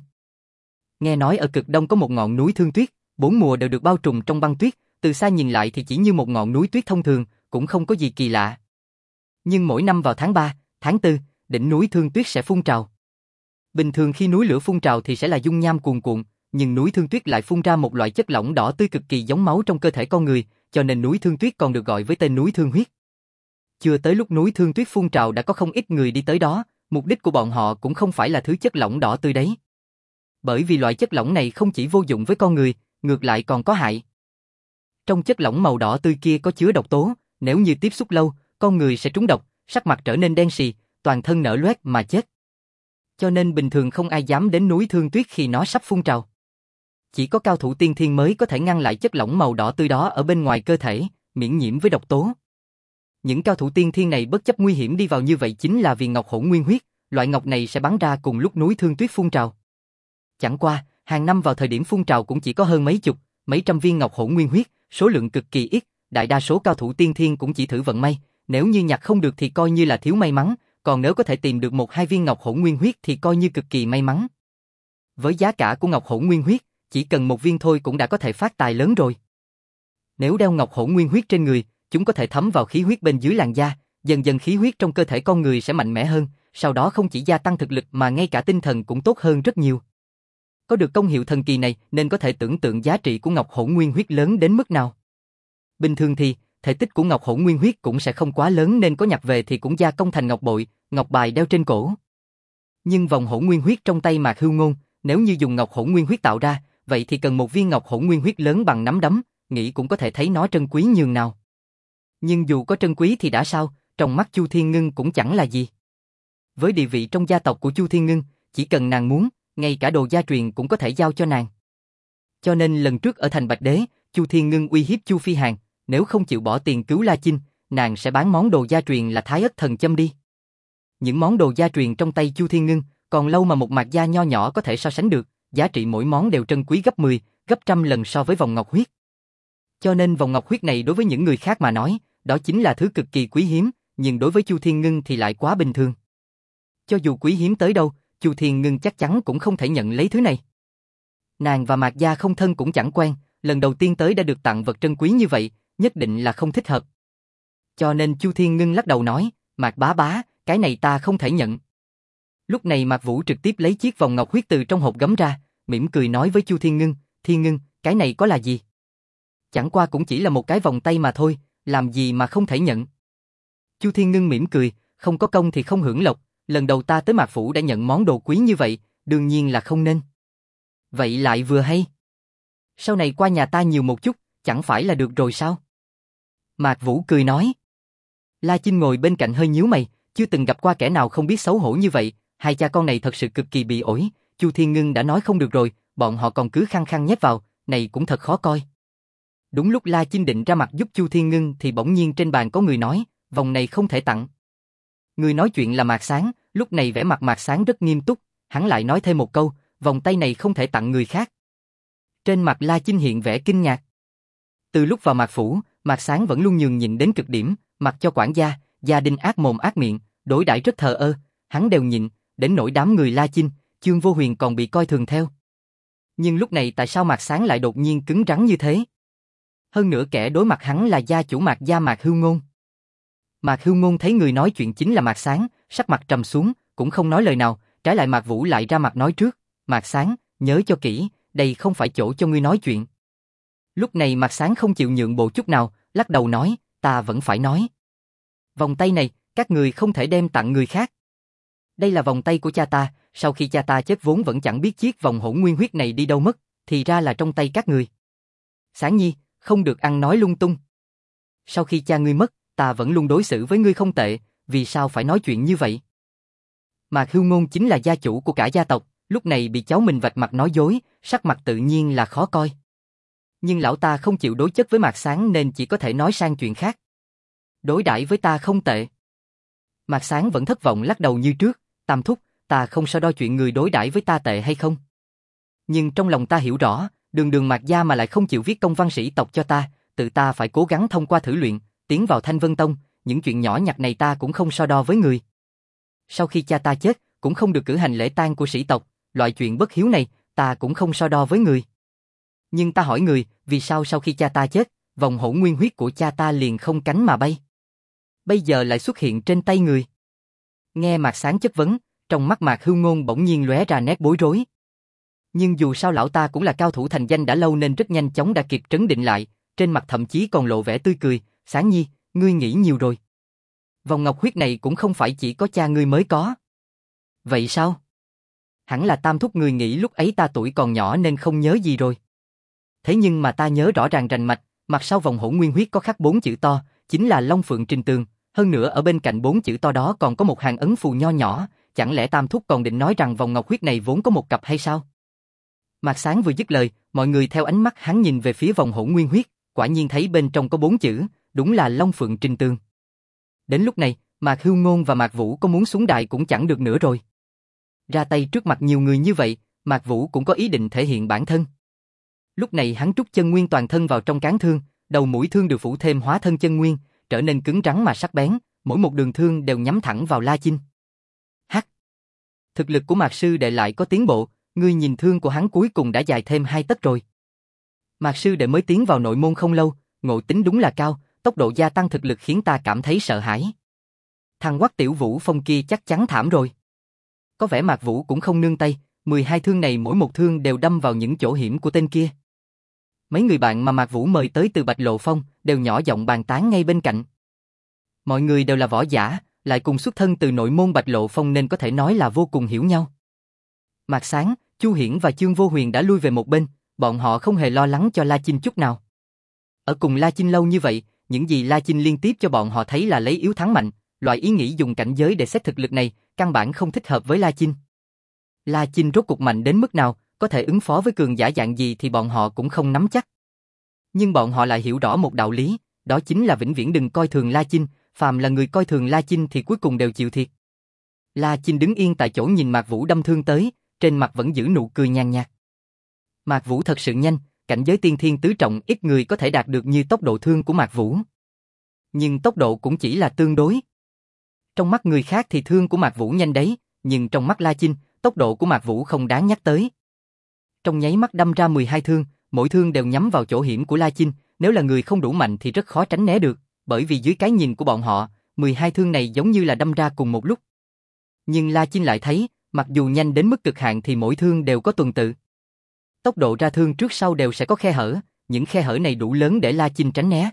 Nghe nói ở cực đông có một ngọn núi Thương Tuyết, bốn mùa đều được bao trùm trong băng tuyết, từ xa nhìn lại thì chỉ như một ngọn núi tuyết thông thường, cũng không có gì kỳ lạ. Nhưng mỗi năm vào tháng ba, tháng tư, đỉnh núi Thương Tuyết sẽ phun trào. Bình thường khi núi lửa phun trào thì sẽ là dung nham cuồn cuộn, nhưng núi Thương Tuyết lại phun ra một loại chất lỏng đỏ tươi cực kỳ giống máu trong cơ thể con người, cho nên núi Thương Tuyết còn được gọi với tên núi Thương Huyết. Chưa tới lúc núi Thương Tuyết phun trào đã có không ít người đi tới đó, mục đích của bọn họ cũng không phải là thứ chất lỏng đỏ tươi đấy. Bởi vì loại chất lỏng này không chỉ vô dụng với con người, ngược lại còn có hại. Trong chất lỏng màu đỏ tươi kia có chứa độc tố, nếu như tiếp xúc lâu, con người sẽ trúng độc, sắc mặt trở nên đen xì, toàn thân nở loét mà chết. Cho nên bình thường không ai dám đến núi Thương Tuyết khi nó sắp phun trào. Chỉ có cao thủ tiên thiên mới có thể ngăn lại chất lỏng màu đỏ tươi đó ở bên ngoài cơ thể, miễn nhiễm với độc tố. Những cao thủ tiên thiên này bất chấp nguy hiểm đi vào như vậy chính là vì ngọc hỗn nguyên huyết, loại ngọc này sẽ bắn ra cùng lúc núi Thương Tuyết phun trào. Chẳng qua, hàng năm vào thời điểm phun trào cũng chỉ có hơn mấy chục, mấy trăm viên ngọc hỗn nguyên huyết, số lượng cực kỳ ít, đại đa số cao thủ tiên thiên cũng chỉ thử vận may, nếu như nhặt không được thì coi như là thiếu may mắn, còn nếu có thể tìm được một hai viên ngọc hỗn nguyên huyết thì coi như cực kỳ may mắn. Với giá cả của ngọc hỗn nguyên huyết, chỉ cần một viên thôi cũng đã có thể phát tài lớn rồi. Nếu đeo ngọc hỗn nguyên huyết trên người, chúng có thể thấm vào khí huyết bên dưới làn da, dần dần khí huyết trong cơ thể con người sẽ mạnh mẽ hơn, sau đó không chỉ gia tăng thực lực mà ngay cả tinh thần cũng tốt hơn rất nhiều. Có được công hiệu thần kỳ này nên có thể tưởng tượng giá trị của ngọc hỗn nguyên huyết lớn đến mức nào. Bình thường thì, thể tích của ngọc hỗn nguyên huyết cũng sẽ không quá lớn nên có nhặt về thì cũng gia công thành ngọc bội, ngọc bài đeo trên cổ. Nhưng vòng hỗn nguyên huyết trong tay Mạc Hưu Ngôn, nếu như dùng ngọc hỗn nguyên huyết tạo ra, vậy thì cần một viên ngọc hỗn nguyên huyết lớn bằng nắm đấm, nghĩ cũng có thể thấy nó trân quý nhường nào. Nhưng dù có trân quý thì đã sao, trong mắt Chu Thiên Ngân cũng chẳng là gì. Với địa vị trong gia tộc của Chu Thiên Ngân, chỉ cần nàng muốn, ngay cả đồ gia truyền cũng có thể giao cho nàng. Cho nên lần trước ở thành Bạch Đế, Chu Thiên Ngân uy hiếp Chu Phi Hàn, nếu không chịu bỏ tiền cứu La Chinh, nàng sẽ bán món đồ gia truyền là Thái Ất Thần Châm đi. Những món đồ gia truyền trong tay Chu Thiên Ngân, còn lâu mà một mạc gia nho nhỏ có thể so sánh được, giá trị mỗi món đều trân quý gấp mười, gấp trăm lần so với vòng ngọc huyết. Cho nên vòng ngọc huyết này đối với những người khác mà nói, đó chính là thứ cực kỳ quý hiếm, nhưng đối với Chu Thiên Ngân thì lại quá bình thường. Cho dù quý hiếm tới đâu, Chu Thiên Ngân chắc chắn cũng không thể nhận lấy thứ này. Nàng và Mạc gia không thân cũng chẳng quen, lần đầu tiên tới đã được tặng vật trân quý như vậy, nhất định là không thích hợp. Cho nên Chu Thiên Ngân lắc đầu nói, Mạc bá bá, cái này ta không thể nhận. Lúc này Mạc Vũ trực tiếp lấy chiếc vòng ngọc huyết từ trong hộp gấm ra, mỉm cười nói với Chu Thiên Ngân, Thiên Ngân, cái này có là gì? Chẳng qua cũng chỉ là một cái vòng tay mà thôi, làm gì mà không thể nhận. Chu Thiên Ngân mỉm cười, không có công thì không hưởng lộc, lần đầu ta tới Mạc Phủ đã nhận món đồ quý như vậy, đương nhiên là không nên. Vậy lại vừa hay. Sau này qua nhà ta nhiều một chút, chẳng phải là được rồi sao? Mạc Vũ cười nói. La Chinh ngồi bên cạnh hơi nhíu mày, chưa từng gặp qua kẻ nào không biết xấu hổ như vậy, hai cha con này thật sự cực kỳ bị ổi, Chu Thiên Ngân đã nói không được rồi, bọn họ còn cứ khăng khăng nhét vào, này cũng thật khó coi. Đúng lúc La Chinh định ra mặt giúp Chu Thiên Ngân thì bỗng nhiên trên bàn có người nói, vòng này không thể tặng. Người nói chuyện là Mạc Sáng, lúc này vẻ mặt Mạc Sáng rất nghiêm túc, hắn lại nói thêm một câu, vòng tay này không thể tặng người khác. Trên mặt La Chinh hiện vẻ kinh ngạc. Từ lúc vào Mạc phủ, Mạc Sáng vẫn luôn nhường nhịn đến cực điểm, mặc cho quản gia, gia đình ác mồm ác miệng, đối đãi rất thờ ơ, hắn đều nhịn, đến nỗi đám người La Chinh, Chương Vô Huyền còn bị coi thường theo. Nhưng lúc này tại sao Mạc Sáng lại đột nhiên cứng rắn như thế? Hơn nữa kẻ đối mặt hắn là gia chủ Mạc gia Mạc Hưu Ngôn. Mạc Hưu Ngôn thấy người nói chuyện chính là Mạc Sáng, sắc mặt trầm xuống, cũng không nói lời nào, trái lại Mạc Vũ lại ra mặt nói trước, Mạc Sáng, nhớ cho kỹ, đây không phải chỗ cho ngươi nói chuyện. Lúc này Mạc Sáng không chịu nhượng bộ chút nào, lắc đầu nói, ta vẫn phải nói. Vòng tay này, các người không thể đem tặng người khác. Đây là vòng tay của cha ta, sau khi cha ta chết vốn vẫn chẳng biết chiếc vòng hỗn nguyên huyết này đi đâu mất, thì ra là trong tay các người. Sáng Nhi, không được ăn nói lung tung. Sau khi cha ngươi mất, ta vẫn luôn đối xử với ngươi không tệ, vì sao phải nói chuyện như vậy? Mạc Hưu Ngôn chính là gia chủ của cả gia tộc, lúc này bị cháu mình vạch mặt nói dối, sắc mặt tự nhiên là khó coi. Nhưng lão ta không chịu đối chất với Mạc Sáng nên chỉ có thể nói sang chuyện khác. Đối đãi với ta không tệ. Mạc Sáng vẫn thất vọng lắc đầu như trước, Tam thúc, ta không so đo chuyện người đối đãi với ta tệ hay không. Nhưng trong lòng ta hiểu rõ, đường đường Mạc gia mà lại không chịu viết công văn sĩ tộc cho ta, tự ta phải cố gắng thông qua thử luyện, tiến vào Thanh Vân Tông, những chuyện nhỏ nhặt này ta cũng không so đo với người. Sau khi cha ta chết, cũng không được cử hành lễ tang của sĩ tộc, loại chuyện bất hiếu này, ta cũng không so đo với người. Nhưng ta hỏi người, vì sao sau khi cha ta chết, vòng hỗn nguyên huyết của cha ta liền không cánh mà bay? Bây giờ lại xuất hiện trên tay người. Nghe Mạc Sáng chất vấn, trong mắt Mạc Hưu Ngôn bỗng nhiên lóe ra nét bối rối. Nhưng dù sao lão ta cũng là cao thủ thành danh đã lâu nên rất nhanh chóng đã kịp trấn định lại, trên mặt thậm chí còn lộ vẻ tươi cười, Sáng Nhi, ngươi nghĩ nhiều rồi. Vòng ngọc huyết này cũng không phải chỉ có cha ngươi mới có. Vậy sao? Hẳn là Tam thúc người nghĩ lúc ấy ta tuổi còn nhỏ nên không nhớ gì rồi. Thế nhưng mà ta nhớ rõ ràng rành mạch, mặt sau vòng hỗn nguyên huyết có khắc bốn chữ to, chính là Long Phượng Trình Tường, hơn nữa ở bên cạnh bốn chữ to đó còn có một hàng ấn phù nho nhỏ, chẳng lẽ Tam thúc còn định nói rằng vòng ngọc huyết này vốn có một cặp hay sao? Mạc Sáng vừa dứt lời, mọi người theo ánh mắt hắn nhìn về phía vòng hỗn nguyên huyết, quả nhiên thấy bên trong có bốn chữ, đúng là Long Phượng Trình Tường. Đến lúc này, Mạc Hưu Ngôn và Mạc Vũ có muốn xuống đài cũng chẳng được nữa rồi. Ra tay trước mặt nhiều người như vậy, Mạc Vũ cũng có ý định thể hiện bản thân. Lúc này hắn trút chân nguyên toàn thân vào trong cán thương, đầu mũi thương được phủ thêm hóa thân chân nguyên, trở nên cứng rắn mà sắc bén, mỗi một đường thương đều nhắm thẳng vào La Chinh. Hắc! Thực lực của Mạc sư đệ lại có tiến bộ, ngươi nhìn thương của hắn cuối cùng đã dài thêm hai tấc rồi. Mạc sư đệ mới tiến vào nội môn không lâu, ngộ tính đúng là cao, tốc độ gia tăng thực lực khiến ta cảm thấy sợ hãi. Thằng Quắc Tiểu Vũ Phong kia chắc chắn thảm rồi. Có vẻ Mạc Vũ cũng không nương tay, mười hai thương này mỗi một thương đều đâm vào những chỗ hiểm của tên kia. Mấy người bạn mà Mạc Vũ mời tới từ Bạch Lộ Phong đều nhỏ giọng bàn tán ngay bên cạnh. Mọi người đều là võ giả, lại cùng xuất thân từ nội môn Bạch Lộ Phong nên có thể nói là vô cùng hiểu nhau. Mạc Sáng, Chu Hiển và Chương Vô Huyền đã lui về một bên, bọn họ không hề lo lắng cho La Chinh chút nào. Ở cùng La Chinh lâu như vậy, những gì La Chinh liên tiếp cho bọn họ thấy là lấy yếu thắng mạnh, loại ý nghĩ dùng cảnh giới để xét thực lực này, căn bản không thích hợp với La Chinh. La Chinh rốt cuộc mạnh đến mức nào, có thể ứng phó với cường giả dạng gì thì bọn họ cũng không nắm chắc. Nhưng bọn họ lại hiểu rõ một đạo lý, đó chính là vĩnh viễn đừng coi thường La Chinh, phàm là người coi thường La Chinh thì cuối cùng đều chịu thiệt. La Chinh đứng yên tại chỗ nhìn Mạc Vũ đâm thương tới, trên mặt vẫn giữ nụ cười nhàn nhạt. Mạc Vũ thật sự nhanh, cảnh giới tiên thiên tứ trọng ít người có thể đạt được như tốc độ thương của Mạc Vũ. Nhưng tốc độ cũng chỉ là tương đối. Trong mắt người khác thì thương của Mạc Vũ nhanh đấy, nhưng trong mắt La Chinh, tốc độ của Mạc Vũ không đáng nhắc tới. Trong nháy mắt đâm ra mười hai thương, mỗi thương đều nhắm vào chỗ hiểm của La Chinh, nếu là người không đủ mạnh thì rất khó tránh né được, bởi vì dưới cái nhìn của bọn họ, mười hai thương này giống như là đâm ra cùng một lúc. Nhưng La Chinh lại thấy, mặc dù nhanh đến mức cực hạn thì mỗi thương đều có tuần tự. Tốc độ ra thương trước sau đều sẽ có khe hở, những khe hở này đủ lớn để La Chinh tránh né.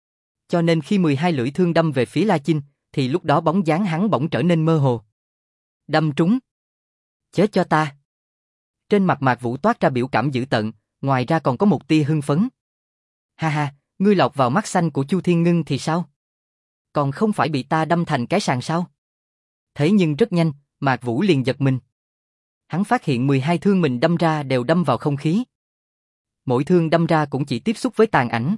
Cho nên khi mười hai lưỡi thương đâm về phía La Chinh, thì lúc đó bóng dáng hắn bỗng trở nên mơ hồ. Đâm trúng. Chết cho ta. Trên mặt Mạc Vũ toát ra biểu cảm dữ tợn, ngoài ra còn có một tia hưng phấn. Ha ha, ngươi lọt vào mắt xanh của Chu Thiên Ngưng thì sao? Còn không phải bị ta đâm thành cái sàng sao? Thế nhưng rất nhanh, Mạc Vũ liền giật mình. Hắn phát hiện mười hai thương mình đâm ra đều đâm vào không khí. Mỗi thương đâm ra cũng chỉ tiếp xúc với tàn ảnh.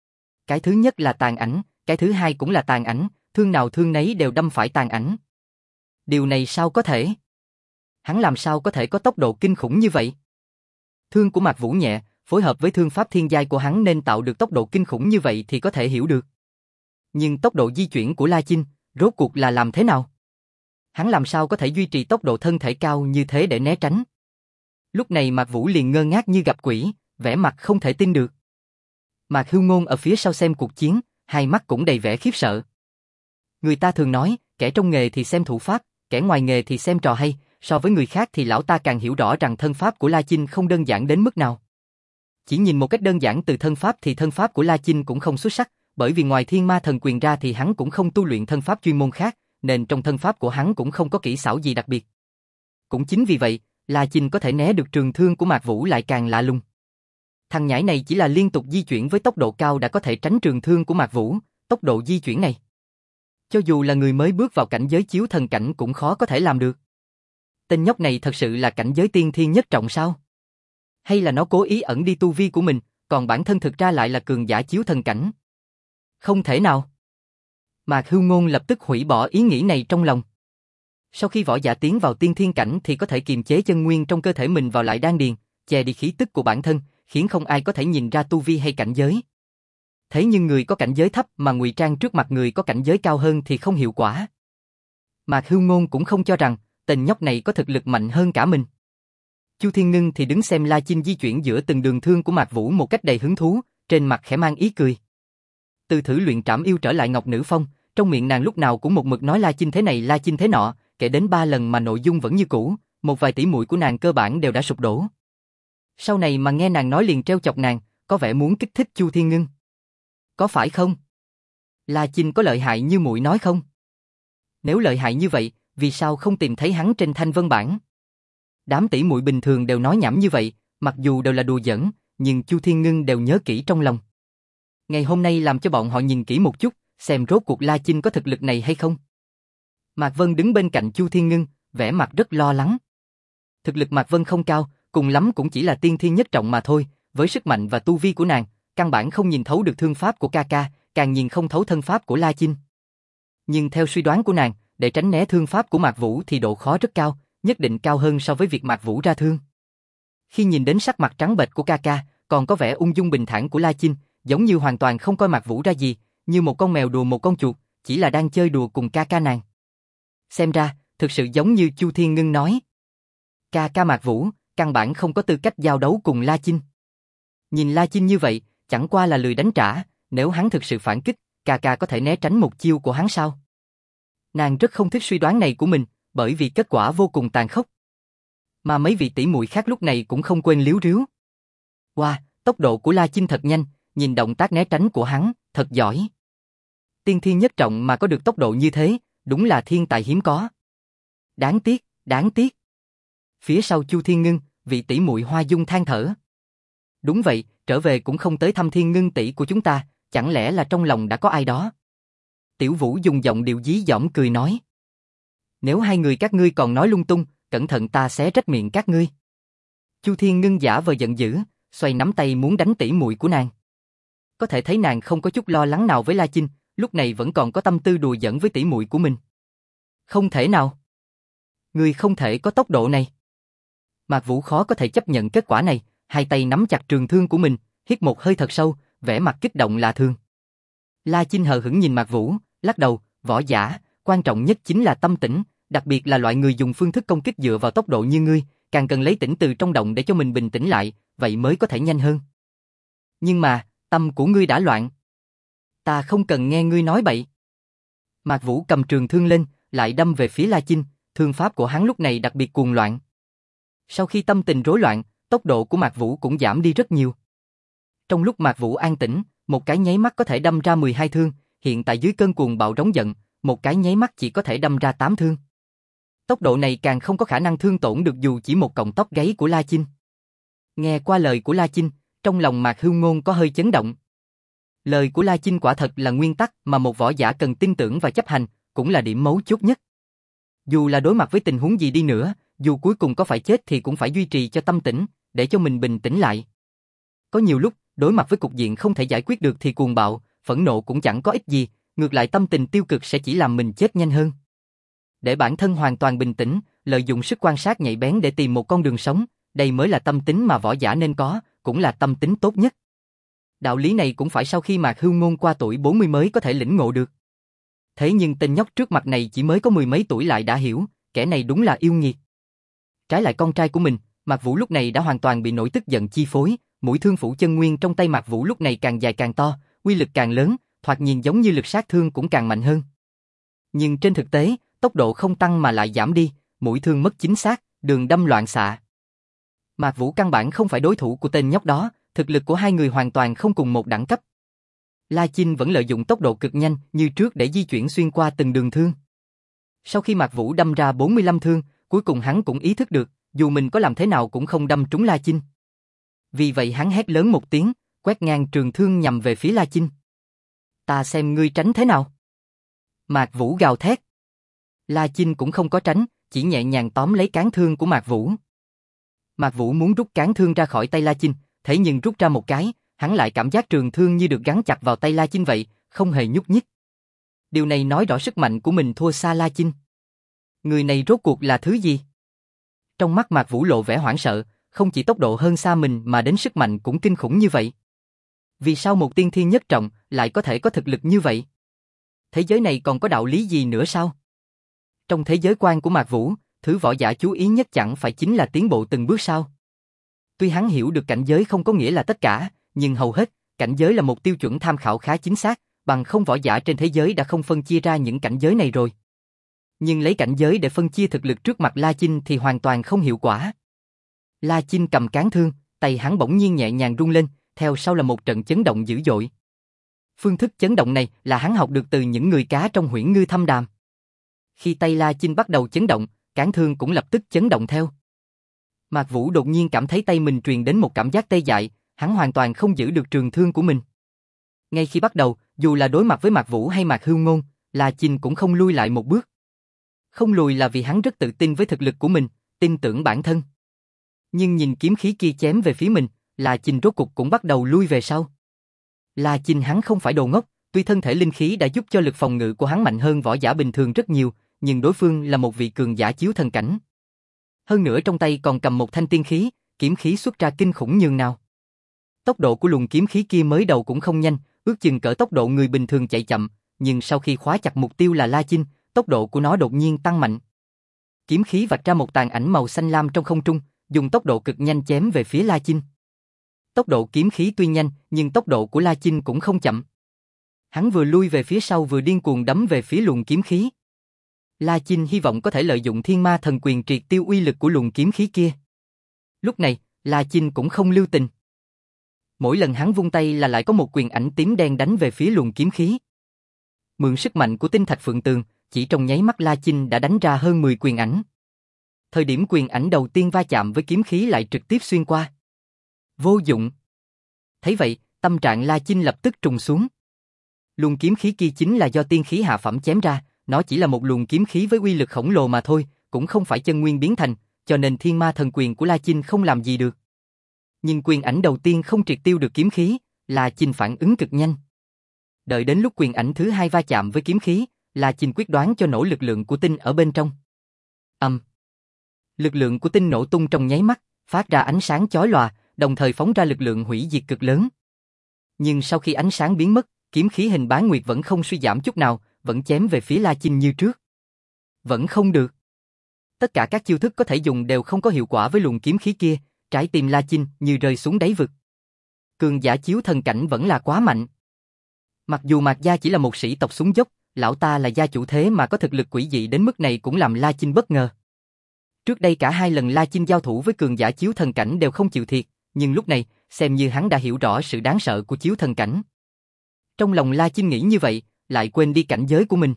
Cái thứ nhất là tàn ảnh, cái thứ hai cũng là tàn ảnh, thương nào thương nấy đều đâm phải tàn ảnh. Điều này sao có thể? Hắn làm sao có thể có tốc độ kinh khủng như vậy? Thương của Mạc Vũ nhẹ, phối hợp với thương pháp thiên giai của hắn nên tạo được tốc độ kinh khủng như vậy thì có thể hiểu được. Nhưng tốc độ di chuyển của La Chinh, rốt cuộc là làm thế nào? Hắn làm sao có thể duy trì tốc độ thân thể cao như thế để né tránh? Lúc này Mạc Vũ liền ngơ ngác như gặp quỷ, vẻ mặt không thể tin được. Mạc Hưu Ngôn ở phía sau xem cuộc chiến, hai mắt cũng đầy vẻ khiếp sợ. Người ta thường nói, kẻ trong nghề thì xem thủ pháp, kẻ ngoài nghề thì xem trò hay, so với người khác thì lão ta càng hiểu rõ rằng thân pháp của La Chinh không đơn giản đến mức nào. Chỉ nhìn một cách đơn giản từ thân pháp thì thân pháp của La Chinh cũng không xuất sắc, bởi vì ngoài Thiên Ma Thần Quyền ra thì hắn cũng không tu luyện thân pháp chuyên môn khác, nên trong thân pháp của hắn cũng không có kỹ xảo gì đặc biệt. Cũng chính vì vậy, La Chinh có thể né được trường thương của Mạc Vũ lại càng lạ lùng. Thằng nhãi này chỉ là liên tục di chuyển với tốc độ cao đã có thể tránh trường thương của Mạc Vũ, tốc độ di chuyển này. Cho dù là người mới bước vào cảnh giới chiếu thần cảnh cũng khó có thể làm được. Tên nhóc này thật sự là cảnh giới tiên thiên nhất trọng sao? Hay là nó cố ý ẩn đi tu vi của mình, còn bản thân thực ra lại là cường giả chiếu thần cảnh? Không thể nào. Mạc Hưu Ngôn lập tức hủy bỏ ý nghĩ này trong lòng. Sau khi võ giả tiến vào tiên thiên cảnh thì có thể kiềm chế chân nguyên trong cơ thể mình vào lại đan điền, che đi khí tức của bản thân, khiến không ai có thể nhìn ra tu vi hay cảnh giới. Thế nhưng người có cảnh giới thấp mà ngụy trang trước mặt người có cảnh giới cao hơn thì không hiệu quả. Mạc Hưu Ngôn cũng không cho rằng tên nhóc này có thực lực mạnh hơn cả mình. Chu Thiên Ngưng thì đứng xem La Chinh di chuyển giữa từng đường thương của Mạc Vũ một cách đầy hứng thú, trên mặt khẽ mang ý cười. Từ thử luyện trảm yêu trở lại Ngọc Nữ Phong, trong miệng nàng lúc nào cũng một mực nói La Chinh thế này La Chinh thế nọ, kể đến ba lần mà nội dung vẫn như cũ, một vài tỷ muội của nàng cơ bản đều đã sụp đổ. Sau này mà nghe nàng nói liền treo chọc nàng, có vẻ muốn kích thích Chu Thiên Ngưng. Có phải không? La Chinh có lợi hại như muội nói không? Nếu lợi hại như vậy, vì sao không tìm thấy hắn trên thanh vân bảng? Đám tỷ muội bình thường đều nói nhảm như vậy, mặc dù đều là đùa giỡn, nhưng Chu Thiên Ngưng đều nhớ kỹ trong lòng. Ngày hôm nay làm cho bọn họ nhìn kỹ một chút, xem rốt cuộc La Chinh có thực lực này hay không. Mạc Vân đứng bên cạnh Chu Thiên Ngưng, vẻ mặt rất lo lắng. Thực lực Mạc Vân không cao, cùng lắm cũng chỉ là tiên thiên nhất trọng mà thôi, với sức mạnh và tu vi của nàng, căn bản không nhìn thấu được thương pháp của ca ca, càng nhìn không thấu thân pháp của La Chinh. Nhưng theo suy đoán của nàng, để tránh né thương pháp của Mạc Vũ thì độ khó rất cao, nhất định cao hơn so với việc Mạc Vũ ra thương. Khi nhìn đến sắc mặt trắng bệch của ca ca, còn có vẻ ung dung bình thản của La Chinh, giống như hoàn toàn không coi Mạc Vũ ra gì, như một con mèo đùa một con chuột, chỉ là đang chơi đùa cùng ca ca nàng. Xem ra, thực sự giống như Chu Thiên Ngưng nói. Ca ca Mạc Vũ, căn bản không có tư cách giao đấu cùng La Chinh. Nhìn La Chinh như vậy, chẳng qua là lười đánh trả, nếu hắn thực sự phản kích, ca ca có thể né tránh một chiêu của hắn sao? Nàng rất không thích suy đoán này của mình, bởi vì kết quả vô cùng tàn khốc. Mà mấy vị tỷ muội khác lúc này cũng không quên líu ríu. Wow, tốc độ của La Chinh thật nhanh, nhìn động tác né tránh của hắn, thật giỏi. Tiên thiên nhất trọng mà có được tốc độ như thế, đúng là thiên tài hiếm có. Đáng tiếc, đáng tiếc. Phía sau Chu Thiên Ngưng, vị tỷ muội Hoa Dung than thở. Đúng vậy, trở về cũng không tới thăm Thiên Ngưng tỷ của chúng ta, chẳng lẽ là trong lòng đã có ai đó? Tiểu Vũ dùng giọng điệu dí dỏm cười nói. Nếu hai người các ngươi còn nói lung tung, cẩn thận ta xé rách miệng các ngươi. Chu Thiên Ngưng giả vờ giận dữ, xoay nắm tay muốn đánh tỷ muội của nàng. Có thể thấy nàng không có chút lo lắng nào với La Chinh, lúc này vẫn còn có tâm tư đùa giỡn với tỷ muội của mình. Không thể nào. Ngươi không thể có tốc độ này. Mạc Vũ khó có thể chấp nhận kết quả này, hai tay nắm chặt trường thương của mình, hít một hơi thật sâu, vẻ mặt kích động lạ thường. La Chinh hờ hững nhìn Mạc Vũ, lắc đầu, võ giả, quan trọng nhất chính là tâm tĩnh, đặc biệt là loại người dùng phương thức công kích dựa vào tốc độ như ngươi, càng cần lấy tĩnh từ trong động để cho mình bình tĩnh lại, vậy mới có thể nhanh hơn. Nhưng mà, tâm của ngươi đã loạn. Ta không cần nghe ngươi nói bậy. Mạc Vũ cầm trường thương lên, lại đâm về phía La Chinh, thương pháp của hắn lúc này đặc biệt cuồng loạn. Sau khi tâm tình rối loạn, tốc độ của Mạc Vũ cũng giảm đi rất nhiều. Trong lúc Mạc Vũ an tĩnh, một cái nháy mắt có thể đâm ra mười hai thương, hiện tại dưới cơn cuồng bạo rống giận, một cái nháy mắt chỉ có thể đâm ra tám thương. Tốc độ này càng không có khả năng thương tổn được dù chỉ một cọng tóc gáy của La Chinh. Nghe qua lời của La Chinh, trong lòng Mạc Hưu Ngôn có hơi chấn động. Lời của La Chinh quả thật là nguyên tắc mà một võ giả cần tin tưởng và chấp hành, cũng là điểm mấu chốt nhất. Dù là đối mặt với tình huống gì đi nữa, dù cuối cùng có phải chết thì cũng phải duy trì cho tâm tĩnh, để cho mình bình tĩnh lại. Có nhiều lúc, đối mặt với cục diện không thể giải quyết được thì cuồng bạo, phẫn nộ cũng chẳng có ích gì, ngược lại tâm tình tiêu cực sẽ chỉ làm mình chết nhanh hơn. Để bản thân hoàn toàn bình tĩnh, lợi dụng sức quan sát nhạy bén để tìm một con đường sống, đây mới là tâm tính mà võ giả nên có, cũng cũng là tâm tính tốt nhất. Đạo lý này cũng phải sau khi Mạc Hưu Ngôn qua tuổi bốn mươi mới có thể lĩnh ngộ được. Thế nhưng tên nhóc trước mặt này chỉ mới có mười mấy tuổi lại đã hiểu, kẻ này đúng là yêu nghiệt. Trái lại con trai của mình, Mạc Vũ lúc này đã hoàn toàn bị nỗi tức giận chi phối, mũi thương phủ chân nguyên trong tay Mạc Vũ lúc này càng dài càng to, uy lực càng lớn, thoạt nhìn giống như lực sát thương cũng càng mạnh hơn. Nhưng trên thực tế, tốc độ không tăng mà lại giảm đi, mũi thương mất chính xác, đường đâm loạn xạ. Mạc Vũ căn bản không phải đối thủ của tên nhóc đó, thực lực của hai người hoàn toàn không cùng một đẳng cấp. La Chinh vẫn lợi dụng tốc độ cực nhanh như trước để di chuyển xuyên qua từng đường thương. Sau khi Mạc Vũ đâm ra bốn mươi lăm thương, cuối cùng hắn cũng ý thức được, dù mình có làm thế nào cũng không đâm trúng La Chinh. Vì vậy hắn hét lớn một tiếng, quét ngang trường thương nhằm về phía La Chinh. Ta xem ngươi tránh thế nào. Mạc Vũ gào thét. La Chinh cũng không có tránh, chỉ nhẹ nhàng tóm lấy cán thương của Mạc Vũ. Mạc Vũ muốn rút cán thương ra khỏi tay La Chinh, thế nhưng rút ra một cái, hắn lại cảm giác trường thương như được gắn chặt vào tay La Chinh vậy, không hề nhúc nhích. Điều này nói rõ sức mạnh của mình thua xa La Chinh. Người này rốt cuộc là thứ gì? Trong mắt Mạc Vũ lộ vẻ hoảng sợ, không chỉ tốc độ hơn xa mình mà đến sức mạnh cũng kinh khủng như vậy. Vì sao một tiên thiên nhất trọng lại có thể có thực lực như vậy? Thế giới này còn có đạo lý gì nữa sao? Trong thế giới quan của Mạc Vũ, thứ võ giả chú ý nhất chẳng phải chính là tiến bộ từng bước sao? Tuy hắn hiểu được cảnh giới không có nghĩa là tất cả, nhưng hầu hết, cảnh giới là một tiêu chuẩn tham khảo khá chính xác, bằng không võ giả trên thế giới đã không phân chia ra những cảnh giới này rồi. Nhưng lấy cảnh giới để phân chia thực lực trước mặt La Chinh thì hoàn toàn không hiệu quả. La Chinh cầm cán thương, tay hắn bỗng nhiên nhẹ nhàng rung lên, theo sau là một trận chấn động dữ dội. Phương thức chấn động này là hắn học được từ những người cá trong Huyễn Ngư Thâm Đàm. Khi tay La Chinh bắt đầu chấn động, cán thương cũng lập tức chấn động theo. Mạc Vũ đột nhiên cảm thấy tay mình truyền đến một cảm giác tê dại, hắn hoàn toàn không giữ được trường thương của mình. Ngay khi bắt đầu, dù là đối mặt với Mạc Vũ hay Mạc Hưu Ngôn, La Chinh cũng không lui lại một bước. Không lùi là vì hắn rất tự tin với thực lực của mình, tin tưởng bản thân. Nhưng nhìn kiếm khí kia chém về phía mình, La Chinh rốt cục cũng bắt đầu lui về sau. La Chinh hắn không phải đồ ngốc, tuy thân thể linh khí đã giúp cho lực phòng ngự của hắn mạnh hơn võ giả bình thường rất nhiều, nhưng đối phương là một vị cường giả chiếu thần cảnh. Hơn nữa trong tay còn cầm một thanh tiên khí, kiếm khí xuất ra kinh khủng nhường nào. Tốc độ của luồng kiếm khí kia mới đầu cũng không nhanh, ước chừng cỡ tốc độ người bình thường chạy chậm, nhưng sau khi khóa chặt mục tiêu là La Chinh, tốc độ của nó đột nhiên tăng mạnh. Kiếm khí vạch ra một tàn ảnh màu xanh lam trong không trung, dùng tốc độ cực nhanh chém về phía La Chinh. Tốc độ kiếm khí tuy nhanh, nhưng tốc độ của La Chinh cũng không chậm. Hắn vừa lui về phía sau vừa điên cuồng đấm về phía luồng kiếm khí. La Chinh hy vọng có thể lợi dụng Thiên Ma Thần Quyền triệt tiêu uy lực của luồng kiếm khí kia. Lúc này, La Chinh cũng không lưu tình. Mỗi lần hắn vung tay là lại có một quyền ảnh tím đen đánh về phía luồng kiếm khí. Mượn sức mạnh của tinh thạch phượng tường, chỉ trong nháy mắt La Chinh đã đánh ra hơn mười quyền ảnh. Thời điểm quyền ảnh đầu tiên va chạm với kiếm khí lại trực tiếp xuyên qua. Vô dụng. Thấy vậy, tâm trạng La Chinh lập tức trùng xuống. Luồng kiếm khí kia chính là do tiên khí hạ phẩm chém ra, nó chỉ là một luồng kiếm khí với uy lực khổng lồ mà thôi, cũng không phải chân nguyên biến thành, cho nên Thiên Ma Thần Quyền của La Chinh không làm gì được. Nhưng quyền ảnh đầu tiên không triệt tiêu được kiếm khí, La Chinh phản ứng cực nhanh. Đợi đến lúc quyền ảnh thứ hai va chạm với kiếm khí, La Chinh quyết đoán cho nổ lực lượng của tinh ở bên trong. Âm. Um. Lực lượng của tinh nổ tung trong nháy mắt, phát ra ánh sáng chói lòa, đồng thời phóng ra lực lượng hủy diệt cực lớn. Nhưng sau khi ánh sáng biến mất, kiếm khí hình bán nguyệt vẫn không suy giảm chút nào, vẫn chém về phía La Chinh như trước. Vẫn không được. Tất cả các chiêu thức có thể dùng đều không có hiệu quả với luồng kiếm khí kia, trái tim La Chinh như rơi xuống đáy vực. Cường giả chiếu thần cảnh vẫn là quá mạnh. Mặc dù Mạc gia chỉ là một sĩ tộc xuống dốc, lão ta là gia chủ thế mà có thực lực quỷ dị đến mức này cũng làm La Chinh bất ngờ. Trước đây cả hai lần La Chinh giao thủ với cường giả chiếu thần cảnh đều không chịu thiệt, nhưng lúc này, xem như hắn đã hiểu rõ sự đáng sợ của chiếu thần cảnh. Trong lòng La Chinh nghĩ như vậy, lại quên đi cảnh giới của mình.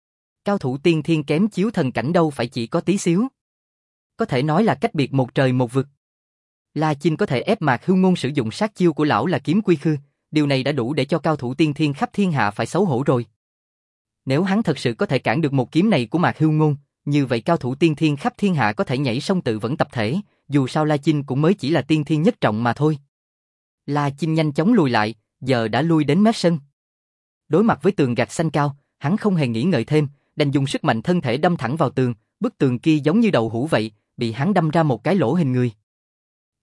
Cao thủ tiên thiên kém chiếu thần cảnh đâu phải chỉ có tí xíu. Có thể nói là cách biệt một trời một vực. La Chinh có thể ép Mạc Hưu Ngôn sử dụng sát chiêu của lão là kiếm quy khư, điều này đã đủ để cho cao thủ tiên thiên khắp thiên hạ phải xấu hổ rồi. Nếu hắn thật sự có thể cản được một kiếm này của Mạc Hưu Ngôn, như vậy cao thủ tiên thiên khắp thiên hạ có thể nhảy sông tự vẫn tập thể, dù sao La Chinh cũng mới chỉ là tiên thiên nhất trọng mà thôi. La Chinh nhanh chóng lùi lại, giờ đã lui đến mép sân. Đối mặt với tường gạch xanh cao, hắn không hề nghĩ ngợi thêm, đành dùng sức mạnh thân thể đâm thẳng vào tường, bức tường kia giống như đậu hũ vậy, bị hắn đâm ra một cái lỗ hình người.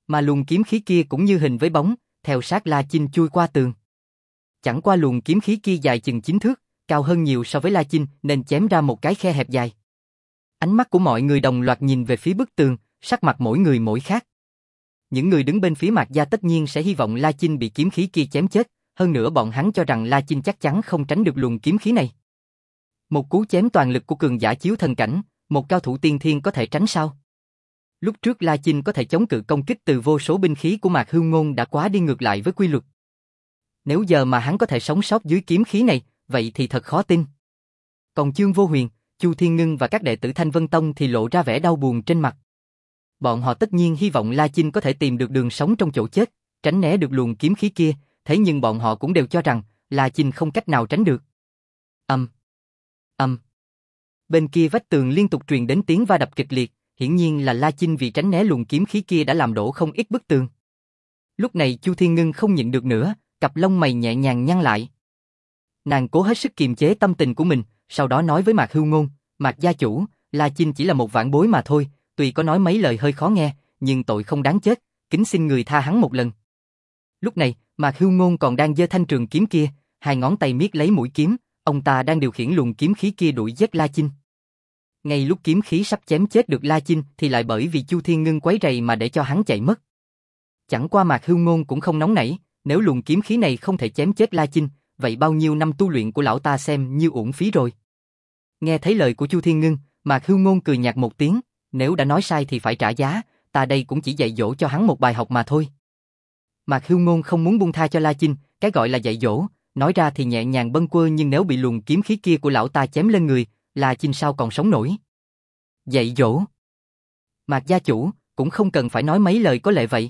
Mà luồng kiếm khí kia cũng như hình với bóng, theo sát La Chinh chui qua tường. Chẳng qua luồng kiếm khí kia dài chừng chín thước, cao hơn nhiều so với La Chinh nên chém ra một cái khe hẹp dài. Ánh mắt của mọi người đồng loạt nhìn về phía bức tường, sắc mặt mỗi người mỗi khác. Những người đứng bên phía Mạc Gia tất nhiên sẽ hy vọng La Chinh bị kiếm khí kia chém chết, hơn nữa bọn hắn cho rằng La Chinh chắc chắn không tránh được luồng kiếm khí này. Một cú chém toàn lực của cường giả chiếu thần cảnh, một cao thủ tiên thiên có thể tránh sao? Lúc trước La Chinh có thể chống cự công kích từ vô số binh khí của Mạc Hưu Ngôn đã quá đi ngược lại với quy luật. Nếu giờ mà hắn có thể sống sót dưới kiếm khí này, vậy thì thật khó tin. Còn Chương Vô Huyền, Chu Thiên Ngân và các đệ tử Thanh Vân Tông thì lộ ra vẻ đau buồn trên mặt. Bọn họ tất nhiên hy vọng La Chinh có thể tìm được đường sống trong chỗ chết, tránh né được luồng kiếm khí kia, thế nhưng bọn họ cũng đều cho rằng La Chinh không cách nào tránh được. Ầm, ầm. Bên kia vách tường liên tục truyền đến tiếng va đập kịch liệt, hiển nhiên là La Chinh vì tránh né luồng kiếm khí kia đã làm đổ không ít bức tường. Lúc này Chu Thiên Ngân không nhịn được nữa, cặp lông mày nhẹ nhàng nhăn lại. Nàng cố hết sức kiềm chế tâm tình của mình, sau đó nói với Mạc Hưu Ngôn, Mạc gia chủ, La Chinh chỉ là một vãn bối mà thôi, tuy có nói mấy lời hơi khó nghe, nhưng tội không đáng chết, kính xin người tha hắn một lần. Lúc này, Mạc Hưu Ngôn còn đang giơ thanh trường kiếm kia, hai ngón tay miết lấy mũi kiếm, ông ta đang điều khiển luồng kiếm khí kia đuổi giết La Chinh. Ngay lúc kiếm khí sắp chém chết được La Chinh thì lại bởi vì Chu Thiên Ngân quấy rầy mà để cho hắn chạy mất. Chẳng qua Mạc Hưu Ngôn cũng không nóng nảy, nếu luồng kiếm khí này không thể chém chết La Chinh, vậy bao nhiêu năm tu luyện của lão ta xem như uổng phí rồi. Nghe thấy lời của Chu Thiên Ngân, Mạc Hưu Ngôn cười nhạt một tiếng, nếu đã nói sai thì phải trả giá, ta đây cũng chỉ dạy dỗ cho hắn một bài học mà thôi. Mạc Hưu Ngôn không muốn buông tha cho La Chinh, cái gọi là dạy dỗ, nói ra thì nhẹ nhàng bâng quơ nhưng nếu bị luồng kiếm khí kia của lão ta chém lên người, La Chinh sao còn sống nổi. Dạy dỗ? Mạc gia chủ, cũng không cần phải nói mấy lời có lệ vậy.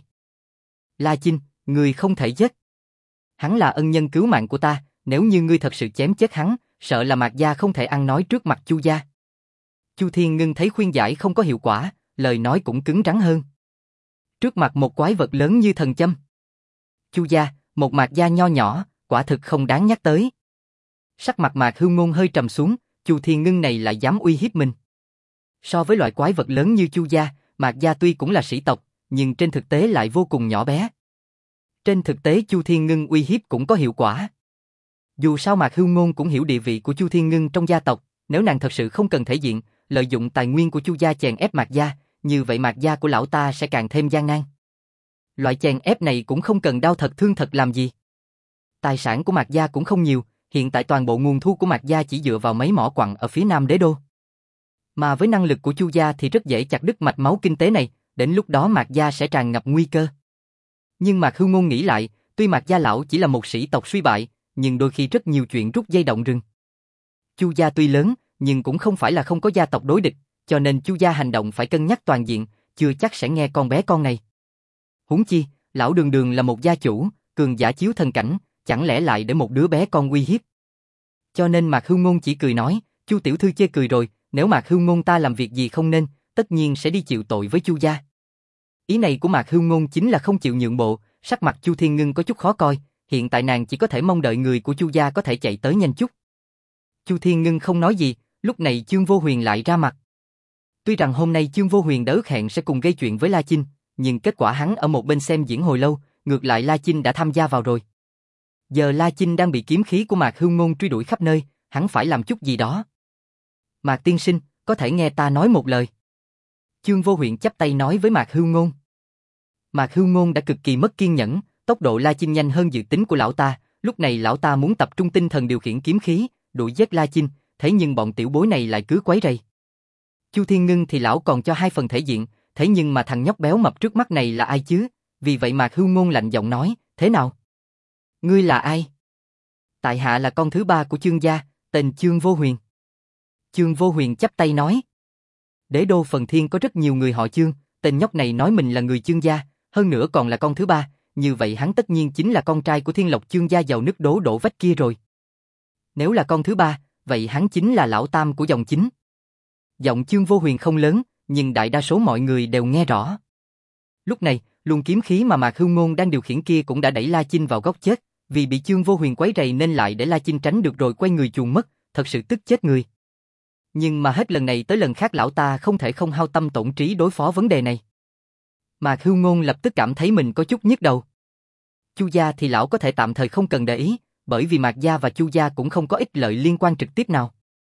La Chinh, ngươi không thể giết. Hắn là ân nhân cứu mạng của ta, nếu như ngươi thật sự chém chết hắn, sợ là Mạc gia không thể ăn nói trước mặt Chu gia. Chu Thiên Ngân thấy khuyên giải không có hiệu quả, lời nói cũng cứng rắn hơn. Trước mặt một quái vật lớn như thần châm. Chu gia, một Mạc gia nho nhỏ, quả thực không đáng nhắc tới. Sắc mặt Mạc Hưu Ngôn hơi trầm xuống, Chu Thiên Ngân này lại dám uy hiếp mình. So với loại quái vật lớn như Chu gia, Mạc gia tuy cũng là sĩ tộc, nhưng trên thực tế lại vô cùng nhỏ bé. Trên thực tế Chu Thiên Ngân uy hiếp cũng có hiệu quả. Dù sao Mạc Hưu Ngôn cũng hiểu địa vị của Chu Thiên Ngân trong gia tộc, nếu nàng thật sự không cần thể diện, lợi dụng tài nguyên của Chu gia chèn ép Mạc gia, như vậy Mạc gia của lão ta sẽ càng thêm gian nan. Loại chèn ép này cũng không cần đau thật thương thật làm gì. Tài sản của Mạc gia cũng không nhiều, hiện tại toàn bộ nguồn thu của Mạc gia chỉ dựa vào mấy mỏ quặng ở phía nam đế đô. Mà với năng lực của Chu gia thì rất dễ chặt đứt mạch máu kinh tế này, đến lúc đó Mạc gia sẽ tràn ngập nguy cơ. Nhưng Mạc Hưu Ngôn nghĩ lại, tuy Mạc gia lão chỉ là một sĩ tộc suy bại, nhưng đôi khi rất nhiều chuyện rút dây động rừng. Chu gia tuy lớn, nhưng cũng không phải là không có gia tộc đối địch, cho nên Chu gia hành động phải cân nhắc toàn diện, chưa chắc sẽ nghe con bé con này. Huống chi, lão Đường Đường là một gia chủ, cường giả chiếu thần cảnh, chẳng lẽ lại để một đứa bé con uy hiếp. Cho nên Mạc Hưu Ngôn chỉ cười nói, Chu tiểu thư chê cười rồi, nếu Mạc Hưu Ngôn ta làm việc gì không nên, tất nhiên sẽ đi chịu tội với Chu gia. Ý này của Mạc Hưu Ngôn chính là không chịu nhượng bộ, sắc mặt Chu Thiên Ngân có chút khó coi, hiện tại nàng chỉ có thể mong đợi người của Chu gia có thể chạy tới nhanh chút. Chu Thiên Ngân không nói gì, lúc này Chương Vô Huyền lại ra mặt. Tuy rằng hôm nay Chương Vô Huyền đã ước hẹn sẽ cùng gây chuyện với La Chinh, nhưng kết quả hắn ở một bên xem diễn hồi lâu, ngược lại La Chinh đã tham gia vào rồi. Giờ La Chinh đang bị kiếm khí của Mạc Hưu Ngôn truy đuổi khắp nơi, hắn phải làm chút gì đó. Mạc tiên sinh, có thể nghe ta nói một lời. Chương Vô Huyền chắp tay nói với Mạc Hưu Ngôn. Mạc Hưu Ngôn đã cực kỳ mất kiên nhẫn, tốc độ La Chinh nhanh hơn dự tính của lão ta, lúc này lão ta muốn tập trung tinh thần điều khiển kiếm khí, đuổi giết La Chinh, thế nhưng bọn tiểu bối này lại cứ quấy rầy. Chu Thiên Ngân thì lão còn cho hai phần thể diện, thế nhưng mà thằng nhóc béo mập trước mắt này là ai chứ? Vì vậy Mạc Hưu Ngôn lạnh giọng nói, thế nào? Ngươi là ai? Tại hạ là con thứ ba của Chương gia, tên Chương Vô Huyền. Chương Vô Huyền chắp tay nói. Đế đô Phần Thiên có rất nhiều người họ Chương, tên nhóc này nói mình là người Chương gia, hơn nữa còn là con thứ ba, như vậy hắn tất nhiên chính là con trai của Thiên Lộc Chương gia giàu nứt đố đổ vách kia rồi. Nếu là con thứ ba, vậy hắn chính là lão tam của dòng chính. Giọng Chương Vô Huyền không lớn, nhưng đại đa số mọi người đều nghe rõ. Lúc này, luồng kiếm khí mà Mạc Hưu Ngôn đang điều khiển kia cũng đã đẩy La Chinh vào góc chết, vì bị Chương Vô Huyền quấy rầy nên lại để La Chinh tránh được rồi quay người chuồn mất, thật sự tức chết người. Nhưng mà hết lần này tới lần khác lão ta không thể không hao tâm tổn trí đối phó vấn đề này. Mạc Hưu Ngôn lập tức cảm thấy mình có chút nhức đầu. Chu gia thì lão có thể tạm thời không cần để ý, bởi vì Mạc gia và Chu gia cũng không có ích lợi liên quan trực tiếp nào.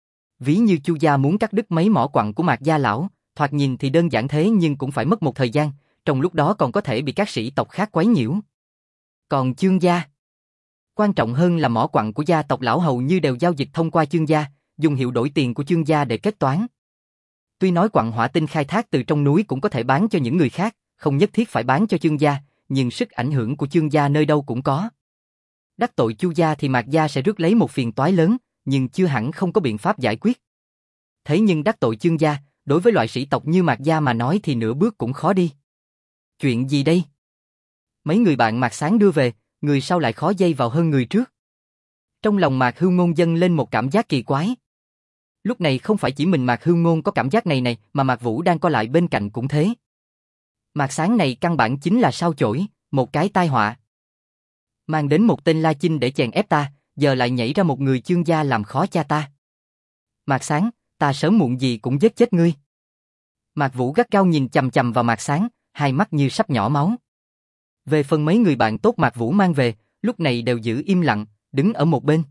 Ví như Chu gia muốn cắt đứt mấy mỏ quặng của Mạc gia lão, thoạt nhìn thì đơn giản thế nhưng cũng phải mất một thời gian, trong lúc đó còn có thể bị các sĩ tộc khác quấy nhiễu. Còn Chương gia, quan trọng hơn là mỏ quặng của gia tộc lão hầu như đều giao dịch thông qua Chương gia, dùng hiệu đổi tiền của Chương gia để kết toán. Tuy nói quặng hỏa tinh khai thác từ trong núi cũng có thể bán cho những người khác, không nhất thiết phải bán cho Chương gia, nhưng sức ảnh hưởng của Chương gia nơi đâu cũng có. Đắc tội Chu gia thì Mạc gia sẽ rước lấy một phiền toái lớn, nhưng chưa hẳn không có biện pháp giải quyết. Thế nhưng đắc tội Chương gia, đối với loại sĩ tộc như Mạc gia mà nói thì nửa bước cũng khó đi. Chuyện gì đây? Mấy người bạn Mạc Sáng đưa về, người sau lại khó dây vào hơn người trước. Trong lòng Mạc Hưu Ngôn dâng lên một cảm giác kỳ quái. Lúc này không phải chỉ mình Mạc Hưu Ngôn có cảm giác này này, mà Mạc Vũ đang co lại bên cạnh cũng thế. Mạc Sáng này căn bản chính là sao chổi, một cái tai họa. Mang đến một tên La Chinh để chèn ép ta, giờ lại nhảy ra một người Chương gia làm khó cha ta. Mạc Sáng, ta sớm muộn gì cũng giết chết ngươi. Mạc Vũ gắt gao nhìn chằm chằm vào Mạc Sáng, hai mắt như sắp nhỏ máu. Về phần mấy người bạn tốt Mạc Vũ mang về, lúc này đều giữ im lặng, đứng ở một bên.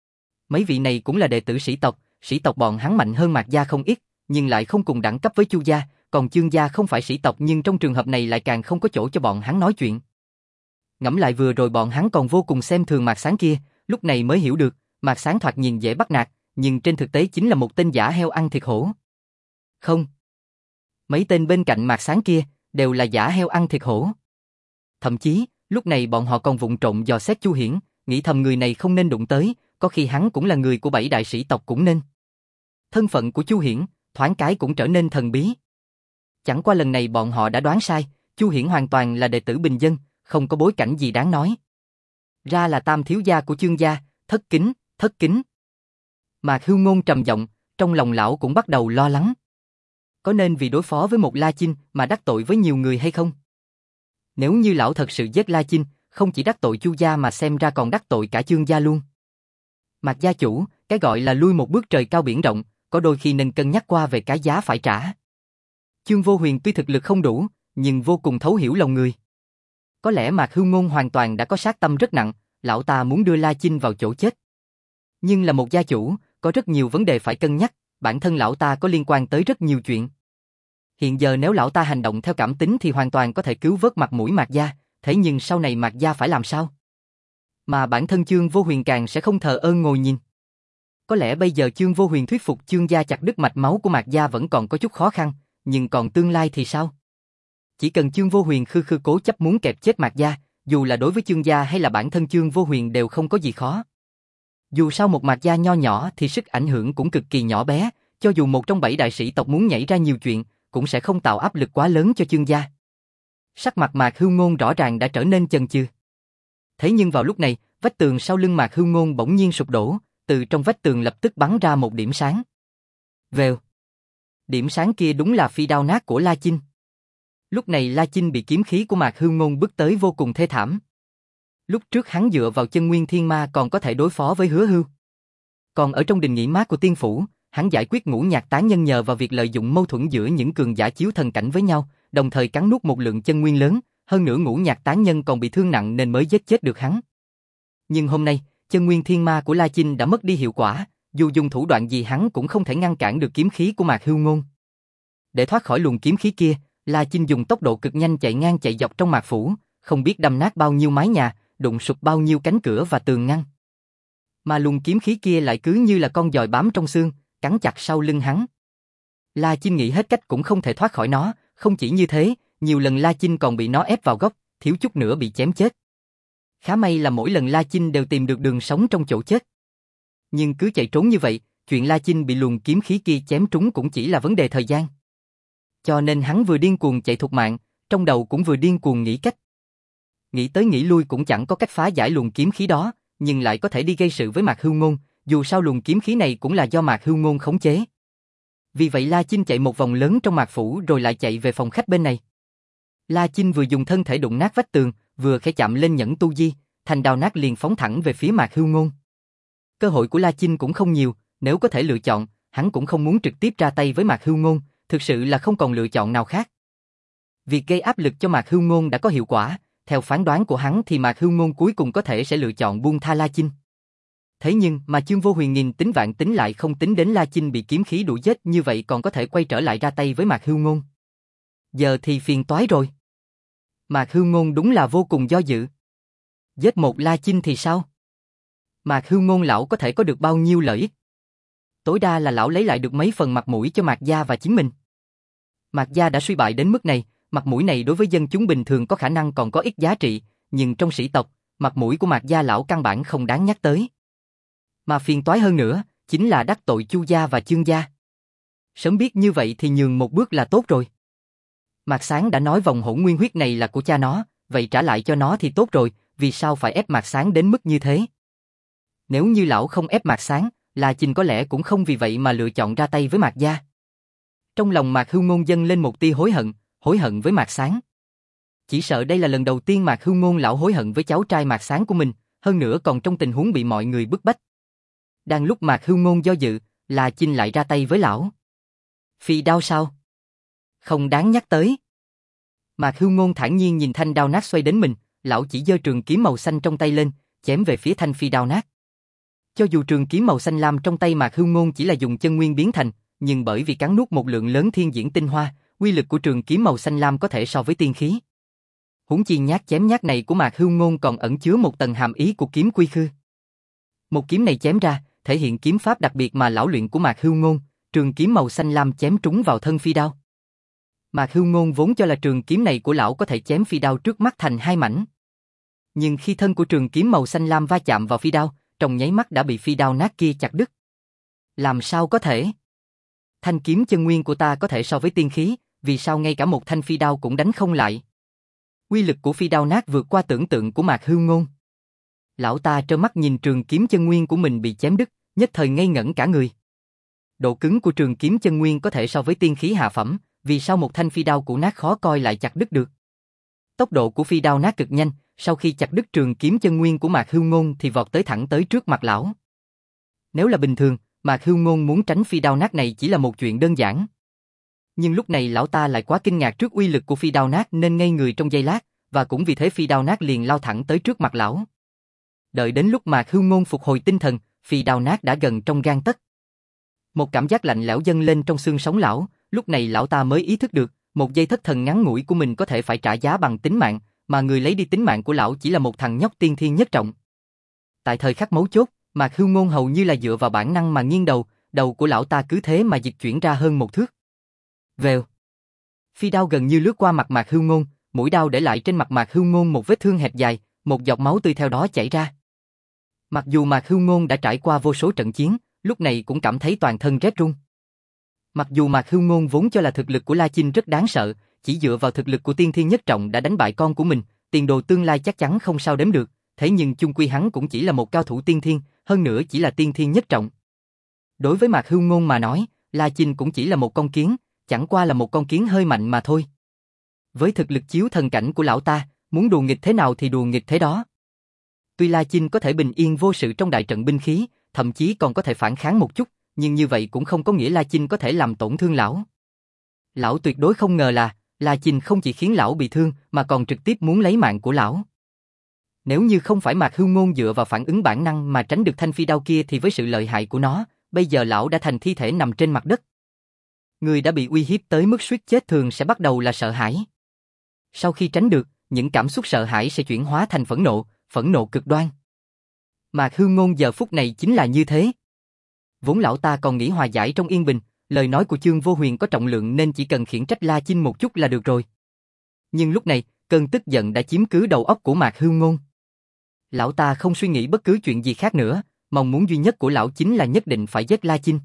Mấy vị này cũng là đệ tử sĩ tộc, sĩ tộc bọn hắn mạnh hơn Mạc gia không ít, nhưng lại không cùng đẳng cấp với Chu gia, còn Chương gia không phải sĩ tộc nhưng trong trường hợp này lại càng không có chỗ cho bọn hắn nói chuyện. Ngẫm lại vừa rồi bọn hắn còn vô cùng xem thường Mạc Sáng kia, lúc này mới hiểu được, Mạc Sáng thoạt nhìn dễ bắt nạt, nhưng trên thực tế chính là một tên giả heo ăn thịt hổ. Không. Mấy tên bên cạnh Mạc Sáng kia, đều là giả heo ăn thịt hổ. Thậm chí, lúc này bọn họ còn vụng trộm dò xét Chu Hiển, nghĩ thầm người này không nên đụng tới, có khi hắn cũng là người của bảy đại sĩ tộc cũng nên. Thân phận của Chu Hiển, thoáng cái cũng trở nên thần bí. Chẳng qua lần này bọn họ đã đoán sai, Chu Hiển hoàn toàn là đệ tử bình dân, không có bối cảnh gì đáng nói. Ra là tam thiếu gia của Chương gia, thất kính, thất kính. Mạc Hưu Ngôn trầm giọng, trong lòng lão cũng bắt đầu lo lắng. Có nên vì đối phó với một La Chinh mà đắc tội với nhiều người hay không? Nếu như lão thật sự giết La Chinh, không chỉ đắc tội Chu gia mà xem ra còn đắc tội cả Chương gia luôn. Mạc gia chủ, cái gọi là lui một bước trời cao biển rộng, có đôi khi nên cân nhắc qua về cái giá phải trả. Chương Vô Huyền tuy thực lực không đủ, nhưng vô cùng thấu hiểu lòng người. Có lẽ Mạc Hưu Ngôn hoàn toàn đã có sát tâm rất nặng, lão ta muốn đưa La Chinh vào chỗ chết. Nhưng là một gia chủ, có rất nhiều vấn đề phải cân nhắc, bản thân lão ta có liên quan tới rất nhiều chuyện. Hiện giờ nếu lão ta hành động theo cảm tính thì hoàn toàn có thể cứu vớt mặt mũi Mạc gia, thế nhưng sau này Mạc gia phải làm sao? Mà bản thân Chương Vô Huyền càng sẽ không thờ ơ ngồi nhìn. Có lẽ bây giờ Chương Vô Huyền thuyết phục Chương gia chặt đứt mạch máu của Mạc gia vẫn còn có chút khó khăn, nhưng còn tương lai thì sao? Chỉ cần Chương Vô Huyền khư khư cố chấp muốn kẹp chết Mạc gia, dù là đối với Chương gia hay là bản thân Chương Vô Huyền đều không có gì khó. Dù sao một Mạc gia nho nhỏ thì sức ảnh hưởng cũng cực kỳ nhỏ bé, cho dù một trong bảy đại sĩ tộc muốn nhảy ra nhiều chuyện, cũng sẽ không tạo áp lực quá lớn cho Chương gia. Sắc mặt Mạc Hưu Ngôn rõ ràng đã trở nên chần chừ. Thế nhưng vào lúc này, vách tường sau lưng Mạc Hưu Ngôn bỗng nhiên sụp đổ, từ trong vách tường lập tức bắn ra một điểm sáng. Vèo. Điểm sáng kia đúng là phi đao nát của La Chinh. Lúc này La Chinh bị kiếm khí của Mạc Hưu Ngôn bức tới vô cùng thê thảm. Lúc trước hắn dựa vào chân nguyên thiên ma còn có thể đối phó với Hứa Hưu. Còn ở trong đình nghỉ mát của tiên phủ, hắn giải quyết ngũ nhạc tán nhân nhờ vào việc lợi dụng mâu thuẫn giữa những cường giả chiếu thần cảnh với nhau, đồng thời cắn nuốt một lượng chân nguyên lớn, hơn nữa ngũ nhạc tán nhân còn bị thương nặng nên mới giết chết được hắn. Nhưng hôm nay, chân nguyên thiên ma của La Chinh đã mất đi hiệu quả, dù dùng thủ đoạn gì hắn cũng không thể ngăn cản được kiếm khí của Mạc Hưu Ngôn. Để thoát khỏi luồng kiếm khí kia, La Chinh dùng tốc độ cực nhanh chạy ngang chạy dọc trong mạc phủ, không biết đâm nát bao nhiêu mái nhà, đụng sụp bao nhiêu cánh cửa và tường ngăn. Mà luồng kiếm khí kia lại cứ như là con giòi bám trong xương, cắn chặt sau lưng hắn. La Chinh nghĩ hết cách cũng không thể thoát khỏi nó, không chỉ như thế, nhiều lần La Chinh còn bị nó ép vào góc, thiếu chút nữa bị chém chết. Khá may là mỗi lần La Chinh đều tìm được đường sống trong chỗ chết. Nhưng cứ chạy trốn như vậy, chuyện La Chinh bị luồng kiếm khí kia chém trúng cũng chỉ là vấn đề thời gian. Cho nên hắn vừa điên cuồng chạy thục mạng, trong đầu cũng vừa điên cuồng nghĩ cách. Nghĩ tới nghĩ lui cũng chẳng có cách phá giải luồng kiếm khí đó, nhưng lại có thể đi gây sự với Mạc Hưu Ngôn, dù sao luồng kiếm khí này cũng là do Mạc Hưu Ngôn khống chế. Vì vậy La Chinh chạy một vòng lớn trong mạc phủ rồi lại chạy về phòng khách bên này. La Chinh vừa dùng thân thể đụng nát vách tường, vừa khẽ chạm lên nhẫn tu di, thành đao nát liền phóng thẳng về phía Mạc Hưu Ngôn. Cơ hội của La Chinh cũng không nhiều, nếu có thể lựa chọn, hắn cũng không muốn trực tiếp ra tay với Mạc Hưu Ngôn, thực sự là không còn lựa chọn nào khác. Việc gây áp lực cho Mạc Hưu Ngôn đã có hiệu quả, theo phán đoán của hắn thì Mạc Hưu Ngôn cuối cùng có thể sẽ lựa chọn buông tha La Chinh. Thế nhưng mà Chương Vô Huyền nghìn tính vạn tính lại không tính đến La Chinh bị kiếm khí đuổi giết như vậy còn có thể quay trở lại ra tay với Mạc Hưu Ngôn. Giờ thì phiền toái rồi. Mạc Hưu Ngôn đúng là vô cùng do dự. Giết một La Chinh thì sao? Mạc Hưu Ngôn lão có thể có được bao nhiêu lợi ích? Tối đa là lão lấy lại được mấy phần mặt mũi cho Mạc gia và chính mình. Mạc gia đã suy bại đến mức này, mặt mũi này đối với dân chúng bình thường có khả năng còn có ít giá trị, nhưng trong sĩ tộc, mặt mũi của Mạc gia lão căn bản không đáng nhắc tới. Mà phiền toái hơn nữa, chính là đắc tội Chu gia và Chương gia. Sớm biết như vậy thì nhường một bước là tốt rồi. Mạc Sáng đã nói vòng hỗn nguyên huyết này là của cha nó, vậy trả lại cho nó thì tốt rồi, vì sao phải ép Mạc Sáng đến mức như thế? Nếu như lão không ép Mạc Sáng, La Chinh có lẽ cũng không vì vậy mà lựa chọn ra tay với Mạc gia. Trong lòng Mạc Hưu Ngôn dâng lên một tia hối hận, hối hận với Mạc Sáng. Chỉ sợ đây là lần đầu tiên Mạc Hưu Ngôn lão hối hận với cháu trai Mạc Sáng của mình, hơn nữa còn trong tình huống bị mọi người bức bách. Đang lúc Mạc Hưu Ngôn do dự, La Chinh lại ra tay với lão. Phi đao sao? Không đáng nhắc tới. Mạc Hưu Ngôn thản nhiên nhìn thanh đao nát xoay đến mình, lão chỉ giơ trường kiếm màu xanh trong tay lên, chém về phía thanh phi đao nát. Cho dù trường kiếm màu xanh lam trong tay Mạc Hưu Ngôn chỉ là dùng chân nguyên biến thành, nhưng bởi vì cắn nuốt một lượng lớn thiên diễn tinh hoa, uy lực của trường kiếm màu xanh lam có thể so với tiên khí. Huống chi nhát chém nhát này của Mạc Hưu Ngôn còn ẩn chứa một tầng hàm ý của kiếm quy khư. Một kiếm này chém ra, thể hiện kiếm pháp đặc biệt mà lão luyện của Mạc Hưu Ngôn, trường kiếm màu xanh lam chém trúng vào thân phi đao. Mạc Hưu Ngôn vốn cho là trường kiếm này của lão có thể chém phi đao trước mắt thành hai mảnh. Nhưng khi thân của trường kiếm màu xanh lam va chạm vào phi đao, trong nháy mắt đã bị phi đao nát kia chặt đứt. Làm sao có thể? Thanh kiếm chân nguyên của ta có thể so với tiên khí, vì sao ngay cả một thanh phi đao cũng đánh không lại? Uy lực của phi đao nát vượt qua tưởng tượng của Mạc Hưu Ngôn. Lão ta trơ mắt nhìn trường kiếm chân nguyên của mình bị chém đứt, nhất thời ngây ngẩn cả người. Độ cứng của trường kiếm chân nguyên có thể so với tiên khí hạ phẩm, vì sao một thanh phi đao cũ nát khó coi lại chặt đứt được? Tốc độ của phi đao nát cực nhanh, sau khi chặt đứt trường kiếm chân nguyên của Mạc Hưu Ngôn thì vọt tới thẳng tới trước mặt lão. Nếu là bình thường, Mạc Hưu Ngôn muốn tránh phi đao nát này chỉ là một chuyện đơn giản. Nhưng lúc này lão ta lại quá kinh ngạc trước uy lực của phi đao nát nên ngây người trong giây lát, và cũng vì thế phi đao nát liền lao thẳng tới trước mặt lão. Đợi đến lúc Mạc Hưu Ngôn phục hồi tinh thần, phi đao nát đã gần trong gang tấc. Một cảm giác lạnh lẽo dâng lên trong xương sống lão, lúc này lão ta mới ý thức được, một giây thất thần ngắn ngủi của mình có thể phải trả giá bằng tính mạng, mà người lấy đi tính mạng của lão chỉ là một thằng nhóc tiên thiên nhất trọng. Tại thời khắc mấu chốt, Mạc Hưu Ngôn hầu như là dựa vào bản năng mà nghiêng đầu, đầu của lão ta cứ thế mà dịch chuyển ra hơn một thước. Vèo. Phi đao gần như lướt qua mặt Mạc Hưu Ngôn, mũi đao để lại trên mặt Mạc Hưu Ngôn một vết thương hẹp dài, một giọt máu tươi theo đó chảy ra. Mặc dù Mạc Hưu Ngôn đã trải qua vô số trận chiến, lúc này cũng cảm thấy toàn thân rét run. Mặc dù Mạc Hưu Ngôn vốn cho là thực lực của La Chinh rất đáng sợ, chỉ dựa vào thực lực của tiên thiên nhất trọng đã đánh bại con của mình, tiền đồ tương lai chắc chắn không sao đếm được, thế nhưng chung quy hắn cũng chỉ là một cao thủ tiên thiên, hơn nữa chỉ là tiên thiên nhất trọng. Đối với Mạc Hưu Ngôn mà nói, La Chinh cũng chỉ là một con kiến, chẳng qua là một con kiến hơi mạnh mà thôi. Với thực lực chiếu thần cảnh của lão ta, muốn đùa nghịch thế nào thì đùa nghịch thế đó. Tuy La Chinh có thể bình yên vô sự trong đại trận binh khí, thậm chí còn có thể phản kháng một chút, nhưng như vậy cũng không có nghĩa La Chinh có thể làm tổn thương lão. Lão tuyệt đối không ngờ là, La Chinh không chỉ khiến lão bị thương mà còn trực tiếp muốn lấy mạng của lão. Nếu như không phải Mạc Hưu Ngôn dựa vào phản ứng bản năng mà tránh được thanh phi đao kia thì với sự lợi hại của nó, bây giờ lão đã thành thi thể nằm trên mặt đất. Người đã bị uy hiếp tới mức suýt chết thường sẽ bắt đầu là sợ hãi. Sau khi tránh được, những cảm xúc sợ hãi sẽ chuyển hóa thành phẫn nộ, phẫn nộ cực đoan. Mạc Hưu Ngôn giờ phút này chính là như thế. Vốn lão ta còn nghĩ hòa giải trong yên bình, lời nói của Chương Vô Huyền có trọng lượng nên chỉ cần khiển trách La Chinh một chút là được rồi. Nhưng lúc này, cơn tức giận đã chiếm cứ đầu óc của Mạc Hưu Ngôn. Lão ta không suy nghĩ bất cứ chuyện gì khác nữa, mong muốn duy nhất của lão chính là nhất định phải giết La Chinh.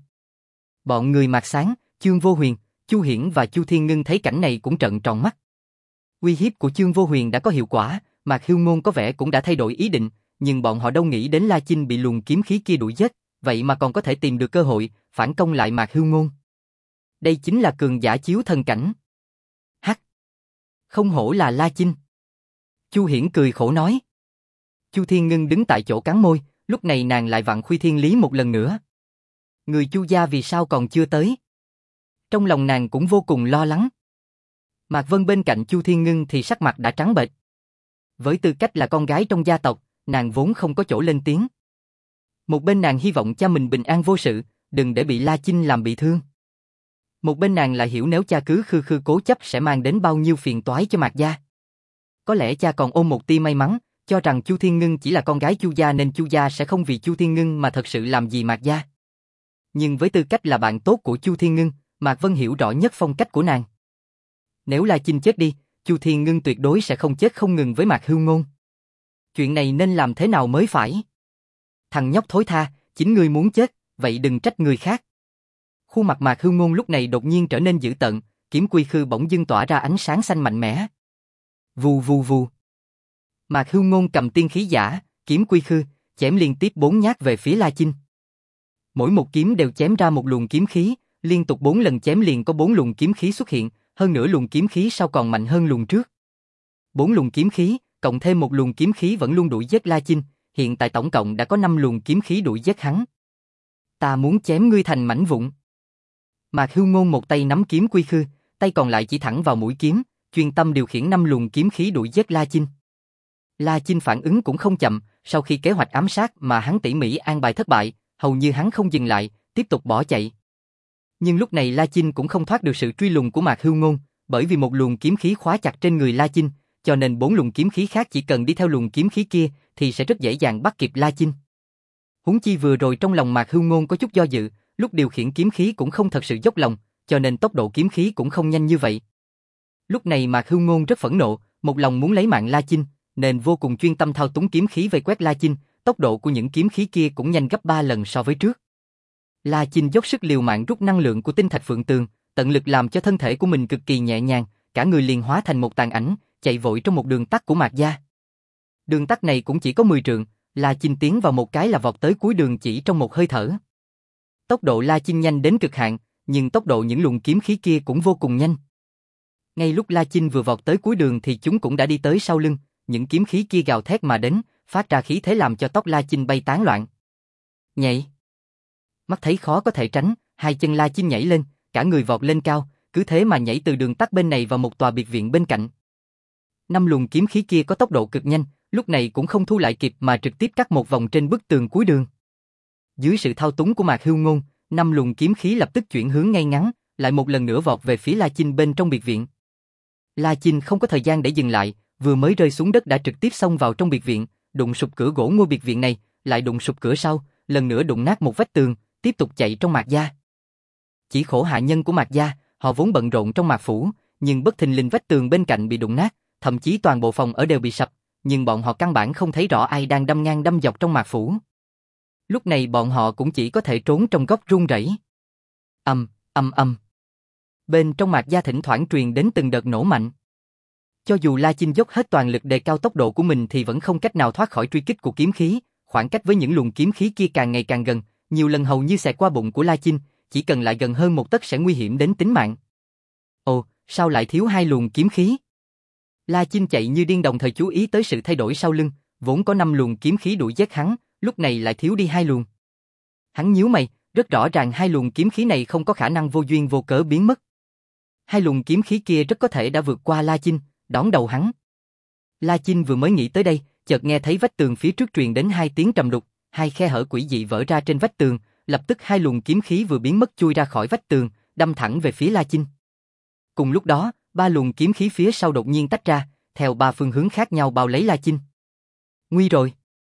Bọn người Mạc Sáng, Chương Vô Huyền, Chu Hiển và Chu Thiên Ngân thấy cảnh này cũng trợn tròn mắt. Uy hiếp của Chương Vô Huyền đã có hiệu quả, Mạc Hưu Ngôn có vẻ cũng đã thay đổi ý định, nhưng bọn họ đâu nghĩ đến La Chinh bị luồng kiếm khí kia đuổi giết, vậy mà còn có thể tìm được cơ hội phản công lại Mạc Hưu Ngôn. Đây chính là cường giả chiếu thần cảnh. Hắc, không hổ là La Chinh. Chu Hiển cười khổ nói. Chu Thiên Ngân đứng tại chỗ cắn môi, lúc này nàng lại vặn Khuy Thiên Lý một lần nữa. Người Chu gia vì sao còn chưa tới? Trong lòng nàng cũng vô cùng lo lắng. Mạc Vân bên cạnh Chu Thiên Ngưng thì sắc mặt đã trắng bệch. Với tư cách là con gái trong gia tộc, nàng vốn không có chỗ lên tiếng. Một bên nàng hy vọng cha mình bình an vô sự, đừng để bị La Chinh làm bị thương. Một bên nàng lại hiểu nếu cha cứ khư khư cố chấp sẽ mang đến bao nhiêu phiền toái cho Mạc gia. Có lẽ cha còn ôm một tia may mắn, cho rằng Chu Thiên Ngưng chỉ là con gái Chu gia nên Chu gia sẽ không vì Chu Thiên Ngưng mà thật sự làm gì Mạc gia. Nhưng với tư cách là bạn tốt của Chu Thiên Ngưng, Mạc Vân hiểu rõ nhất phong cách của nàng. Nếu La Chinh chết đi, Chu Thiên Ngưng tuyệt đối sẽ không chết không ngừng với Mạc Hưu Ngôn. Chuyện này nên làm thế nào mới phải? Thằng nhóc thối tha, chính ngươi muốn chết, vậy đừng trách người khác. Khuôn mặt Mạc Hưu Ngôn lúc này đột nhiên trở nên dữ tợn, kiếm quy khư bỗng dưng tỏa ra ánh sáng xanh mạnh mẽ. Vù vù vù. Mạc Hưu Ngôn cầm tiên khí giả, kiếm quy khư, chém liên tiếp bốn nhát về phía La Chinh. Mỗi một kiếm đều chém ra một luồng kiếm khí, liên tục bốn lần chém liền có bốn luồng kiếm khí xuất hiện, hơn nữa luồng kiếm khí sau còn mạnh hơn luồng trước. Bốn luồng kiếm khí, cộng thêm một luồng kiếm khí vẫn luôn đuổi giết La Chinh, hiện tại tổng cộng đã có năm luồng kiếm khí đuổi giết hắn. Ta muốn chém ngươi thành mảnh vụn. Mạc Hưu Ngôn một tay nắm kiếm quy khư, tay còn lại chỉ thẳng vào mũi kiếm, chuyên tâm điều khiển năm luồng kiếm khí đuổi giết La Chinh. La Chinh phản ứng cũng không chậm, sau khi kế hoạch ám sát mà hắn tỉ mỉ an bài thất bại, hầu như hắn không dừng lại, tiếp tục bỏ chạy. Nhưng lúc này La Chinh cũng không thoát được sự truy lùng của Mạc Hưu Ngôn, bởi vì một luồng kiếm khí khóa chặt trên người La Chinh, cho nên bốn luồng kiếm khí khác chỉ cần đi theo luồng kiếm khí kia thì sẽ rất dễ dàng bắt kịp La Chinh. Huống chi vừa rồi trong lòng Mạc Hưu Ngôn có chút do dự, lúc điều khiển kiếm khí cũng không thật sự dốc lòng, cho nên tốc độ kiếm khí cũng không nhanh như vậy. Lúc này Mạc Hưu Ngôn rất phẫn nộ, một lòng muốn lấy mạng La Chinh, nên vô cùng chuyên tâm thao túng kiếm khí vây quét La Chinh, tốc độ của những kiếm khí kia cũng nhanh gấp ba lần so với trước. La Chinh dốc sức liều mạng rút năng lượng của tinh thạch phượng tường, tận lực làm cho thân thể của mình cực kỳ nhẹ nhàng, cả người liền hóa thành một tàn ảnh, chạy vội trong một đường tắt của Mạc gia. Đường tắt này cũng chỉ có mười trượng, La Chinh tiến vào một cái là vọt tới cuối đường chỉ trong một hơi thở. Tốc độ La Chinh nhanh đến cực hạn, nhưng tốc độ những luồng kiếm khí kia cũng vô cùng nhanh. Ngay lúc La Chinh vừa vọt tới cuối đường thì chúng cũng đã đi tới sau lưng, những kiếm khí kia gào thét mà đến, phát ra khí thế làm cho tóc La Chinh bay tán loạn. Nhảy. Mắt thấy khó có thể tránh, hai chân La Chinh nhảy lên, cả người vọt lên cao, cứ thế mà nhảy từ đường tắt bên này vào một tòa biệt viện bên cạnh. Năm luồng kiếm khí kia có tốc độ cực nhanh, lúc này cũng không thu lại kịp mà trực tiếp cắt một vòng trên bức tường cuối đường. Dưới sự thao túng của Mạc Hưu Ngôn, năm luồng kiếm khí lập tức chuyển hướng ngay ngắn, lại một lần nữa vọt về phía La Chinh bên trong biệt viện. La Chinh không có thời gian để dừng lại, vừa mới rơi xuống đất đã trực tiếp xông vào trong biệt viện, đụng sụp cửa gỗ ngôi biệt viện này, lại đụng sụp cửa sau, lần nữa đụng nát một vách tường, tiếp tục chạy trong Mạc gia. Chỉ khổ hạ nhân của Mạc gia, họ vốn bận rộn trong Mạc phủ, nhưng bất thình lình vách tường bên cạnh bị đụng nát, thậm chí toàn bộ phòng ở đều bị sập, nhưng bọn họ căn bản không thấy rõ ai đang đâm ngang đâm dọc trong Mạc phủ. Lúc này bọn họ cũng chỉ có thể trốn trong góc run rẩy. Ầm, ầm ầm. Bên trong Mạc gia thỉnh thoảng truyền đến từng đợt nổ mạnh. Cho dù La Chinh dốc hết toàn lực đề cao tốc độ của mình thì vẫn không cách nào thoát khỏi truy kích của kiếm khí, khoảng cách với những luồng kiếm khí kia càng ngày càng gần, nhiều lần hầu như xẹt qua bụng của La Chinh, chỉ cần lại gần hơn một tấc sẽ nguy hiểm đến tính mạng. Ồ, sao lại thiếu hai luồng kiếm khí? La Chinh chạy như điên đồng thời chú ý tới sự thay đổi sau lưng, vốn có năm luồng kiếm khí đuổi giết hắn, lúc này lại thiếu đi hai luồng. Hắn nhíu mày, rất rõ ràng hai luồng kiếm khí này không có khả năng vô duyên vô cớ biến mất. Hai luồng kiếm khí kia rất có thể đã vượt qua La Chinh, đón đầu hắn. La Chinh vừa mới nghĩ tới đây, chợt nghe thấy vách tường phía trước truyền đến hai tiếng trầm đục, hai khe hở quỷ dị vỡ ra trên vách tường, lập tức hai luồng kiếm khí vừa biến mất chui ra khỏi vách tường, đâm thẳng về phía La Chinh. Cùng lúc đó, ba luồng kiếm khí phía sau đột nhiên tách ra, theo ba phương hướng khác nhau bao lấy La Chinh. Nguy rồi.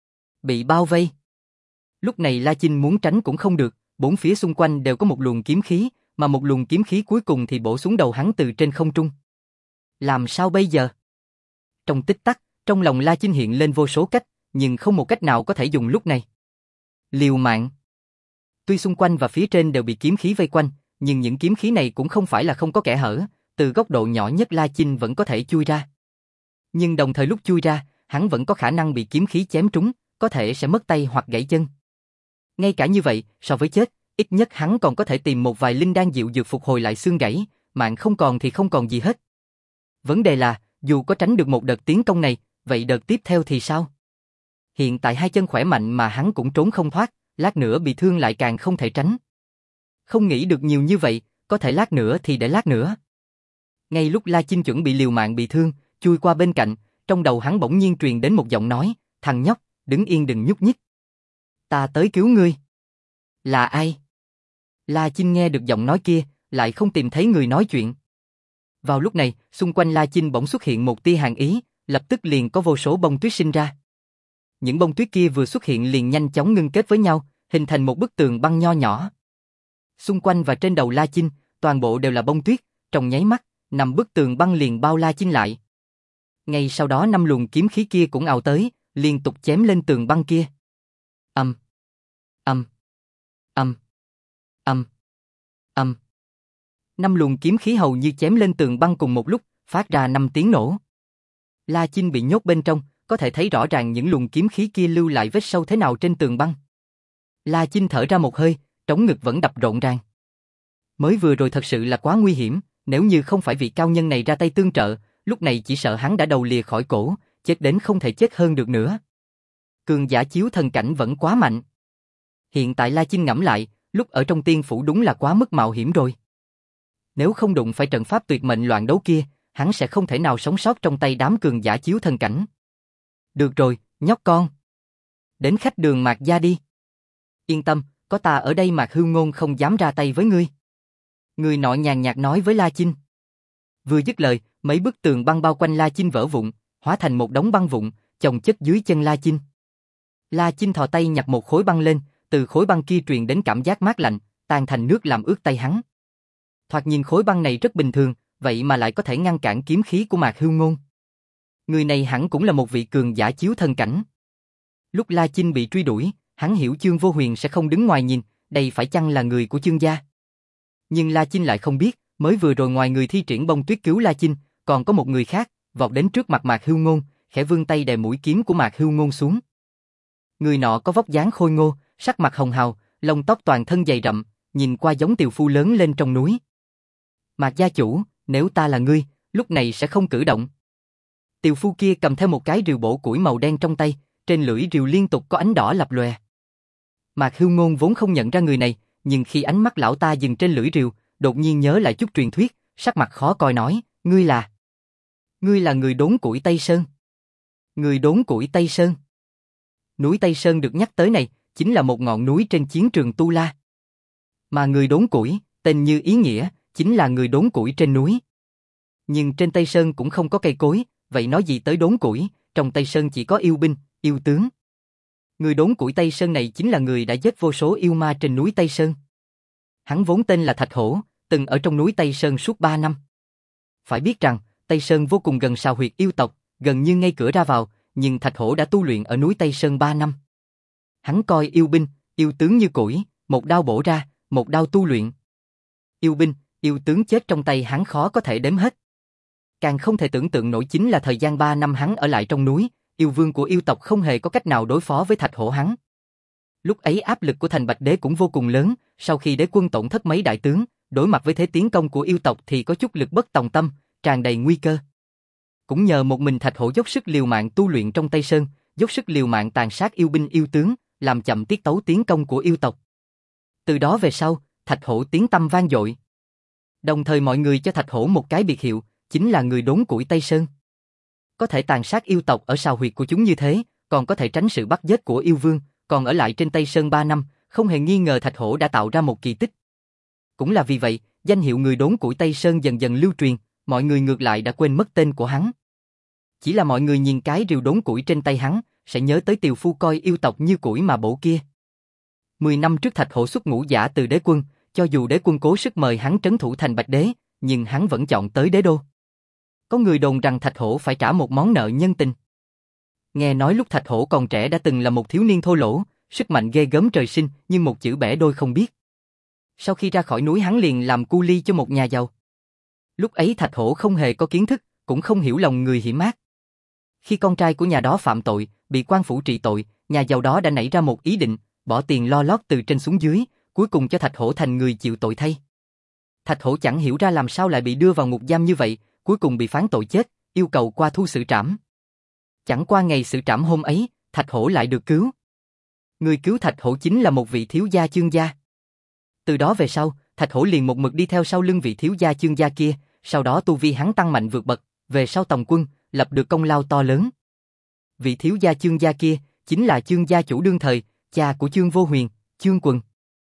Bị bao vây. Lúc này La Chinh muốn tránh cũng không được, bốn phía xung quanh đều có một luồng kiếm khí, mà một luồng kiếm khí cuối cùng thì bổ xuống đầu hắn từ trên không trung. Làm sao bây giờ? Trong tích tắc, trong lòng La Chinh hiện lên vô số cách, nhưng không một cách nào có thể dùng lúc này. Liều mạng. Tuy xung quanh và phía trên đều bị kiếm khí vây quanh, nhưng những kiếm khí này cũng không phải là không có kẽ hở, từ góc độ nhỏ nhất La Chinh vẫn có thể chui ra. Nhưng đồng thời lúc chui ra, hắn vẫn có khả năng bị kiếm khí chém trúng, có thể sẽ mất tay hoặc gãy chân. Ngay cả như vậy, so với chết, ít nhất hắn còn có thể tìm một vài linh đan dịu dược phục hồi lại xương gãy, mạng không còn thì không còn gì hết. Vấn đề là, dù có tránh được một đợt tiến công này, vậy đợt tiếp theo thì sao? Hiện tại hai chân khỏe mạnh mà hắn cũng trốn không thoát, lát nữa bị thương lại càng không thể tránh. Không nghĩ được nhiều như vậy, có thể lát nữa thì để lát nữa. Ngay lúc La Chinh chuẩn bị liều mạng bị thương, chui qua bên cạnh, trong đầu hắn bỗng nhiên truyền đến một giọng nói, thằng nhóc, đứng yên đừng nhúc nhích. Ta tới cứu ngươi. Là ai? La Chinh nghe được giọng nói kia, lại không tìm thấy người nói chuyện. Vào lúc này, xung quanh La Chinh bỗng xuất hiện một tia hàn ý, lập tức liền có vô số bông tuyết sinh ra. Những bông tuyết kia vừa xuất hiện liền nhanh chóng ngưng kết với nhau, hình thành một bức tường băng nho nhỏ. Xung quanh và trên đầu La Chinh, toàn bộ đều là bông tuyết, trong nháy mắt, năm bức tường băng liền bao La Chinh lại. Ngay sau đó năm luồng kiếm khí kia cũng ào tới, liên tục chém lên tường băng kia. Ầm, ầm, ầm, ầm, ầm. Năm luồng kiếm khí hầu như chém lên tường băng cùng một lúc, phát ra năm tiếng nổ. La Chinh bị nhốt bên trong, có thể thấy rõ ràng những luồng kiếm khí kia lưu lại vết sâu thế nào trên tường băng. La Chinh thở ra một hơi, trống ngực vẫn đập rộn ràng. Mới vừa rồi thật sự là quá nguy hiểm, nếu như không phải vị cao nhân này ra tay tương trợ, lúc này chỉ sợ hắn đã đầu lìa khỏi cổ, chết đến không thể chết hơn được nữa. Cường giả chiếu thần cảnh vẫn quá mạnh. Hiện tại La Chinh ngẫm lại, lúc ở trong tiên phủ đúng là quá mức mạo hiểm rồi. Nếu không đụng phải trận pháp tuyệt mệnh loạn đấu kia, hắn sẽ không thể nào sống sót trong tay đám cường giả chiếu thần cảnh. Được rồi, nhóc con. Đến khách đường Mạc gia đi. Yên tâm, có ta ở đây Mạc Hưu Ngôn không dám ra tay với ngươi. Người nọ nhàn nhạt nói với La Chinh. Vừa dứt lời, mấy bức tường băng bao quanh La Chinh vỡ vụn, hóa thành một đống băng vụn, chồng chất dưới chân La Chinh. La Chinh thò tay nhặt một khối băng lên, từ khối băng kia truyền đến cảm giác mát lạnh, tan thành nước làm ướt tay hắn. Thoạt nhìn khối băng này rất bình thường, vậy mà lại có thể ngăn cản kiếm khí của Mạc Hưu Ngôn. Người này hẳn cũng là một vị cường giả chiếu thần cảnh. Lúc La Chinh bị truy đuổi, hắn hiểu Chương Vô Huyền sẽ không đứng ngoài nhìn, đây phải chăng là người của Chương gia. Nhưng La Chinh lại không biết, mới vừa rồi ngoài người thi triển bông tuyết cứu La Chinh, còn có một người khác, vọt đến trước mặt Mạc Hưu Ngôn, khẽ vươn tay đè mũi kiếm của Mạc Hưu Ngôn xuống. Người nọ có vóc dáng khôi ngô, sắc mặt hồng hào, lông tóc toàn thân dày rậm, nhìn qua giống tiều phu lớn lên trong núi. Mạc gia chủ, nếu ta là ngươi, lúc này sẽ không cử động. Tiều phu kia cầm theo một cái rìu bổ củi màu đen trong tay, trên lưỡi rìu liên tục có ánh đỏ lập lòe. Mạc Hưu Ngôn vốn không nhận ra người này, nhưng khi ánh mắt lão ta dừng trên lưỡi rìu, đột nhiên nhớ lại chút truyền thuyết, sắc mặt khó coi nói, ngươi là... Ngươi là người đốn củi Tây Sơn. Người đốn củi Tây Sơn. Núi Tây Sơn được nhắc tới này, chính là một ngọn núi trên chiến trường Tu La. Mà người đốn củi, tên như ý nghĩa, chính là người đốn củi trên núi. Nhưng trên Tây Sơn cũng không có cây cối, vậy nói gì tới đốn củi, trong Tây Sơn chỉ có yêu binh, yêu tướng. Người đốn củi Tây Sơn này chính là người đã giết vô số yêu ma trên núi Tây Sơn. Hắn vốn tên là Thạch Hổ, từng ở trong núi Tây Sơn suốt ba năm. Phải biết rằng, Tây Sơn vô cùng gần sào huyệt yêu tộc, gần như ngay cửa ra vào, nhưng Thạch Hổ đã tu luyện ở núi Tây Sơn ba năm. Hắn coi yêu binh, yêu tướng như củi, một đao bổ ra, một đao tu luyện. Yêu binh, yêu tướng chết trong tay hắn khó có thể đếm hết. Càng không thể tưởng tượng nổi chính là thời gian ba năm hắn ở lại trong núi, yêu vương của yêu tộc không hề có cách nào đối phó với Thạch Hổ hắn. Lúc ấy áp lực của thành Bạch Đế cũng vô cùng lớn, sau khi đế quân tổn thất mấy đại tướng, đối mặt với thế tiến công của yêu tộc thì có chút lực bất tòng tâm, tràn đầy nguy cơ. Cũng nhờ một mình Thạch Hổ dốc sức liều mạng tu luyện trong Tây Sơn, dốc sức liều mạng tàn sát yêu binh yêu tướng, làm chậm tiết tấu tiến công của yêu tộc. Từ đó về sau, Thạch Hổ tiếng tăm vang dội. Đồng thời mọi người cho Thạch Hổ một cái biệt hiệu, chính là người đốn củi Tây Sơn. Có thể tàn sát yêu tộc ở sào huyệt của chúng như thế, còn có thể tránh sự bắt giết của yêu vương, còn ở lại trên Tây Sơn ba năm, không hề nghi ngờ Thạch Hổ đã tạo ra một kỳ tích. Cũng là vì vậy, danh hiệu người đốn củi Tây Sơn dần dần lưu truyền, mọi người ngược lại đã quên mất tên của hắn. Chỉ là mọi người nhìn cái rìu đốn củi trên tay hắn, sẽ nhớ tới tiều phu coi yêu tộc như củi mà bổ kia. Mười năm trước Thạch Hổ xuất ngũ giả từ đế quân, cho dù đế quân cố sức mời hắn trấn thủ thành Bạch Đế, nhưng hắn vẫn chọn tới đế đô. Có người đồn rằng Thạch Hổ phải trả một món nợ nhân tình. Nghe nói lúc Thạch Hổ còn trẻ đã từng là một thiếu niên thô lỗ, sức mạnh ghê gớm trời sinh, nhưng một chữ bẻ đôi không biết. Sau khi ra khỏi núi hắn liền làm cu ly cho một nhà giàu. Lúc ấy Thạch Hổ không hề có kiến thức, cũng không hiểu lòng người hiểm ác. Khi con trai của nhà đó phạm tội, bị quan phủ trị tội, nhà giàu đó đã nảy ra một ý định, bỏ tiền lo lót từ trên xuống dưới, cuối cùng cho Thạch Hổ thành người chịu tội thay. Thạch Hổ chẳng hiểu ra làm sao lại bị đưa vào ngục giam như vậy, cuối cùng bị phán tội chết, yêu cầu qua thu xử trảm. Chẳng qua ngày xử trảm hôm ấy, Thạch Hổ lại được cứu. Người cứu Thạch Hổ chính là một vị thiếu gia Chương gia. Từ đó về sau, Thạch Hổ liền một mực đi theo sau lưng vị thiếu gia Chương gia kia, sau đó tu vi hắn tăng mạnh vượt bậc, về sau tòng quân, lập được công lao to lớn. Vị thiếu gia Chương gia kia, chính là Chương gia chủ đương thời, cha của Chương Vô Huyền, Chương Quần.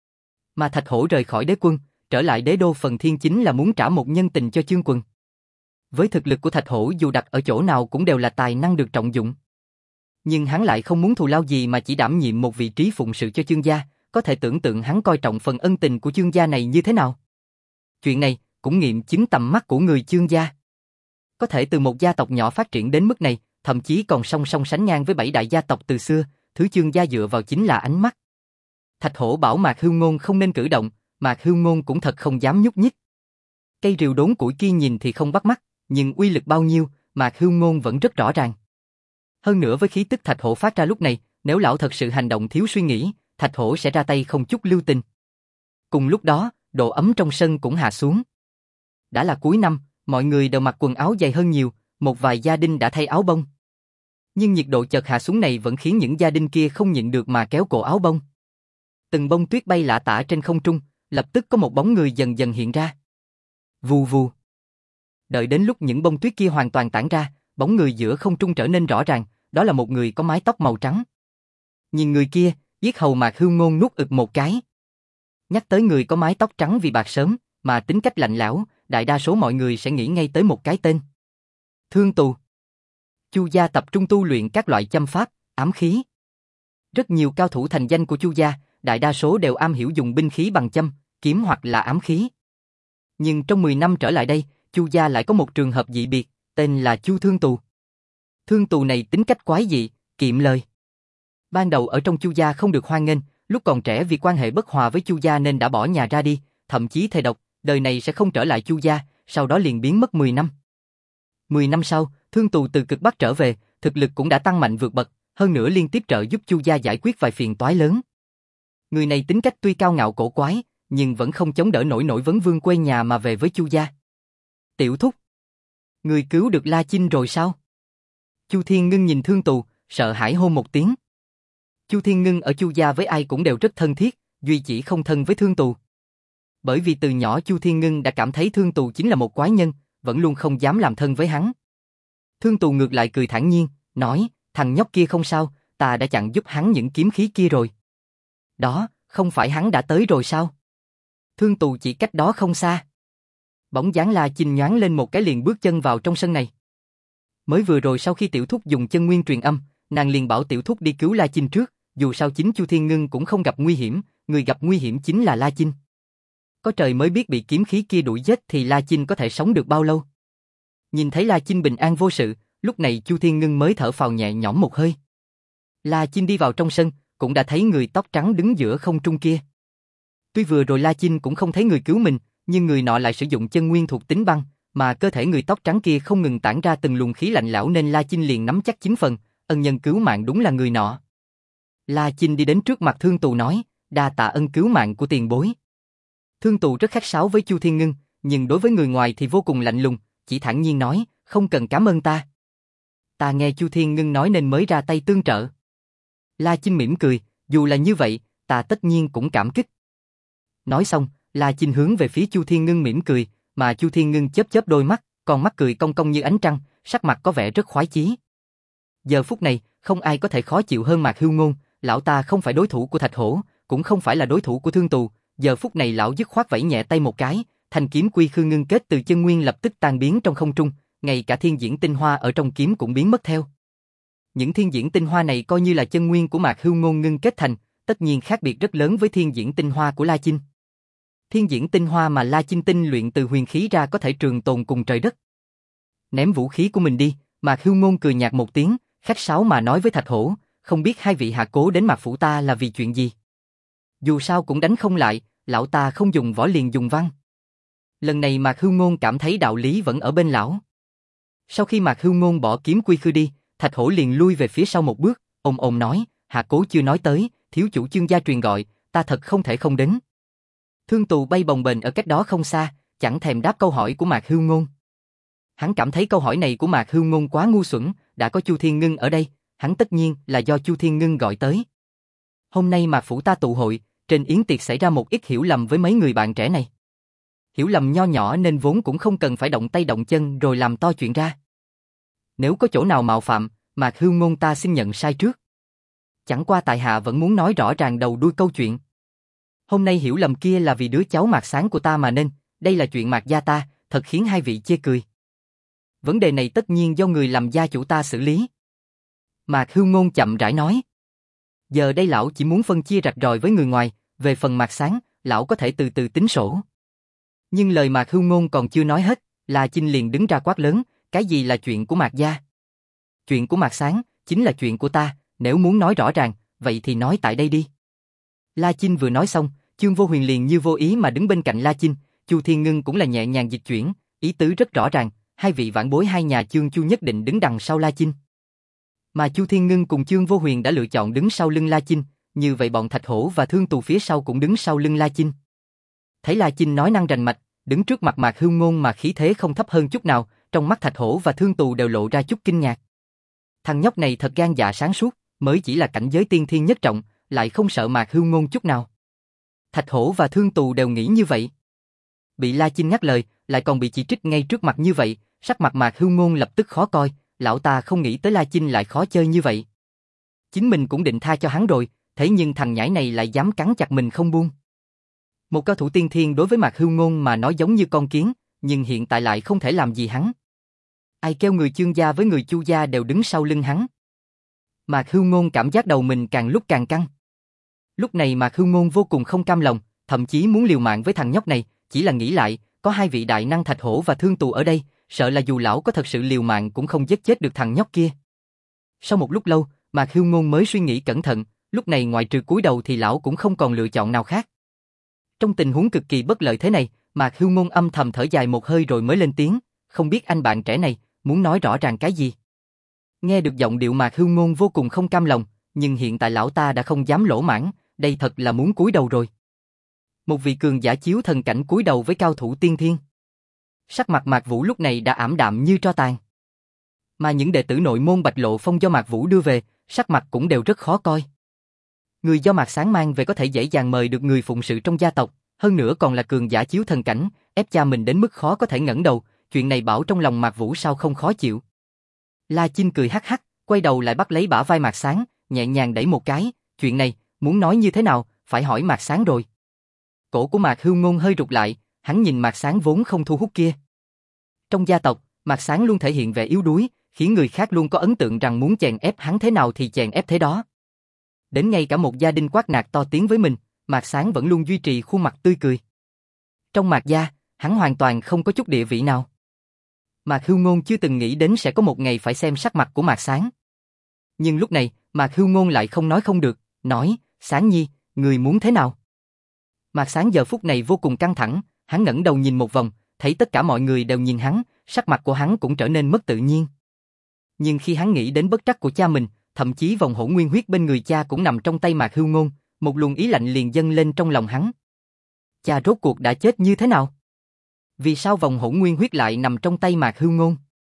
Mà Thạch Hổ rời khỏi đế quân, trở lại đế đô phần thiên chính là muốn trả một nhân tình cho Chương Quần. Với thực lực của Thạch Hổ dù đặt ở chỗ nào cũng đều là tài năng được trọng dụng. Nhưng hắn lại không muốn thù lao gì mà chỉ đảm nhiệm một vị trí phụng sự cho Chương gia, có thể tưởng tượng hắn coi trọng phần ân tình của Chương gia này như thế nào. Chuyện này cũng nghiệm chứng tầm mắt của người Chương gia. Có thể từ một gia tộc nhỏ phát triển đến mức này, thậm chí còn song song sánh ngang với bảy đại gia tộc từ xưa, thứ Chương gia dựa vào chính là ánh mắt. Thạch Hổ bảo Mạc Hưu Ngôn không nên cử động, Mạc Hưu Ngôn cũng thật không dám nhúc nhích. Cây rìu đốn củi kia nhìn thì không bắt mắt, nhưng uy lực bao nhiêu, Mạc Hưu Ngôn vẫn rất rõ ràng. Hơn nữa với khí tức Thạch Hổ phát ra lúc này, nếu lão thật sự hành động thiếu suy nghĩ, Thạch Hổ sẽ ra tay không chút lưu tình. Cùng lúc đó, độ ấm trong sân cũng hạ xuống. Đã là cuối năm, mọi người đều mặc quần áo dày hơn nhiều, một vài gia đình đã thay áo bông. Nhưng nhiệt độ chợt hạ xuống này vẫn khiến những gia đình kia không nhịn được mà kéo cổ áo bông. Từng bông tuyết bay lả tả trên không trung, lập tức có một bóng người dần dần hiện ra. Vù vù. Đợi đến lúc những bông tuyết kia hoàn toàn tản ra, bóng người giữa không trung trở nên rõ ràng, đó là một người có mái tóc màu trắng. Nhìn người kia, yết hầu Mạc Hưu Ngôn nuốt ực một cái. Nhắc tới người có mái tóc trắng vì bạc sớm, mà tính cách lạnh lẽo, đại đa số mọi người sẽ nghĩ ngay tới một cái tên. Thương Tù. Chu gia tập trung tu luyện các loại châm pháp, ám khí. Rất nhiều cao thủ thành danh của Chu gia, đại đa số đều am hiểu dùng binh khí bằng châm, kiếm hoặc là ám khí. Nhưng trong mười năm trở lại đây, Chu gia lại có một trường hợp dị biệt, tên là Chu Thương Tù. Thương Tù này tính cách quái dị, kiệm lời. Ban đầu ở trong Chu gia không được hoan nghênh, lúc còn trẻ vì quan hệ bất hòa với Chu gia nên đã bỏ nhà ra đi, thậm chí thề độc, đời này sẽ không trở lại Chu gia, sau đó liền biến mất mười năm. mười năm sau, Thương Tù từ cực Bắc trở về, thực lực cũng đã tăng mạnh vượt bậc, hơn nữa liên tiếp trợ giúp Chu gia giải quyết vài phiền toái lớn. Người này tính cách tuy cao ngạo cổ quái, nhưng vẫn không chống đỡ nổi nổi vấn vương quê nhà mà về với Chu gia. Tiểu thúc, người cứu được La Chinh rồi sao? Chu Thiên Ngân nhìn Thương Tù, sợ hãi hô một tiếng. Chu Thiên Ngân ở Chu gia với ai cũng đều rất thân thiết, duy chỉ không thân với Thương Tù. Bởi vì từ nhỏ Chu Thiên Ngân đã cảm thấy Thương Tù chính là một quái nhân, vẫn luôn không dám làm thân với hắn. Thương Tù ngược lại cười thản nhiên, nói, thằng nhóc kia không sao, ta đã chặn giúp hắn những kiếm khí kia rồi. Đó, không phải hắn đã tới rồi sao? Thương Tù chỉ cách đó không xa. Bóng dáng La Chinh nhoáng lên một cái liền bước chân vào trong sân này. Mới vừa rồi sau khi Tiểu Thúc dùng chân nguyên truyền âm, nàng liền bảo Tiểu Thúc đi cứu La Chinh trước, dù sao chính Chu Thiên Ngân cũng không gặp nguy hiểm, người gặp nguy hiểm chính là La Chinh. Có trời mới biết bị kiếm khí kia đuổi giết thì La Chinh có thể sống được bao lâu. Nhìn thấy La Chinh bình an vô sự, lúc này Chu Thiên Ngân mới thở phào nhẹ nhõm một hơi. La Chinh đi vào trong sân, cũng đã thấy người tóc trắng đứng giữa không trung kia. Tuy vừa rồi La Chinh cũng không thấy người cứu mình, nhưng người nọ lại sử dụng chân nguyên thuộc tính băng, mà cơ thể người tóc trắng kia không ngừng tản ra từng luồng khí lạnh lẽo nên La Chinh liền nắm chắc chín phần, ân nhân cứu mạng đúng là người nọ. La Chinh đi đến trước mặt Thương Tù nói, đa tạ ân cứu mạng của tiền bối. Thương Tù rất khách sáo với Chu Thiên Ngân, nhưng đối với người ngoài thì vô cùng lạnh lùng, chỉ thản nhiên nói, không cần cảm ơn ta. Ta nghe Chu Thiên Ngân nói nên mới ra tay tương trợ. La Chinh mỉm cười, dù là như vậy, ta tất nhiên cũng cảm kích. Nói xong, La Chinh hướng về phía Chu Thiên Ngân mỉm cười, mà Chu Thiên Ngân chớp chớp đôi mắt, con mắt cười cong cong như ánh trăng, sắc mặt có vẻ rất khoái chí. Giờ phút này, không ai có thể khó chịu hơn Mạc Hưu Ngôn, lão ta không phải đối thủ của Thạch Hổ, cũng không phải là đối thủ của Thương Tù, giờ phút này lão dứt khoát vẫy nhẹ tay một cái, thanh kiếm quy khư ngưng kết từ chân nguyên lập tức tan biến trong không trung, ngay cả thiên diễn tinh hoa ở trong kiếm cũng biến mất theo. Những thiên diễn tinh hoa này coi như là chân nguyên của Mạc Hưu Ngôn ngưng kết thành, tất nhiên khác biệt rất lớn với thiên diễn tinh hoa của La Chinh. Thiên diễn tinh hoa mà La Chinh tinh luyện từ huyền khí ra có thể trường tồn cùng trời đất. Ném vũ khí của mình đi, Mạc Hưu Ngôn cười nhạt một tiếng, khách sáo mà nói với Thạch Hổ, không biết hai vị hạ cố đến Mạc phủ ta là vì chuyện gì. Dù sao cũng đánh không lại, lão ta không dùng võ liền dùng văn. Lần này Mạc Hưu Ngôn cảm thấy đạo lý vẫn ở bên lão. Sau khi Mạc Hưu Ngôn bỏ kiếm quy khư đi, Thạch Hổ liền lui về phía sau một bước, ôm ôm nói, hạ cố chưa nói tới, thiếu chủ Chương gia truyền gọi, ta thật không thể không đến. Thương Tù bay bồng bềnh ở cách đó không xa, chẳng thèm đáp câu hỏi của Mạc Hưu Ngôn. Hắn cảm thấy câu hỏi này của Mạc Hưu Ngôn quá ngu xuẩn, đã có Chu Thiên Ngân ở đây, hắn tất nhiên là do Chu Thiên Ngân gọi tới. Hôm nay Mạc phủ ta tụ hội, trên yến tiệc xảy ra một ít hiểu lầm với mấy người bạn trẻ này. Hiểu lầm nho nhỏ nên vốn cũng không cần phải động tay động chân rồi làm to chuyện ra. Nếu có chỗ nào mạo phạm, Mạc Hưu Ngôn ta xin nhận sai trước. Chẳng qua tại hạ vẫn muốn nói rõ ràng đầu đuôi câu chuyện. Hôm nay hiểu lầm kia là vì đứa cháu Mạc Sáng của ta mà nên, đây là chuyện Mạc gia ta, thật khiến hai vị chê cười. Vấn đề này tất nhiên do người làm gia chủ ta xử lý. Mạc Hưu Ngôn chậm rãi nói. Giờ đây lão chỉ muốn phân chia rạch ròi với người ngoài, về phần Mạc Sáng, lão có thể từ từ tính sổ. Nhưng lời Mạc Hưu Ngôn còn chưa nói hết, La Chinh liền đứng ra quát lớn, cái gì là chuyện của Mạc gia? Chuyện của Mạc Sáng, chính là chuyện của ta, nếu muốn nói rõ ràng, vậy thì nói tại đây đi. La Chinh vừa nói xong, Chương Vô Huyền liền như vô ý mà đứng bên cạnh La Chinh, Chu Thiên Ngưng cũng là nhẹ nhàng dịch chuyển, ý tứ rất rõ ràng, hai vị vãn bối hai nhà Chương Chu nhất định đứng đằng sau La Chinh. Mà Chu Thiên Ngưng cùng Chương Vô Huyền đã lựa chọn đứng sau lưng La Chinh, như vậy bọn Thạch Hổ và Thương Tù phía sau cũng đứng sau lưng La Chinh. Thấy La Chinh nói năng rành mạch, đứng trước mặt Mạc Hưu Ngôn mà khí thế không thấp hơn chút nào, trong mắt Thạch Hổ và Thương Tù đều lộ ra chút kinh ngạc. Thằng nhóc này thật gan dạ sáng suốt, mới chỉ là cảnh giới tiên thiên nhất trọng, lại không sợ Mạc Hưu Ngôn chút nào. Thạch Hổ và Thương Tù đều nghĩ như vậy. Bị La Chinh ngắt lời, lại còn bị chỉ trích ngay trước mặt như vậy, sắc mặt Mạc Hưu Ngôn lập tức khó coi, lão ta không nghĩ tới La Chinh lại khó chơi như vậy. Chính mình cũng định tha cho hắn rồi, thế nhưng thằng nhãi này lại dám cắn chặt mình không buông. Một cao thủ tiên thiên đối với Mạc Hưu Ngôn mà nói giống như con kiến, nhưng hiện tại lại không thể làm gì hắn. Ai kêu người Chương gia với người Chu gia đều đứng sau lưng hắn. Mạc Hưu Ngôn cảm giác đầu mình càng lúc càng căng. Lúc này Mạc Hưu Ngôn vô cùng không cam lòng, thậm chí muốn liều mạng với thằng nhóc này, chỉ là nghĩ lại, có hai vị đại năng Thạch Hổ và Thương Tù ở đây, sợ là dù lão có thật sự liều mạng cũng không giết chết được thằng nhóc kia. Sau một lúc lâu, Mạc Hưu Ngôn mới suy nghĩ cẩn thận, lúc này ngoại trừ cúi đầu thì lão cũng không còn lựa chọn nào khác. Trong tình huống cực kỳ bất lợi thế này, Mạc Hưu Ngôn âm thầm thở dài một hơi rồi mới lên tiếng, không biết anh bạn trẻ này muốn nói rõ ràng cái gì. Nghe được giọng điệu Mạc Hưu Ngôn vô cùng không cam lòng, nhưng hiện tại lão ta đã không dám lỗ mãng, đây thật là muốn cúi đầu rồi. Một vị cường giả chiếu thần cảnh cúi đầu với cao thủ tiên thiên. Sắc mặt Mạc Vũ lúc này đã ảm đạm như tro tàn. Mà những đệ tử nội môn Bạch Lộ Phong do Mạc Vũ đưa về, sắc mặt cũng đều rất khó coi. Người do Mạc Sáng mang về có thể dễ dàng mời được người phụng sự trong gia tộc, hơn nữa còn là cường giả chiếu thần cảnh, ép cha mình đến mức khó có thể ngẩng đầu, chuyện này bảo trong lòng Mạc Vũ sao không khó chịu. La Chinh cười hắc hắc, quay đầu lại bắt lấy bả vai Mạc Sáng, nhẹ nhàng đẩy một cái, chuyện này, muốn nói như thế nào, phải hỏi Mạc Sáng rồi. Cổ của Mạc Hưu Ngôn hơi rụt lại, hắn nhìn Mạc Sáng vốn không thu hút kia. Trong gia tộc, Mạc Sáng luôn thể hiện vẻ yếu đuối, khiến người khác luôn có ấn tượng rằng muốn chèn ép hắn thế nào thì chèn ép thế đó. Đến ngay cả một gia đình quát nạt to tiếng với mình, Mạc Sáng vẫn luôn duy trì khuôn mặt tươi cười. Trong Mạc gia, hắn hoàn toàn không có chút địa vị nào. Mạc Hưu Ngôn chưa từng nghĩ đến sẽ có một ngày phải xem sắc mặt của Mạc Sáng. Nhưng lúc này, Mạc Hưu Ngôn lại không nói không được, nói, Sáng Nhi, người muốn thế nào? Mạc Sáng giờ phút này vô cùng căng thẳng, hắn ngẩng đầu nhìn một vòng, thấy tất cả mọi người đều nhìn hắn, sắc mặt của hắn cũng trở nên mất tự nhiên. Nhưng khi hắn nghĩ đến bất trắc của cha mình, thậm chí vòng hỗn nguyên huyết bên người cha cũng nằm trong tay Mạc Hưu Ngôn, một luồng ý lạnh liền dâng lên trong lòng hắn. Cha rốt cuộc đã chết như thế nào? Vì sao vòng hỗn nguyên huyết lại nằm trong tay Mạc Hưu Ngôn?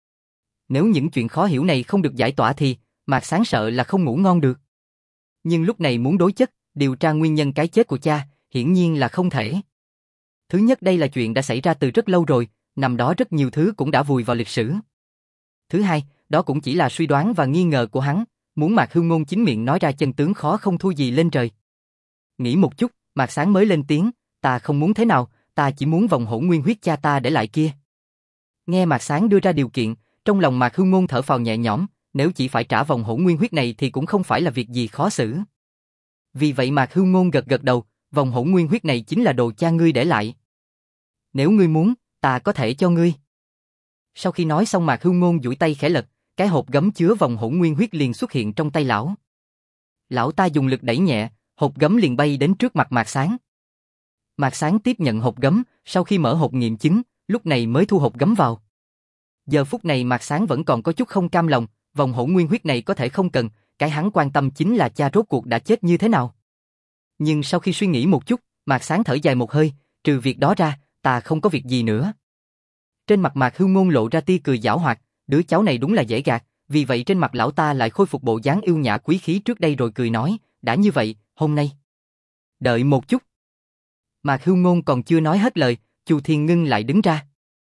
Nếu những chuyện khó hiểu này không được giải tỏa thì, Mạc Sáng sợ là không ngủ ngon được. Nhưng lúc này muốn đối chất, điều tra nguyên nhân cái chết của cha, hiển nhiên là không thể. Thứ nhất đây là chuyện đã xảy ra từ rất lâu rồi, năm đó rất nhiều thứ cũng đã vùi vào lịch sử. Thứ hai, đó cũng chỉ là suy đoán và nghi ngờ của hắn, muốn Mạc Hưu Ngôn chính miệng nói ra chân tướng khó không thua gì lên trời. Nghĩ một chút, Mạc Sáng mới lên tiếng, ta không muốn thế nào, ta chỉ muốn vòng hỗn nguyên huyết cha ta để lại kia. Nghe Mạc Sáng đưa ra điều kiện, trong lòng Mạc Hưu Ngôn thở phào nhẹ nhõm, nếu chỉ phải trả vòng hỗn nguyên huyết này thì cũng không phải là việc gì khó xử. Vì vậy Mạc Hưu Ngôn gật gật đầu, vòng hỗn nguyên huyết này chính là đồ cha ngươi để lại. Nếu ngươi muốn, ta có thể cho ngươi. Sau khi nói xong Mạc Hưu Ngôn duỗi tay khẽ lật, cái hộp gấm chứa vòng hỗn nguyên huyết liền xuất hiện trong tay lão. Lão ta dùng lực đẩy nhẹ, hộp gấm liền bay đến trước mặt Mạc Sáng. Mạc Sáng tiếp nhận hộp gấm, sau khi mở hộp nghiệm chứng, lúc này mới thu hộp gấm vào. Giờ phút này Mạc Sáng vẫn còn có chút không cam lòng, vòng hỗn nguyên huyết này có thể không cần, cái hắn quan tâm chính là cha rốt cuộc đã chết như thế nào. Nhưng sau khi suy nghĩ một chút, Mạc Sáng thở dài một hơi, trừ việc đó ra, ta không có việc gì nữa. Trên mặt Mạc Hưu Ngôn lộ ra tia cười giảo hoạt, đứa cháu này đúng là dễ gạt, vì vậy trên mặt lão ta lại khôi phục bộ dáng yêu nhã quý khí trước đây rồi cười nói, đã như vậy, hôm nay. Đợi một chút. Mạc Hưu Ngôn còn chưa nói hết lời, Chu Thiên Ngân lại đứng ra.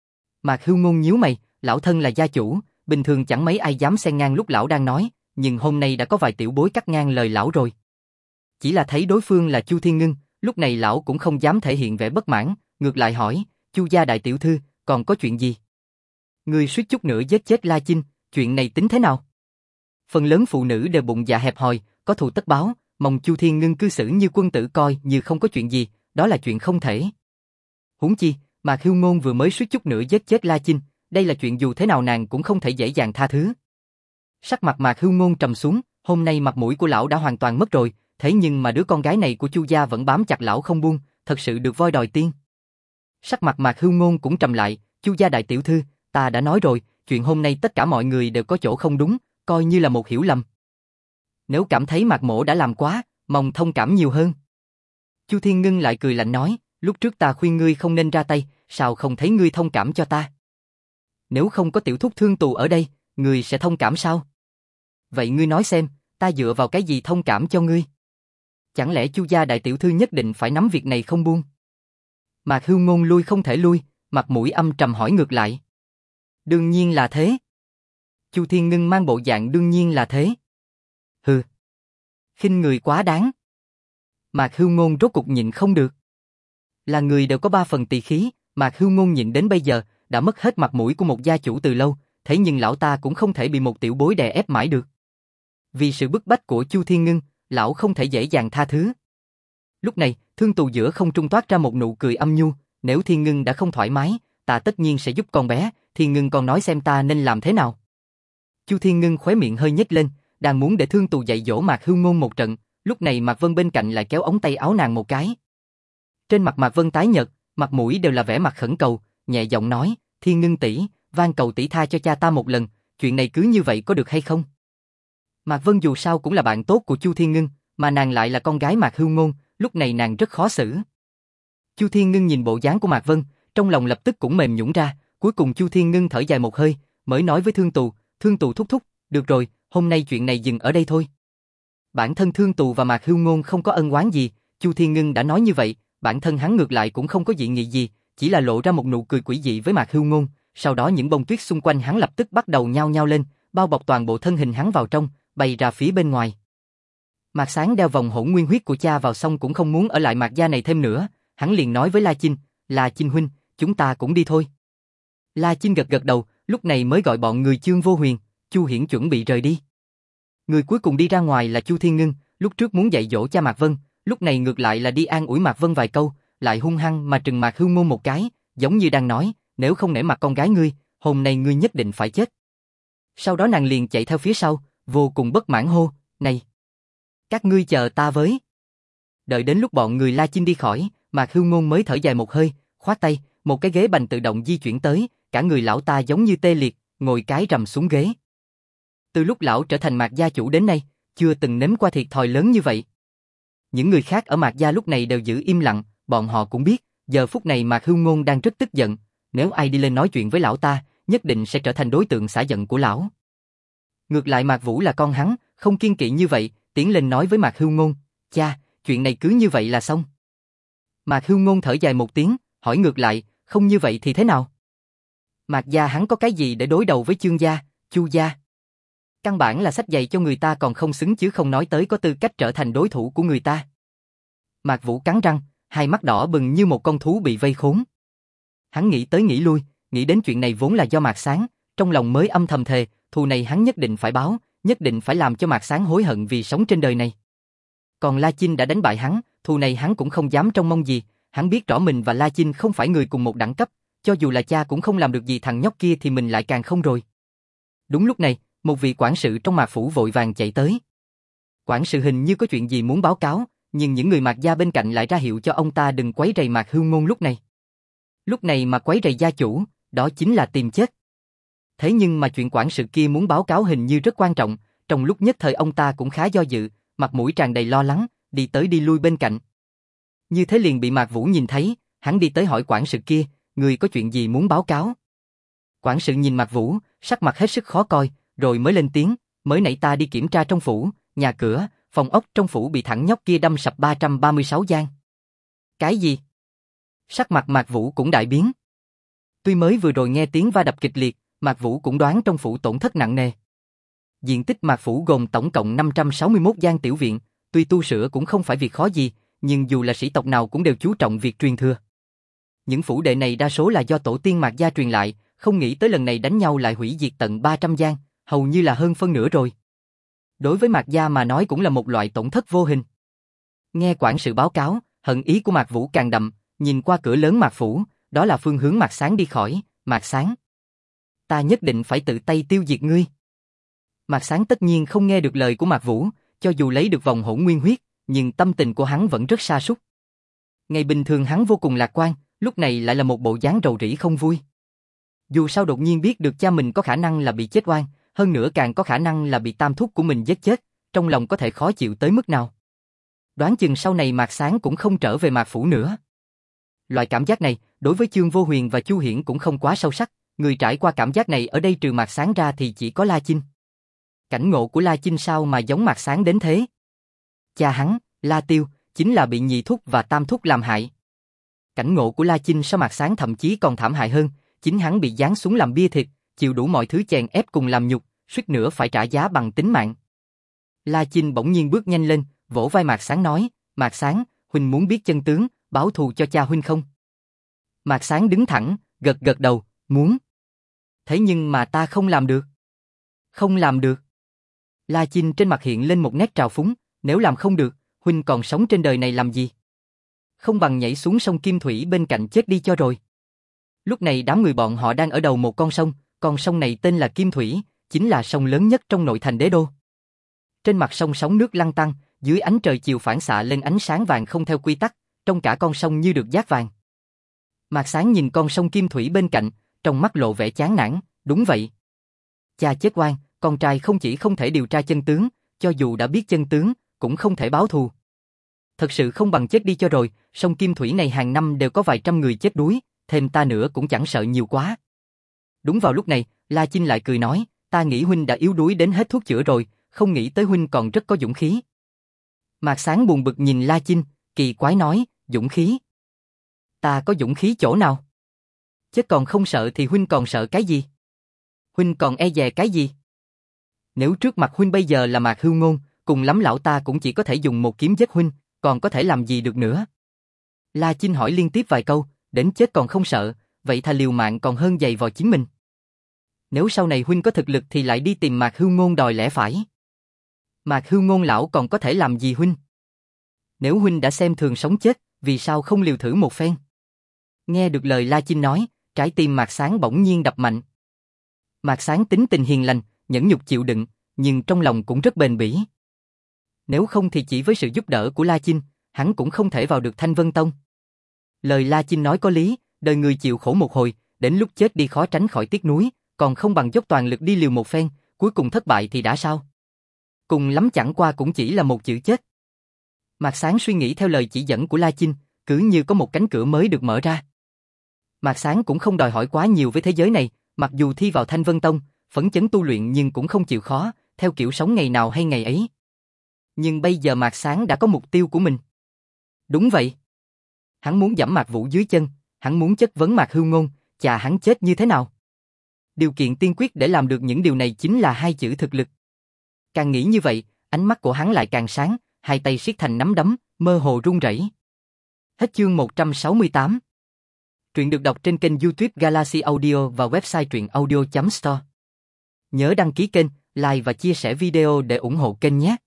Mạc Hưu Ngôn nhíu mày, lão thân là gia chủ, bình thường chẳng mấy ai dám xen ngang lúc lão đang nói, nhưng hôm nay đã có vài tiểu bối cắt ngang lời lão rồi. Chỉ là thấy đối phương là Chu Thiên Ngân, lúc này lão cũng không dám thể hiện vẻ bất mãn, ngược lại hỏi, Chu gia đại tiểu thư, còn có chuyện gì? Ngươi suýt chút nữa giết chết La Chinh, chuyện này tính thế nào? Phần lớn phụ nữ đều bụng dạ hẹp hòi, có thù tất báo, mong Chu Thiên Ngân cư xử như quân tử coi như không có chuyện gì, đó là chuyện không thể. Huống chi, Mạc Hưu Ngôn vừa mới suýt chút nữa giết chết La Chinh, đây là chuyện dù thế nào nàng cũng không thể dễ dàng tha thứ. Sắc mặt Mạc Hưu Ngôn trầm xuống, hôm nay mặt mũi của lão đã hoàn toàn mất rồi, thế nhưng mà đứa con gái này của Chu gia vẫn bám chặt lão không buông, thật sự được voi đòi tiên. Sắc mặt Mạc Hưu Ngôn cũng trầm lại, Chu gia đại tiểu thư, ta đã nói rồi, chuyện hôm nay tất cả mọi người đều có chỗ không đúng, coi như là một hiểu lầm. Nếu cảm thấy Mạc mỗ đã làm quá, mong thông cảm nhiều hơn. Chu Thiên Ngân lại cười lạnh nói, lúc trước ta khuyên ngươi không nên ra tay, sao không thấy ngươi thông cảm cho ta? Nếu không có tiểu thúc Thương Tù ở đây, ngươi sẽ thông cảm sao? Vậy ngươi nói xem, ta dựa vào cái gì thông cảm cho ngươi? Chẳng lẽ Chu gia đại tiểu thư nhất định phải nắm việc này không buông? Mạc Hưu Ngôn lui không thể lui, mặt mũi âm trầm hỏi ngược lại. Đương nhiên là thế. Chu Thiên Ngân mang bộ dạng đương nhiên là thế. Hừ. Khinh người quá đáng. Mạc Hưu Ngôn rốt cục nhịn không được. Là người đều có ba phần tỳ khí, Mạc Hưu Ngôn nhịn đến bây giờ, đã mất hết mặt mũi của một gia chủ từ lâu, thế nhưng lão ta cũng không thể bị một tiểu bối đè ép mãi được. Vì sự bức bách của Chu Thiên Ngân, lão không thể dễ dàng tha thứ. Lúc này, Thương Tù giữa không trung toát ra một nụ cười âm nhu, nếu Thiên Ngân đã không thoải mái, ta tất nhiên sẽ giúp con bé, Thiên Ngân còn nói xem ta nên làm thế nào. Chu Thiên Ngân khóe miệng hơi nhếch lên, đang muốn để Thương Tù dạy dỗ Mạc Hưu Ngôn một trận, lúc này Mạc Vân bên cạnh lại kéo ống tay áo nàng một cái. Trên mặt Mạc Vân tái nhợt, mặt mũi đều là vẻ mặt khẩn cầu, nhẹ giọng nói, Thiên Ngân tỷ, van cầu tỷ tha cho cha ta một lần, chuyện này cứ như vậy có được hay không? Mạc Vân dù sao cũng là bạn tốt của Chu Thiên Ngân, mà nàng lại là con gái Mạc Hưu Ngôn, lúc này nàng rất khó xử. Chu Thiên Ngân nhìn bộ dáng của Mạc Vân, trong lòng lập tức cũng mềm nhũn ra, cuối cùng Chu Thiên Ngân thở dài một hơi, mới nói với Thương Tù, Thương Tù thúc thúc, được rồi, hôm nay chuyện này dừng ở đây thôi. Bản thân Thương Tù và Mạc Hưu Ngôn không có ân oán gì, Chu Thiên Ngân đã nói như vậy, bản thân hắn ngược lại cũng không có dị nghị gì, chỉ là lộ ra một nụ cười quỷ dị với Mạc Hưu Ngôn, sau đó những bông tuyết xung quanh hắn lập tức bắt đầu nhao nhao lên, bao bọc toàn bộ thân hình hắn vào trong, bay ra phía bên ngoài. Mạc Sáng đeo vòng hỗn nguyên huyết của cha vào xong cũng không muốn ở lại Mạc gia này thêm nữa, hắn liền nói với La Chinh, La Chinh huynh, chúng ta cũng đi thôi. La Chinh gật gật đầu, lúc này mới gọi bọn người Chương Vô Huyền, Chu Hiển chuẩn bị rời đi. Người cuối cùng đi ra ngoài là Chu Thiên Ngân, lúc trước muốn dạy dỗ cha Mạc Vân, lúc này ngược lại là đi an ủi Mạc Vân vài câu, lại hung hăng mà trừng Mạc Hưu Ngôn một cái, giống như đang nói, nếu không nể mặt con gái ngươi, hôm nay ngươi nhất định phải chết. Sau đó nàng liền chạy theo phía sau, vô cùng bất mãn hô, này, các ngươi chờ ta với. Đợi đến lúc bọn người La Chinh đi khỏi, Mạc Hưu Ngôn mới thở dài một hơi, khoát tay, một cái ghế bành tự động di chuyển tới, cả người lão ta giống như tê liệt, ngồi cái rầm xuống ghế. Từ lúc lão trở thành Mạc gia chủ đến nay, chưa từng nếm qua thiệt thòi lớn như vậy. Những người khác ở Mạc gia lúc này đều giữ im lặng, bọn họ cũng biết, giờ phút này Mạc Hưu Ngôn đang rất tức giận, nếu ai đi lên nói chuyện với lão ta, nhất định sẽ trở thành đối tượng xả giận của lão. Ngược lại Mạc Vũ là con hắn, không kiên kỵ như vậy, tiến lên nói với Mạc Hưu Ngôn, cha, chuyện này cứ như vậy là xong. Mạc Hưu Ngôn thở dài một tiếng, hỏi ngược lại, không như vậy thì thế nào? Mạc gia hắn có cái gì để đối đầu với Chương gia, Chu gia? Căn bản là sách giày cho người ta còn không xứng chứ không nói tới có tư cách trở thành đối thủ của người ta. Mạc Vũ cắn răng, hai mắt đỏ bừng như một con thú bị vây khốn. Hắn nghĩ tới nghĩ lui, nghĩ đến chuyện này vốn là do Mạc Sáng, trong lòng mới âm thầm thề, thù này hắn nhất định phải báo, nhất định phải làm cho Mạc Sáng hối hận vì sống trên đời này. Còn La Chinh đã đánh bại hắn, thù này hắn cũng không dám trông mong gì, hắn biết rõ mình và La Chinh không phải người cùng một đẳng cấp, cho dù là cha cũng không làm được gì thằng nhóc kia thì mình lại càng không rồi. Đúng lúc này, một vị quản sự trong Mạc phủ vội vàng chạy tới. Quản sự hình như có chuyện gì muốn báo cáo, nhưng những người Mạc gia bên cạnh lại ra hiệu cho ông ta đừng quấy rầy Mạc Hưu Ngôn lúc này. Lúc này mà quấy rầy gia chủ, đó chính là tìm chết. Thế nhưng mà chuyện quản sự kia muốn báo cáo hình như rất quan trọng, trong lúc nhất thời ông ta cũng khá do dự, mặt mũi tràn đầy lo lắng, đi tới đi lui bên cạnh. Như thế liền bị Mạc Vũ nhìn thấy, hắn đi tới hỏi quản sự kia, người có chuyện gì muốn báo cáo? Quản sự nhìn Mạc Vũ, sắc mặt hết sức khó coi, rồi mới lên tiếng, mới nãy ta đi kiểm tra trong phủ, nhà cửa, phòng ốc trong phủ bị thằng nhóc kia đâm sập ba trăm ba mươi sáu gian. Cái gì? Sắc mặt Mạc Vũ cũng đại biến. Tuy mới vừa rồi nghe tiếng va đập kịch liệt, Mạc Vũ cũng đoán trong phủ tổn thất nặng nề. Diện tích Mạc phủ gồm tổng cộng năm trăm sáu mươi mốt gian tiểu viện, tuy tu sửa cũng không phải việc khó gì, nhưng dù là sĩ tộc nào cũng đều chú trọng việc truyền thừa. Những phủ đệ này đa số là do tổ tiên Mạc gia truyền lại, không nghĩ tới lần này đánh nhau lại hủy diệt tận ba trăm gian, hầu như là hơn phân nửa rồi. Đối với Mạc gia mà nói cũng là một loại tổn thất vô hình. Nghe quản sự báo cáo, hận ý của Mạc Vũ càng đậm, nhìn qua cửa lớn Mạc phủ, đó là phương hướng Mạc Sáng đi khỏi. Mạc Sáng, ta nhất định phải tự tay tiêu diệt ngươi. Mạc Sáng tất nhiên không nghe được lời của Mạc Vũ, cho dù lấy được vòng hỗn nguyên huyết, nhưng tâm tình của hắn vẫn rất sa sút. Ngày bình thường hắn vô cùng lạc quan, lúc này lại là một bộ dáng rầu rĩ không vui. Dù sao đột nhiên biết được cha mình có khả năng là bị chết oan, hơn nữa càng có khả năng là bị tam thúc của mình giết chết, trong lòng có thể khó chịu tới mức nào. Đoán chừng sau này Mạc Sáng cũng không trở về Mạc phủ nữa. Loại cảm giác này, đối với Chương Vô Huyền và Chu Hiển cũng không quá sâu sắc, người trải qua cảm giác này ở đây trừ Mạc Sáng ra thì chỉ có La Chinh. Cảnh ngộ của La Chinh sao mà giống Mạc Sáng đến thế? Cha hắn, La Tiêu, chính là bị nhị thúc và tam thúc làm hại. Cảnh ngộ của La Chinh so Mạc Sáng thậm chí còn thảm hại hơn, chính hắn bị giáng xuống làm bia thịt, chịu đủ mọi thứ chèn ép cùng làm nhục, suýt nữa phải trả giá bằng tính mạng. La Chinh bỗng nhiên bước nhanh lên, vỗ vai Mạc Sáng nói, Mạc Sáng, huynh muốn biết chân tướng, báo thù cho cha huynh không? Mạc Sáng đứng thẳng, gật gật đầu, muốn. Thế nhưng mà ta không làm được. Không làm được. La Chinh trên mặt hiện lên một nét trào phúng, nếu làm không được, huynh còn sống trên đời này làm gì? Không bằng nhảy xuống sông Kim Thủy bên cạnh chết đi cho rồi. Lúc này đám người bọn họ đang ở đầu một con sông, con sông này tên là Kim Thủy, chính là sông lớn nhất trong nội thành đế đô. Trên mặt sông sóng nước lăn tăn, dưới ánh trời chiều phản xạ lên ánh sáng vàng không theo quy tắc, trong cả con sông như được dát vàng. Mạc Sáng nhìn con sông Kim Thủy bên cạnh, trong mắt lộ vẻ chán nản, đúng vậy. Cha chết oan, con trai không chỉ không thể điều tra chân tướng, cho dù đã biết chân tướng, cũng không thể báo thù. Thật sự không bằng chết đi cho rồi, sông Kim Thủy này hàng năm đều có vài trăm người chết đuối, thêm ta nữa cũng chẳng sợ nhiều quá. Đúng vào lúc này, La Chinh lại cười nói, ta nghĩ huynh đã yếu đuối đến hết thuốc chữa rồi, không nghĩ tới huynh còn rất có dũng khí. Mạc Sáng buồn bực nhìn La Chinh, kỳ quái nói, dũng khí? Ta có dũng khí chỗ nào? Chết còn không sợ thì huynh còn sợ cái gì? Huynh còn e dè cái gì? Nếu trước mặt huynh bây giờ là Mạc Hưu Ngôn, cùng lắm lão ta cũng chỉ có thể dùng một kiếm giết huynh, còn có thể làm gì được nữa? La Chinh hỏi liên tiếp vài câu, đến chết còn không sợ, vậy thà liều mạng còn hơn giày vò chính mình. Nếu sau này huynh có thực lực thì lại đi tìm Mạc Hưu Ngôn đòi lẽ phải. Mạc Hưu Ngôn lão còn có thể làm gì huynh? Nếu huynh đã xem thường sống chết, vì sao không liều thử một phen? Nghe được lời La Chinh nói, trái tim Mạc Sáng bỗng nhiên đập mạnh. Mạc Sáng tính tình hiền lành, nhẫn nhục chịu đựng, nhưng trong lòng cũng rất bền bỉ. Nếu không thì chỉ với sự giúp đỡ của La Chinh, hắn cũng không thể vào được Thanh Vân Tông. Lời La Chinh nói có lý, đời người chịu khổ một hồi, đến lúc chết đi khó tránh khỏi tiếc nuối, còn không bằng dốc toàn lực đi liều một phen, cuối cùng thất bại thì đã sao? Cùng lắm chẳng qua cũng chỉ là một chữ chết. Mạc Sáng suy nghĩ theo lời chỉ dẫn của La Chinh, cứ như có một cánh cửa mới được mở ra. Mạc Sáng cũng không đòi hỏi quá nhiều với thế giới này, mặc dù thi vào Thanh Vân Tông, phấn chấn tu luyện nhưng cũng không chịu khó, theo kiểu sống ngày nào hay ngày ấy. Nhưng bây giờ Mạc Sáng đã có mục tiêu của mình. Đúng vậy. Hắn muốn giẫm Mạc Vũ dưới chân, hắn muốn chất vấn Mạc Hưu Ngôn, chà hắn chết như thế nào? Điều kiện tiên quyết để làm được những điều này chính là hai chữ thực lực. Càng nghĩ như vậy, ánh mắt của hắn lại càng sáng, hai tay siết thành nắm đấm, mơ hồ run rẩy. Hết chương một trăm sáu mươi tám. Truyện được đọc trên kênh YouTube Galaxy Audio và website truyện audio chấm store. Nhớ đăng ký kênh, like và chia sẻ video để ủng hộ kênh nhé.